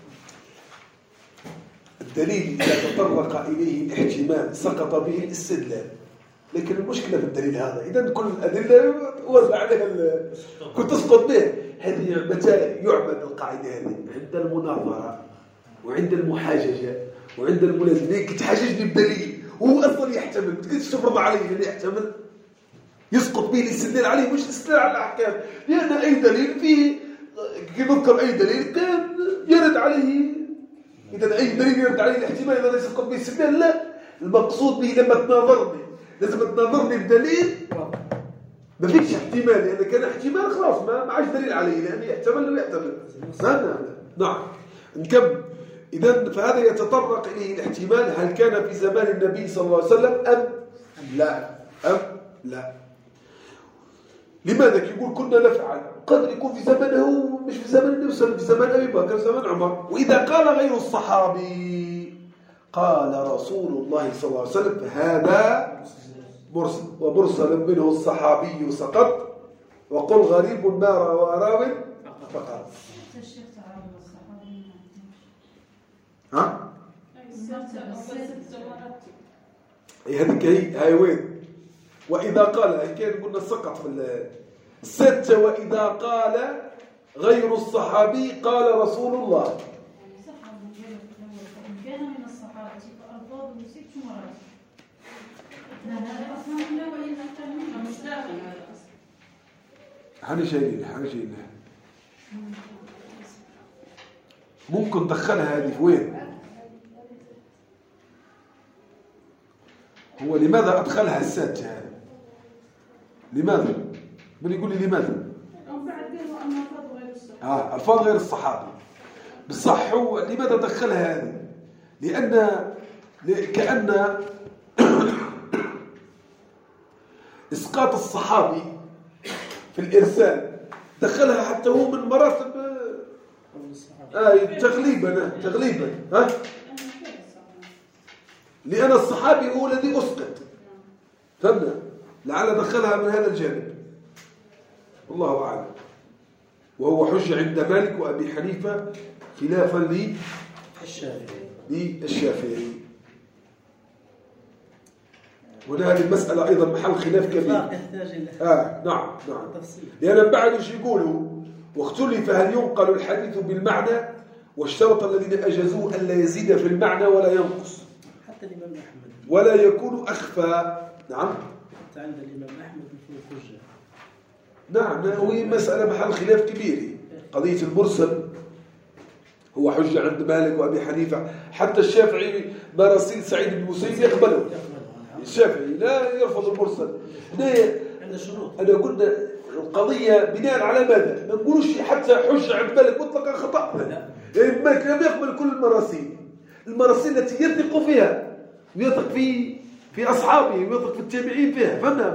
الدليل إذا تطرق إليه الاحتمال سقط به الاستدلال. لكن المشكلة في الدليل هذا إذا كل الأدلة وزع عليها كنت تسقط به. هذه متى يعمل القاعدة هذه؟ عند المناظرة وعند المحاججة وعند الملازمة تحاججني بدليل وهو أصلا يحتمل تقدرش تفرض عليه اللي يحتمل يسقط به الاستدلال عليه مش الاستدلال على الأحكام. لأن أي دليل فيه كي نذكر أي دليل كان يرد عليه إذا أي دليل يرد عليه الاحتمال إذا ليس يسقط به الاستدلال. لا المقصود به لما تناظرني لازم تناظرني بدليل ما فيش احتمال لأن كان احتمال خلاص ما معاش دليل عليه لأنه يحتمل ويحتمل. نعم نعم نكمل. إذا فهذا يتطرق إليه الاحتمال هل كان في زمان النبي صلى الله عليه وسلم أم لا أم لا. لماذا يقول كنا نفعل قد يكون في زمنه مش في زمن النبي صلى الله عليه وسلم في زمن أبي بكر في زمن عمر. وإذا قال غير الصحابي قال رسول الله صلى الله عليه وسلم فهذا مرسل ومرسل منه الصحابي سقط وقل غريب ما روى راو فقط. ها؟ هذيك هي هاي وين؟ وإذا قال كان قلنا سقط في الستة. وإذا قال غير الصحابي قال رسول الله. كان من الصحابة فألفاظه ست مرات. هذا أصلا لا وإن أكثر منه مش داخل هذا أصلا. حاجة شايلين حاجة شايلين ممكن دخلها هذه في وين؟ هو لماذا أدخلها السادسة هذه؟ لماذا؟ من يقول لي لماذا؟ آه ألفاظ غير الصحابي بالصح. هو لماذا دخلها هذه؟ لأن كأن إسقاط الصحابي في الإرسال دخلها حتى هو من مراتب آه تغليبا تغليبا ها؟ لأن الصحابي هو الذي أسقط فهمنا لعل دخلها من هذا الجانب، والله أعلم. وهو حجة عند مالك وأبي حنيفة خلافا للشافعي. وهنا هذه المسألة أيضا محل خلاف كبير. آه نعم نعم. لأن بعد ايش يقولوا واختلف هل ينقل الحديث بالمعنى، واشترط الذين أجازوه ألا يزيد في المعنى ولا ينقص حتى الإمام أحمد ولا يكون أخفى. نعم حتى عند الإمام أحمد في الحجة. نعم وهي مسألة محل خلاف كبير. قضية المرسل هو حجة عند مالك وأبي حنيفة، حتى الشافعي مراسيل سعيد بن المسيب يقبله، الشافعي لا يرفض المرسل. عند شروط. أنا قلنا القضية بناء على ماذا؟ ما نقولوش حتى حجة عند مالك مطلقا خطأ، يعني مالك لم يقبل كل المراسيل، المراسيل التي يثق فيها ويثق في في أصحابه ويثق في التابعين فيها، فهمنا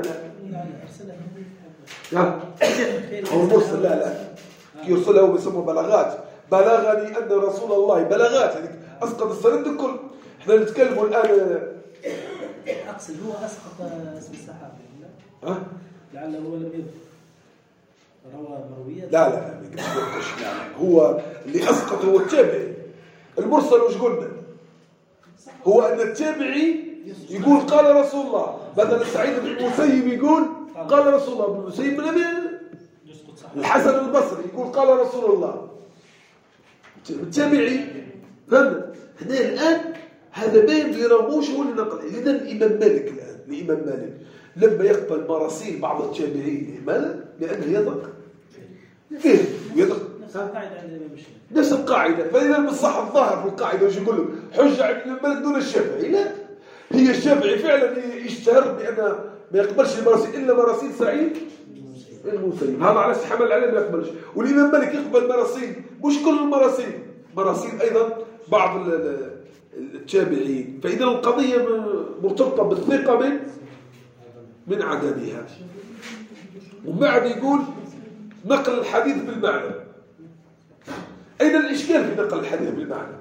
لا؟ هو المرسل لا لا يرسله بيسموه بلاغات. بلغني أن رسول الله بلاغات، يعني أسقط السند الكل. احنا نتكلم الآن أقصد هو أسقط اسم الصحابي لا؟ ها؟ لعله هو لم يذكر روى مرويات. لا لا لا لا هو اللي أسقط هو التابعي. المرسل وش قلنا؟ هو أن التابعي يقول قال رسول الله، مثلا سعيد بن المسيب يقول قال رسول الله، بن المسيب من الحسن البصري يقول قال رسول الله، التابعي. فهمنا؟ هنا الآن هذا باين في رموش هو اللي نقل. إذا الإمام مالك الآن الإمام مالك لما يقبل مراسيل بعض التابعين ماذا؟ لأنه يثق فيه ويثق نفس القاعدة. فإذا المصح الظاهر في القاعدة وش يقول له حجة عند الإمام مالك دون الشافعي. لا، هي الشافعي فعلا يشتهر بأن ما يقبلش المراسيل إلا مراسيل سعيد المسيب، هذا على حمل عليه ما يقبلش. والإمام مالك يقبل مراسيل مش كل المراسيل، مراسيل أيضا بعض التابعين. فإذا القضية مرتبطة بالثقة من من عدمها. وبعد يقول نقل الحديث بالمعنى. أين الإشكال في نقل الحديث بالمعنى؟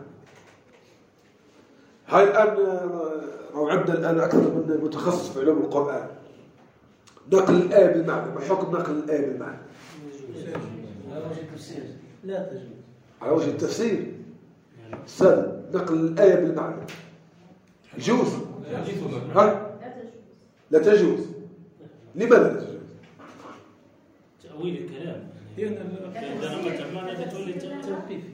هاي الآن موعدنا الآن أكثر من متخصص في علوم القرآن. نقل الآية بالمعنى، ما حكم نقل الآية بالمعنى؟ على وجه التفسير لا تجوز. على وجه التفسير سهل. نقل الآية بالمعنى يجوز؟ ها؟ لا تجوز. لماذا لا تجوز؟ تأويل الكلام. إذا نمت المعنى تقول توقيفي.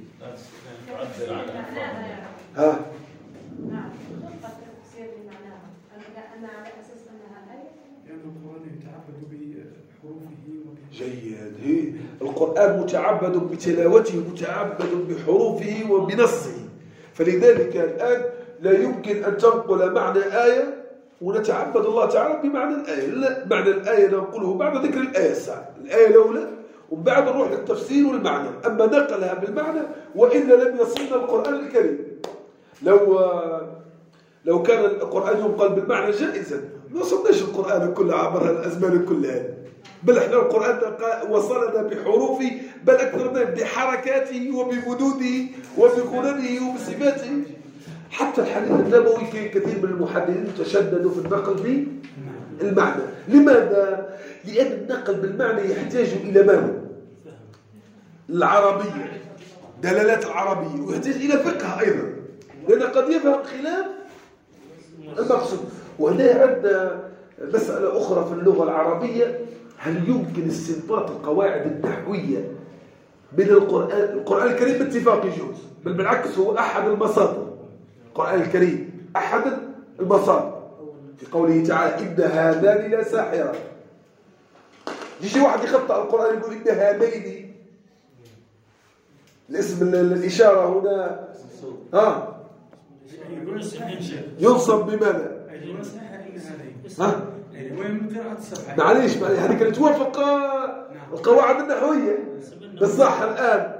ها؟ نعم. تفسير لمعناها. أنا على أساس أنها آية. لأن القرآن يتعبد بحروفه. جيد. هي القرآن متعبد بتلاوته، متعبد بحروفه وبنصه. فلذلك الآن لا يمكن أن تنقل معنى آية ونتعبد الله تعالى بمعنى الآية. لا، معنى الآية ننقله بعد ذكر الآية الساعة، الآية الأولى وبعد نروح للتفسير والمعنى. أما نقلها بالمعنى وإلا لم يصلنا القرآن الكريم. لو لو كان القرآن ينقل بالمعنى جائزا ما وصلناش القرآن كله عبر الأزمان كلها، بل احنا القرآن وصلنا بحروفه، بل أكثر من بحركاته وبمدوده وبغننه وبصفاته. حتى الحديث النبوي كان كثير من المحدثين تشددوا في النقل بالمعنى. لماذا؟ لأن النقل بالمعنى يحتاج إلى ماذا؟ العربية، دلالات العربية، ويحتاج إلى فقه أيضا، لأن قد يفهم خلاف المقصود. وهنا عندنا مسألة أخرى في اللغة العربية، هل يمكن استنباط القواعد النحوية من القرآن؟ القرآن الكريم باتفاق يجوز، بل بالعكس هو أحد المصادر. القرآن الكريم أحد المصادر في قوله تعالى إن هذان لا ساحران. يجي واحد يخطأ القرآن يقول إن هذين، الاسم الإشارة هنا ها ينصب بماذا؟ ها؟ معليش معليش هذه كانت توافق القواعد النحوية بالصح الآن.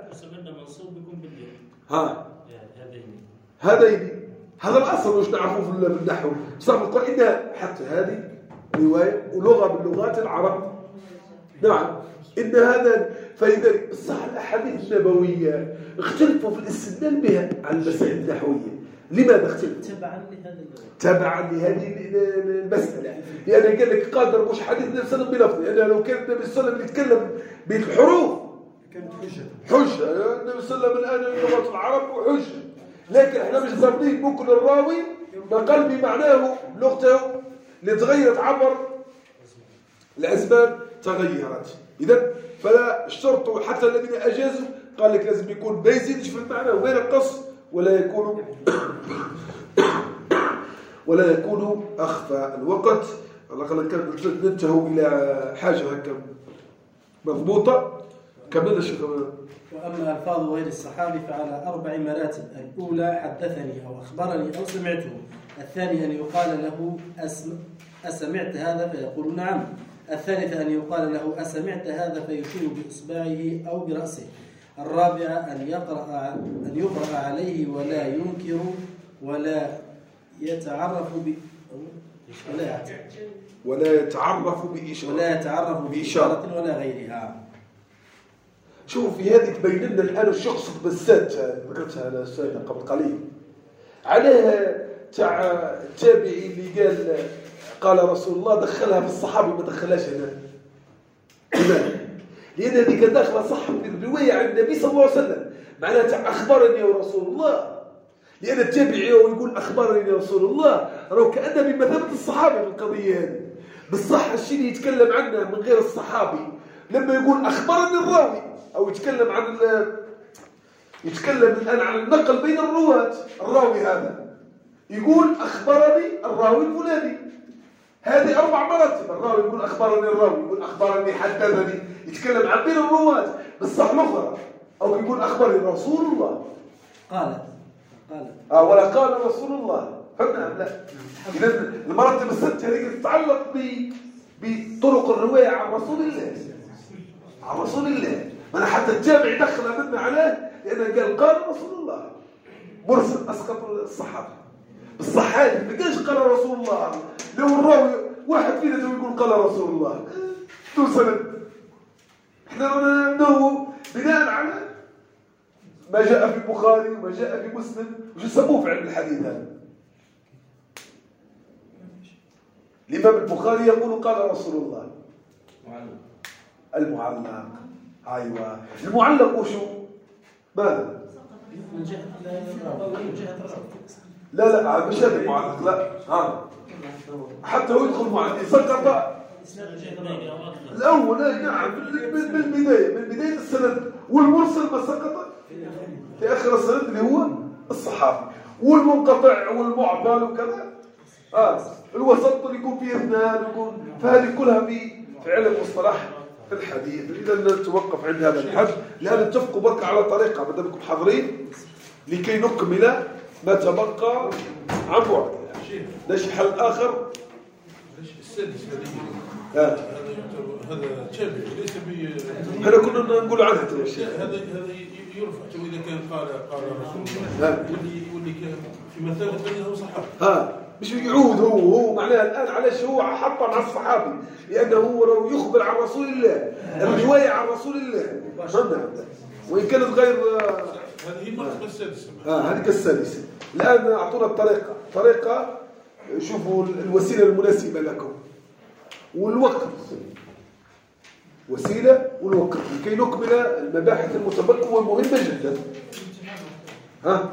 ها هذين هذا الأصل مش نعرفه في النحو. بصح نقول إن حتى هذه رواية ولغة باللغات العرب. نعم إن هذا. فلذلك بالصح الأحاديث النبوية اختلفوا في الاستدلال بها عن المسائل النحوية. لماذا اختلف؟ تبعا لهذا تبعا لهذه المسألة، لأن قال لك قادر مش حديث النبي صلى الله عليه وسلم بلفظ، لأن لو كان النبي صلى الله عليه وسلم يتكلم بالحروف كانت حجة حجة، النبي صلى الله عليه وسلم الآن لغة العرب وحجة، لكن احنا مش ضامنين ممكن الراوي نقل بمعناه لغته لتغيرت عبر الأزمان تغيرت. إذا فلا اشترطوا حتى الذين أجازوا قال لك لازم يكون ما يزيدش في المعنى وما ينقص ولا يكون ولا يكون أخفى. الوقت على كان ننتهوا إلى حاجة هكا مضبوطة. كمل الشيخ. وأما ألفاظ غير الصحابي فعلى أربع مراتب: الأولى حدثني أو أخبرني أو سمعته، الثاني أن يقال له أسم... أسمعت هذا فيقول نعم، الثالث أن يقال له أسمعت هذا فيشير بإصبعه أو برأسه، الرابعة أن يقرأ أن يقرأ عليه ولا ينكر ولا يتعرف ب ولا يتعرف ولا يتعرف بإشارة ولا يتعرف بإشارة ولا غيرها. شوف في هذه تبين لنا الآن الشخص بالذات ذكرتها أنا السنة قبل قليل عليها تاع التابعي اللي قال قال رسول الله دخلها في الصحابي ما دخلهاش هنا. لماذا؟ لأن هذيك داخله صح في الرواية عن النبي صلى الله عليه وسلم، معناتها أخبرني رسول الله، لأن التابعي يقول أخبرني رسول الله راه كأنه بمثابة الصحابي في القضية هذه. بالصح الشيء اللي يتكلم عنه من غير الصحابي لما يقول أخبرني الراوي أو يتكلم عن يتكلم الآن عن النقل بين الرواة، الراوي هذا يقول أخبرني الراوي الفلاني، هذه أربع مراتب. الراوي يقول أخبرني الراوي، يقول أخبرني حدثني، يتكلم عن بين الرواة. بالصح الأخرى أو يقول أخبرني رسول الله قال قال آه ولا قال رسول الله. فهمنا لا؟ إذا المراتب الست هذه تتعلق بطرق الرواية عن رسول الله عن رسول الله. أنا حتى التابع دخل منا عليه لأنه قال قال رسول الله مرسل أسقط الصحابة. الصحابي ما قالش قال رسول الله. لو الراوي واحد فينا لو يقول قال رسول الله دون سند، احنا ننو بناء على ما جاء في البخاري وما جاء في مسلم وش يسموه في علم الحديث هذا. الإمام البخاري يقول قال رسول الله. المعلق أيوة المعلق وشو ماذا؟ من جهة من جهة لا لا مش هذا المعلق لا ها حتى هو يدخل معلق سقط الأول. نعم بالبداية من بداية السند، والمرسل ما سقط في آخر السند اللي هو الصحابي، والمنقطع والمعضل وكذا آه الوسط اللي يكون فيه اثنان يكون، فهذه كلها في في علم مصطلح الحديث. إذا نتوقف عند هذا الحد لأن نتفقوا بركة على طريقة ما دامكم حاضرين لكي نكمل ما تبقى عن بعد. ليش حل آخر؟ السادس هذا هذا تابع ليس ب احنا كنا نقول عنها ترى الشيء هذا هذا يرفع اذا كان قال قال رسول الله واللي واللي كان في مثابه انه صحابي ها مش يعود هو هو معناها الان علاش هو حطه مع الصحابي لانه هو يخبر عن رسول الله، الروايه عن رسول الله فهمنا، وان كانت غير هذه المرتبه السادسه. اه هذيك السادسه. الان اعطونا الطريقه طريقه شوفوا الوسيله المناسبه لكم والوقت، وسيله والوقت لكي نكمل المباحث المتبقيه والمهمه جدا. ها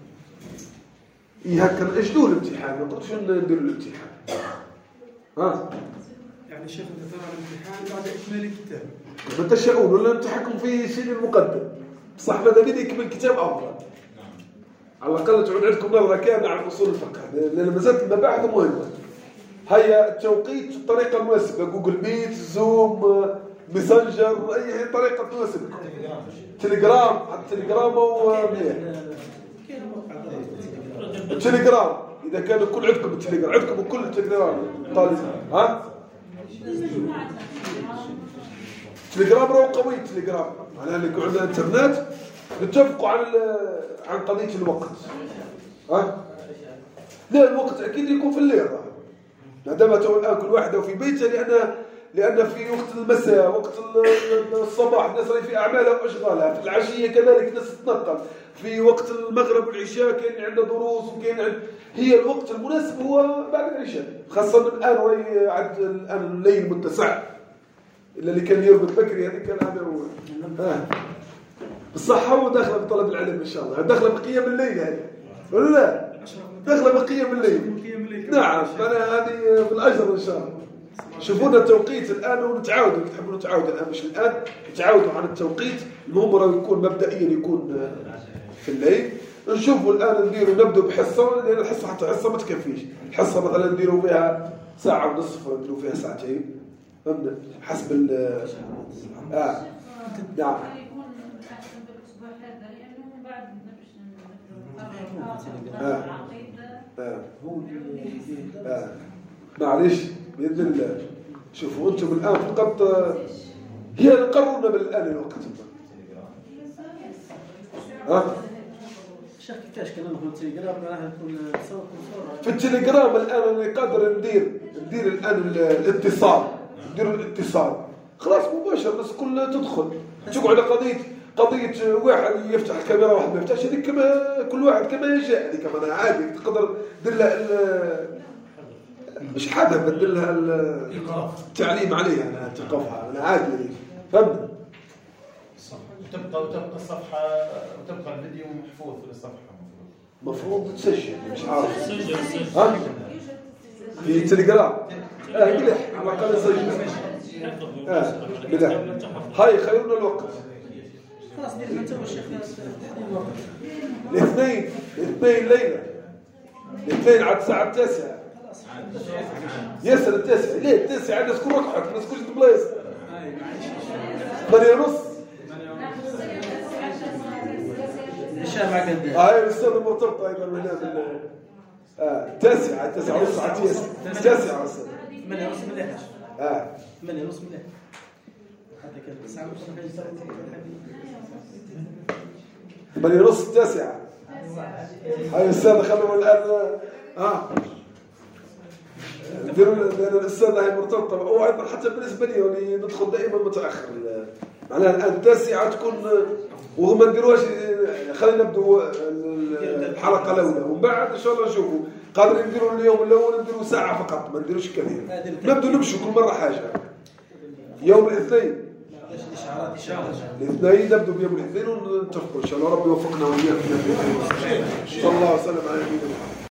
إيه هكا نأجلوا الامتحان ما نقدرش نديروا الامتحان. ها يعني الشيخ انت ترى الامتحان بعد اكمال الكتاب ما تشاؤون ولا نمتحنكم في شيء المقدم بصح ماذا بينا يكمل الكتاب افضل، على الاقل تعود عندكم نظره كامله عن اصول الفقه لان ما زالت المباحث مهمه. هيا التوقيت الطريقه المناسبه، جوجل ميت، زوم، ميسنجر، اي طريقه تناسبكم، تليجرام حتى تليجرام ومليح التليجرام اذا كان الكل عندكم التليجرام عندكم الكل التليجرام طالب ها التليجرام راه قوي التليجرام معناها اللي يكون عندنا انترنت نتفقوا عن عن قضيه الوقت. ها لا الوقت اكيد يكون في الليل ما دام تو الان كل واحد في بيته لان لأن في وقت المساء وقت الصباح الناس راهي في أعمالها وأشغالها، في العشية كذلك الناس تتنقل، في وقت المغرب والعشاء كاين عندنا دروس وكاين عند... هي الوقت المناسب هو بعد العشاء، خاصة الآن راهي عند الآن الليل متسع، إلا اللي كان يربط بكري هذيك كان هذا هو. آه. بالصحة هو داخلة بطلب العلم إن شاء الله، داخلة بقيام الليل هذه ولا لا؟ داخلة بقيام الليل. نعم أنا هذه بالأجر إن شاء الله. شوفونا التوقيت الآن ونتعاودوا، تحبوا نتعاودوا الآن مش الآن، نتعاودوا عن التوقيت، المهم راه يكون مبدئيا يكون في الليل. نشوفوا الآن نديروا نبدأ بحصة، لأن الحصة حتى حصة ما تكفيش، الحصة مثلا نديروا فيها ساعة ونصف ولا نديروا فيها ساعتين، فهمنا حسب ال آه نعم. آه. آه. آه. معليش بإذن الله. شوفوا أنتم الآن فقط هي قررنا بالآن الوقت. ها؟ شيخ كيفاش كنا نقول التليجرام راه نكون صوت في التليجرام الآن أنا قادر ندير ندير الآن الاتصال ندير الاتصال خلاص مباشر الناس كلها تدخل تقعد قضية قضية واحد يفتح الكاميرا واحد ما يفتحش هذيك كما كل واحد كما يشاء هذيك كمان عادي تقدر دير لها مش حاجة بدل لها التعليم عليها أنا تلقفها أنا عادي هذيك فهمت وتبقى وتبقى الصفحة وتبقى الفيديو محفوظ في الصفحة مفروض تسجل مش عارف ها في التليجرام اه مليح على الاقل نسجل اه مليح هاي خيرنا الوقت خلاص دير انت والشيخ الوقت الاثنين الاثنين ليله الاثنين على الساعه التاسعة ياسر التاسعة ليه التاسعة الناس كل ركحت الناس كل بلايص ثمانية ونص الشارع قد هاي الاستاذ مرتبطه ايضا من هذا اه تاسعة تاسعة ونص على تاسعة تاسعة ونص ثمانية ونص مليح اه ثمانية ونص مليح هذا كان تسعة ونص ثمانية ونص تاسعة هاي الاستاذ خلوا الان اه ديروا لان الاستاذ هاي مرتبطه وايضا حتى بالنسبه لي اللي ندخل دائما متاخر معناها الان التاسعة تكون وهم ما نديروهاش خلينا نبدو الحلقه الاولى ومن بعد ان شاء الله نشوفوا قادرين نديروا اليوم الاول نديروا ساعه فقط ما نديروش كثير نبدو نمشوا كل مره حاجه يوم الاثنين الاثنين نبدو بيوم الاثنين ونتفقوا ان شاء الله ربي يوفقنا واياكم صلى الله وسلم على نبينا محمد.